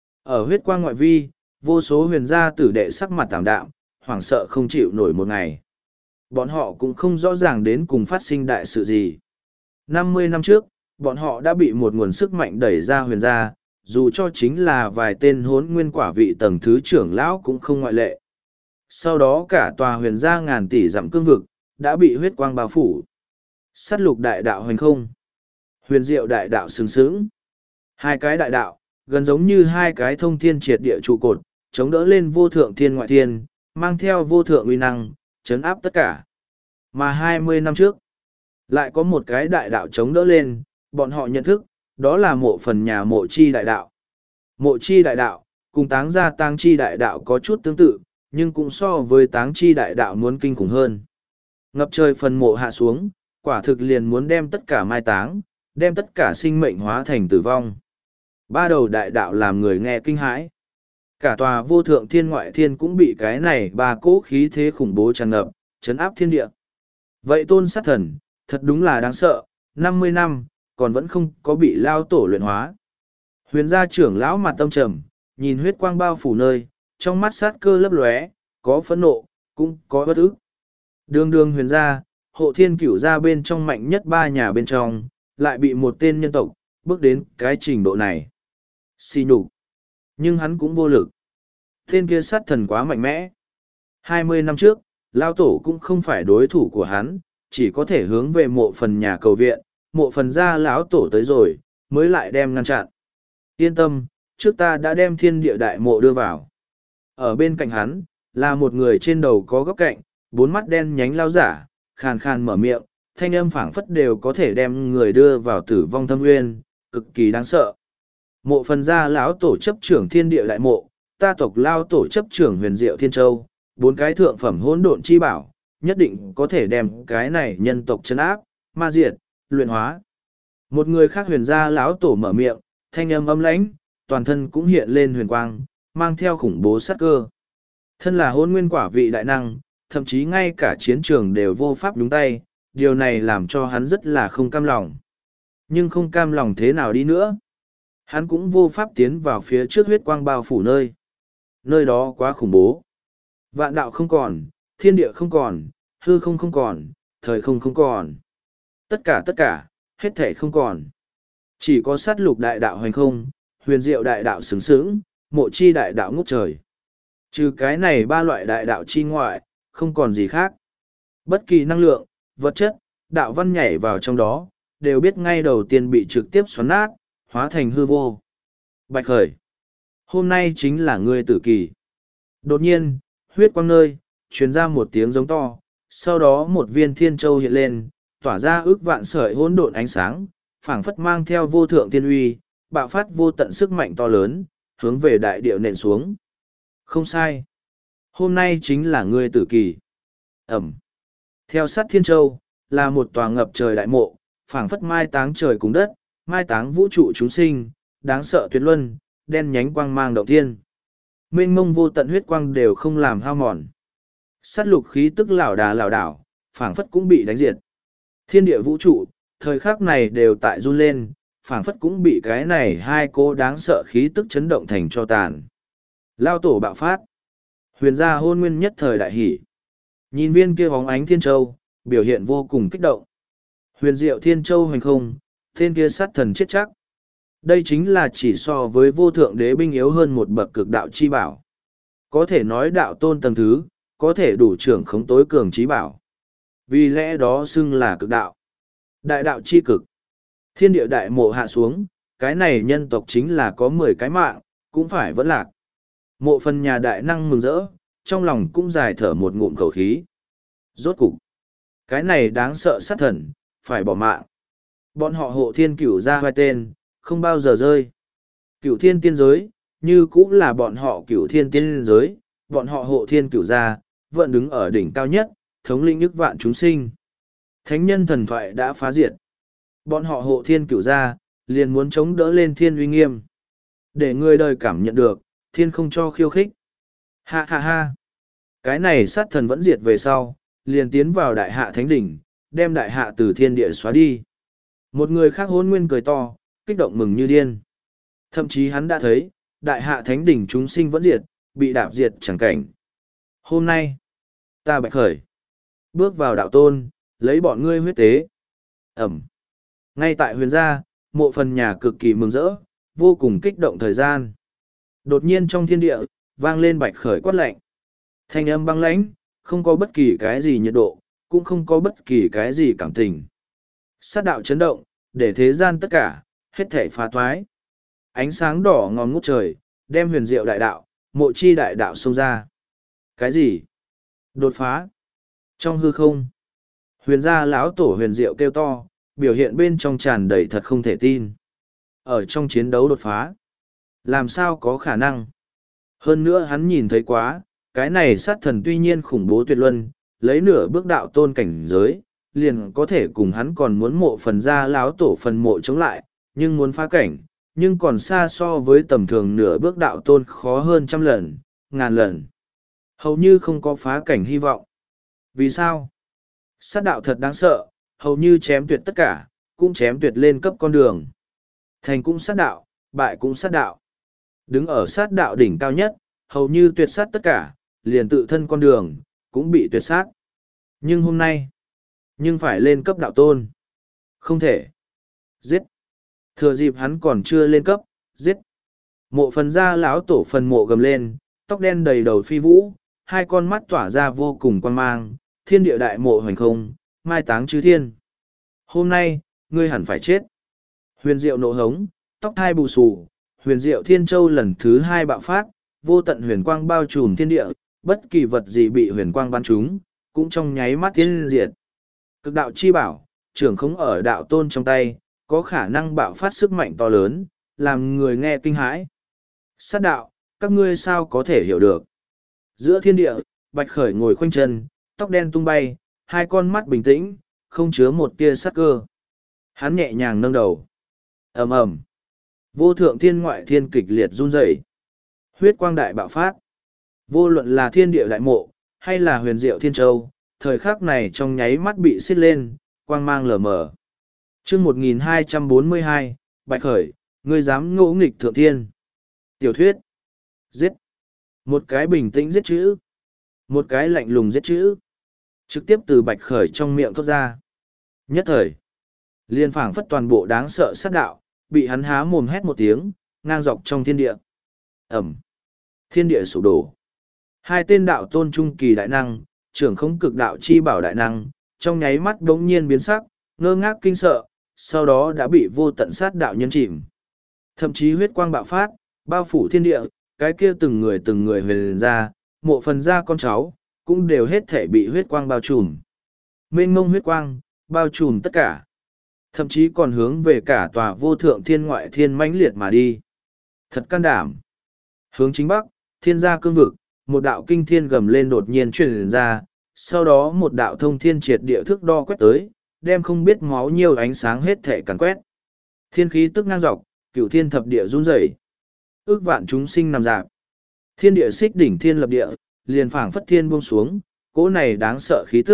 Ở huyết quang ngoại vi, vô số huyền gia tử đệ sắc mặt tảm đạm, hoảng sợ không chịu nổi một ngày. Bọn họ cũng không rõ ràng đến cùng phát sinh đại sự gì. năm mươi năm trước, bọn họ đã bị một nguồn sức mạnh đẩy ra huyền gia, dù cho chính là vài tên hốn nguyên quả vị tầng thứ trưởng lão cũng không ngoại lệ. Sau đó cả tòa huyền gia ngàn tỷ dặm cương vực, đã bị huyết quang bao phủ. Sát lục đại đạo hoành không. Huyền diệu đại đạo sừng sững. Hai cái đại đạo, gần giống như hai cái thông thiên triệt địa trụ cột, chống đỡ lên vô thượng thiên ngoại thiên, mang theo vô thượng uy năng, chấn áp tất cả. Mà hai mươi năm trước, lại có một cái đại đạo chống đỡ lên, bọn họ nhận thức, đó là mộ phần nhà mộ chi đại đạo. Mộ chi đại đạo, cùng táng gia táng chi đại đạo có chút tương tự, nhưng cũng so với táng chi đại đạo muốn kinh khủng hơn. Ngập trời phần mộ hạ xuống, quả thực liền muốn đem tất cả mai táng, đem tất cả sinh mệnh hóa thành tử vong. Ba đầu đại đạo làm người nghe kinh hãi. Cả tòa vô thượng thiên ngoại thiên cũng bị cái này ba cỗ khí thế khủng bố tràn ngập, chấn áp thiên địa. Vậy tôn sát thần, thật đúng là đáng sợ, năm mươi năm, còn vẫn không có bị lao tổ luyện hóa. Huyền gia trưởng lão mặt tâm trầm, nhìn huyết quang bao phủ nơi, trong mắt sát cơ lấp lóe, có phẫn nộ, cũng có bất ức. Đường đường huyền gia, hộ thiên cửu gia bên trong mạnh nhất ba nhà bên trong, lại bị một tên nhân tộc, bước đến cái trình độ này. Xì nhục. Nhưng hắn cũng vô lực. Tên kia sát thần quá mạnh mẽ. Hai mươi năm trước, lao tổ cũng không phải đối thủ của hắn, chỉ có thể hướng về mộ phần nhà cầu viện, mộ phần gia lão tổ tới rồi, mới lại đem ngăn chặn. Yên tâm, trước ta đã đem thiên địa đại mộ đưa vào. Ở bên cạnh hắn, là một người trên đầu có góc cạnh, bốn mắt đen nhánh lao giả, khàn khàn mở miệng, thanh âm phảng phất đều có thể đem người đưa vào tử vong thâm nguyên, cực kỳ đáng sợ. Mộ phần gia lão tổ chấp trưởng thiên địa đại mộ, ta tộc lao tổ chấp trưởng huyền diệu thiên châu, bốn cái thượng phẩm hỗn độn chi bảo, nhất định có thể đem cái này nhân tộc chân áp, ma diệt, luyện hóa. Một người khác huyền gia lão tổ mở miệng, thanh âm âm lãnh, toàn thân cũng hiện lên huyền quang, mang theo khủng bố sát cơ. Thân là hôn nguyên quả vị đại năng, thậm chí ngay cả chiến trường đều vô pháp đúng tay, điều này làm cho hắn rất là không cam lòng. Nhưng không cam lòng thế nào đi nữa. Hắn cũng vô pháp tiến vào phía trước huyết quang bao phủ nơi. Nơi đó quá khủng bố. Vạn đạo không còn, thiên địa không còn, hư không không còn, thời không không còn. Tất cả tất cả, hết thể không còn. Chỉ có sát lục đại đạo hoành không, huyền diệu đại đạo sướng sướng, mộ chi đại đạo ngút trời. Trừ cái này ba loại đại đạo chi ngoại, không còn gì khác. Bất kỳ năng lượng, vật chất, đạo văn nhảy vào trong đó, đều biết ngay đầu tiên bị trực tiếp xoắn nát, hóa thành hư vô. Bạch Khởi, hôm nay chính là ngươi tử kỳ. Đột nhiên, huyết quang nơi, truyền ra một tiếng giống to, sau đó một viên thiên châu hiện lên, tỏa ra ước vạn sợi hỗn độn ánh sáng, phảng phất mang theo vô thượng tiên uy, bạo phát vô tận sức mạnh to lớn, hướng về đại địa nện xuống. Không sai. Hôm nay chính là ngươi tử kỳ. Ẩm. Theo sát thiên châu, là một tòa ngập trời đại mộ, phảng phất mai táng trời cùng đất, mai táng vũ trụ chúng sinh, đáng sợ tuyệt luân, đen nhánh quang mang động thiên. Mênh mông vô tận huyết quang đều không làm hao mòn. Sát lục khí tức lảo đà lảo đảo, phảng phất cũng bị đánh diệt. Thiên địa vũ trụ, thời khắc này đều tại run lên, phảng phất cũng bị cái này hai cô đáng sợ khí tức chấn động thành cho tàn. Lao tổ bạo phát. Huyền gia hôn nguyên nhất thời đại hỷ. Nhìn viên kia bóng ánh thiên châu, biểu hiện vô cùng kích động. Huyền diệu thiên châu hoành không, tên kia sát thần chết chắc. Đây chính là chỉ so với vô thượng đế binh yếu hơn một bậc cực đạo chi bảo. Có thể nói đạo tôn tầng thứ, có thể đủ trưởng khống tối cường trí bảo. Vì lẽ đó xưng là cực đạo. Đại đạo chi cực. Thiên địa đại mộ hạ xuống, cái này nhân tộc chính là có mười cái mạng, cũng phải vẫn lạc. Mộ phần nhà đại năng mừng rỡ, trong lòng cũng dài thở một ngụm khẩu khí. Rốt cục, cái này đáng sợ sát thần, phải bỏ mạng. Bọn họ hộ thiên cửu ra hai tên, không bao giờ rơi. Cửu thiên tiên giới, như cũng là bọn họ cửu thiên tiên giới, bọn họ hộ thiên cửu gia, vẫn đứng ở đỉnh cao nhất, thống lĩnh ức vạn chúng sinh. Thánh nhân thần thoại đã phá diệt. Bọn họ hộ thiên cửu gia, liền muốn chống đỡ lên thiên uy nghiêm. Để người đời cảm nhận được, thiên không cho khiêu khích. Ha ha ha. Cái này sát thần vẫn diệt về sau, liền tiến vào đại hạ thánh đỉnh, đem đại hạ từ thiên địa xóa đi. Một người khác hôn nguyên cười to, kích động mừng như điên. Thậm chí hắn đã thấy, đại hạ thánh đỉnh chúng sinh vẫn diệt, bị đạp diệt chẳng cảnh. Hôm nay, ta bạch khởi, bước vào đạo tôn, lấy bọn ngươi huyết tế. Ẩm. Ngay tại huyền gia, mộ phần nhà cực kỳ mừng rỡ, vô cùng kích động thời gian. Đột nhiên trong thiên địa, vang lên bạch khởi quát lạnh. Thanh âm băng lãnh, không có bất kỳ cái gì nhiệt độ, cũng không có bất kỳ cái gì cảm tình. Sát đạo chấn động, để thế gian tất cả, hết thể phá thoái. Ánh sáng đỏ ngòm ngút trời, đem huyền diệu đại đạo, mộ chi đại đạo xông ra. Cái gì? Đột phá. Trong hư không, huyền gia lão tổ huyền diệu kêu to, biểu hiện bên trong tràn đầy thật không thể tin. Ở trong chiến đấu đột phá, làm sao có khả năng? Hơn nữa hắn nhìn thấy quá, cái này sát thần tuy nhiên khủng bố tuyệt luân, lấy nửa bước đạo tôn cảnh giới, liền có thể cùng hắn còn muốn mộ phần gia lão tổ phần mộ chống lại, nhưng muốn phá cảnh, nhưng còn xa so với tầm thường nửa bước đạo tôn khó hơn trăm lần, ngàn lần. Hầu như không có phá cảnh hy vọng. Vì sao? Sát đạo thật đáng sợ, hầu như chém tuyệt tất cả, cũng chém tuyệt lên cấp con đường. Thành cũng sát đạo, bại cũng sát đạo. Đứng ở sát đạo đỉnh cao nhất, hầu như tuyệt sát tất cả, liền tự thân con đường, cũng bị tuyệt sát. Nhưng hôm nay, nhưng phải lên cấp đạo tôn. Không thể. Giết. Thừa dịp hắn còn chưa lên cấp, giết. Mộ phần gia lão tổ phần mộ gầm lên, tóc đen đầy đầu phi vũ, hai con mắt tỏa ra vô cùng quan mang, thiên địa đại mộ hoành không, mai táng chư thiên. Hôm nay, ngươi hẳn phải chết. Huyền diệu nộ hống, tóc thai bù xù, huyền diệu thiên châu lần thứ hai bạo phát, vô tận huyền quang bao trùm thiên địa, bất kỳ vật gì bị huyền quang bắn trúng, cũng trong nháy mắt thiên diệt. Cực đạo chi bảo, trưởng khống ở đạo tôn trong tay, có khả năng bạo phát sức mạnh to lớn, làm người nghe kinh hãi. Sát đạo, các ngươi sao có thể hiểu được? Giữa thiên địa, Bạch Khởi ngồi khoanh chân, tóc đen tung bay, hai con mắt bình tĩnh, không chứa một tia sát cơ. Hắn nhẹ nhàng nâng đầu. Ầm ầm. Vô thượng thiên ngoại thiên kịch liệt run rẩy. Huyết quang đại bạo phát. Vô luận là thiên địa đại mộ, hay là huyền diệu thiên châu, thời khắc này trong nháy mắt bị xiết lên, quang mang lờ mờ. Chương một nghìn hai trăm bốn mươi hai, Bạch Khởi, ngươi dám ngỗ nghịch thượng thiên. Tiểu thuyết. Giết. Một cái bình tĩnh giết chữ. Một cái lạnh lùng giết chữ. Trực tiếp từ Bạch Khởi trong miệng thốt ra. Nhất thời. Liên phảng phất toàn bộ đáng sợ sát đạo, bị hắn há mồm hét một tiếng, ngang dọc trong thiên địa. Ẩm. Thiên địa sụp đổ. Hai tên đạo tôn trung kỳ đại năng, trưởng không cực đạo chi bảo đại năng, trong nháy mắt đống nhiên biến sắc, ngơ ngác kinh sợ, sau đó đã bị vô tận sát đạo nhân chìm. Thậm chí huyết quang bạo phát, bao phủ thiên địa, cái kia từng người từng người huyền ra, mộ phần ra con cháu, cũng đều hết thể bị huyết quang bao trùm. Mênh mông huyết quang, bao trùm tất cả. Thậm chí còn hướng về cả tòa vô thượng thiên ngoại thiên mãnh liệt mà đi. Thật can đảm. Hướng chính bắc, thiên gia cương vực, một đạo kinh thiên gầm lên đột nhiên truyền ra, sau đó một đạo thông thiên triệt địa thước đo quét tới, đem không biết máu nhiều ánh sáng hết thể càn quét. Thiên khí tức ngang dọc, cửu thiên thập địa run rẩy. Ước vạn chúng sinh nằm dạp. Thiên địa xích đỉnh thiên lập địa, liền phảng phất thiên buông xuống, cỗ này đáng sợ khí tức,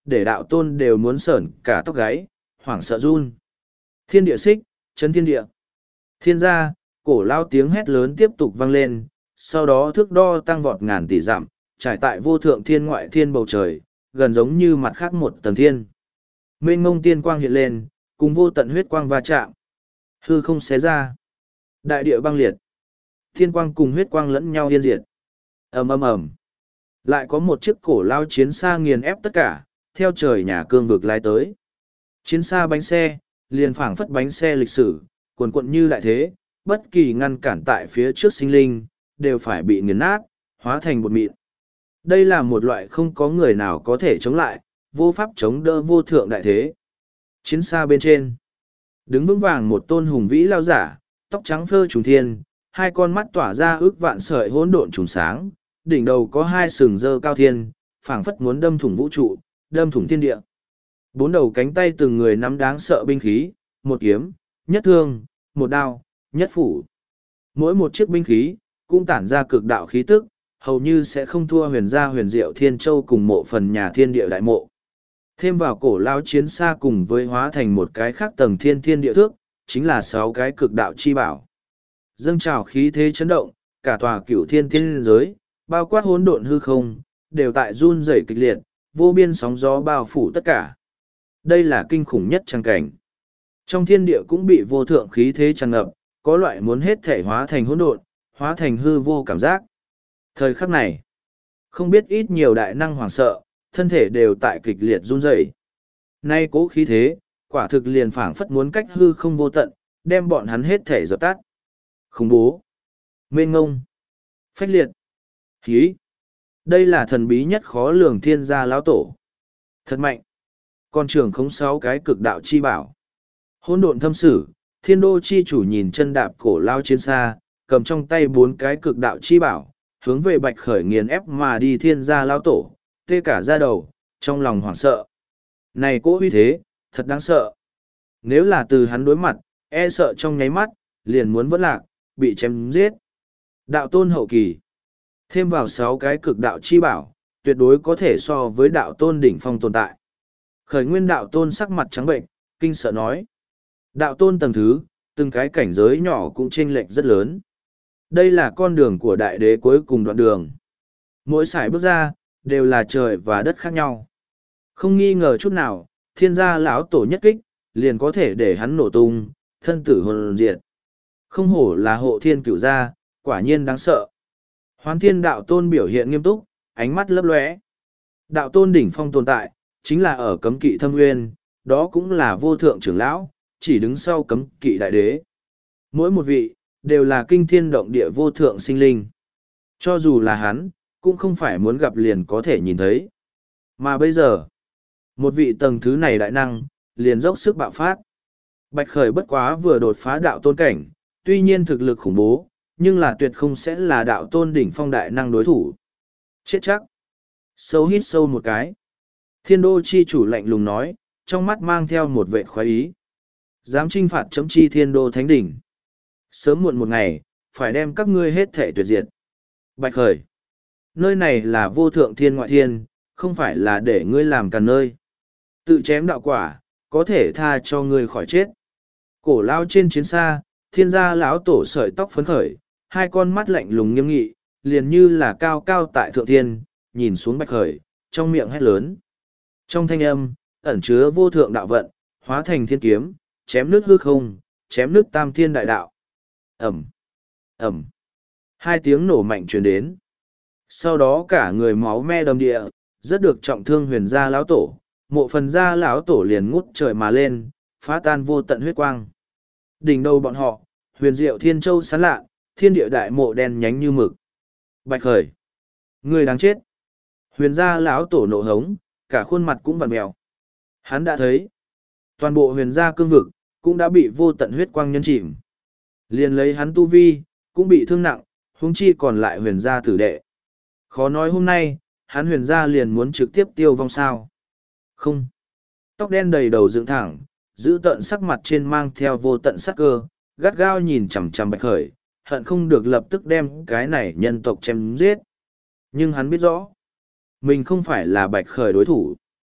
để đạo tôn đều muốn sởn cả tóc gáy, hoảng sợ run. Thiên địa xích, chấn thiên địa. Thiên gia, cổ lao tiếng hét lớn tiếp tục vang lên, sau đó thước đo tăng vọt ngàn tỷ dặm, trải tại vô thượng thiên ngoại thiên bầu trời, gần giống như mặt khác một tầng thiên. Mênh mông tiên quang hiện lên, cùng vô tận huyết quang va chạm. Hư không xé ra. Đại địa băng liệt. Thiên quang cùng huyết quang lẫn nhau yên diệt. ầm ầm ầm. Lại có một chiếc cổ lao chiến xa nghiền ép tất cả, theo trời nhà cương vực lái tới. Chiến xa bánh xe, liền phảng phất bánh xe lịch sử, cuồn cuộn như đại thế, bất kỳ ngăn cản tại phía trước sinh linh, đều phải bị nghiền nát, hóa thành bột mịn. Đây là một loại không có người nào có thể chống lại, vô pháp chống đỡ vô thượng đại thế. Chiến xa bên trên, đứng vững vàng một tôn hùng vĩ lao giả, tóc trắng phơ trùng thiên, hai con mắt tỏa ra ước vạn sợi hỗn độn trùng sáng, đỉnh đầu có hai sừng dơ cao thiên, phảng phất muốn đâm thủng vũ trụ, đâm thủng thiên địa. Bốn đầu cánh tay từng người nắm đáng sợ binh khí, một kiếm, nhất thương, một đao, nhất phủ. Mỗi một chiếc binh khí, cũng tản ra cực đạo khí tức, hầu như sẽ không thua huyền gia huyền diệu thiên châu cùng mộ phần nhà thiên địa đại mộ. Thêm vào cổ lao chiến xa cùng với hóa thành một cái khác tầng thiên thiên địa thước, chính là sáu cái cực đạo chi bảo. Dâng trào khí thế chấn động, cả tòa cửu thiên tiên giới, bao quát hỗn độn hư không, đều tại run rẩy kịch liệt, vô biên sóng gió bao phủ tất cả. Đây là kinh khủng nhất trang cảnh. Trong thiên địa cũng bị vô thượng khí thế tràn ngập, có loại muốn hết thể hóa thành hỗn độn, hóa thành hư vô cảm giác. Thời khắc này, không biết ít nhiều đại năng hoảng sợ, thân thể đều tại kịch liệt run rẩy. Nay cố khí thế, quả thực liền phảng phất muốn cách hư không vô tận, đem bọn hắn hết thể dập tắt. Khủng bố, mênh ngông, phách liệt, khí. Đây là thần bí nhất khó lường thiên gia lão tổ. Thật mạnh. Con trường không sáu cái cực đạo chi bảo. Hỗn độn thâm sử, thiên đô chi chủ nhìn chân đạp cổ lao chiến xa, cầm trong tay bốn cái cực đạo chi bảo, hướng về bạch khởi nghiền ép mà đi thiên gia lão tổ, tê cả da đầu, trong lòng hoảng sợ. Này cỗ uy thế, thật đáng sợ. Nếu là từ hắn đối mặt, e sợ trong nháy mắt, liền muốn vẫn lạc, bị chém giết. Đạo tôn hậu kỳ. Thêm vào sáu cái cực đạo chi bảo, tuyệt đối có thể so với đạo tôn đỉnh phong tồn tại. Khởi nguyên đạo tôn sắc mặt trắng bệnh, kinh sợ nói. Đạo tôn tầng thứ, từng cái cảnh giới nhỏ cũng chênh lệch rất lớn. Đây là con đường của đại đế cuối cùng đoạn đường. Mỗi sải bước ra, đều là trời và đất khác nhau. Không nghi ngờ chút nào, thiên gia lão tổ nhất kích, liền có thể để hắn nổ tung, thân tử hồn diệt. Không hổ là hộ thiên cửu gia, quả nhiên đáng sợ. Hoán thiên đạo tôn biểu hiện nghiêm túc, ánh mắt lấp lóe. Đạo tôn đỉnh phong tồn tại, chính là ở cấm kỵ thâm nguyên, đó cũng là vô thượng trưởng lão, chỉ đứng sau cấm kỵ đại đế. Mỗi một vị, đều là kinh thiên động địa vô thượng sinh linh. Cho dù là hắn, cũng không phải muốn gặp liền có thể nhìn thấy. Mà bây giờ, một vị tầng thứ này đại năng, liền dốc sức bạo phát. Bạch Khởi bất quá vừa đột phá đạo tôn cảnh, tuy nhiên thực lực khủng bố, nhưng là tuyệt không sẽ là đạo tôn đỉnh phong đại năng đối thủ. Chết chắc. Sâu hít sâu một cái. Thiên đô chi chủ lạnh lùng nói, trong mắt mang theo một vệ khoái ý. Dám trinh phạt chấm chi thiên đô thánh đỉnh. Sớm muộn một ngày, phải đem các ngươi hết thể tuyệt diệt. Bạch Khởi. Nơi này là vô thượng thiên ngoại thiên, không phải là để ngươi làm càn nơi. Tự chém đạo quả, có thể tha cho ngươi khỏi chết. Cổ lao trên chiến xa, thiên gia lão tổ sợi tóc phấn khởi, hai con mắt lạnh lùng nghiêm nghị, liền như là cao cao tại thượng thiên, nhìn xuống Bạch Khởi, trong miệng hét lớn. Trong thanh âm, ẩn chứa vô thượng đạo vận, hóa thành thiên kiếm, chém nước hư không, chém nước tam thiên đại đạo. Ẩm, Ẩm. Hai tiếng nổ mạnh truyền đến. Sau đó cả người máu me đầm địa, rất được trọng thương huyền gia lão tổ, mộ phần gia lão tổ liền ngút trời mà lên, phá tan vô tận huyết quang. Đỉnh đầu bọn họ, huyền diệu thiên châu sáng lạ, thiên địa đại mộ đen nhánh như mực. Bạch Khởi, người đáng chết. Huyền gia lão tổ nộ hống, cả khuôn mặt cũng vặn mèo. Hắn đã thấy, toàn bộ huyền gia cương vực, cũng đã bị vô tận huyết quang nhân chìm. Liền lấy hắn tu vi, cũng bị thương nặng, huống chi còn lại huyền gia tử đệ. Khó nói hôm nay, hắn huyền gia liền muốn trực tiếp tiêu vong sao. Không. Tóc đen đầy đầu dựng thẳng, giữ tận sắc mặt trên mang theo vô tận sắc cơ, gắt gao nhìn chằm chằm Bạch Khởi, hận không được lập tức đem cái này nhân tộc chém giết. Nhưng hắn biết rõ, mình không phải là Bạch Khởi đối thủ.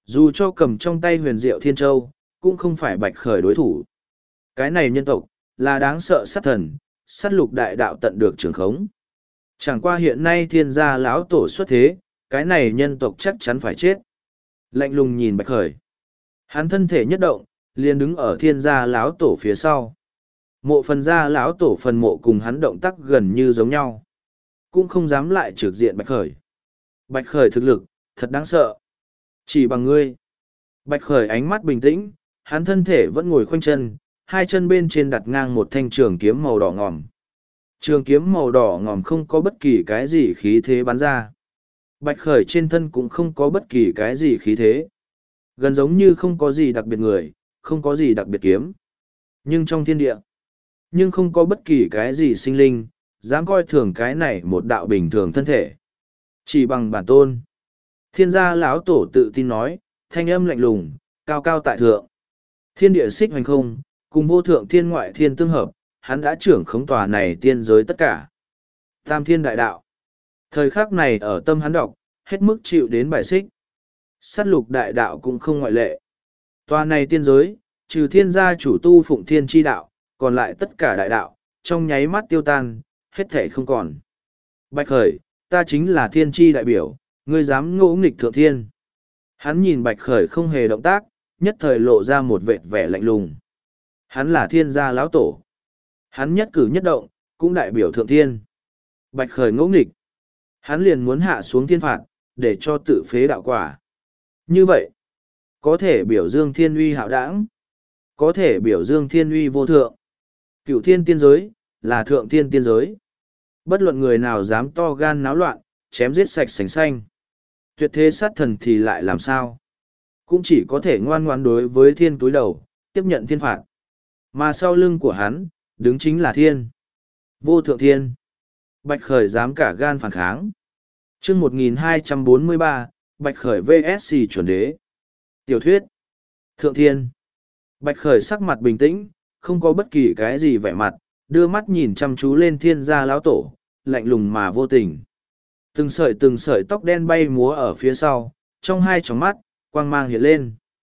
Dù cho cầm trong tay huyền diệu thiên châu, cũng không phải bạch khởi đối thủ. Cái này nhân tộc, là đáng sợ sát thần, sát lục đại đạo tận được trường khống. Chẳng qua hiện nay thiên gia lão tổ xuất thế, cái này nhân tộc chắc chắn phải chết. Lạnh lùng nhìn bạch khởi. Hắn thân thể nhất động, liền đứng ở thiên gia lão tổ phía sau. Mộ phần gia lão tổ phần mộ cùng hắn động tác gần như giống nhau. Cũng không dám lại trực diện bạch khởi. Bạch khởi thực lực, thật đáng sợ. Chỉ bằng ngươi. Bạch khởi ánh mắt bình tĩnh, hắn thân thể vẫn ngồi khoanh chân, hai chân bên trên đặt ngang một thanh trường kiếm màu đỏ ngòm. Trường kiếm màu đỏ ngòm không có bất kỳ cái gì khí thế bắn ra. Bạch khởi trên thân cũng không có bất kỳ cái gì khí thế. Gần giống như không có gì đặc biệt người, không có gì đặc biệt kiếm. Nhưng trong thiên địa, nhưng không có bất kỳ cái gì sinh linh, dám coi thường cái này một đạo bình thường thân thể. Chỉ bằng bản tôn. Thiên gia lão tổ tự tin nói, thanh âm lạnh lùng, cao cao tại thượng. Thiên địa xích hoành không, cùng vô thượng thiên ngoại thiên tương hợp, hắn đã trưởng khống tòa này tiên giới tất cả. Tam thiên đại đạo. Thời khắc này ở tâm hắn đọc, hết mức chịu đến bài xích. Sát lục đại đạo cũng không ngoại lệ. Tòa này tiên giới, trừ thiên gia chủ tu phụng thiên chi đạo, còn lại tất cả đại đạo, trong nháy mắt tiêu tan, hết thể không còn. Bạch khởi, ta chính là thiên chi đại biểu, ngươi dám ngỗ nghịch thượng thiên. Hắn nhìn bạch khởi không hề động tác, nhất thời lộ ra một vệt vẻ lạnh lùng. Hắn là thiên gia lão tổ. Hắn nhất cử nhất động, cũng đại biểu thượng thiên. Bạch khởi ngỗ nghịch. Hắn liền muốn hạ xuống thiên phạt, để cho tự phế đạo quả. Như vậy, có thể biểu dương thiên uy hạo đảng, có thể biểu dương thiên uy vô thượng. Cựu thiên tiên giới, là thượng thiên tiên giới. Bất luận người nào dám to gan náo loạn, chém giết sạch sành xanh. Tuyệt thế sát thần thì lại làm sao? Cũng chỉ có thể ngoan ngoan đối với thiên túi đầu, tiếp nhận thiên phạt. Mà sau lưng của hắn, đứng chính là thiên. Vô thượng thiên. Bạch khởi dám cả gan phản kháng. chương một nghìn hai trăm bốn mươi ba, Bạch khởi vê ét xê chuẩn đế. Tiểu thuyết. Thượng thiên. Bạch khởi sắc mặt bình tĩnh, không có bất kỳ cái gì vẻ mặt, đưa mắt nhìn chăm chú lên thiên gia lão tổ, lạnh lùng mà vô tình. Từng sợi từng sợi tóc đen bay múa ở phía sau, trong hai tròng mắt, quang mang hiện lên.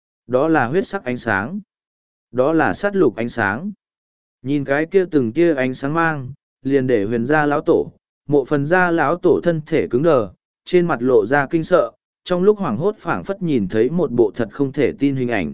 Đó là huyết sắc ánh sáng. Đó là sát lục ánh sáng. Nhìn cái kia từng kia ánh sáng mang, liền để huyền gia lão tổ, mộ phần gia lão tổ thân thể cứng đờ, trên mặt lộ ra kinh sợ, trong lúc hoảng hốt phảng phất nhìn thấy một bộ thật không thể tin hình ảnh.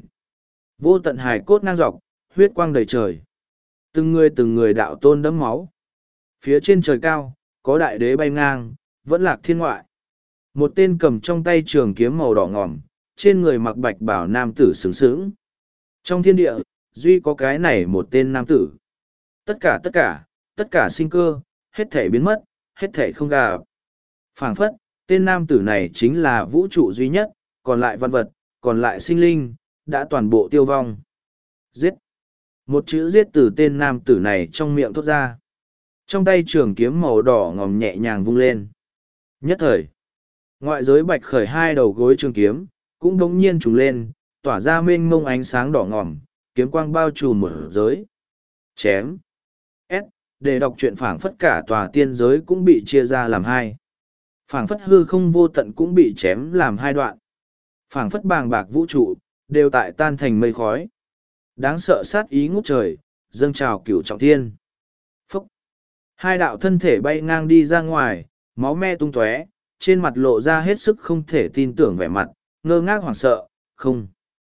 Vô tận hài cốt ngang dọc, huyết quang đầy trời. Từng người từng người đạo tôn đẫm máu. Phía trên trời cao, có đại đế bay ngang, vẫn lạc thiên ngoại. Một tên cầm trong tay trường kiếm màu đỏ ngòm, trên người mặc bạch bảo nam tử sướng sướng. Trong thiên địa, duy có cái này một tên nam tử. Tất cả tất cả, tất cả sinh cơ, hết thể biến mất, hết thể không gặp. Phảng phất, tên nam tử này chính là vũ trụ duy nhất, còn lại văn vật, còn lại sinh linh, đã toàn bộ tiêu vong. Giết. Một chữ giết từ tên nam tử này trong miệng thốt ra. Trong tay trường kiếm màu đỏ ngòm nhẹ nhàng vung lên. Nhất thời, ngoại giới bạch khởi hai đầu gối trường kiếm, cũng đống nhiên trùng lên, tỏa ra mênh mông ánh sáng đỏ ngòm, kiếm quang bao trùm một giới. Chém. S, để đọc truyện phảng phất cả tòa tiên giới cũng bị chia ra làm hai. Phảng phất hư không vô tận cũng bị chém làm hai đoạn. Phảng phất bàng bạc vũ trụ, đều tại tan thành mây khói. Đáng sợ sát ý ngút trời, dâng trào cửu trọng thiên. Phúc. Hai đạo thân thể bay ngang đi ra ngoài, máu me tung tóe, trên mặt lộ ra hết sức không thể tin tưởng vẻ mặt, ngơ ngác hoảng sợ, không.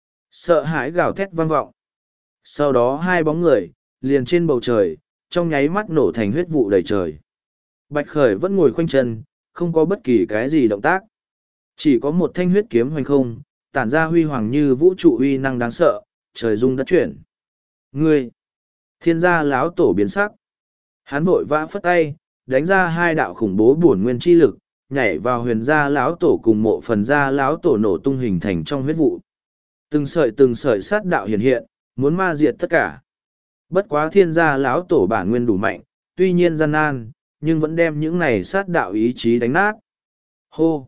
Sợ hãi gào thét vang vọng. Sau đó hai bóng người, liền trên bầu trời, trong nháy mắt nổ thành huyết vụ đầy trời. Bạch khởi vẫn ngồi khoanh chân, không có bất kỳ cái gì động tác. Chỉ có một thanh huyết kiếm hoành không, tản ra huy hoàng như vũ trụ uy năng đáng sợ, trời rung đất chuyển. Ngươi! Thiên gia lão tổ biến sắc. Hắn vội vã phất tay, đánh ra hai đạo khủng bố bổn nguyên chi lực, nhảy vào huyền gia lão tổ cùng mộ phần gia lão tổ nổ tung hình thành trong huyết vụ. Từng sợi từng sợi sát đạo hiện hiện, muốn ma diệt tất cả. Bất quá thiên gia lão tổ bản nguyên đủ mạnh, tuy nhiên gian nan, nhưng vẫn đem những này sát đạo ý chí đánh nát. Hô!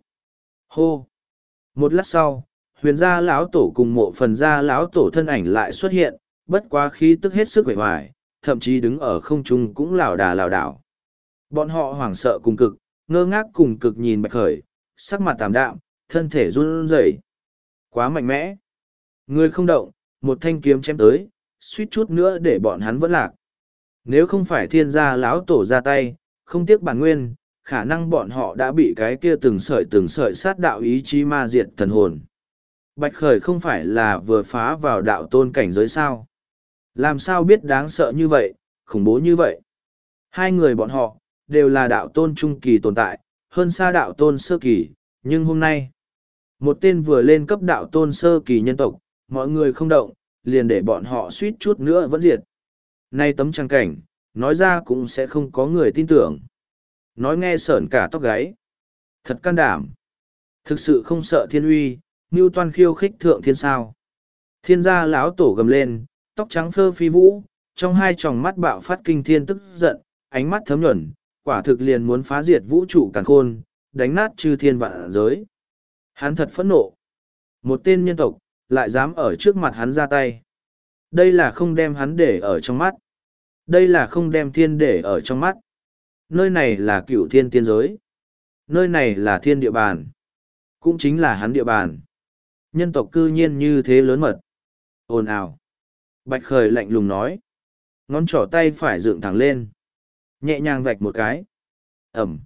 Hô! Một lát sau, huyền gia lão tổ cùng mộ phần gia lão tổ thân ảnh lại xuất hiện, bất quá khí tức hết sức vẻ vải, thậm chí đứng ở không trung cũng lảo đà lảo đảo. Bọn họ hoảng sợ cùng cực, ngơ ngác cùng cực nhìn bạch khởi, sắc mặt tạm đạm, thân thể run rẩy. Quá mạnh mẽ. Người không động, một thanh kiếm chém tới, suýt chút nữa để bọn hắn vẫn lạc. Nếu không phải thiên gia lão tổ ra tay, không tiếc bản nguyên, khả năng bọn họ đã bị cái kia từng sợi từng sợi sát đạo ý chí ma diệt thần hồn. Bạch Khởi không phải là vừa phá vào đạo tôn cảnh giới sao? Làm sao biết đáng sợ như vậy, khủng bố như vậy? Hai người bọn họ, đều là đạo tôn trung kỳ tồn tại, hơn xa đạo tôn sơ kỳ, nhưng hôm nay, một tên vừa lên cấp đạo tôn sơ kỳ nhân tộc, mọi người không động, liền để bọn họ suýt chút nữa vẫn diệt. Nay tấm trang cảnh, nói ra cũng sẽ không có người tin tưởng. Nói nghe sởn cả tóc gáy. Thật can đảm. Thực sự không sợ thiên uy, mưu toan khiêu khích thượng thiên sao. Thiên gia lão tổ gầm lên, tóc trắng phơ phi vũ, trong hai tròng mắt bạo phát kinh thiên tức giận, ánh mắt thấm nhuần, quả thực liền muốn phá diệt vũ trụ càn khôn, đánh nát chư thiên vạn giới. Hắn thật phẫn nộ. Một tên nhân tộc, lại dám ở trước mặt hắn ra tay. Đây là không đem hắn để ở trong mắt. Đây là không đem thiên để ở trong mắt. Nơi này là cửu thiên tiên giới. Nơi này là thiên địa bàn. Cũng chính là hắn địa bàn. Nhân tộc cư nhiên như thế lớn mật. Ồn ào. Bạch Khởi lạnh lùng nói. Ngón trỏ tay phải dựng thẳng lên. Nhẹ nhàng vạch một cái. Ẩm.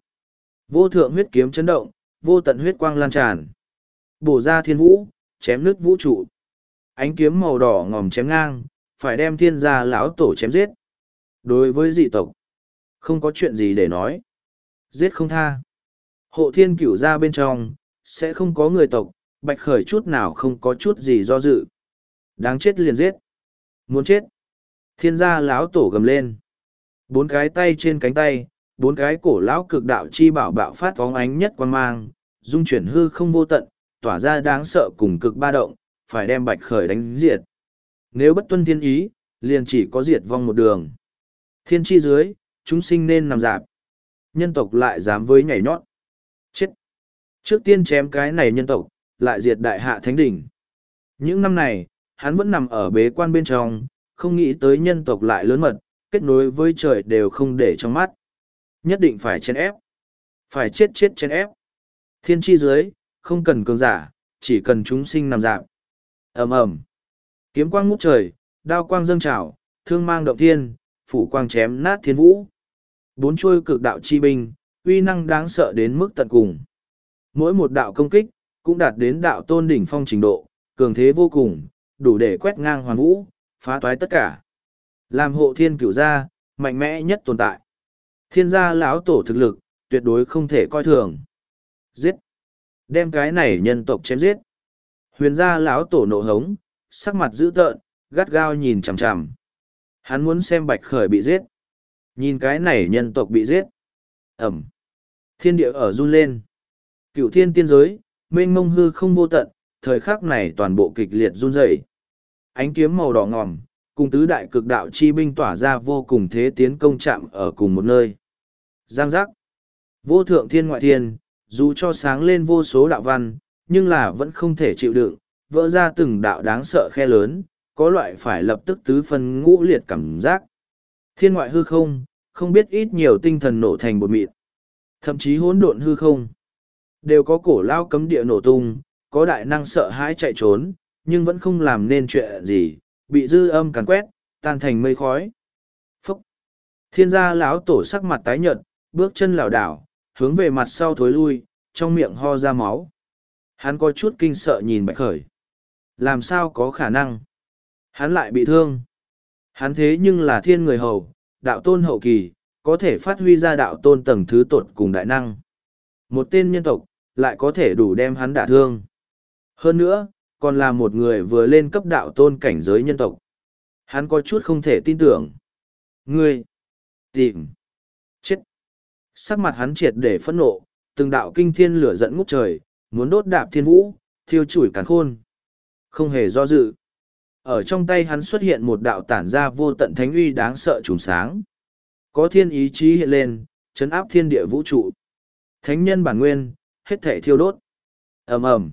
Vô thượng huyết kiếm chấn động, vô tận huyết quang lan tràn. Bổ ra thiên vũ, chém nước vũ trụ. Ánh kiếm màu đỏ ngòm chém ngang, phải đem thiên gia lão tổ chém giết. Đối với dị tộc, không có chuyện gì để nói. Giết không tha. Hộ thiên cửu gia bên trong, sẽ không có người tộc, Bạch Khởi chút nào không có chút gì do dự. Đáng chết liền giết. Muốn chết. Thiên gia lão tổ gầm lên. Bốn cái tay trên cánh tay, bốn cái cổ lão cực đạo chi bảo bạo phát phóng ánh nhất quan mang, dung chuyển hư không vô tận, tỏa ra đáng sợ cùng cực ba động, phải đem Bạch Khởi đánh diệt. Nếu bất tuân thiên ý, liền chỉ có diệt vong một đường. Thiên chi dưới, chúng sinh nên nằm dạp. Nhân tộc lại dám với nhảy nhót. Chết. Trước tiên chém cái này nhân tộc, lại diệt đại hạ thánh đỉnh. Những năm này, hắn vẫn nằm ở bế quan bên trong, không nghĩ tới nhân tộc lại lớn mật, kết nối với trời đều không để trong mắt. Nhất định phải chèn ép. Phải chết chết chèn ép. Thiên chi dưới, không cần cường giả, chỉ cần chúng sinh nằm dạp. Ầm ầm. Kiếm quang ngút trời, đao quang dâng trào, thương mang động thiên, phủ quang chém nát thiên vũ. Bốn chuôi cực đạo chi binh, uy năng đáng sợ đến mức tận cùng. Mỗi một đạo công kích, cũng đạt đến đạo tôn đỉnh phong trình độ, cường thế vô cùng, đủ để quét ngang hoàn vũ, phá toái tất cả. Làm hộ thiên cửu gia, mạnh mẽ nhất tồn tại. Thiên gia lão tổ thực lực, tuyệt đối không thể coi thường. Giết! Đem cái này nhân tộc chém giết. Huyền gia lão tổ nộ hống, sắc mặt dữ tợn, gắt gao nhìn chằm chằm. Hắn muốn xem Bạch Khởi bị giết. Nhìn cái này nhân tộc bị giết. Ẩm. Thiên địa ở run lên. Cửu thiên tiên giới, mênh mông hư không vô tận, thời khắc này toàn bộ kịch liệt run rẩy. Ánh kiếm màu đỏ ngòm, cùng tứ đại cực đạo chi binh tỏa ra vô cùng thế tiến công chạm ở cùng một nơi. Giang giác. Vô thượng thiên ngoại thiên, dù cho sáng lên vô số đạo văn, nhưng là vẫn không thể chịu đựng, vỡ ra từng đạo đáng sợ khe lớn, có loại phải lập tức tứ phân ngũ liệt cảm giác. Thiên ngoại hư không, không biết ít nhiều tinh thần nổ thành bột mịn. Thậm chí hỗn độn hư không. Đều có cổ lao cấm địa nổ tung, có đại năng sợ hãi chạy trốn, nhưng vẫn không làm nên chuyện gì, bị dư âm càn quét, tan thành mây khói. Phúc! Thiên gia lão tổ sắc mặt tái nhợt, bước chân lảo đảo, hướng về mặt sau thối lui, trong miệng ho ra máu. Hắn có chút kinh sợ nhìn Bạch Khởi. Làm sao có khả năng? Hắn lại bị thương. Hắn thế nhưng là thiên người hầu, đạo tôn hậu kỳ, có thể phát huy ra đạo tôn tầng thứ tột cùng đại năng. Một tên nhân tộc, lại có thể đủ đem hắn đả thương. Hơn nữa, còn là một người vừa lên cấp đạo tôn cảnh giới nhân tộc. Hắn có chút không thể tin tưởng. Ngươi! Tìm! Chết! Sắc mặt hắn triệt để phẫn nộ, từng đạo kinh thiên lửa giận ngút trời, muốn đốt đạp thiên vũ, thiêu chủi càn khôn. Không hề do dự. Ở trong tay hắn xuất hiện một đạo tản ra vô tận thánh uy đáng sợ trùng sáng. Có thiên ý chí hiện lên, chấn áp thiên địa vũ trụ. Thánh nhân bản nguyên, hết thể thiêu đốt. Ầm ầm.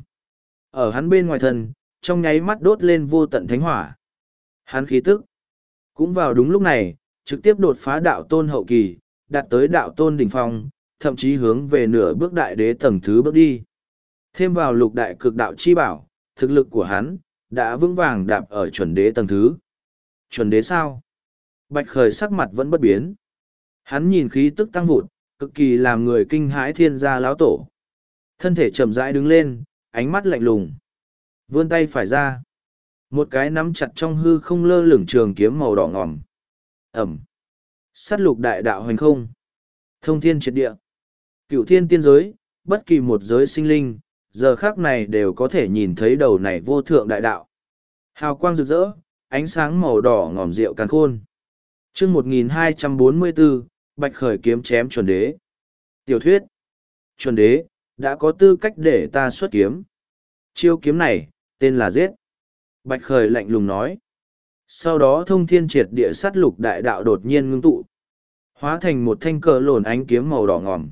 Ở hắn bên ngoài thân, trong nháy mắt đốt lên vô tận thánh hỏa. Hắn khí tức. Cũng vào đúng lúc này, trực tiếp đột phá đạo tôn hậu kỳ, đạt tới đạo tôn đỉnh phong, thậm chí hướng về nửa bước đại đế tầng thứ bước đi. Thêm vào lục đại cực đạo chi bảo, thực lực của hắn, đã vững vàng đạp ở chuẩn đế tầng thứ. Chuẩn đế sao? Bạch Khởi sắc mặt vẫn bất biến. Hắn nhìn khí tức tăng vụt, cực kỳ làm người kinh hãi thiên gia lão tổ. Thân thể chậm rãi đứng lên, ánh mắt lạnh lùng. Vươn tay phải ra. Một cái nắm chặt trong hư không lơ lửng trường kiếm màu đỏ ngòm. Ẩm. Sát lục đại đạo hoành không. Thông thiên triệt địa. Cựu thiên tiên giới, bất kỳ một giới sinh linh, giờ khác này đều có thể nhìn thấy đầu này vô thượng đại đạo. Hào quang rực rỡ, ánh sáng màu đỏ ngòm rượu càn khôn. chương một nghìn hai trăm bốn mươi bốn, Bạch Khởi kiếm chém chuẩn đế. Tiểu thuyết. Chuẩn đế, đã có tư cách để ta xuất kiếm. Chiêu kiếm này, tên là giết. Bạch Khởi lạnh lùng nói. Sau đó thông thiên triệt địa sát lục đại đạo đột nhiên ngưng tụ. Hóa thành một thanh cờ lồn ánh kiếm màu đỏ ngòm.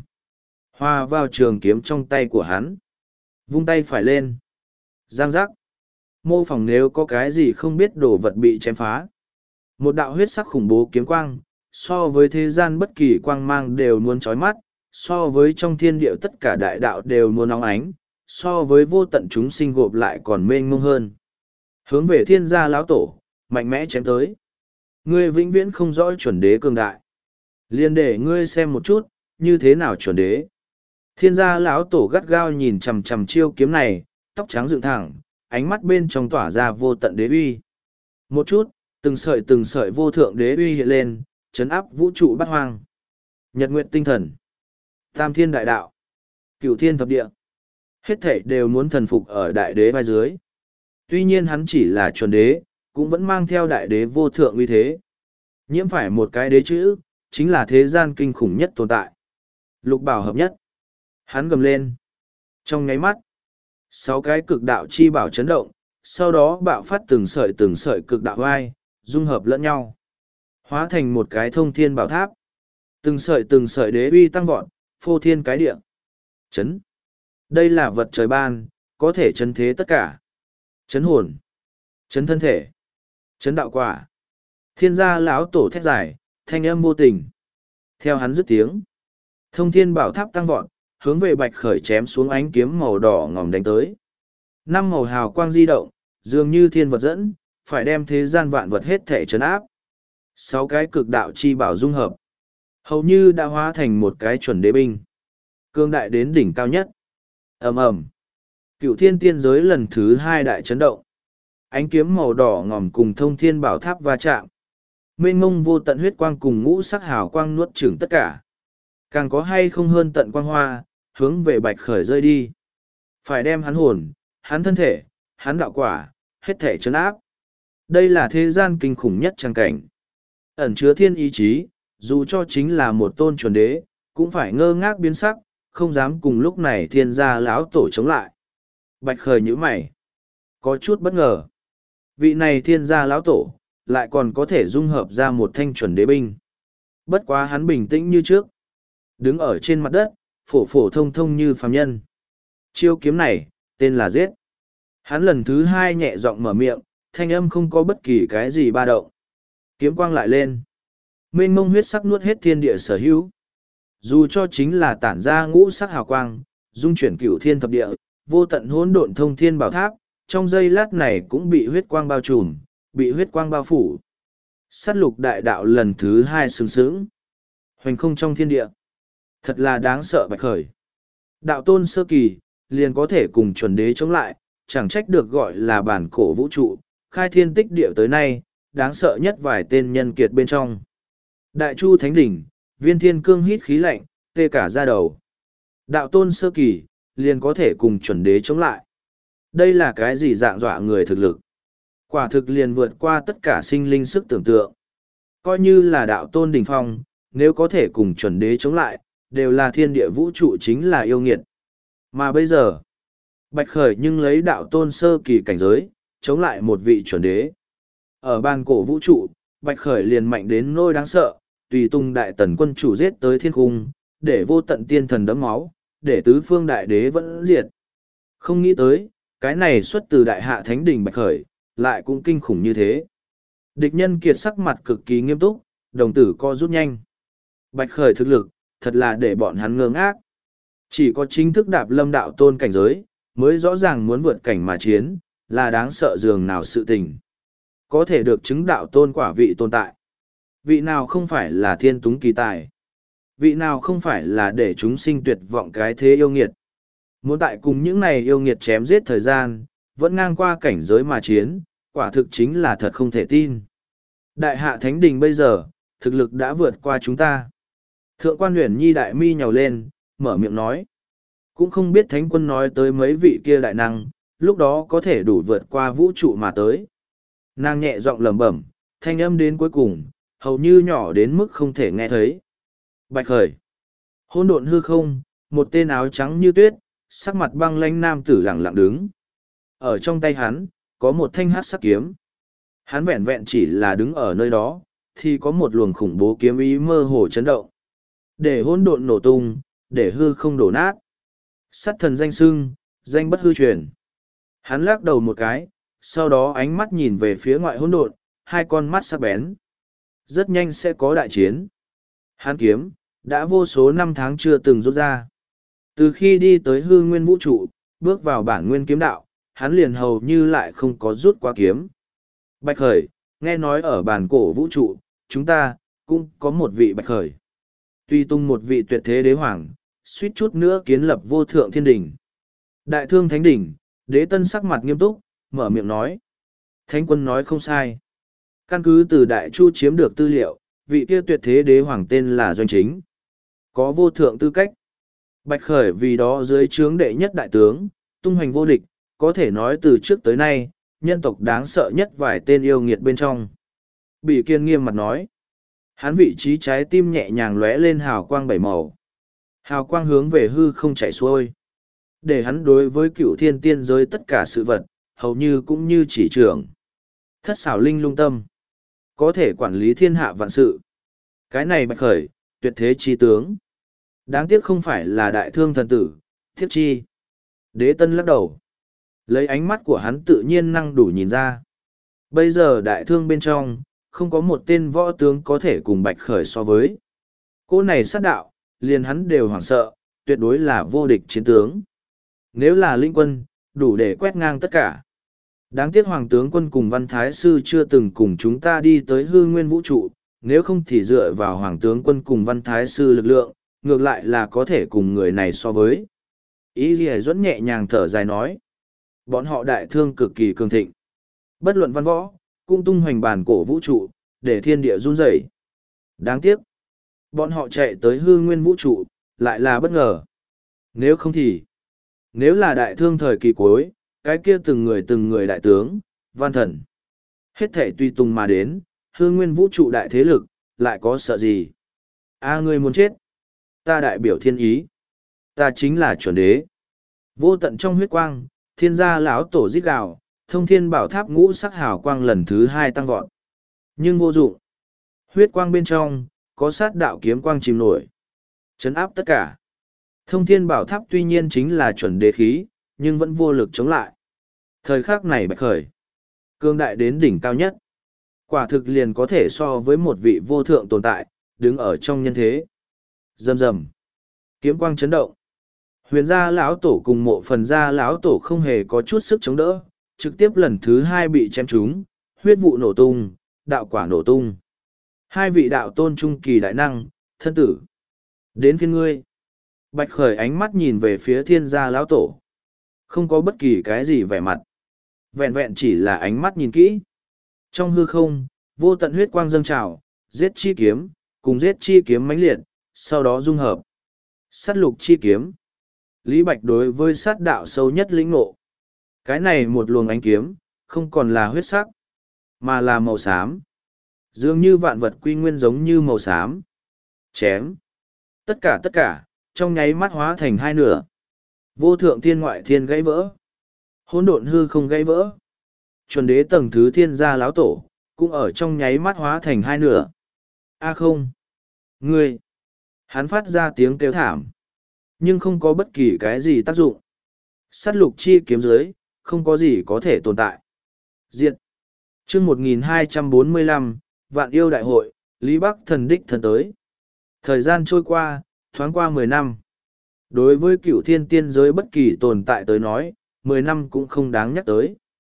Hòa vào trường kiếm trong tay của hắn. Vung tay phải lên. Giang giác. Mô phỏng nếu có cái gì không biết đồ vật bị chém phá. Một đạo huyết sắc khủng bố kiếm quang, so với thế gian bất kỳ quang mang đều muốn chói mắt, so với trong thiên địa tất cả đại đạo đều muốn nóng ánh, so với vô tận chúng sinh gộp lại còn mênh mông hơn. Hướng về thiên gia lão tổ, mạnh mẽ chém tới. Ngươi vĩnh viễn không rõ chuẩn đế cường đại. Liên để ngươi xem một chút, như thế nào chuẩn đế. Thiên gia lão tổ gắt gao nhìn chằm chằm chiêu kiếm này, tóc trắng dựng thẳng, ánh mắt bên trong tỏa ra vô tận đế uy. Một chút, từng sợi từng sợi vô thượng đế uy hiện lên, chấn áp vũ trụ bát hoang. Nhật nguyệt tinh thần, tam thiên đại đạo, cửu thiên thập địa. Hết thảy đều muốn thần phục ở đại đế vai dưới. Tuy nhiên hắn chỉ là chuẩn đế, cũng vẫn mang theo đại đế vô thượng uy thế. Nhiễm phải một cái đế chữ, chính là thế gian kinh khủng nhất tồn tại. Lục bảo hợp nhất. Hắn gầm lên. Trong nháy mắt, sáu cái cực đạo chi bảo chấn động, sau đó bạo phát từng sợi từng sợi cực đạo vai, dung hợp lẫn nhau. Hóa thành một cái thông thiên bảo tháp. Từng sợi từng sợi đế uy tăng vọt, phô thiên cái địa. Chấn. Đây là vật trời ban, có thể chấn thế tất cả. Chấn hồn. Chấn thân thể. Chấn đạo quả. Thiên gia lão tổ thét dài, thanh âm vô tình. Theo hắn dứt tiếng. Thông thiên bảo tháp tăng vọt, hướng về Bạch Khởi chém xuống ánh kiếm màu đỏ ngòm đánh tới. Năm màu hào quang di động, dường như thiên vật dẫn, phải đem thế gian vạn vật hết thể chấn áp. Sáu cái cực đạo chi bảo dung hợp. Hầu như đã hóa thành một cái chuẩn đế binh. Cương đại đến đỉnh cao nhất. Ầm ầm. Cựu thiên tiên giới lần thứ hai đại chấn động. Ánh kiếm màu đỏ ngòm cùng thông thiên bảo tháp va chạm. Mênh mông vô tận huyết quang cùng ngũ sắc hào quang nuốt chửng tất cả. Càng có hay không hơn tận quang hoa, hướng về Bạch Khởi rơi đi. Phải đem hắn hồn, hắn thân thể, hắn đạo quả, hết thể chấn áp. Đây là thế gian kinh khủng nhất trang cảnh. Ẩn chứa thiên ý chí, dù cho chính là một tôn chuẩn đế, cũng phải ngơ ngác biến sắc, không dám cùng lúc này thiên gia lão tổ chống lại. Bạch Khởi nhíu mày, có chút bất ngờ. Vị này thiên gia lão tổ, lại còn có thể dung hợp ra một thanh chuẩn đế binh. Bất quá hắn bình tĩnh như trước. Đứng ở trên mặt đất, phổ phổ thông thông như phàm nhân. Chiêu kiếm này, tên là giết. Hắn lần thứ hai nhẹ giọng mở miệng, thanh âm không có bất kỳ cái gì ba động. Kiếm quang lại lên. Mênh mông huyết sắc nuốt hết thiên địa sở hữu. Dù cho chính là tản ra ngũ sắc hào quang, dung chuyển cửu thiên thập địa, vô tận hỗn độn thông thiên bảo tháp, trong giây lát này cũng bị huyết quang bao trùm, bị huyết quang bao phủ. Sát lục đại đạo lần thứ hai sừng sững. Hoành không trong thiên địa. Thật là đáng sợ Bạch Khởi. Đạo tôn sơ kỳ, liền có thể cùng chuẩn đế chống lại, chẳng trách được gọi là bản cổ vũ trụ, khai thiên tích địa tới nay, đáng sợ nhất vài tên nhân kiệt bên trong. Đại Chu Thánh Đỉnh, viên thiên cương hít khí lạnh, tê cả da đầu. Đạo tôn sơ kỳ, liền có thể cùng chuẩn đế chống lại. Đây là cái gì dạng dọa người thực lực? Quả thực liền vượt qua tất cả sinh linh sức tưởng tượng. Coi như là đạo tôn đỉnh phong, nếu có thể cùng chuẩn đế chống lại, đều là thiên địa vũ trụ chính là yêu nghiệt. Mà bây giờ, Bạch Khởi nhưng lấy đạo tôn sơ kỳ cảnh giới, chống lại một vị chuẩn đế. Ở bàn cổ vũ trụ, Bạch Khởi liền mạnh đến nỗi đáng sợ, tùy tung đại tần quân chủ giết tới thiên cung, để vô tận tiên thần đẫm máu, để tứ phương đại đế vẫn diệt. Không nghĩ tới, cái này xuất từ đại hạ thánh đỉnh Bạch Khởi, lại cũng kinh khủng như thế. Địch nhân kiệt sắc mặt cực kỳ nghiêm túc, đồng tử co rút nhanh. Bạch Khởi thực lực, thật là để bọn hắn ngơ ngác. Chỉ có chính thức đạp lâm đạo tôn cảnh giới, mới rõ ràng muốn vượt cảnh mà chiến, là đáng sợ dường nào sự tình. Có thể được chứng đạo tôn quả vị tồn tại. Vị nào không phải là thiên túng kỳ tài. Vị nào không phải là để chúng sinh tuyệt vọng cái thế yêu nghiệt. Muốn tại cùng những này yêu nghiệt chém giết thời gian, vẫn ngang qua cảnh giới mà chiến, quả thực chính là thật không thể tin. Đại hạ thánh đình bây giờ, thực lực đã vượt qua chúng ta. Thượng quan Huyền Nhi đại mi nhào lên, mở miệng nói. Cũng không biết thánh quân nói tới mấy vị kia đại năng, lúc đó có thể đủ vượt qua vũ trụ mà tới. Nàng nhẹ giọng lẩm bẩm, thanh âm đến cuối cùng, hầu như nhỏ đến mức không thể nghe thấy. Bạch khởi. Hôn độn hư không, một tên áo trắng như tuyết, sắc mặt băng lãnh nam tử lặng lặng đứng. Ở trong tay hắn, có một thanh hát sắc kiếm. Hắn vẹn vẹn chỉ là đứng ở nơi đó, thì có một luồng khủng bố kiếm ý mơ hồ chấn động. Để hỗn độn nổ tung, để hư không đổ nát. Sát thần danh xưng, danh bất hư truyền. Hắn lắc đầu một cái, sau đó ánh mắt nhìn về phía ngoại hỗn độn, hai con mắt sắc bén. Rất nhanh sẽ có đại chiến. Hắn kiếm, đã vô số năm tháng chưa từng rút ra. Từ khi đi tới hư nguyên vũ trụ, bước vào bản nguyên kiếm đạo, hắn liền hầu như lại không có rút qua kiếm. Bạch khởi, nghe nói ở bản cổ vũ trụ, chúng ta, cũng có một vị bạch khởi. Tuy tung một vị tuyệt thế đế hoàng, suýt chút nữa kiến lập vô thượng thiên đỉnh. Đại thương thánh đỉnh, đế tân sắc mặt nghiêm túc, mở miệng nói. Thánh quân nói không sai. Căn cứ từ đại chu chiếm được tư liệu, vị kia tuyệt thế đế hoàng tên là Doanh Chính. Có vô thượng tư cách. Bạch khởi vì đó dưới trướng đệ nhất đại tướng, tung hoành vô địch, có thể nói từ trước tới nay, nhân tộc đáng sợ nhất vài tên yêu nghiệt bên trong. Bỉ Kiên nghiêm mặt nói. Hắn vị trí trái tim nhẹ nhàng lóe lên hào quang bảy màu. Hào quang hướng về hư không chảy xuôi. Để hắn đối với cựu thiên tiên giới tất cả sự vật, hầu như cũng như chỉ trưởng. Thất xảo linh lung tâm. Có thể quản lý thiên hạ vạn sự. Cái này bạch khởi, tuyệt thế chi tướng. Đáng tiếc không phải là đại thương thần tử, thiết chi. Đế tân lắc đầu. Lấy ánh mắt của hắn tự nhiên năng đủ nhìn ra. Bây giờ đại thương bên trong, không có một tên võ tướng có thể cùng bạch khởi so với. Cô này sát đạo, liền hắn đều hoảng sợ, tuyệt đối là vô địch chiến tướng. Nếu là linh quân, đủ để quét ngang tất cả. Đáng tiếc hoàng tướng quân cùng văn thái sư chưa từng cùng chúng ta đi tới hư nguyên vũ trụ, nếu không thì dựa vào hoàng tướng quân cùng văn thái sư lực lượng, ngược lại là có thể cùng người này so với. Ý ghi dẫn nhẹ nhàng thở dài nói. Bọn họ đại thương cực kỳ cường thịnh. Bất luận văn võ, cung tung hoành bản cổ vũ trụ, để thiên địa run rẩy. Đáng tiếc, bọn họ chạy tới hư nguyên vũ trụ, lại là bất ngờ. Nếu không thì, nếu là đại thương thời kỳ cuối, cái kia từng người từng người đại tướng, văn thần. Hết thể tùy tùng mà đến, hư nguyên vũ trụ đại thế lực, lại có sợ gì? A ngươi muốn chết. Ta đại biểu thiên ý. Ta chính là chuẩn đế. Vô tận trong huyết quang, thiên gia lão tổ rít gào, thông thiên bảo tháp ngũ sắc hào quang lần thứ hai tăng vọt. Nhưng vô dụng. Huyết quang bên trong, có sát đạo kiếm quang chìm nổi. Chấn áp tất cả. Thông thiên bảo tháp tuy nhiên chính là chuẩn đế khí, nhưng vẫn vô lực chống lại. Thời khắc này bạch khởi. Cương đại đến đỉnh cao nhất. Quả thực liền có thể so với một vị vô thượng tồn tại, đứng ở trong nhân thế. Rầm rầm. Kiếm quang chấn động. Huyền gia lão tổ cùng mộ phần gia lão tổ không hề có chút sức chống đỡ, trực tiếp lần thứ hai bị chém trúng, huyết vụ nổ tung, đạo quả nổ tung. Hai vị đạo tôn trung kỳ đại năng, thân tử. Đến phiên ngươi. Bạch khởi ánh mắt nhìn về phía thiên gia lão tổ. Không có bất kỳ cái gì vẻ mặt. Vẹn vẹn chỉ là ánh mắt nhìn kỹ. Trong hư không, vô tận huyết quang dâng trào, giết chi kiếm, cùng giết chi kiếm mãnh liệt, sau đó dung hợp. Sát lục chi kiếm. Lý Bạch đối với sát đạo sâu nhất lĩnh ngộ. Cái này một luồng ánh kiếm, không còn là huyết sắc, mà là màu xám. Dường như vạn vật quy nguyên giống như màu xám. Chém. Tất cả tất cả, trong nháy mắt hóa thành hai nửa. Vô thượng thiên ngoại thiên gãy vỡ. Hỗn độn hư không gãy vỡ. Chuẩn đế tầng thứ thiên gia láo tổ, cũng ở trong nháy mắt hóa thành hai nửa. A không. Ngươi. Hắn phát ra tiếng kêu thảm. Nhưng không có bất kỳ cái gì tác dụng. Sát lục chi kiếm dưới, không có gì có thể tồn tại. Diệt. chương một nghìn hai trăm bốn mươi lăm, Vạn yêu đại hội, Lý Bắc thần đích thần tới. Thời gian trôi qua, thoáng qua mười năm. Đối với cựu thiên tiên giới bất kỳ tồn tại tới nói, mười năm cũng không đáng nhắc tới.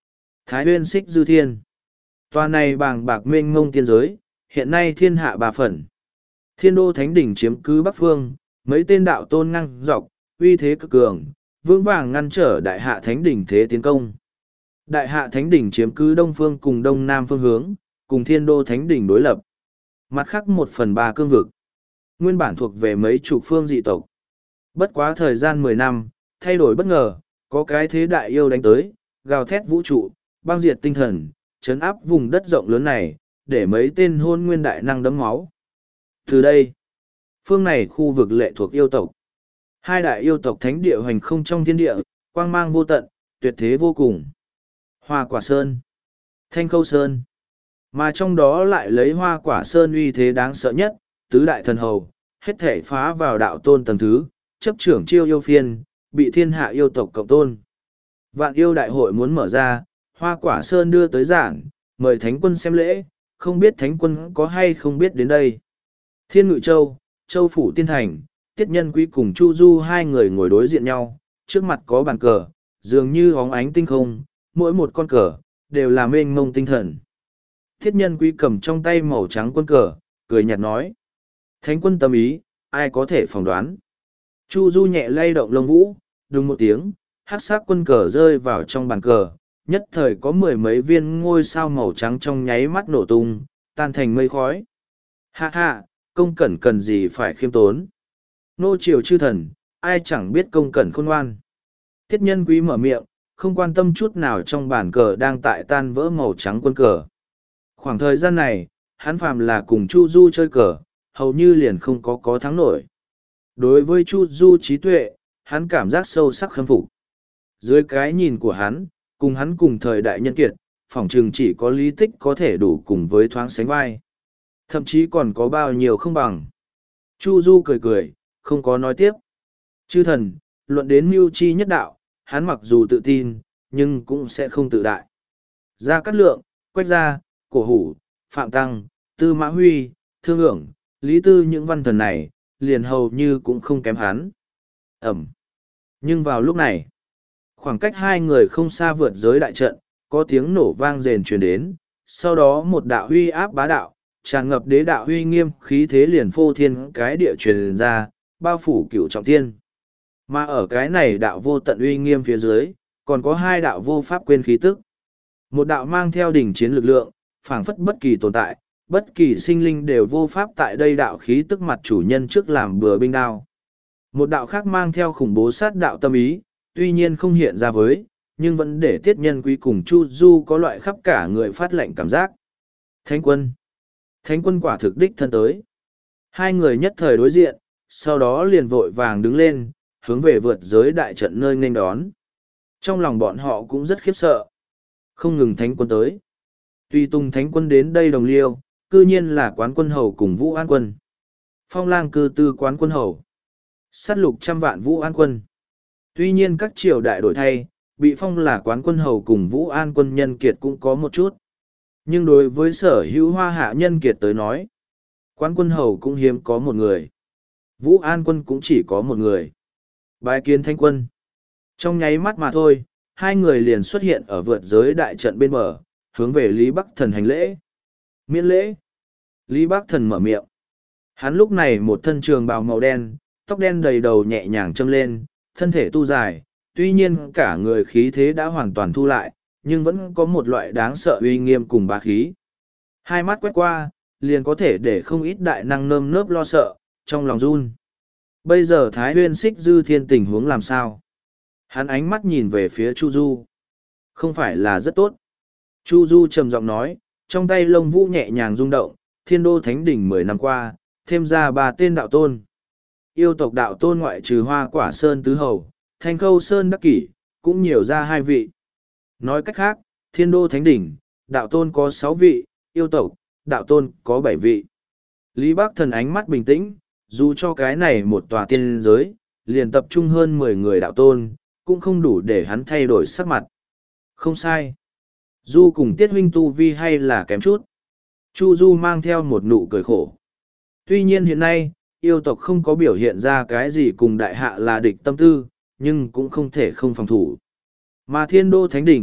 Thái Huyên Xích Dư Thiên. Tòa này bàng bạc mênh mông tiên giới, hiện nay thiên hạ ba phần. Thiên đô thánh đỉnh chiếm cứ Bắc Phương, mấy tên đạo tôn ngang dọc, uy thế cực cường, vững vàng ngăn trở đại hạ thánh đỉnh thế tiến công. Đại hạ thánh đỉnh chiếm cứ Đông Phương cùng Đông Nam phương hướng, cùng thiên đô thánh đỉnh đối lập. Mặt khác một phần ba cương vực, nguyên bản thuộc về mấy chục phương dị tộc. Bất quá thời gian mười năm, thay đổi bất ngờ, có cái thế đại yêu đánh tới, gào thét vũ trụ, băng diệt tinh thần, chấn áp vùng đất rộng lớn này, để mấy tên hôn nguyên đại năng đấm máu. Từ đây, phương này khu vực lệ thuộc yêu tộc. Hai đại yêu tộc thánh địa hoành không trong thiên địa, quang mang vô tận, tuyệt thế vô cùng. Hoa quả sơn, thanh khâu sơn. Mà trong đó lại lấy hoa quả sơn uy thế đáng sợ nhất, tứ đại thần hầu, hết thể phá vào đạo tôn tầng thứ, chấp trưởng chiêu yêu phiên, bị thiên hạ yêu tộc cộng tôn. Vạn yêu đại hội muốn mở ra, hoa quả sơn đưa tới giảng, mời thánh quân xem lễ, không biết thánh quân có hay không biết đến đây. Thiên Ngự Châu, Châu Phủ Tiên Thành, Tiết Nhân Quý cùng Chu Du hai người ngồi đối diện nhau, trước mặt có bàn cờ, dường như hóng ánh tinh không, mỗi một con cờ, đều là mênh mông tinh thần. Tiết Nhân Quý cầm trong tay màu trắng quân cờ, cười nhạt nói. Thánh quân tâm ý, ai có thể phỏng đoán. Chu Du nhẹ lay động lông vũ, đùng một tiếng, hắc sắc quân cờ rơi vào trong bàn cờ, nhất thời có mười mấy viên ngôi sao màu trắng trong nháy mắt nổ tung, tan thành mây khói. Hạ hạ, công cẩn cần gì phải khiêm tốn. Nô triều chư thần, ai chẳng biết công cẩn khôn ngoan. Tiết Nhân Quý mở miệng, không quan tâm chút nào trong bàn cờ đang tại tan vỡ màu trắng quân cờ. Khoảng thời gian này, hắn phàm là cùng Chu Du chơi cờ, hầu như liền không có có thắng nổi. Đối với Chu Du trí tuệ, hắn cảm giác sâu sắc khâm phục. Dưới cái nhìn của hắn, cùng hắn cùng thời đại nhân kiệt, phỏng chừng chỉ có lý tích có thể đủ cùng với thoáng sánh vai. Thậm chí còn có bao nhiêu không bằng. Chu Du cười cười, không có nói tiếp. Chư thần, luận đến mưu chi nhất đạo, hắn mặc dù tự tin, nhưng cũng sẽ không tự đại. Gia Cát Lượng, Quách Gia, Cổ Hủ, Phạm Tăng, Tư Mã Huy, Thương Ưởng, Lý Tư những văn thần này, liền hầu như cũng không kém hắn. Ẩm. Nhưng vào lúc này, khoảng cách hai người không xa vượt giới đại trận, có tiếng nổ vang rền truyền đến, sau đó một đạo huy áp bá đạo, tràn ngập đế đạo huy nghiêm khí thế liền phô thiên cái địa truyền ra, bao phủ cửu trọng thiên. Mà ở cái này đạo vô tận uy nghiêm phía dưới, còn có hai đạo vô pháp quên khí tức. Một đạo mang theo đỉnh chiến lực lượng, phảng phất bất kỳ tồn tại, bất kỳ sinh linh đều vô pháp tại đây đạo khí tức mặt chủ nhân trước làm bừa binh đao. Một đạo khác mang theo khủng bố sát đạo tâm ý, tuy nhiên không hiện ra với, nhưng vẫn để Tiết Nhân Quý cùng Chu Du có loại khắp cả người phát lệnh cảm giác. Thánh quân. Thánh quân quả thực đích thân tới. Hai người nhất thời đối diện, sau đó liền vội vàng đứng lên, hướng về vượt giới đại trận nơi nghênh đón. Trong lòng bọn họ cũng rất khiếp sợ. Không ngừng thánh quân tới. Tuy tung thánh quân đến đây đồng liêu, cư nhiên là quán quân hầu cùng Vũ An quân. Phong lang cư tư quán quân hầu. Sát lục trăm vạn Vũ An quân. Tuy nhiên các triều đại đổi thay, bị phong là quán quân hầu cùng Vũ An quân nhân kiệt cũng có một chút. Nhưng đối với sở hữu hoa hạ nhân kiệt tới nói, quán quân hầu cũng hiếm có một người. Vũ An quân cũng chỉ có một người. Bái kiến thánh quân. Trong nháy mắt mà thôi, hai người liền xuất hiện ở vượt giới đại trận bên bờ, hướng về Lý Bắc Thần hành lễ. Miễn lễ. Lý Bắc Thần mở miệng. Hắn lúc này một thân trường bào màu đen, tóc đen đầy đầu nhẹ nhàng châm lên, thân thể tu dài, tuy nhiên cả người khí thế đã hoàn toàn thu lại, nhưng vẫn có một loại đáng sợ uy nghiêm cùng bá khí. Hai mắt quét qua, liền có thể để không ít đại năng nơm nớp lo sợ, trong lòng run. Bây giờ Thái Huyên Xích Dư Thiên tình huống làm sao? Hắn ánh mắt nhìn về phía Chu Du. Không phải là rất tốt. Chu Du trầm giọng nói, trong tay lông vũ nhẹ nhàng rung động, thiên đô thánh đỉnh mười năm qua, thêm ra ba tên đạo tôn. Yêu tộc đạo tôn ngoại trừ hoa quả sơn tứ hầu, thanh khâu sơn đắc kỷ, cũng nhiều ra hai vị. Nói cách khác, thiên đô thánh đỉnh, đạo tôn có sáu vị, yêu tộc, đạo tôn có bảy vị. Lý Bắc Thần ánh mắt bình tĩnh, dù cho cái này một tòa tiên giới, liền tập trung hơn mười người đạo tôn, cũng không đủ để hắn thay đổi sắc mặt. Không sai. Du cùng Tiết huynh tu vi hay là kém chút. Chu Du mang theo một nụ cười khổ. Tuy nhiên hiện nay, yêu tộc không có biểu hiện ra cái gì cùng đại hạ là địch tâm tư, nhưng cũng không thể không phòng thủ. Mà thiên đô thánh đỉnh,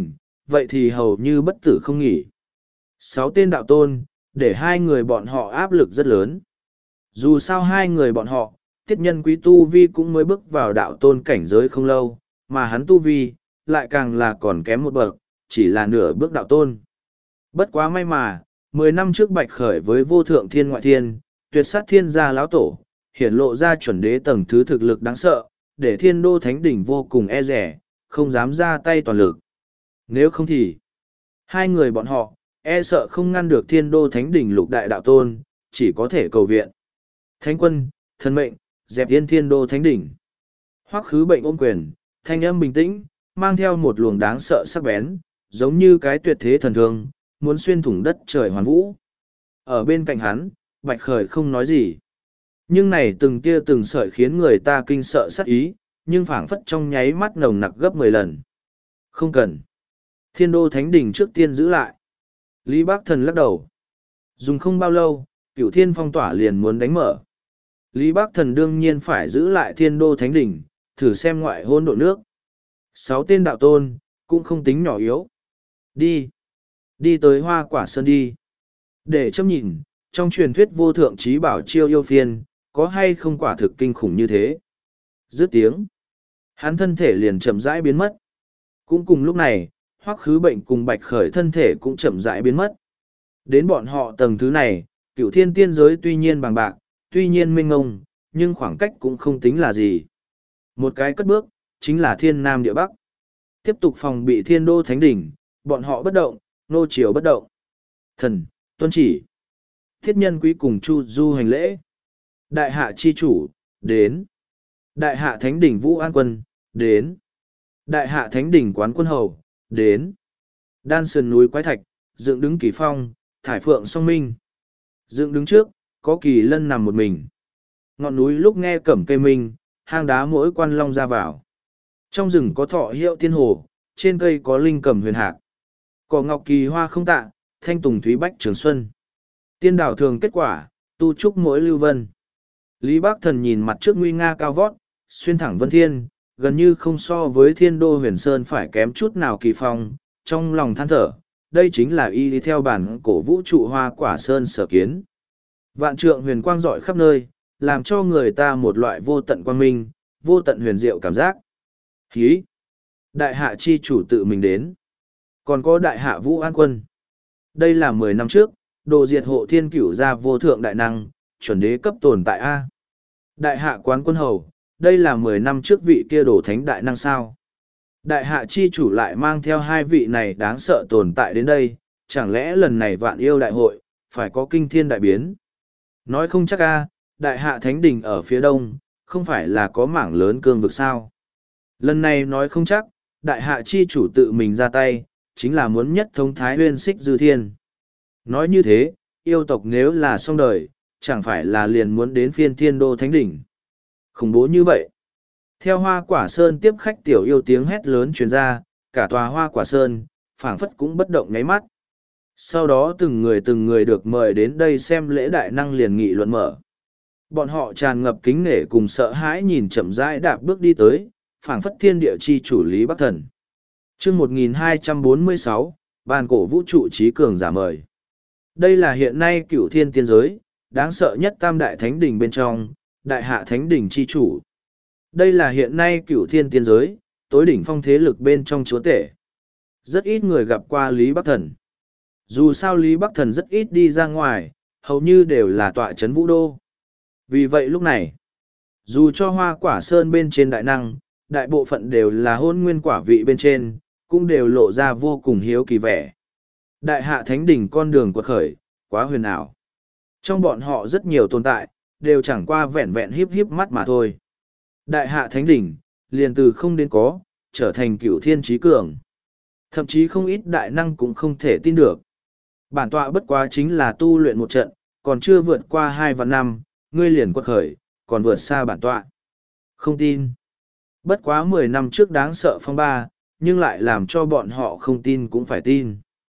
vậy thì hầu như bất tử không nghỉ. Sáu tên đạo tôn, để hai người bọn họ áp lực rất lớn. Dù sao hai người bọn họ, Tiết Nhân Quý tu vi cũng mới bước vào đạo tôn cảnh giới không lâu, mà hắn tu vi, lại càng là còn kém một bậc, chỉ là nửa bước đạo tôn. Bất quá may mà, mười năm trước Bạch Khởi với vô thượng thiên ngoại thiên, tuyệt sát thiên gia lão tổ, hiển lộ ra chuẩn đế tầng thứ thực lực đáng sợ, để thiên đô thánh đỉnh vô cùng e rẻ, không dám ra tay toàn lực. Nếu không thì, hai người bọn họ, e sợ không ngăn được thiên đô thánh đỉnh lục đại đạo tôn, chỉ có thể cầu viện. Thánh quân, thần mệnh, dẹp yên thiên đô thánh đỉnh. Hoắc Khứ Bệnh ôm quyền, thanh âm bình tĩnh, mang theo một luồng đáng sợ sắc bén, giống như cái tuyệt thế thần thương, muốn xuyên thủng đất trời hoàn vũ. Ở bên cạnh hắn, Bạch Khởi không nói gì. Nhưng này từng tia từng sợi khiến người ta kinh sợ sát ý, nhưng phảng phất trong nháy mắt nồng nặc gấp mười lần. Không cần. Thiên đô thánh đỉnh trước tiên giữ lại. Lý Bác Thần lắc đầu. Dùng không bao lâu, Cửu Thiên phong tỏa liền muốn đánh mở. Lý Bác Thần đương nhiên phải giữ lại thiên đô thánh đỉnh, thử xem ngoại hôn độ nước. Sáu tên đạo tôn, cũng không tính nhỏ yếu. Đi. Đi tới Hoa Quả Sơn đi. Để chấm nhìn, trong truyền thuyết vô thượng trí bảo chiêu yêu phiên, có hay không quả thực kinh khủng như thế. Dứt tiếng. Hắn thân thể liền chậm rãi biến mất. Cũng cùng lúc này, Hoắc Khứ Bệnh cùng Bạch Khởi thân thể cũng chậm rãi biến mất. Đến bọn họ tầng thứ này, Cửu Thiên tiên giới tuy nhiên bằng bạc, tuy nhiên mênh ngông, nhưng khoảng cách cũng không tính là gì. Một cái cất bước, chính là thiên nam địa bắc. Tiếp tục phòng bị thiên đô thánh đỉnh, bọn họ bất động, nô triều bất động. Thần, tuân chỉ. Thiết Nhân Quý cùng Chu Du hành lễ. Đại hạ chi chủ, đến. Đại hạ thánh đỉnh Vũ An Quân, đến. Đại hạ thánh đỉnh Quán Quân Hầu, đến. Đan sườn núi Quái Thạch, dựng đứng Kỳ Phong, thải phượng song minh. Dựng đứng trước, có Kỳ Lân nằm một mình. Ngọn núi lúc nghe cẩm cây minh, hang đá mỗi quan long ra vào. Trong rừng có thọ hiệu tiên hồ, trên cây có linh cầm huyền hạc. Cỏ ngọc kỳ hoa không tạ, thanh tùng thúy bách trường xuân. Tiên đảo thường kết quả, tu trúc mỗi lưu vân. Lý Bác Thần nhìn mặt trước nguy nga cao vót, xuyên thẳng vân thiên, gần như không so với thiên đô huyền sơn phải kém chút nào kỳ phong, trong lòng than thở, đây chính là y đi theo bản cổ vũ trụ Hoa Quả Sơn sở kiến. Vạn trượng huyền quang rọi khắp nơi, làm cho người ta một loại vô tận quang minh, vô tận huyền diệu cảm giác. Hí! Đại hạ chi chủ tự mình đến. Còn có đại hạ Vũ An Quân. Đây là mười năm trước, đồ diệt hộ thiên cửu gia vô thượng đại năng, chuẩn đế cấp tồn tại A. Đại hạ Quán Quân Hầu, đây là mười năm trước vị kia đồ thánh đại năng sao. Đại hạ chi chủ lại mang theo hai vị này đáng sợ tồn tại đến đây, chẳng lẽ lần này vạn yêu đại hội, phải có kinh thiên đại biến. Nói không chắc A, đại hạ thánh đình ở phía đông, không phải là có mảng lớn cương vực sao. Lần này nói không chắc, đại hạ chi chủ tự mình ra tay, chính là muốn nhất thống thái huyên xích dư thiên. Nói như thế, yêu tộc nếu là xong đời, chẳng phải là liền muốn đến phiên thiên đô thánh đỉnh. Khủng bố như vậy. Theo Hoa Quả Sơn tiếp khách tiểu yêu tiếng hét lớn truyền ra, cả tòa Hoa Quả Sơn, phảng phất cũng bất động nháy mắt. Sau đó từng người từng người được mời đến đây xem lễ đại năng liền nghị luận mở. Bọn họ tràn ngập kính nể cùng sợ hãi nhìn chậm rãi đạp bước đi tới, phảng phất thiên địa chi chủ Lý Bắc Thần. Chương một nghìn hai trăm bốn mươi sáu, bàn cổ vũ trụ trí cường giả mời. Đây là hiện nay Cửu Thiên tiên giới, đáng sợ nhất tam đại thánh đỉnh bên trong, đại hạ thánh đỉnh chi chủ. Đây là hiện nay Cửu Thiên tiên giới, tối đỉnh phong thế lực bên trong chúa tể. Rất ít người gặp qua Lý Bắc Thần. Dù sao Lý Bắc Thần rất ít đi ra ngoài, hầu như đều là tọa chấn vũ đô. Vì vậy lúc này, dù cho Hoa Quả Sơn bên trên đại năng, đại bộ phận đều là hôn nguyên quả vị bên trên, cũng đều lộ ra vô cùng hiếu kỳ vẻ. Đại hạ thánh đỉnh con đường quật khởi, quá huyền ảo. Trong bọn họ rất nhiều tồn tại, đều chẳng qua vẹn vẹn híp híp mắt mà thôi. Đại hạ thánh đỉnh, liền từ không đến có, trở thành cửu thiên trí cường. Thậm chí không ít đại năng cũng không thể tin được. Bản tọa bất quá chính là tu luyện một trận, còn chưa vượt qua hai vạn năm, ngươi liền quật khởi, còn vượt xa bản tọa. Không tin. Bất quá mười năm trước đáng sợ phong ba, nhưng lại làm cho bọn họ không tin cũng phải tin.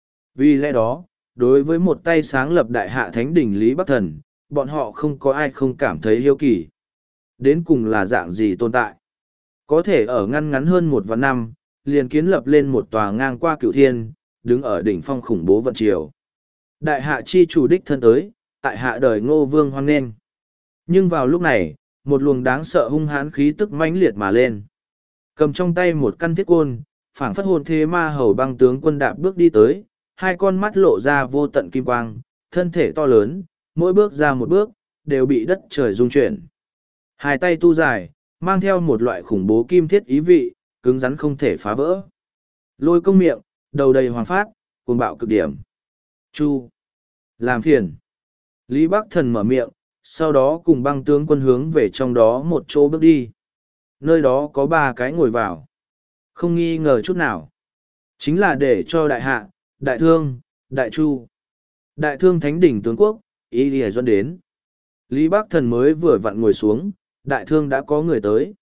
Vì lẽ đó, đối với một tay sáng lập đại hạ thánh đỉnh Lý Bắc Thần, bọn họ không có ai không cảm thấy hiếu kỳ. Đến cùng là dạng gì tồn tại? Có thể ở ngăn ngắn hơn một vạn năm, liền kiến lập lên một tòa ngang qua cửu thiên, đứng ở đỉnh phong khủng bố vận triều. Đại hạ chi chủ đích thân tới, tại hạ đời Ngô Vương hoan nghênh. Nhưng vào lúc này, một luồng đáng sợ hung hãn khí tức mãnh liệt mà lên. Cầm trong tay một căn thiết côn, phảng phất hồn thế ma hầu băng tướng quân đạp bước đi tới, hai con mắt lộ ra vô tận kim quang, thân thể to lớn, mỗi bước ra một bước, đều bị đất trời rung chuyển. Hai tay tu dài, mang theo một loại khủng bố kim thiết ý vị, cứng rắn không thể phá vỡ. Lôi công miệng, đầu đầy hoàng phát, cuồng bạo cực điểm. Chu. Làm phiền. Lý Bắc Thần mở miệng, sau đó cùng băng tướng quân hướng về trong đó một chỗ bước đi. Nơi đó có ba cái ngồi vào. Không nghi ngờ chút nào. Chính là để cho đại hạ, đại thương, đại chu. Đại thương thánh đỉnh tướng quốc, ý lìa doan đến. Lý Bắc Thần mới vừa vặn ngồi xuống, đại thương đã có người tới.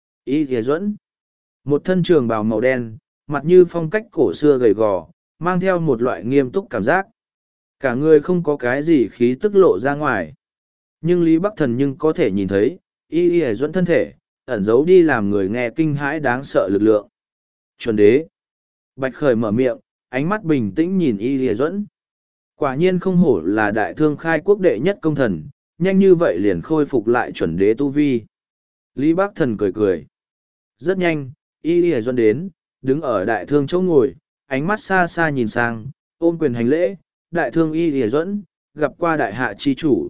Ý lìa doan. Một thân trường bào màu đen, mặt như phong cách cổ xưa gầy gò, mang theo một loại nghiêm túc cảm giác. Cả người không có cái gì khí tức lộ ra ngoài. Nhưng Lý Bắc Thần nhưng có thể nhìn thấy, y y dẫn thân thể, ẩn giấu đi làm người nghe kinh hãi đáng sợ lực lượng. Chuẩn đế. Bạch Khởi mở miệng, ánh mắt bình tĩnh nhìn y y dẫn. Quả nhiên không hổ là đại thương khai quốc đệ nhất công thần, nhanh như vậy liền khôi phục lại chuẩn đế tu vi. Lý Bắc Thần cười cười. Rất nhanh, y y dẫn đến, đứng ở đại thương chỗ ngồi, ánh mắt xa xa nhìn sang, ôm quyền hành lễ, đại thương y y dẫn, gặp qua đại hạ chi chủ.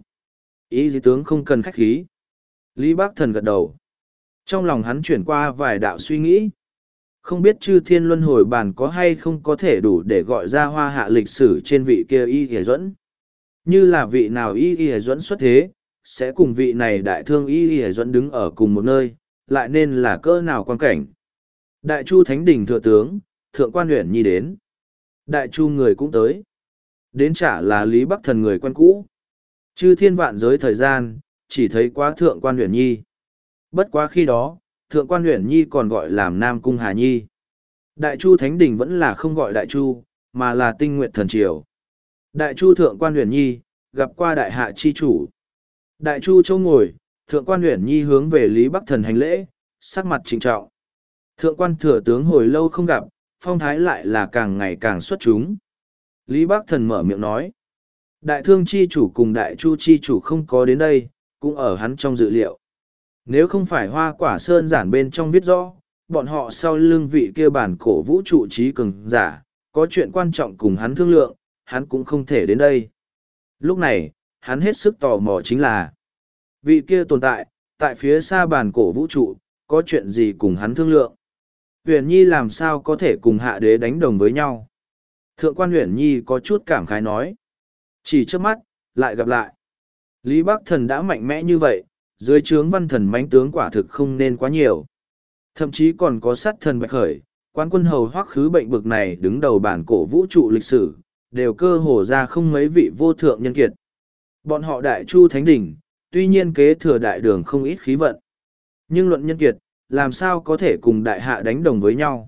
Y dì tướng không cần khách khí. Lý Bắc Thần gật đầu. Trong lòng hắn chuyển qua vài đạo suy nghĩ. Không biết chư thiên luân hồi bàn có hay không có thể đủ để gọi ra hoa hạ lịch sử trên vị kia y y dẫn. Như là vị nào y y dẫn xuất thế, sẽ cùng vị này đại thương y y dẫn đứng ở cùng một nơi, lại nên là cỡ nào quan cảnh. Đại chu thánh đỉnh thừa tướng, thượng quan huyện nhi đến. Đại chu người cũng tới. Đến chả là Lý Bắc Thần người quen cũ. Chư thiên vạn giới thời gian, chỉ thấy quá thượng quan huyện nhi. Bất quá khi đó, thượng quan huyện nhi còn gọi làm Nam Cung Hà Nhi. Đại chu thánh đỉnh vẫn là không gọi đại chu, mà là tinh nguyện thần triều. Đại chu thượng quan huyện nhi, gặp qua đại hạ chi chủ. Đại chu châu ngồi, thượng quan huyện nhi hướng về Lý Bắc Thần hành lễ, sắc mặt trịnh trọng. Thượng quan thừa tướng hồi lâu không gặp, phong thái lại là càng ngày càng xuất chúng. Lý Bắc Thần mở miệng nói. Đại thương chi chủ cùng đại chu chi chủ không có đến đây, cũng ở hắn trong dự liệu. Nếu không phải hoa quả sơn giản bên trong viết rõ, bọn họ sau lưng vị kia bản cổ vũ trụ trí cường giả, có chuyện quan trọng cùng hắn thương lượng, hắn cũng không thể đến đây. Lúc này, hắn hết sức tò mò chính là, vị kia tồn tại, tại phía xa bản cổ vũ trụ, có chuyện gì cùng hắn thương lượng. Huyền Nhi làm sao có thể cùng hạ đế đánh đồng với nhau. Thượng quan Huyền Nhi có chút cảm khái nói. Chỉ trước mắt, lại gặp lại. Lý Bắc Thần đã mạnh mẽ như vậy, dưới trướng văn thần mãnh tướng quả thực không nên quá nhiều. Thậm chí còn có sát thần Bạch Khởi, quan quân hầu hoắc khứ bệnh bực này đứng đầu bản cổ vũ trụ lịch sử, đều cơ hồ ra không mấy vị vô thượng nhân kiệt. Bọn họ đại chu thánh đỉnh, tuy nhiên kế thừa đại đường không ít khí vận. Nhưng luận nhân kiệt, làm sao có thể cùng đại hạ đánh đồng với nhau.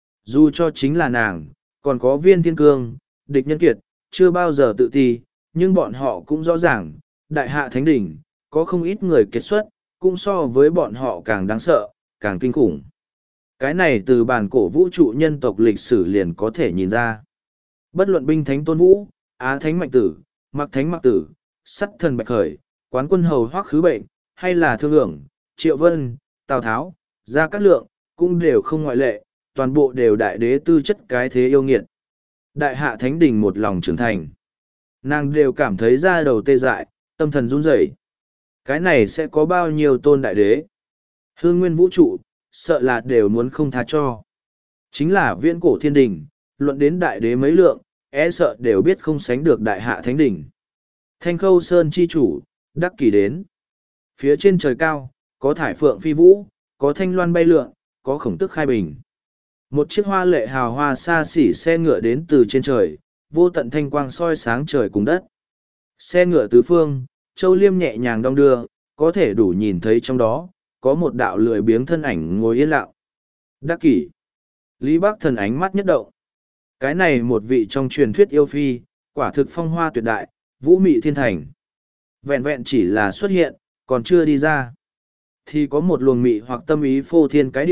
Dù cho chính là nàng, còn có viên thiên cương, địch nhân kiệt, chưa bao giờ tự ti, nhưng bọn họ cũng rõ ràng, đại hạ thánh đỉnh, có không ít người kết xuất, cũng so với bọn họ càng đáng sợ, càng kinh khủng. Cái này từ bản cổ vũ trụ nhân tộc lịch sử liền có thể nhìn ra. Bất luận binh thánh tôn vũ, á thánh mạnh tử, mặc thánh mặc tử, sắt thần bạch khởi, quán quân hầu hoắc khứ bệnh, hay là thương ưởng, triệu vân, tào tháo, gia cát lượng, cũng đều không ngoại lệ, toàn bộ đều đại đế tư chất cái thế yêu nghiệt. Đại hạ thánh đình một lòng trưởng thành. Nàng đều cảm thấy da đầu tê dại, tâm thần run rẩy. Cái này sẽ có bao nhiêu tôn đại đế? Hương nguyên vũ trụ, sợ là đều muốn không tha cho. Chính là viễn cổ thiên đình, luận đến đại đế mấy lượng, e sợ đều biết không sánh được đại hạ thánh đỉnh. Thanh khâu sơn chi chủ, đắc kỷ đến. Phía trên trời cao, có thải phượng phi vũ, có thanh loan bay lượn, có khổng tức khai bình. Một chiếc hoa lệ hào hoa xa xỉ xe ngựa đến từ trên trời, vô tận thanh quang soi sáng trời cùng đất. Xe ngựa tứ phương, châu liêm nhẹ nhàng đong đưa, có thể đủ nhìn thấy trong đó, có một đạo lười biếng thân ảnh ngồi yên lặng. Đắc kỷ. Lý Bắc Thần ánh mắt nhất động. Cái này một vị trong truyền thuyết yêu phi, quả thực phong hoa tuyệt đại, vũ mị thiên thành. Vẹn vẹn chỉ là xuất hiện, còn chưa đi ra. Thì có một luồng mị hoặc tâm ý phô thiên cái địa,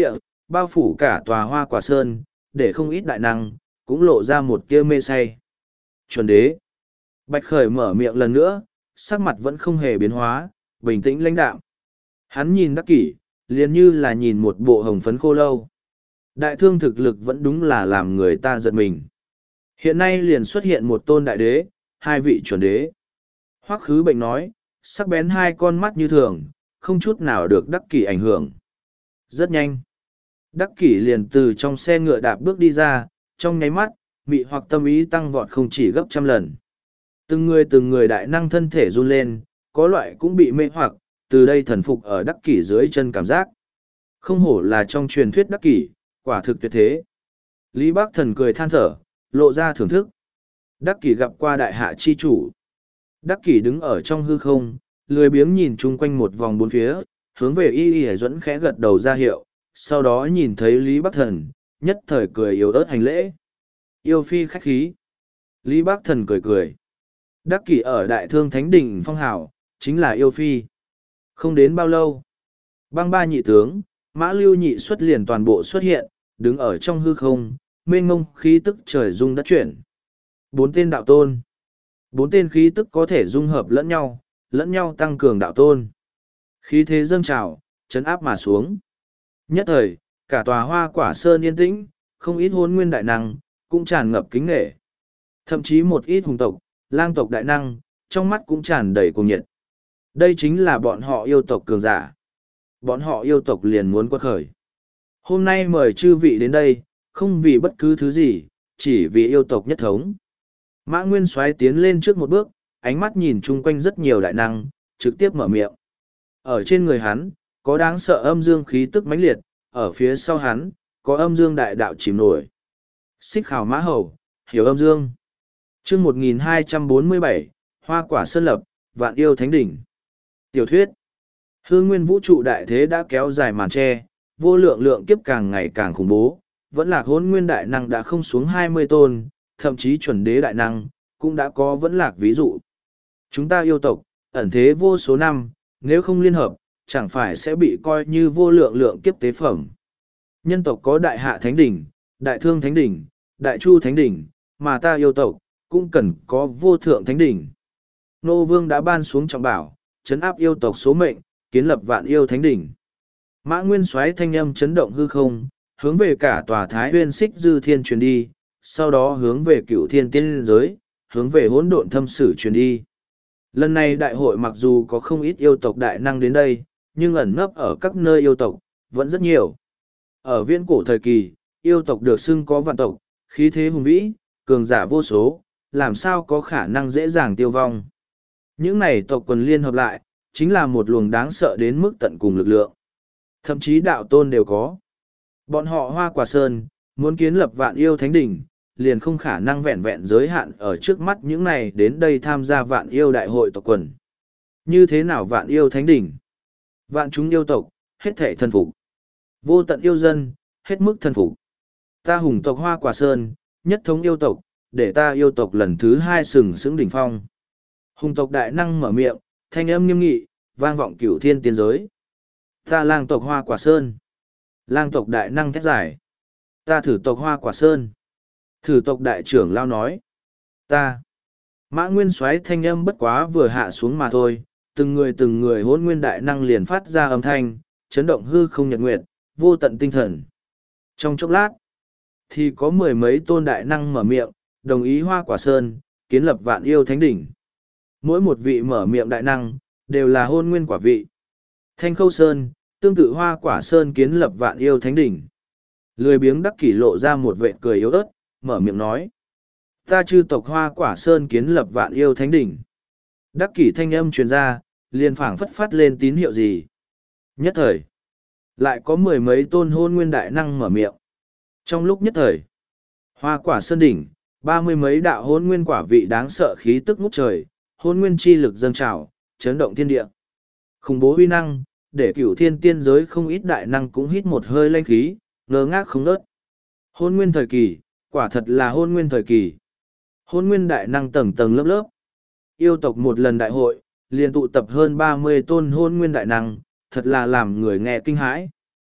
bao phủ cả tòa hoa quả sơn, để không ít đại năng, cũng lộ ra một tia mê say. Chuẩn đế. Bạch Khởi mở miệng lần nữa, sắc mặt vẫn không hề biến hóa, bình tĩnh lãnh đạm. Hắn nhìn Đắc Kỷ, liền như là nhìn một bộ hồng phấn khô lâu. Đại thương thực lực vẫn đúng là làm người ta giật mình. Hiện nay liền xuất hiện một tôn đại đế, hai vị chuẩn đế. Hoắc Khứ Bệnh nói, sắc bén hai con mắt như thường, không chút nào được Đắc Kỷ ảnh hưởng. Rất nhanh. Đắc Kỷ liền từ trong xe ngựa đạp bước đi ra, trong nháy mắt, mị hoặc tâm ý tăng vọt không chỉ gấp trăm lần. Từng người từng người đại năng thân thể run lên, có loại cũng bị mê hoặc, từ đây thần phục ở Đắc Kỷ dưới chân cảm giác. Không hổ là trong truyền thuyết Đắc Kỷ, quả thực tuyệt thế. Lý Bác Thần cười than thở, lộ ra thưởng thức. Đắc Kỷ gặp qua đại hạ chi chủ. Đắc Kỷ đứng ở trong hư không, lười biếng nhìn chung quanh một vòng bốn phía, hướng về Y Y Duẫn khẽ gật đầu ra hiệu, sau đó nhìn thấy Lý Bác Thần, nhất thời cười yếu ớt hành lễ. Yêu phi khách khí. Lý Bác Thần cười cười. Đắc Kỷ ở Đại Thương Thánh Đình phong hào, chính là yêu phi. Không đến bao lâu, băng ba nhị tướng, Mã Lưu nhị xuất liền toàn bộ xuất hiện, đứng ở trong hư không, mênh mông khí tức trời rung đất chuyển. Bốn tên đạo tôn. Bốn tên khí tức có thể dung hợp lẫn nhau, lẫn nhau tăng cường đạo tôn. Khí thế dâng trào, chấn áp mà xuống. Nhất thời, cả tòa hoa quả sơn yên tĩnh, không ít hôn nguyên đại năng, cũng tràn ngập kính nghệ. Thậm chí một ít hùng tộc, lang tộc đại năng, trong mắt cũng tràn đầy cuồng nhiệt. Đây chính là bọn họ yêu tộc cường giả. Bọn họ yêu tộc liền muốn quật khởi. Hôm nay mời chư vị đến đây, không vì bất cứ thứ gì, chỉ vì yêu tộc nhất thống. Mã Nguyên Soái tiến lên trước một bước, ánh mắt nhìn chung quanh rất nhiều đại năng, trực tiếp mở miệng. Ở trên người hắn, có đáng sợ âm dương khí tức mãnh liệt, ở phía sau hắn, có âm dương đại đạo chìm nổi. Xích Khảo Mã Hầu, hiểu âm dương. Chương một nghìn hai trăm bốn mươi bảy, Hoa Quả Sơn Lập, Vạn Yêu Thánh Đỉnh. Tiểu thuyết. Hư nguyên vũ trụ đại thế đã kéo dài màn che, vô lượng lượng kiếp càng ngày càng khủng bố, vẫn là hỗn nguyên đại năng đã không xuống hai mươi tôn, thậm chí chuẩn đế đại năng, cũng đã có vẫn lạc ví dụ. Chúng ta yêu tộc, ẩn thế vô số năm, nếu không liên hợp, chẳng phải sẽ bị coi như vô lượng lượng kiếp tế phẩm. Nhân tộc có đại hạ thánh đỉnh, đại thương thánh đỉnh, đại chu thánh đỉnh, mà ta yêu tộc, cũng cần có vô thượng thánh đỉnh. Nô Vương đã ban xuống trọng bảo, chấn áp yêu tộc số mệnh, kiến lập vạn yêu thánh đỉnh. Mã Nguyên Soái thanh âm chấn động hư không, hướng về cả tòa Thái Huyên Xích Dư Thiên truyền đi, sau đó hướng về Cửu Thiên Tiên giới, hướng về Hỗn Độn Thâm Sử truyền đi. Lần này đại hội mặc dù có không ít yêu tộc đại năng đến đây, nhưng ẩn nấp ở các nơi yêu tộc, vẫn rất nhiều. Ở viễn cổ thời kỳ, yêu tộc được xưng có vạn tộc, khí thế hùng vĩ, cường giả vô số, làm sao có khả năng dễ dàng tiêu vong. Những này tộc quần liên hợp lại, chính là một luồng đáng sợ đến mức tận cùng lực lượng. Thậm chí đạo tôn đều có. Bọn họ Hoa Quả Sơn, muốn kiến lập vạn yêu thánh đỉnh, liền không khả năng vẹn vẹn giới hạn ở trước mắt những này đến đây tham gia vạn yêu đại hội tộc quần. Như thế nào vạn yêu thánh đỉnh? Vạn chúng yêu tộc, hết thể thân phục. Vô tận yêu dân, hết mức thân phục. Ta hùng tộc Hoa Quả Sơn, nhất thống yêu tộc, để ta yêu tộc lần thứ hai sừng sững đỉnh phong. Hùng tộc đại năng mở miệng, thanh âm nghiêm nghị, vang vọng cửu thiên tiên giới. Ta lang tộc Hoa Quả Sơn. Lang tộc đại năng thét giải. Ta thử tộc Hoa Quả Sơn. Thử tộc đại trưởng lao nói. Ta. Mã Nguyên Soái thanh âm bất quá vừa hạ xuống mà thôi, từng người từng người hôn nguyên đại năng liền phát ra âm thanh, chấn động hư không nhật nguyệt, vô tận tinh thần. Trong chốc lát, thì có mười mấy tôn đại năng mở miệng, đồng ý Hoa Quả Sơn, kiến lập vạn yêu thánh đỉnh. Mỗi một vị mở miệng đại năng, đều là hôn nguyên quả vị. Thanh Khâu Sơn, tương tự Hoa Quả Sơn kiến lập vạn yêu thánh đỉnh. Lười biếng Đắc Kỷ lộ ra một vệ cười yếu ớt, mở miệng nói. Ta chư tộc Hoa Quả Sơn kiến lập vạn yêu thánh đỉnh. Đắc Kỷ thanh âm truyền ra, liền phảng phất phát lên tín hiệu gì. Nhất thời, lại có mười mấy tôn hôn nguyên đại năng mở miệng. Trong lúc nhất thời, Hoa Quả Sơn đỉnh, ba mươi mấy đạo hôn nguyên quả vị đáng sợ khí tức ngút trời, hôn nguyên chi lực dâng trào, chấn động thiên địa. Khủng bố huy năng, để cửu thiên tiên giới không ít đại năng cũng hít một hơi lanh khí, ngơ ngác không nớt. Hôn nguyên thời kỳ, quả thật là hôn nguyên thời kỳ. Hôn nguyên đại năng tầng tầng lớp lớp. Yêu tộc một lần đại hội, liền tụ tập hơn ba mươi tôn hôn nguyên đại năng, thật là làm người nghe kinh hãi.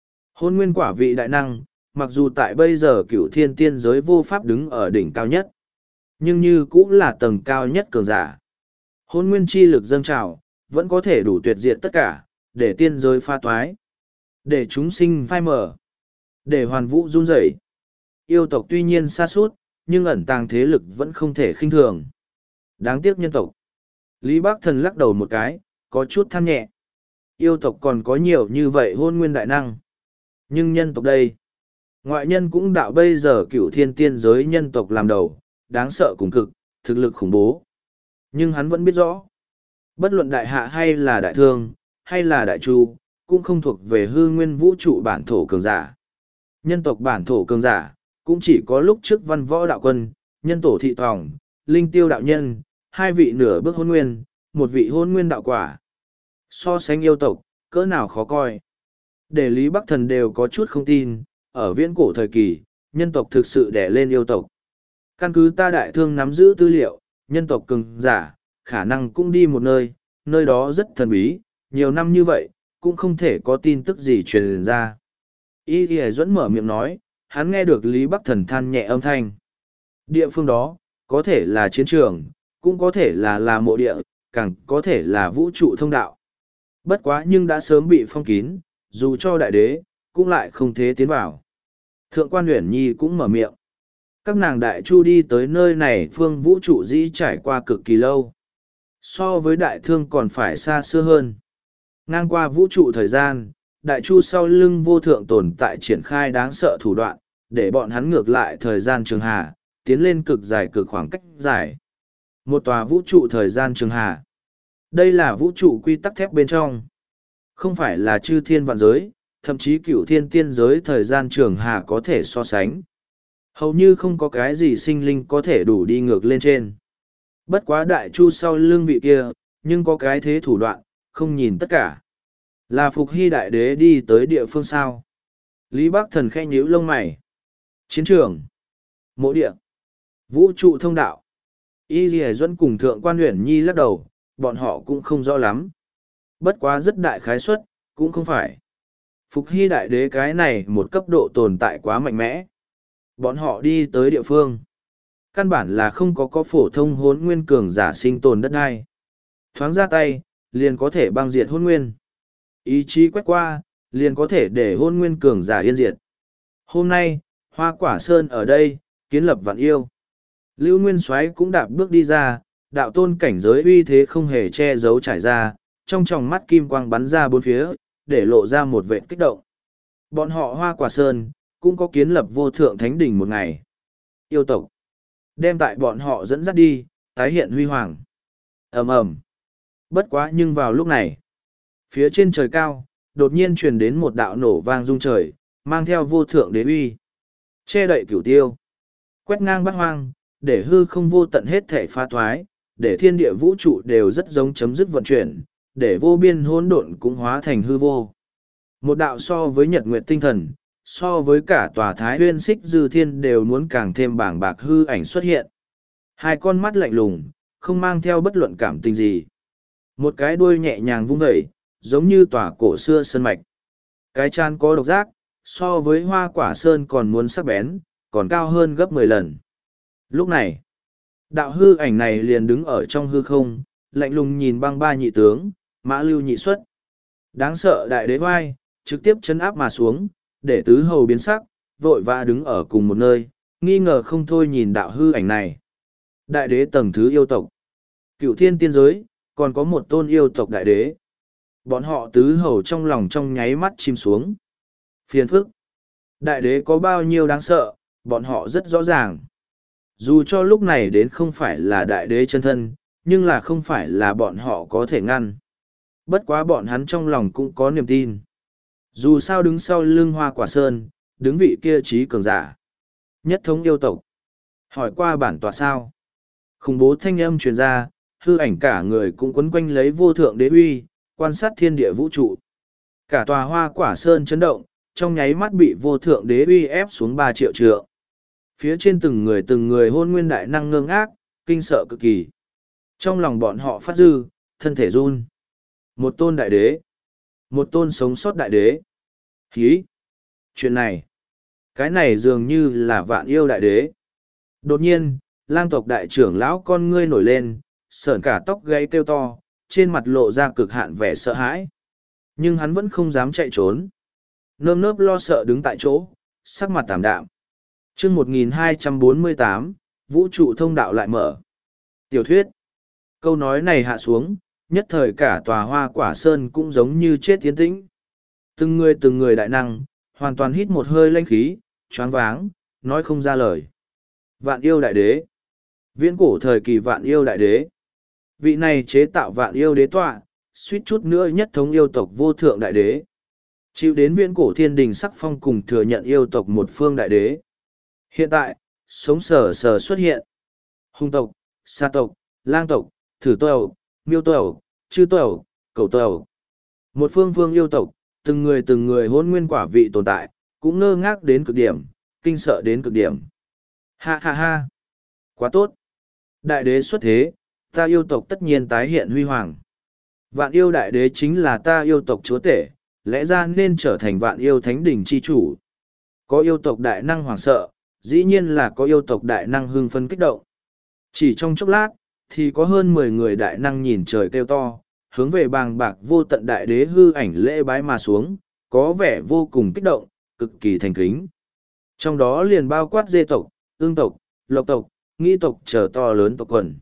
Hôn nguyên quả vị đại năng, mặc dù tại bây giờ cửu thiên tiên giới vô pháp đứng ở đỉnh cao nhất, nhưng như cũng là tầng cao nhất cường giả. Hôn nguyên chi lực dâng trào, vẫn có thể đủ tuyệt diệt tất cả, để tiên giới pha toái, để chúng sinh phai mở, để hoàn vũ run rẩy. Yêu tộc tuy nhiên xa suốt, nhưng ẩn tàng thế lực vẫn không thể khinh thường. Đáng tiếc nhân tộc. Lý Bắc Thần lắc đầu một cái, có chút than nhẹ. Yêu tộc còn có nhiều như vậy hôn nguyên đại năng. Nhưng nhân tộc đây, ngoại nhân cũng đạo bây giờ cửu thiên tiên giới nhân tộc làm đầu, đáng sợ cùng cực, thực lực khủng bố. Nhưng hắn vẫn biết rõ, bất luận đại hạ hay là đại thương, hay là đại chu, cũng không thuộc về hư nguyên vũ trụ bản thổ cường giả. Nhân tộc bản thổ cường giả, cũng chỉ có lúc trước văn võ đạo quân, nhân tổ thị tòng, linh tiêu đạo nhân, hai vị nửa bước hôn nguyên, một vị hôn nguyên đạo quả. So sánh yêu tộc, cỡ nào khó coi. Để Lý Bắc Thần đều có chút không tin, ở viễn cổ thời kỳ, nhân tộc thực sự đẻ lên yêu tộc. Căn cứ ta đại thương nắm giữ tư liệu, nhân tộc cường giả, khả năng cũng đi một nơi, nơi đó rất thần bí, nhiều năm như vậy, cũng không thể có tin tức gì truyền ra. Y Ghi Duẫn mở miệng nói, hắn nghe được Lý Bắc Thần than nhẹ âm thanh. Địa phương đó, có thể là chiến trường, cũng có thể là là mộ địa, càng có thể là vũ trụ thông đạo. Bất quá nhưng đã sớm bị phong kín, dù cho đại đế, cũng lại không thế tiến vào. Thượng quan Uyển Nhi cũng mở miệng. Các nàng đại chu đi tới nơi này phương vũ trụ dĩ trải qua cực kỳ lâu. So với đại thương còn phải xa xưa hơn. Ngang qua vũ trụ thời gian, đại chu sau lưng vô thượng tồn tại triển khai đáng sợ thủ đoạn, để bọn hắn ngược lại thời gian trường hà, tiến lên cực dài cực khoảng cách dài. Một tòa vũ trụ thời gian trường hà. Đây là vũ trụ quy tắc thép bên trong. Không phải là chư thiên vạn giới, thậm chí cửu thiên tiên giới thời gian trường hà có thể so sánh. Hầu như không có cái gì sinh linh có thể đủ đi ngược lên trên. Bất quá đại chu sau lưng vị kia, nhưng có cái thế thủ đoạn, không nhìn tất cả. Là Phục Hy đại đế đi tới địa phương sao. Lý Bắc Thần khẽ nhíu lông mày. Chiến trường, mộ địa, vũ trụ thông đạo. Y Lì Duẫn cùng Thượng quan Uyển Nhi lắc đầu, bọn họ cũng không rõ lắm. Bất quá rất đại khái suất, cũng không phải. Phục Hy đại đế cái này một cấp độ tồn tại quá mạnh mẽ. Bọn họ đi tới địa phương. Căn bản là không có có phổ thông hốn nguyên cường giả sinh tồn đất đai. Thoáng ra tay, liền có thể băng diệt hôn nguyên. Ý chí quét qua, liền có thể để hôn nguyên cường giả yên diệt. Hôm nay, Hoa Quả Sơn ở đây, kiến lập vạn yêu. Lưu Nguyên Soái cũng đạp bước đi ra, đạo tôn cảnh giới uy thế không hề che giấu trải ra, trong tròng mắt kim quang bắn ra bốn phía, để lộ ra một vệt kích động. Bọn họ Hoa Quả Sơn, cũng có kiến lập vô thượng thánh đỉnh một ngày. Yêu tộc, đem tại bọn họ dẫn dắt đi, tái hiện huy hoàng. Ầm ầm. Bất quá nhưng vào lúc này, phía trên trời cao, đột nhiên truyền đến một đạo nổ vang rung trời, mang theo vô thượng đế uy. Che đậy cửu tiêu, quét ngang bát hoang, để hư không vô tận hết thể phá thoái, để thiên địa vũ trụ đều rất giống chấm dứt vận chuyển, để vô biên hỗn độn cũng hóa thành hư vô. Một đạo so với nhật nguyệt tinh thần, so với cả tòa thái huyên xích dư thiên đều muốn càng thêm bảng bạc hư ảnh xuất hiện. Hai con mắt lạnh lùng, không mang theo bất luận cảm tình gì. Một cái đuôi nhẹ nhàng vung vẩy, giống như tòa cổ xưa sơn mạch. Cái chan có độc giác, so với Hoa Quả Sơn còn muốn sắc bén, còn cao hơn gấp mười lần. Lúc này, đạo hư ảnh này liền đứng ở trong hư không, lạnh lùng nhìn băng ba nhị tướng, mã lưu nhị xuất. Đáng sợ đại đế oai, trực tiếp chấn áp mà xuống, để tứ hầu biến sắc, vội vã đứng ở cùng một nơi, nghi ngờ không thôi nhìn đạo hư ảnh này. Đại đế tầng thứ yêu tộc. Cựu thiên tiên giới, còn có một tôn yêu tộc đại đế. Bọn họ tứ hầu trong lòng trong nháy mắt chìm xuống. Phiền phức. Đại đế có bao nhiêu đáng sợ, bọn họ rất rõ ràng. Dù cho lúc này đến không phải là đại đế chân thân, nhưng là không phải là bọn họ có thể ngăn. Bất quá bọn hắn trong lòng cũng có niềm tin. Dù sao đứng sau lưng Hoa Quả Sơn, đứng vị kia trí cường giả. Nhất thống yêu tộc. Hỏi qua bản tọa sao? Khủng bố thanh âm truyền ra, hư ảnh cả người cũng quấn quanh lấy vô thượng đế uy, quan sát thiên địa vũ trụ. Cả tòa Hoa Quả Sơn chấn động, trong nháy mắt bị vô thượng đế uy ép xuống ba triệu trượng. Phía trên từng người từng người hôn nguyên đại năng ngơ ngác, kinh sợ cực kỳ. Trong lòng bọn họ phát dư, thân thể run. Một tôn đại đế. Một tôn sống sót đại đế. Hí. Chuyện này, cái này dường như là vạn yêu đại đế. Đột nhiên, lang tộc đại trưởng lão con ngươi nổi lên, sởn cả tóc gáy kêu to, trên mặt lộ ra cực hạn vẻ sợ hãi. Nhưng hắn vẫn không dám chạy trốn. Nơm nớp lo sợ đứng tại chỗ, sắc mặt tảm đạm. chương một nghìn hai trăm bốn mươi tám, vũ trụ thông đạo lại mở. Tiểu thuyết. Câu nói này hạ xuống, nhất thời cả tòa hoa quả sơn cũng giống như chết tiến tĩnh. Từng người từng người đại năng, hoàn toàn hít một hơi lanh khí, choáng váng, nói không ra lời. Vạn yêu đại đế. Viễn cổ thời kỳ vạn yêu đại đế. Vị này chế tạo vạn yêu đế tọa, suýt chút nữa nhất thống yêu tộc vô thượng đại đế. Chịu đến viễn cổ thiên đình sắc phong cùng thừa nhận yêu tộc một phương đại đế. Hiện tại, sống sờ sờ xuất hiện. Hung tộc, sa tộc, lang tộc, thử tộc, miêu tộc, chư tộc, cầu tộc. Một phương phương yêu tộc, từng người từng người hôn nguyên quả vị tồn tại, cũng ngơ ngác đến cực điểm, kinh sợ đến cực điểm. Ha ha ha! Quá tốt! Đại đế xuất thế, ta yêu tộc tất nhiên tái hiện huy hoàng. Vạn yêu đại đế chính là ta yêu tộc chúa tể, lẽ ra nên trở thành vạn yêu thánh đỉnh chi chủ. Có yêu tộc đại năng hoảng sợ, dĩ nhiên là có yêu tộc đại năng hưng phấn kích động. Chỉ trong chốc lát, thì có hơn mười người đại năng nhìn trời kêu to, hướng về bàng bạc vô tận đại đế hư ảnh lễ bái mà xuống, có vẻ vô cùng kích động, cực kỳ thành kính. Trong đó liền bao quát dê tộc, ương tộc, lộc tộc, nghi tộc chờ to lớn tộc quần.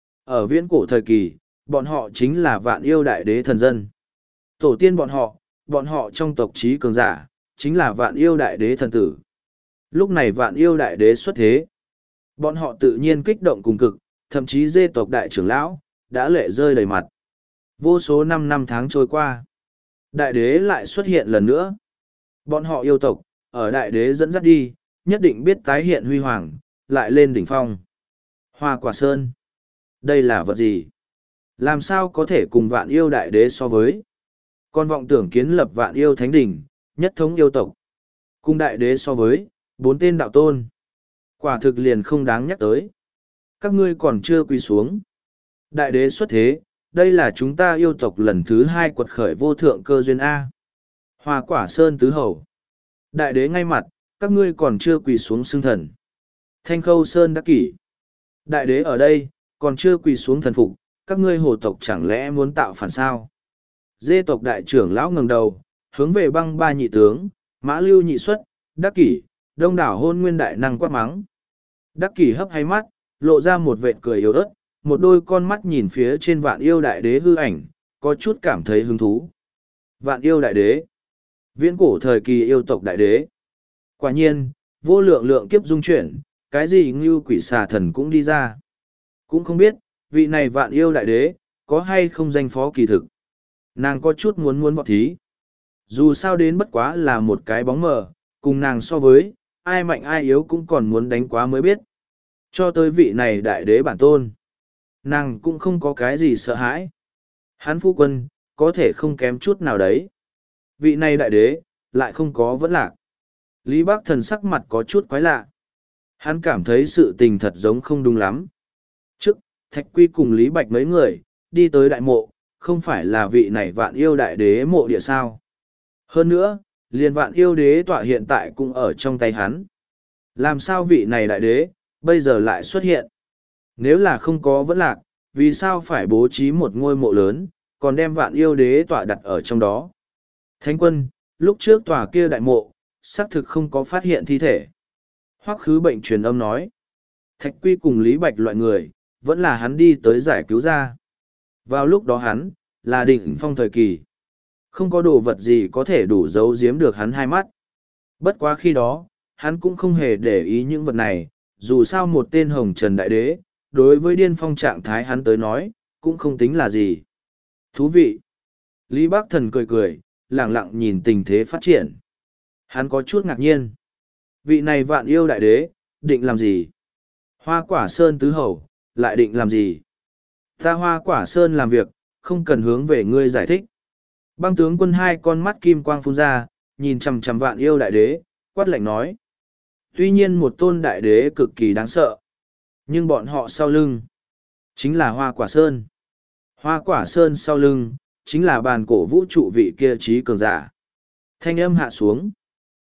Ở viễn cổ thời kỳ, bọn họ chính là vạn yêu đại đế thần dân. Tổ tiên bọn họ, bọn họ trong tộc trí cường giả, chính là vạn yêu đại đế thần tử. Lúc này vạn yêu đại đế xuất thế. Bọn họ tự nhiên kích động cùng cực, thậm chí dê tộc đại trưởng lão, đã lệ rơi đầy mặt. Vô số năm năm tháng trôi qua. Đại đế lại xuất hiện lần nữa. Bọn họ yêu tộc, ở đại đế dẫn dắt đi, nhất định biết tái hiện huy hoàng, lại lên đỉnh phong. Hoa quả sơn. Đây là vật gì? Làm sao có thể cùng vạn yêu đại đế so với? Con vọng tưởng kiến lập vạn yêu thánh đỉnh, nhất thống yêu tộc. Cùng đại đế so với, bốn tên đạo tôn. Quả thực liền không đáng nhắc tới. Các ngươi còn chưa quỳ xuống. Đại đế xuất thế, đây là chúng ta yêu tộc lần thứ hai quật khởi vô thượng cơ duyên A. Hoa quả sơn tứ hầu. Đại đế ngay mặt, các ngươi còn chưa quỳ xuống xưng thần. Thanh khâu sơn đắc kỷ. Đại đế ở đây, còn chưa quỳ xuống thần phục, các ngươi hồ tộc chẳng lẽ muốn tạo phản sao? Dê tộc đại trưởng lão ngẩng đầu, hướng về băng ba nhị tướng, mã lưu nhị xuất, đắc kỷ, đông đảo hôn nguyên đại năng quát mắng. Đắc kỷ hấp hay mắt, lộ ra một vệt cười yếu ớt, một đôi con mắt nhìn phía trên vạn yêu đại đế hư ảnh, có chút cảm thấy hứng thú. Vạn yêu đại đế. Viễn cổ thời kỳ yêu tộc đại đế. Quả nhiên, vô lượng lượng kiếp dung chuyển, cái gì như quỷ xà thần cũng đi ra. Cũng không biết, vị này vạn yêu đại đế, có hay không danh phó kỳ thực. Nàng có chút muốn muốn vọt thí. Dù sao đến bất quá là một cái bóng mờ, cùng nàng so với, ai mạnh ai yếu cũng còn muốn đánh quá mới biết. Cho tới vị này đại đế bản tôn. Nàng cũng không có cái gì sợ hãi. Hắn phu quân, có thể không kém chút nào đấy. Vị này đại đế, lại không có vẫn lạc. Lý Bác Thần sắc mặt có chút quái lạ. Hắn cảm thấy sự tình thật giống không đúng lắm. Trước, Thạch Quy cùng Lý Bạch mấy người, đi tới đại mộ, không phải là vị này vạn yêu đại đế mộ địa sao. Hơn nữa, liền vạn yêu đế tọa hiện tại cũng ở trong tay hắn. Làm sao vị này đại đế, bây giờ lại xuất hiện? Nếu là không có vẫn lạc, vì sao phải bố trí một ngôi mộ lớn, còn đem vạn yêu đế tọa đặt ở trong đó? Thánh quân, lúc trước tòa kia đại mộ, xác thực không có phát hiện thi thể. Hoắc khứ bệnh truyền âm nói. Thạch Quy cùng Lý Bạch loại người, vẫn là hắn đi tới giải cứu ra. Vào lúc đó hắn, là đỉnh phong thời kỳ. Không có đồ vật gì có thể đủ giấu giếm được hắn hai mắt. Bất quá khi đó, hắn cũng không hề để ý những vật này, dù sao một tên hồng trần đại đế, đối với điên phong trạng thái hắn tới nói, cũng không tính là gì. Thú vị! Lý Bác Thần cười cười, lặng lặng nhìn tình thế phát triển. Hắn có chút ngạc nhiên. Vị này vạn yêu đại đế, định làm gì? Hoa quả sơn tứ hầu, lại định làm gì? Ta hoa quả sơn làm việc, không cần hướng về ngươi giải thích. Băng tướng quân hai con mắt kim quang phun ra, nhìn chằm chằm vạn yêu đại đế, quát lạnh nói. Tuy nhiên một tôn đại đế cực kỳ đáng sợ. Nhưng bọn họ sau lưng, chính là hoa quả sơn. Hoa quả sơn sau lưng, chính là bàn cổ vũ trụ vị kia trí cường giả. Thanh âm hạ xuống.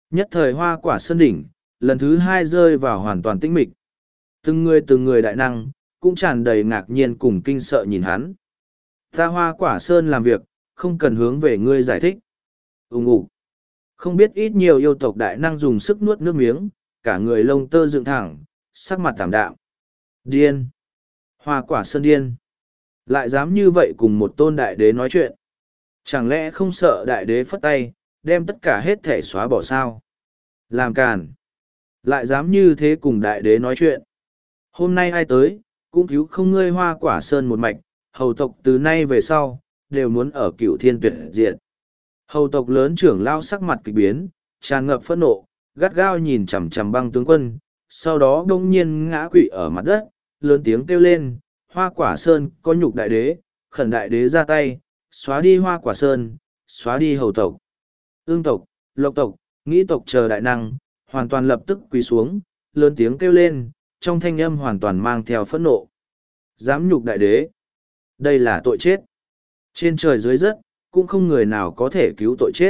Nhất thời hoa quả sơn đỉnh, lần thứ hai rơi vào hoàn toàn tĩnh mịch. Từng người từng người đại năng, cũng tràn đầy ngạc nhiên cùng kinh sợ nhìn hắn. Ta hoa quả sơn làm việc, không cần hướng về ngươi giải thích. Úng ủ. Không biết ít nhiều yêu tộc đại năng dùng sức nuốt nước miếng, cả người lông tơ dựng thẳng, sắc mặt tảm đạm. Điên. Hoa quả sơn điên. Lại dám như vậy cùng một tôn đại đế nói chuyện. Chẳng lẽ không sợ đại đế phất tay, đem tất cả hết thể xóa bỏ sao? Làm càn. Lại dám như thế cùng đại đế nói chuyện. Hôm nay ai tới, cũng cứu không ngươi hoa quả sơn một mạch, hầu tộc từ nay về sau, đều muốn ở cựu thiên tuyệt diện. Hầu tộc lớn trưởng lao sắc mặt kịch biến, tràn ngập phẫn nộ, gắt gao nhìn chằm chằm băng tướng quân, sau đó đông nhiên ngã quỵ ở mặt đất, lớn tiếng kêu lên, hoa quả sơn có nhục đại đế, khẩn đại đế ra tay, xóa đi hoa quả sơn, xóa đi hầu tộc. Ương tộc, lộc tộc, nghĩ tộc chờ đại năng, hoàn toàn lập tức quỳ xuống, lớn tiếng kêu lên, trong thanh âm hoàn toàn mang theo phẫn nộ. Dám nhục đại đế. Đây là tội chết. Trên trời dưới đất, cũng không người nào có thể cứu tội chết.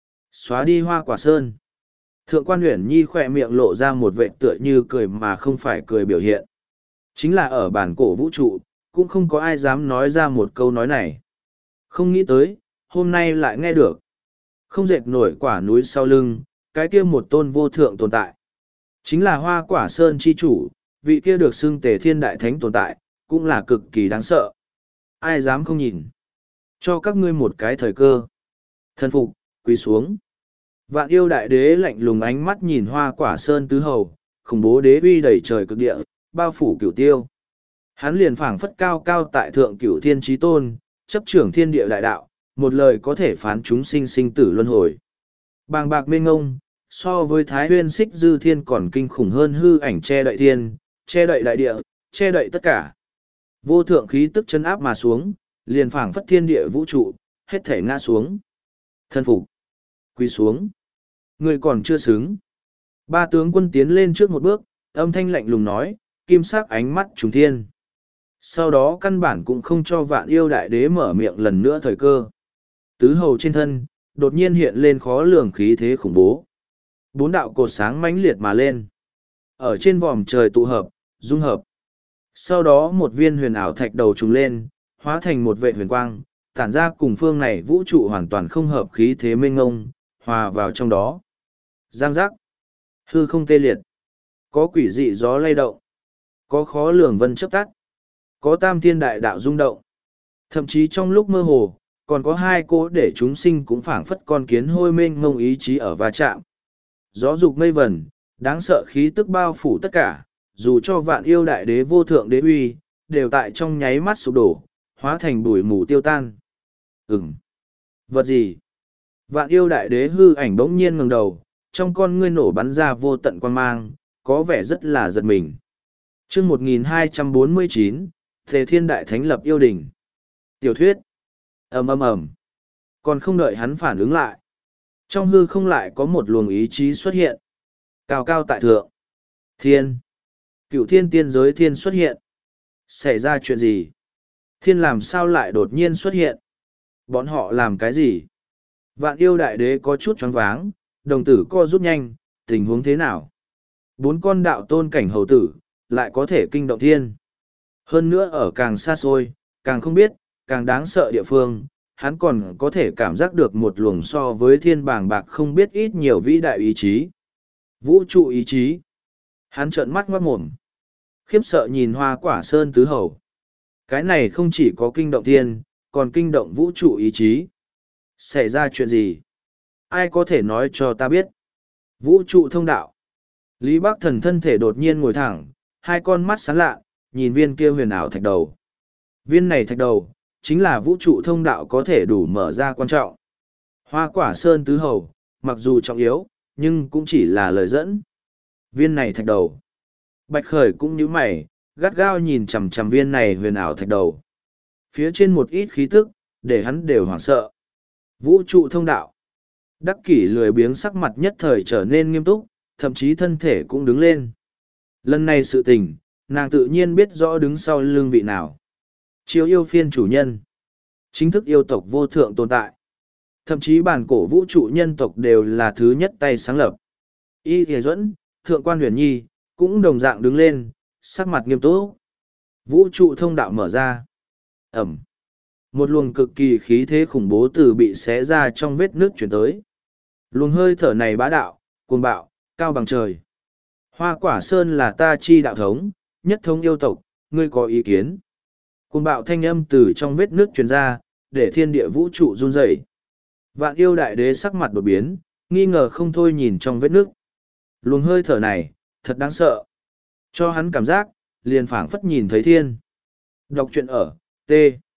Xóa đi hoa quả sơn. Thượng quan Uyển Nhi khỏe miệng lộ ra một vệ tựa như cười mà không phải cười biểu hiện. Chính là ở bản cổ vũ trụ, cũng không có ai dám nói ra một câu nói này. Không nghĩ tới, hôm nay lại nghe được. Không dệt nổi quả núi sau lưng, cái kia một tôn vô thượng tồn tại. Chính là hoa quả sơn chi chủ, vị kia được xưng tề thiên đại thánh tồn tại, cũng là cực kỳ đáng sợ. Ai dám không nhìn. Cho các ngươi một cái thời cơ. Thân phục, quỳ xuống. Vạn yêu đại đế lạnh lùng ánh mắt nhìn hoa quả sơn tứ hầu, khủng bố đế uy đầy trời cực địa, bao phủ cửu tiêu. Hắn liền phảng phất cao cao tại thượng cửu thiên trí tôn, chấp trưởng thiên địa đại đạo, một lời có thể phán chúng sinh sinh tử luân hồi. Bàng bạc mênh ngông, so với thái huyên xích dư thiên còn kinh khủng hơn hư ảnh che đậy thiên, che đậy đại địa, che đậy tất cả. Vô thượng khí tức chân áp mà xuống, liền phảng phất thiên địa vũ trụ, hết thể ngã xuống. Thân phục, quỳ xuống. Người còn chưa xứng. Ba tướng quân tiến lên trước một bước, âm thanh lạnh lùng nói, kim sắc ánh mắt trùng thiên. Sau đó căn bản cũng không cho vạn yêu đại đế mở miệng lần nữa thời cơ. Tứ hầu trên thân, đột nhiên hiện lên khó lường khí thế khủng bố. Bốn đạo cột sáng mãnh liệt mà lên. Ở trên vòm trời tụ hợp, dung hợp. Sau đó một viên huyền ảo thạch đầu trùng lên, hóa thành một vệ huyền quang, tản ra cùng phương này vũ trụ hoàn toàn không hợp khí thế mênh ngông, hòa vào trong đó. Giang giác. Hư không tê liệt. Có quỷ dị gió lay động. Có khó lường vân chấp tắt. Có tam thiên đại đạo rung động. Thậm chí trong lúc mơ hồ, còn có hai cỗ để chúng sinh cũng phảng phất con kiến hôi mênh mông ý chí ở va chạm. Gió dục mây vẩn, đáng sợ khí tức bao phủ tất cả, dù cho vạn yêu đại đế vô thượng đế uy, đều tại trong nháy mắt sụp đổ, hóa thành bụi mù tiêu tan. Ừm. Vật gì? Vạn yêu đại đế hư ảnh bỗng nhiên ngẩng đầu, trong con ngươi nổ bắn ra vô tận quan mang, có vẻ rất là giật mình. Chương một nghìn hai trăm bốn mươi chín, Tề Thiên Đại Thánh lập yêu đình. Tiểu thuyết. Ầm ầm ầm. Còn không đợi hắn phản ứng lại, trong hư không lại có một luồng ý chí xuất hiện. Cao cao tại thượng. Thiên. Cựu thiên tiên giới thiên xuất hiện. Xảy ra chuyện gì? Thiên làm sao lại đột nhiên xuất hiện? Bọn họ làm cái gì? Vạn yêu đại đế có chút choáng váng, đồng tử co rút nhanh, tình huống thế nào? Bốn con đạo tôn cảnh hầu tử, lại có thể kinh động thiên. Hơn nữa ở càng xa xôi, càng không biết, càng đáng sợ địa phương, hắn còn có thể cảm giác được một luồng so với thiên bàng bạc không biết ít nhiều vĩ đại ý chí. Vũ trụ ý chí. Hắn trợn mắt ngoát mồm. Khiếp sợ nhìn hoa quả sơn tứ hầu. Cái này không chỉ có kinh động thiên, còn kinh động vũ trụ ý chí. Xảy ra chuyện gì? Ai có thể nói cho ta biết? Vũ trụ thông đạo. Lý Bắc Thần thân thể đột nhiên ngồi thẳng, hai con mắt sáng lạ, nhìn viên kia huyền ảo thạch đầu. Viên này thạch đầu, chính là vũ trụ thông đạo có thể đủ mở ra quan trọng. Hoa quả sơn tứ hầu, mặc dù trọng yếu, nhưng cũng chỉ là lời dẫn. Viên này thạch đầu. Bạch Khởi cũng như mày, gắt gao nhìn chằm chằm viên này huyền ảo thạch đầu. Phía trên một ít khí tức, để hắn đều hoảng sợ. Vũ trụ thông đạo. Đắc kỷ lười biếng sắc mặt nhất thời trở nên nghiêm túc, thậm chí thân thể cũng đứng lên. Lần này sự tình, nàng tự nhiên biết rõ đứng sau lưng vị nào. Chiếu yêu phiên chủ nhân. Chính thức yêu tộc vô thượng tồn tại. Thậm chí bản cổ vũ trụ nhân tộc đều là thứ nhất tay sáng lập. Y Thìa Duẫn, Thượng quan Huyền Nhi, cũng đồng dạng đứng lên, sắc mặt nghiêm túc. Vũ trụ thông đạo mở ra. Ẩm. Một luồng cực kỳ khí thế khủng bố từ bị xé ra trong vết nước chuyển tới. Luồng hơi thở này bá đạo, cuồng bạo, cao bằng trời. Hoa Quả Sơn là ta chi đạo thống, nhất thống yêu tộc, ngươi có ý kiến? Cuồng bạo thanh âm từ trong vết nước truyền ra, để thiên địa vũ trụ run rẩy. Vạn yêu đại đế sắc mặt đột biến, nghi ngờ không thôi nhìn trong vết nước. Luồng hơi thở này, thật đáng sợ. Cho hắn cảm giác, liền phảng phất nhìn thấy thiên. Đọc truyện ở, T.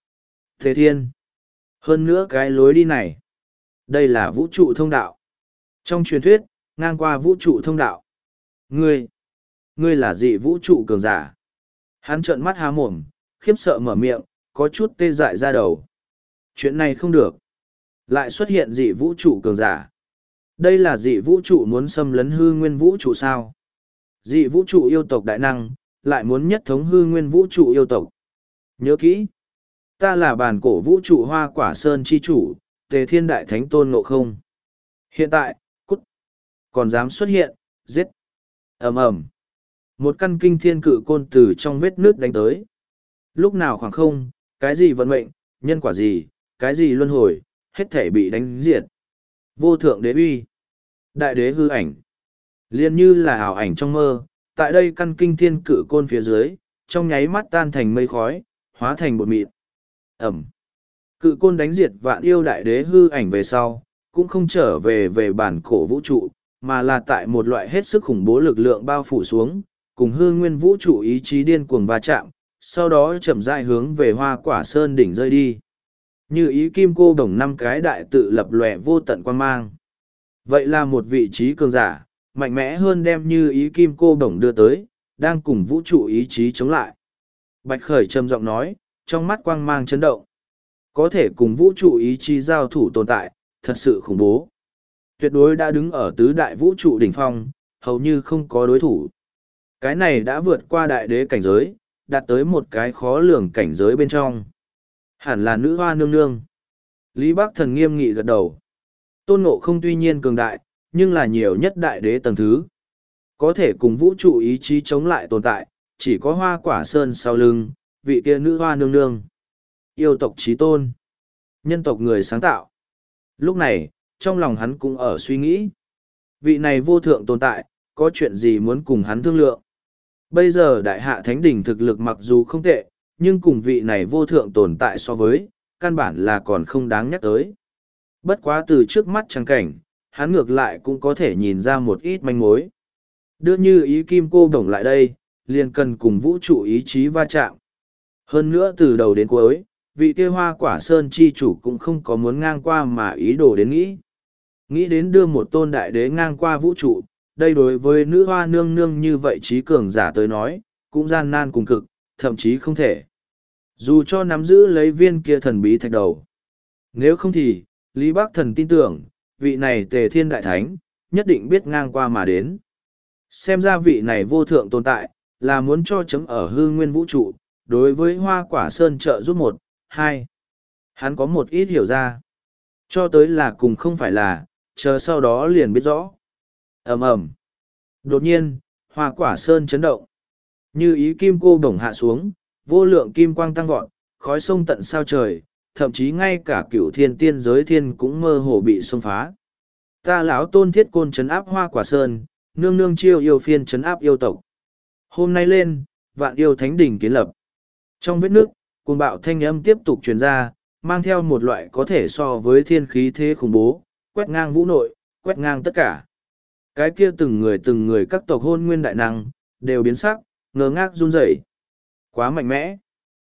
Thế thiên. Hơn nữa cái lối đi này. Đây là vũ trụ thông đạo. Trong truyền thuyết, ngang qua vũ trụ thông đạo. Ngươi, ngươi là dị vũ trụ cường giả. Hắn trợn mắt há mồm, khiếp sợ mở miệng, có chút tê dại ra đầu. Chuyện này không được. Lại xuất hiện dị vũ trụ cường giả. Đây là dị vũ trụ muốn xâm lấn hư nguyên vũ trụ sao? Dị vũ trụ yêu tộc đại năng, lại muốn nhất thống hư nguyên vũ trụ yêu tộc. Nhớ kỹ, ta là bản cổ vũ trụ Hoa Quả Sơn chi chủ, Tề Thiên Đại Thánh Tôn Ngộ Không. Hiện tại, cút, còn dám xuất hiện, giết. Ầm ầm. Một căn kinh thiên cự côn từ trong vết nước đánh tới. Lúc nào khoảng không, cái gì vận mệnh, nhân quả gì, cái gì luân hồi, hết thể bị đánh diệt. Vô thượng đế uy, đại đế hư ảnh, liền như là ảo ảnh trong mơ, tại đây căn kinh thiên cự côn phía dưới, trong nháy mắt tan thành mây khói, hóa thành bột mịn. Ẩm. Cự côn đánh diệt vạn yêu đại đế hư ảnh về sau, cũng không trở về về bản cổ vũ trụ, mà là tại một loại hết sức khủng bố lực lượng bao phủ xuống, cùng hư nguyên vũ trụ ý chí điên cuồng va chạm, sau đó chậm rãi hướng về Hoa Quả Sơn đỉnh rơi đi. Như ý kim cô đồng năm cái đại tự lập lòe vô tận quan mang. Vậy là một vị trí cường giả, mạnh mẽ hơn đem như ý kim cô đồng đưa tới, đang cùng vũ trụ ý chí chống lại. Bạch Khởi trầm giọng nói, trong mắt quang mang chấn động. Có thể cùng vũ trụ ý chí giao thủ tồn tại, thật sự khủng bố. Tuyệt đối đã đứng ở tứ đại vũ trụ đỉnh phong, hầu như không có đối thủ. Cái này đã vượt qua đại đế cảnh giới, đạt tới một cái khó lường cảnh giới bên trong. Hẳn là nữ hoa nương nương. Lý Bắc Thần nghiêm nghị gật đầu. Tôn Ngộ Không tuy nhiên cường đại, nhưng là nhiều nhất đại đế tầng thứ. Có thể cùng vũ trụ ý chí chống lại tồn tại, chỉ có Hoa Quả Sơn sau lưng, vị kia nữ hoa nương nương. Yêu tộc chí tôn. Nhân tộc người sáng tạo. Lúc này, trong lòng hắn cũng ở suy nghĩ. Vị này vô thượng tồn tại, có chuyện gì muốn cùng hắn thương lượng. Bây giờ đại hạ thánh đỉnh thực lực mặc dù không tệ, nhưng cùng vị này vô thượng tồn tại so với, căn bản là còn không đáng nhắc tới. Bất quá từ trước mắt trắng cảnh, hắn ngược lại cũng có thể nhìn ra một ít manh mối. Đưa như ý kim cô đồng lại đây, liền cần cùng vũ trụ ý chí va chạm. Hơn nữa từ đầu đến cuối, vị kia Hoa Quả Sơn chi chủ cũng không có muốn ngang qua mà ý đồ đến nghĩ. Nghĩ đến đưa một tôn đại đế ngang qua vũ trụ, đây đối với nữ hoa nương nương như vậy trí cường giả tới nói, cũng gian nan cùng cực, thậm chí không thể. Dù cho nắm giữ lấy viên kia thần bí thạch đầu. Nếu không thì, Lý Bắc Thần tin tưởng, vị này Tề Thiên Đại Thánh, nhất định biết ngang qua mà đến. Xem ra vị này vô thượng tồn tại, là muốn cho chấm ở hư nguyên vũ trụ, đối với Hoa Quả Sơn trợ giúp một, hai. Hắn có một ít hiểu ra. Cho tới là cùng không phải là, chờ sau đó liền biết rõ. Ầm ầm. Đột nhiên, Hoa Quả Sơn chấn động. Như ý kim cô đồng hạ xuống, vô lượng kim quang tăng vọt, khói sông tận sao trời, thậm chí ngay cả cửu thiên tiên giới thiên cũng mơ hồ bị xông phá. Ta lão tôn thiết côn trấn áp Hoa Quả Sơn, nương nương chiêu yêu phiên trấn áp yêu tộc. Hôm nay lên, vạn yêu thánh đỉnh kiến lập. Trong vết nước, cuồng bạo thanh âm tiếp tục truyền ra, mang theo một loại có thể so với thiên khí thế khủng bố, quét ngang vũ nội, quét ngang tất cả. Cái kia từng người từng người các tộc hôn nguyên đại năng, đều biến sắc, ngơ ngác run rẩy. Quá mạnh mẽ.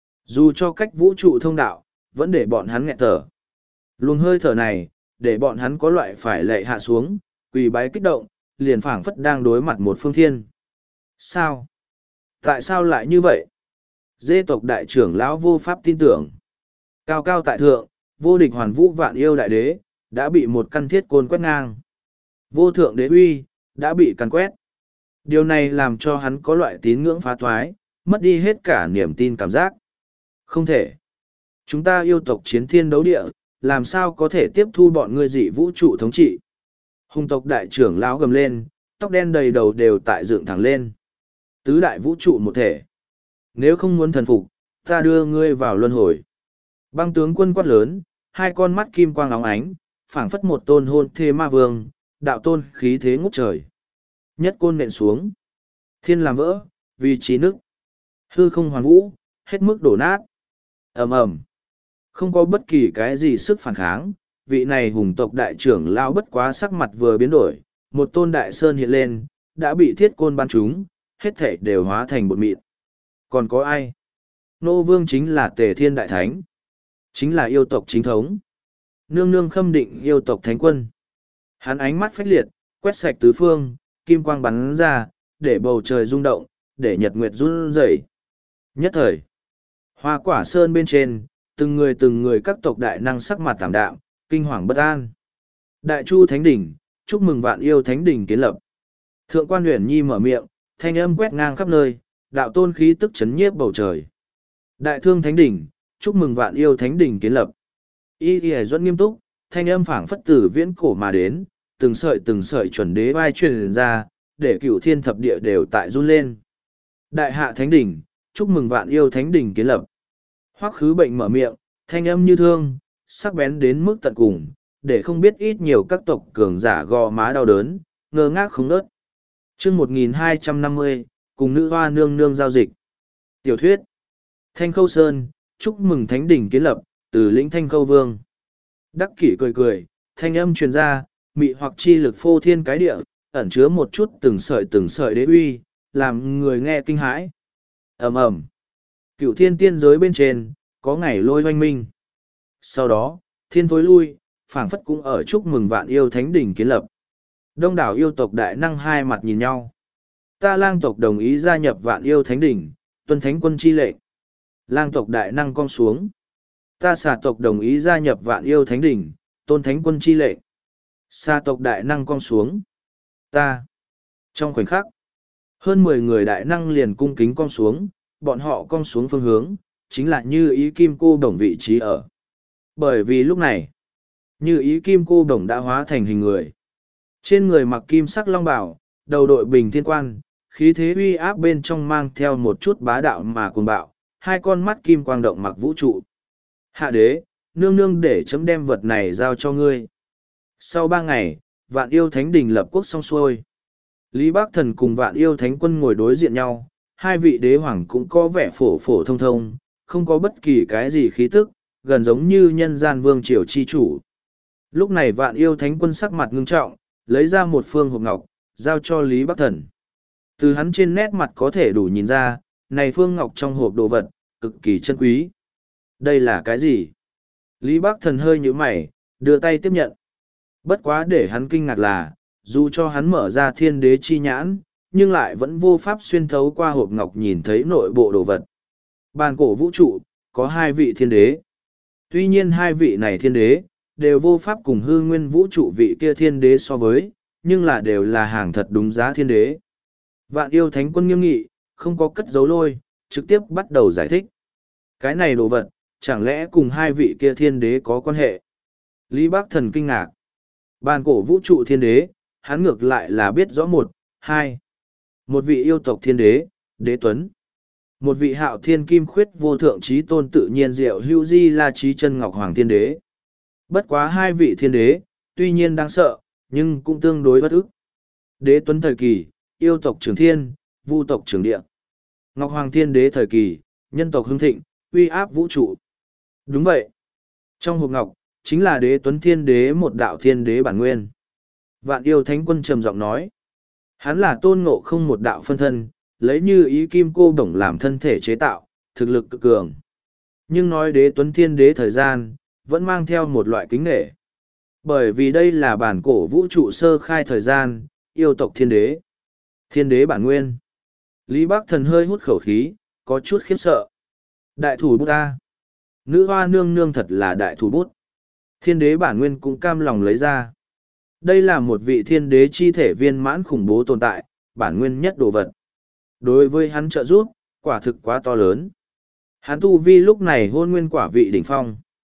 Dù cho cách vũ trụ thông đạo, vẫn để bọn hắn nghẹt thở. Luồng hơi thở này, để bọn hắn có loại phải lệ hạ xuống, quỳ bái kích động, liền phảng phất đang đối mặt một phương thiên. Sao? Tại sao lại như vậy? Dê tộc đại trưởng lão vô pháp tin tưởng. Cao cao tại thượng, vô địch hoàn vũ vạn yêu đại đế, đã bị một căn thiết côn quét ngang. Vô thượng đế uy, đã bị càn quét. Điều này làm cho hắn có loại tín ngưỡng phá thoái, mất đi hết cả niềm tin cảm giác. Không thể. Chúng ta yêu tộc chiến thiên đấu địa, làm sao có thể tiếp thu bọn ngươi dị vũ trụ thống trị. Hùng tộc đại trưởng lão gầm lên, tóc đen đầy đầu đều tại dựng thẳng lên. Tứ đại vũ trụ một thể. Nếu không muốn thần phục, ta đưa ngươi vào luân hồi. Băng tướng quân quát lớn, hai con mắt kim quang óng ánh, phảng phất một tôn hôn thê ma vương, đạo tôn khí thế ngút trời. Nhất côn nện xuống. Thiên làm vỡ, vì trí nức. Hư không hoàn vũ, hết mức đổ nát. ầm ầm, không có bất kỳ cái gì sức phản kháng. Vị này hùng tộc đại trưởng lao bất quá sắc mặt vừa biến đổi, một tôn đại sơn hiện lên, đã bị thiết côn bắn trúng, hết thảy đều hóa thành bột mịn. Còn có ai? Nô vương chính là Tề Thiên Đại Thánh, chính là yêu tộc chính thống. Nương nương khâm định yêu tộc thánh quân. Hắn ánh mắt phách liệt, quét sạch tứ phương, kim quang bắn ra, để bầu trời rung động, để nhật nguyệt run rẩy. Nhất thời, hoa quả sơn bên trên, từng người từng người các tộc đại năng sắc mặt tảm đạm, kinh hoàng bất an. Đại Chu Thánh Đỉnh, chúc mừng vạn yêu Thánh Đỉnh kiến lập. Thượng quan Huyền Nhi mở miệng, thanh âm quét ngang khắp nơi, đạo tôn khí tức chấn nhiếp bầu trời. Đại Thương Thánh Đỉnh, chúc mừng vạn yêu Thánh Đỉnh kiến lập. Y Y Duẫn nghiêm túc, thanh âm phảng phất từ viễn cổ mà đến, từng sợi từng sợi chuẩn đế vai truyền ra, để cửu thiên thập địa đều tại run lên. Đại Hạ Thánh Đỉnh, chúc mừng vạn yêu Thánh Đỉnh kiến lập. Hoắc Khứ Bệnh mở miệng, thanh âm như thương, sắc bén đến mức tận cùng, để không biết ít nhiều các tộc cường giả gò má đau đớn, ngơ ngác không nớt. Chương một nghìn hai trăm năm mươi, cùng nữ hoa nương nương giao dịch. Tiểu thuyết. Thanh Khâu Sơn, chúc mừng Thánh Đỉnh kiến lập, từ lĩnh Thanh Khâu Vương. Đắc Kỷ cười cười, thanh âm truyền ra, mị hoặc chi lực phô thiên cái địa, ẩn chứa một chút từng sợi từng sợi đế uy, làm người nghe kinh hãi. Ầm ầm. Cựu thiên tiên giới bên trên, có ngày lôi oanh minh. Sau đó, thiên thối lui, phảng phất cũng ở chúc mừng vạn yêu Thánh Đỉnh kiến lập. Đông đảo yêu tộc đại năng hai mặt nhìn nhau. Ta lang tộc đồng ý gia nhập vạn yêu Thánh Đỉnh, tuân thánh quân chi lệnh. Lang tộc đại năng cong xuống. Ta xà tộc đồng ý gia nhập vạn yêu Thánh Đỉnh, tôn thánh quân chi lệnh. Xà tộc đại năng cong xuống. Ta. Trong khoảnh khắc, hơn mười người đại năng liền cung kính cong xuống, bọn họ cong xuống phương hướng, chính là như ý kim cô đồng vị trí ở. Bởi vì lúc này, như ý kim cô đồng đã hóa thành hình người. Trên người mặc kim sắc long bào, đầu đội bình thiên quan, khí thế uy áp bên trong mang theo một chút bá đạo mà cuồng bạo, hai con mắt kim quang động mặc vũ trụ. Hạ đế, nương nương để chấm đem vật này giao cho ngươi. Sau ba ngày, vạn yêu Thánh Đỉnh lập quốc xong xuôi. Lý Bác Thần cùng vạn yêu Thánh Quân ngồi đối diện nhau, hai vị đế hoàng cũng có vẻ phổ phổ thông thông, không có bất kỳ cái gì khí tức, gần giống như nhân gian vương triều chi chủ. Lúc này vạn yêu Thánh Quân sắc mặt ngưng trọng, lấy ra một phương hộp ngọc, giao cho Lý Bác Thần. Từ hắn trên nét mặt có thể đủ nhìn ra, này phương ngọc trong hộp đồ vật, cực kỳ chân quý. Đây là cái gì? Lý Bác Thần hơi nhíu mày, đưa tay tiếp nhận. Bất quá để hắn kinh ngạc là, dù cho hắn mở ra thiên đế chi nhãn, nhưng lại vẫn vô pháp xuyên thấu qua hộp ngọc nhìn thấy nội bộ đồ vật. Bàn cổ vũ trụ, có hai vị thiên đế. Tuy nhiên hai vị này thiên đế, đều vô pháp cùng hư nguyên vũ trụ vị kia thiên đế so với, nhưng là đều là hàng thật đúng giá thiên đế. Vạn yêu Thánh Quân nghiêm nghị, không có cất giấu lôi, trực tiếp bắt đầu giải thích. Cái này đồ vật, chẳng lẽ cùng hai vị kia thiên đế có quan hệ? Lý Bác Thần kinh ngạc. Bàn cổ vũ trụ thiên đế, hắn ngược lại là biết rõ một, hai. Một vị yêu tộc thiên đế, đế tuấn. Một vị hạo thiên kim khuyết vô thượng trí tôn tự nhiên diệu hữu di la trí chân ngọc hoàng thiên đế. Bất quá hai vị thiên đế, tuy nhiên đáng sợ, nhưng cũng tương đối bất ức. Đế tuấn thời kỳ, yêu tộc trường thiên, vu tộc trường địa. Ngọc hoàng thiên đế thời kỳ, nhân tộc hưng thịnh, uy áp vũ trụ. Đúng vậy. Trong hộp ngọc, chính là đế tuấn thiên đế một đạo thiên đế bản nguyên. Vạn yêu Thánh Quân trầm giọng nói. Hắn là tôn ngộ không một đạo phân thân, lấy như ý kim cô đồng làm thân thể chế tạo, thực lực cực cường. Nhưng nói đế tuấn thiên đế thời gian, vẫn mang theo một loại kính nghệ. Bởi vì đây là bản cổ vũ trụ sơ khai thời gian, yêu tộc thiên đế. Thiên đế bản nguyên. Lý Bác Thần hơi hút khẩu khí, có chút khiếp sợ. Đại thủ bút ta. Nữ hoa nương nương thật là đại thủ bút. Thiên đế bản nguyên cũng cam lòng lấy ra. Đây là một vị thiên đế chi thể viên mãn khủng bố tồn tại, bản nguyên nhất đồ vật. Đối với hắn trợ giúp, quả thực quá to lớn. Hắn tu vi lúc này hôn nguyên quả vị đỉnh phong.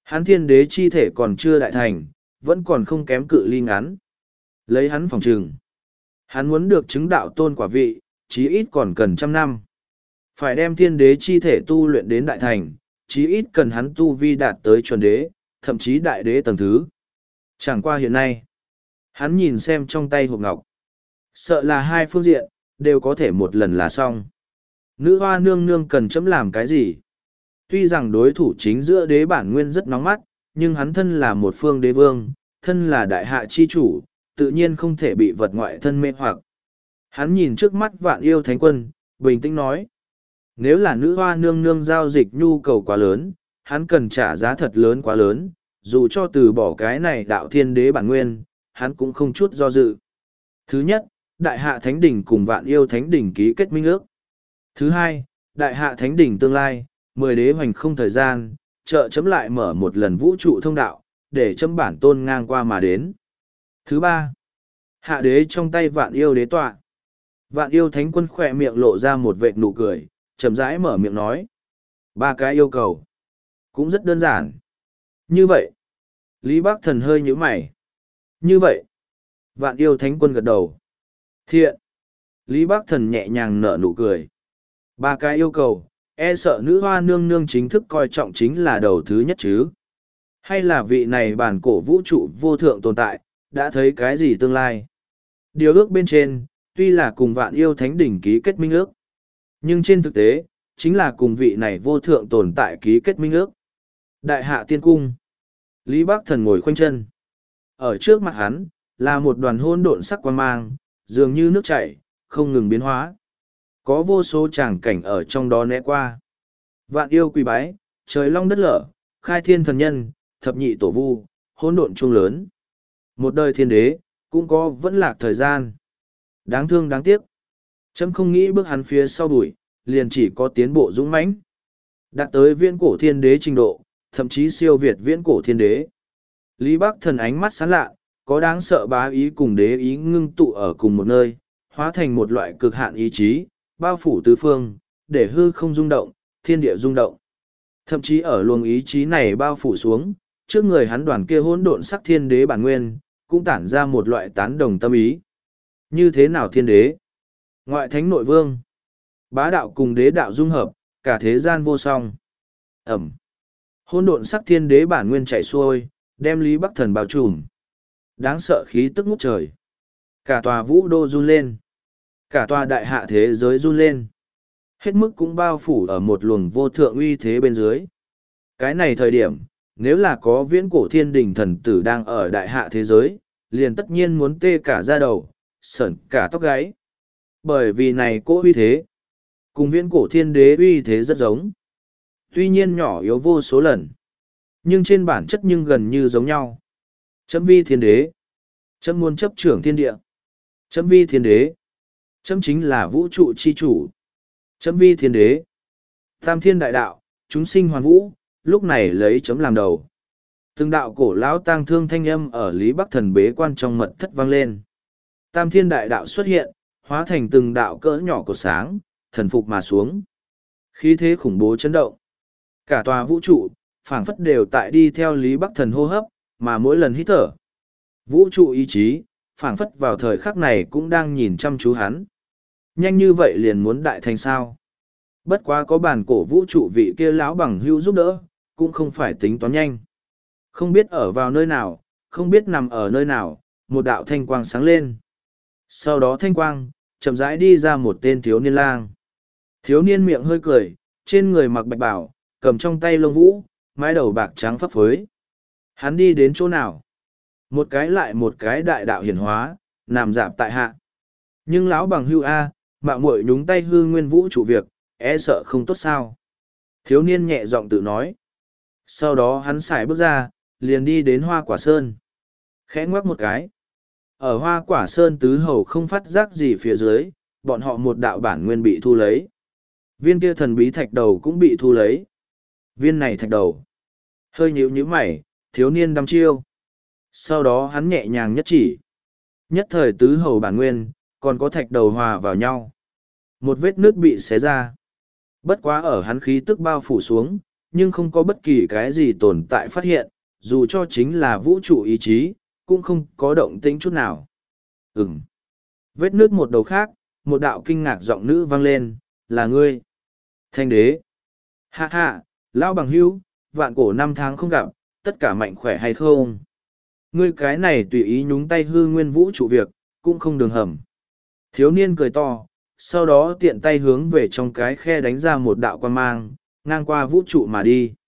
Hắn thiên đế chi thể còn chưa đại thành, vẫn còn không kém cự ly ngắn. Lấy hắn phòng trừng. Hắn muốn được chứng đạo tôn quả vị, chí ít còn cần trăm năm. Phải đem thiên đế chi thể tu luyện đến đại thành, chí ít cần hắn tu vi đạt tới chuẩn đế, thậm chí đại đế tầng thứ. Chẳng qua hiện nay, hắn nhìn xem trong tay hộp ngọc. Sợ là hai phương diện, đều có thể một lần là xong. Nữ hoa nương nương cần chấm làm cái gì? Tuy rằng đối thủ chính giữa đế bản nguyên rất nóng mắt, nhưng hắn thân là một phương đế vương, thân là đại hạ chi chủ, tự nhiên không thể bị vật ngoại thân mê hoặc. Hắn nhìn trước mắt vạn yêu thánh quân, bình tĩnh nói. Nếu là nữ hoa nương nương giao dịch nhu cầu quá lớn, hắn cần trả giá thật lớn quá lớn, dù cho từ bỏ cái này đạo thiên đế bản nguyên, hắn cũng không chút do dự. Thứ nhất, đại hạ thánh đỉnh cùng vạn yêu thánh đỉnh ký kết minh ước. Thứ hai, đại hạ thánh đỉnh tương lai, mười đế hoành không thời gian, trợ chấm lại mở một lần vũ trụ thông đạo, để chấm bản tôn ngang qua mà đến. Thứ ba, hạ đế trong tay vạn yêu đế tọa. Vạn yêu thánh quân khỏe miệng lộ ra một vệt nụ cười, chậm rãi mở miệng nói. Ba cái yêu cầu. Cũng rất đơn giản. Như vậy. Lý Bắc Thần hơi nhíu mày. Như vậy. Vạn yêu thánh quân gật đầu. Thiện. Lý Bắc Thần nhẹ nhàng nở nụ cười. Ba cái yêu cầu, e sợ nữ hoa nương nương chính thức coi trọng chính là đầu thứ nhất chứ. Hay là vị này bản cổ vũ trụ vô thượng tồn tại, đã thấy cái gì tương lai. Điều ước bên trên, tuy là cùng vạn yêu thánh đỉnh ký kết minh ước. Nhưng trên thực tế, chính là cùng vị này vô thượng tồn tại ký kết minh ước. Đại hạ tiên cung. Lý Bắc Thần ngồi khoanh chân. Ở trước mặt hắn, là một đoàn hôn độn sắc quang mang, dường như nước chảy, không ngừng biến hóa. Có vô số tràng cảnh ở trong đó né qua. Vạn yêu quỳ bái, trời long đất lở, khai thiên thần nhân, thập nhị tổ vu, hôn độn chuông lớn. Một đời thiên đế, cũng có vẫn lạc thời gian. Đáng thương đáng tiếc. Chấm không nghĩ bước hắn phía sau đuổi, liền chỉ có tiến bộ dũng mãnh. Đạt tới viễn cổ thiên đế trình độ, thậm chí siêu việt viễn cổ thiên đế. Lý Bắc Thần ánh mắt sáng lạ, có đáng sợ bá ý cùng đế ý ngưng tụ ở cùng một nơi, hóa thành một loại cực hạn ý chí, bao phủ tứ phương, để hư không rung động, thiên địa rung động. Thậm chí ở luồng ý chí này bao phủ xuống, trước người hắn đoàn kia hỗn độn sắc thiên đế bản nguyên, cũng tản ra một loại tán đồng tâm ý. Như thế nào thiên đế? Ngoại thánh nội vương. Bá đạo cùng đế đạo dung hợp, cả thế gian vô song. Ẩm. Hỗn độn sắc thiên đế bản nguyên chạy xuôi, đem Lý Bắc Thần bao trùm. Đáng sợ khí tức ngút trời. Cả tòa vũ đô run lên. Cả tòa đại hạ thế giới run lên. Hết mức cũng bao phủ ở một luồng vô thượng uy thế bên dưới. Cái này thời điểm, nếu là có viễn cổ thiên đình thần tử đang ở đại hạ thế giới, liền tất nhiên muốn tê cả da đầu, sởn cả tóc gáy. Bởi vì này cỗ uy thế, cùng viễn cổ thiên đế uy thế rất giống. Tuy nhiên nhỏ yếu vô số lần, nhưng trên bản chất nhưng gần như giống nhau. Chấm vi thiên đế. Chấm muốn chấp trưởng thiên địa. Chấm vi thiên đế. Chấm chính là vũ trụ chi chủ. Chấm vi thiên đế. Tam thiên đại đạo, chúng sinh hoàn vũ, lúc này lấy chấm làm đầu. Từng đạo cổ lão tang thương thanh âm ở Lý Bắc Thần bế quan trong mật thất vang lên. Tam thiên đại đạo xuất hiện, hóa thành từng đạo cỡ nhỏ của sáng, thần phục mà xuống. Khí thế khủng bố chấn động. Cả tòa vũ trụ, phảng phất đều tại đi theo Lý Bắc Thần hô hấp, mà mỗi lần hít thở. Vũ trụ ý chí, phảng phất vào thời khắc này cũng đang nhìn chăm chú hắn. Nhanh như vậy liền muốn đại thành sao. Bất quá có bản cổ vũ trụ vị kia lão bằng hữu giúp đỡ, cũng không phải tính toán nhanh. Không biết ở vào nơi nào, không biết nằm ở nơi nào, một đạo thanh quang sáng lên. Sau đó thanh quang, chậm rãi đi ra một tên thiếu niên lang. Thiếu niên miệng hơi cười, trên người mặc bạch bào, cầm trong tay lông vũ, mái đầu bạc trắng phấp phới. Hắn đi đến chỗ nào? Một cái lại một cái đại đạo hiển hóa, nằm dạp tại hạ. Nhưng lão bằng hưu A, mạo muội nhúng tay hư nguyên vũ trụ việc, e sợ không tốt sao. Thiếu niên nhẹ giọng tự nói. Sau đó hắn xài bước ra, liền đi đến hoa quả sơn. Khẽ ngoắc một cái. Ở hoa quả sơn tứ hầu không phát giác gì phía dưới, bọn họ một đạo bản nguyên bị thu lấy. Viên kia thần bí thạch đầu cũng bị thu lấy. Viên này thạch đầu. Hơi nhíu nhíu mày, thiếu niên đăm chiêu. Sau đó hắn nhẹ nhàng nhất chỉ. Nhất thời tứ hầu bản nguyên, còn có thạch đầu hòa vào nhau. Một vết nước bị xé ra. Bất quá ở hắn khí tức bao phủ xuống, nhưng không có bất kỳ cái gì tồn tại phát hiện, dù cho chính là vũ trụ ý chí, cũng không có động tĩnh chút nào. Ừm. Vết nước một đầu khác, một đạo kinh ngạc giọng nữ vang lên, là ngươi. Thanh đế. Hạ hạ, lão bằng hữu, vạn cổ năm tháng không gặp, tất cả mạnh khỏe hay không? Ngươi cái này tùy ý nhúng tay hư nguyên vũ trụ việc, cũng không đường hầm. Thiếu niên cười to, sau đó tiện tay hướng về trong cái khe đánh ra một đạo quan mang, ngang qua vũ trụ mà đi.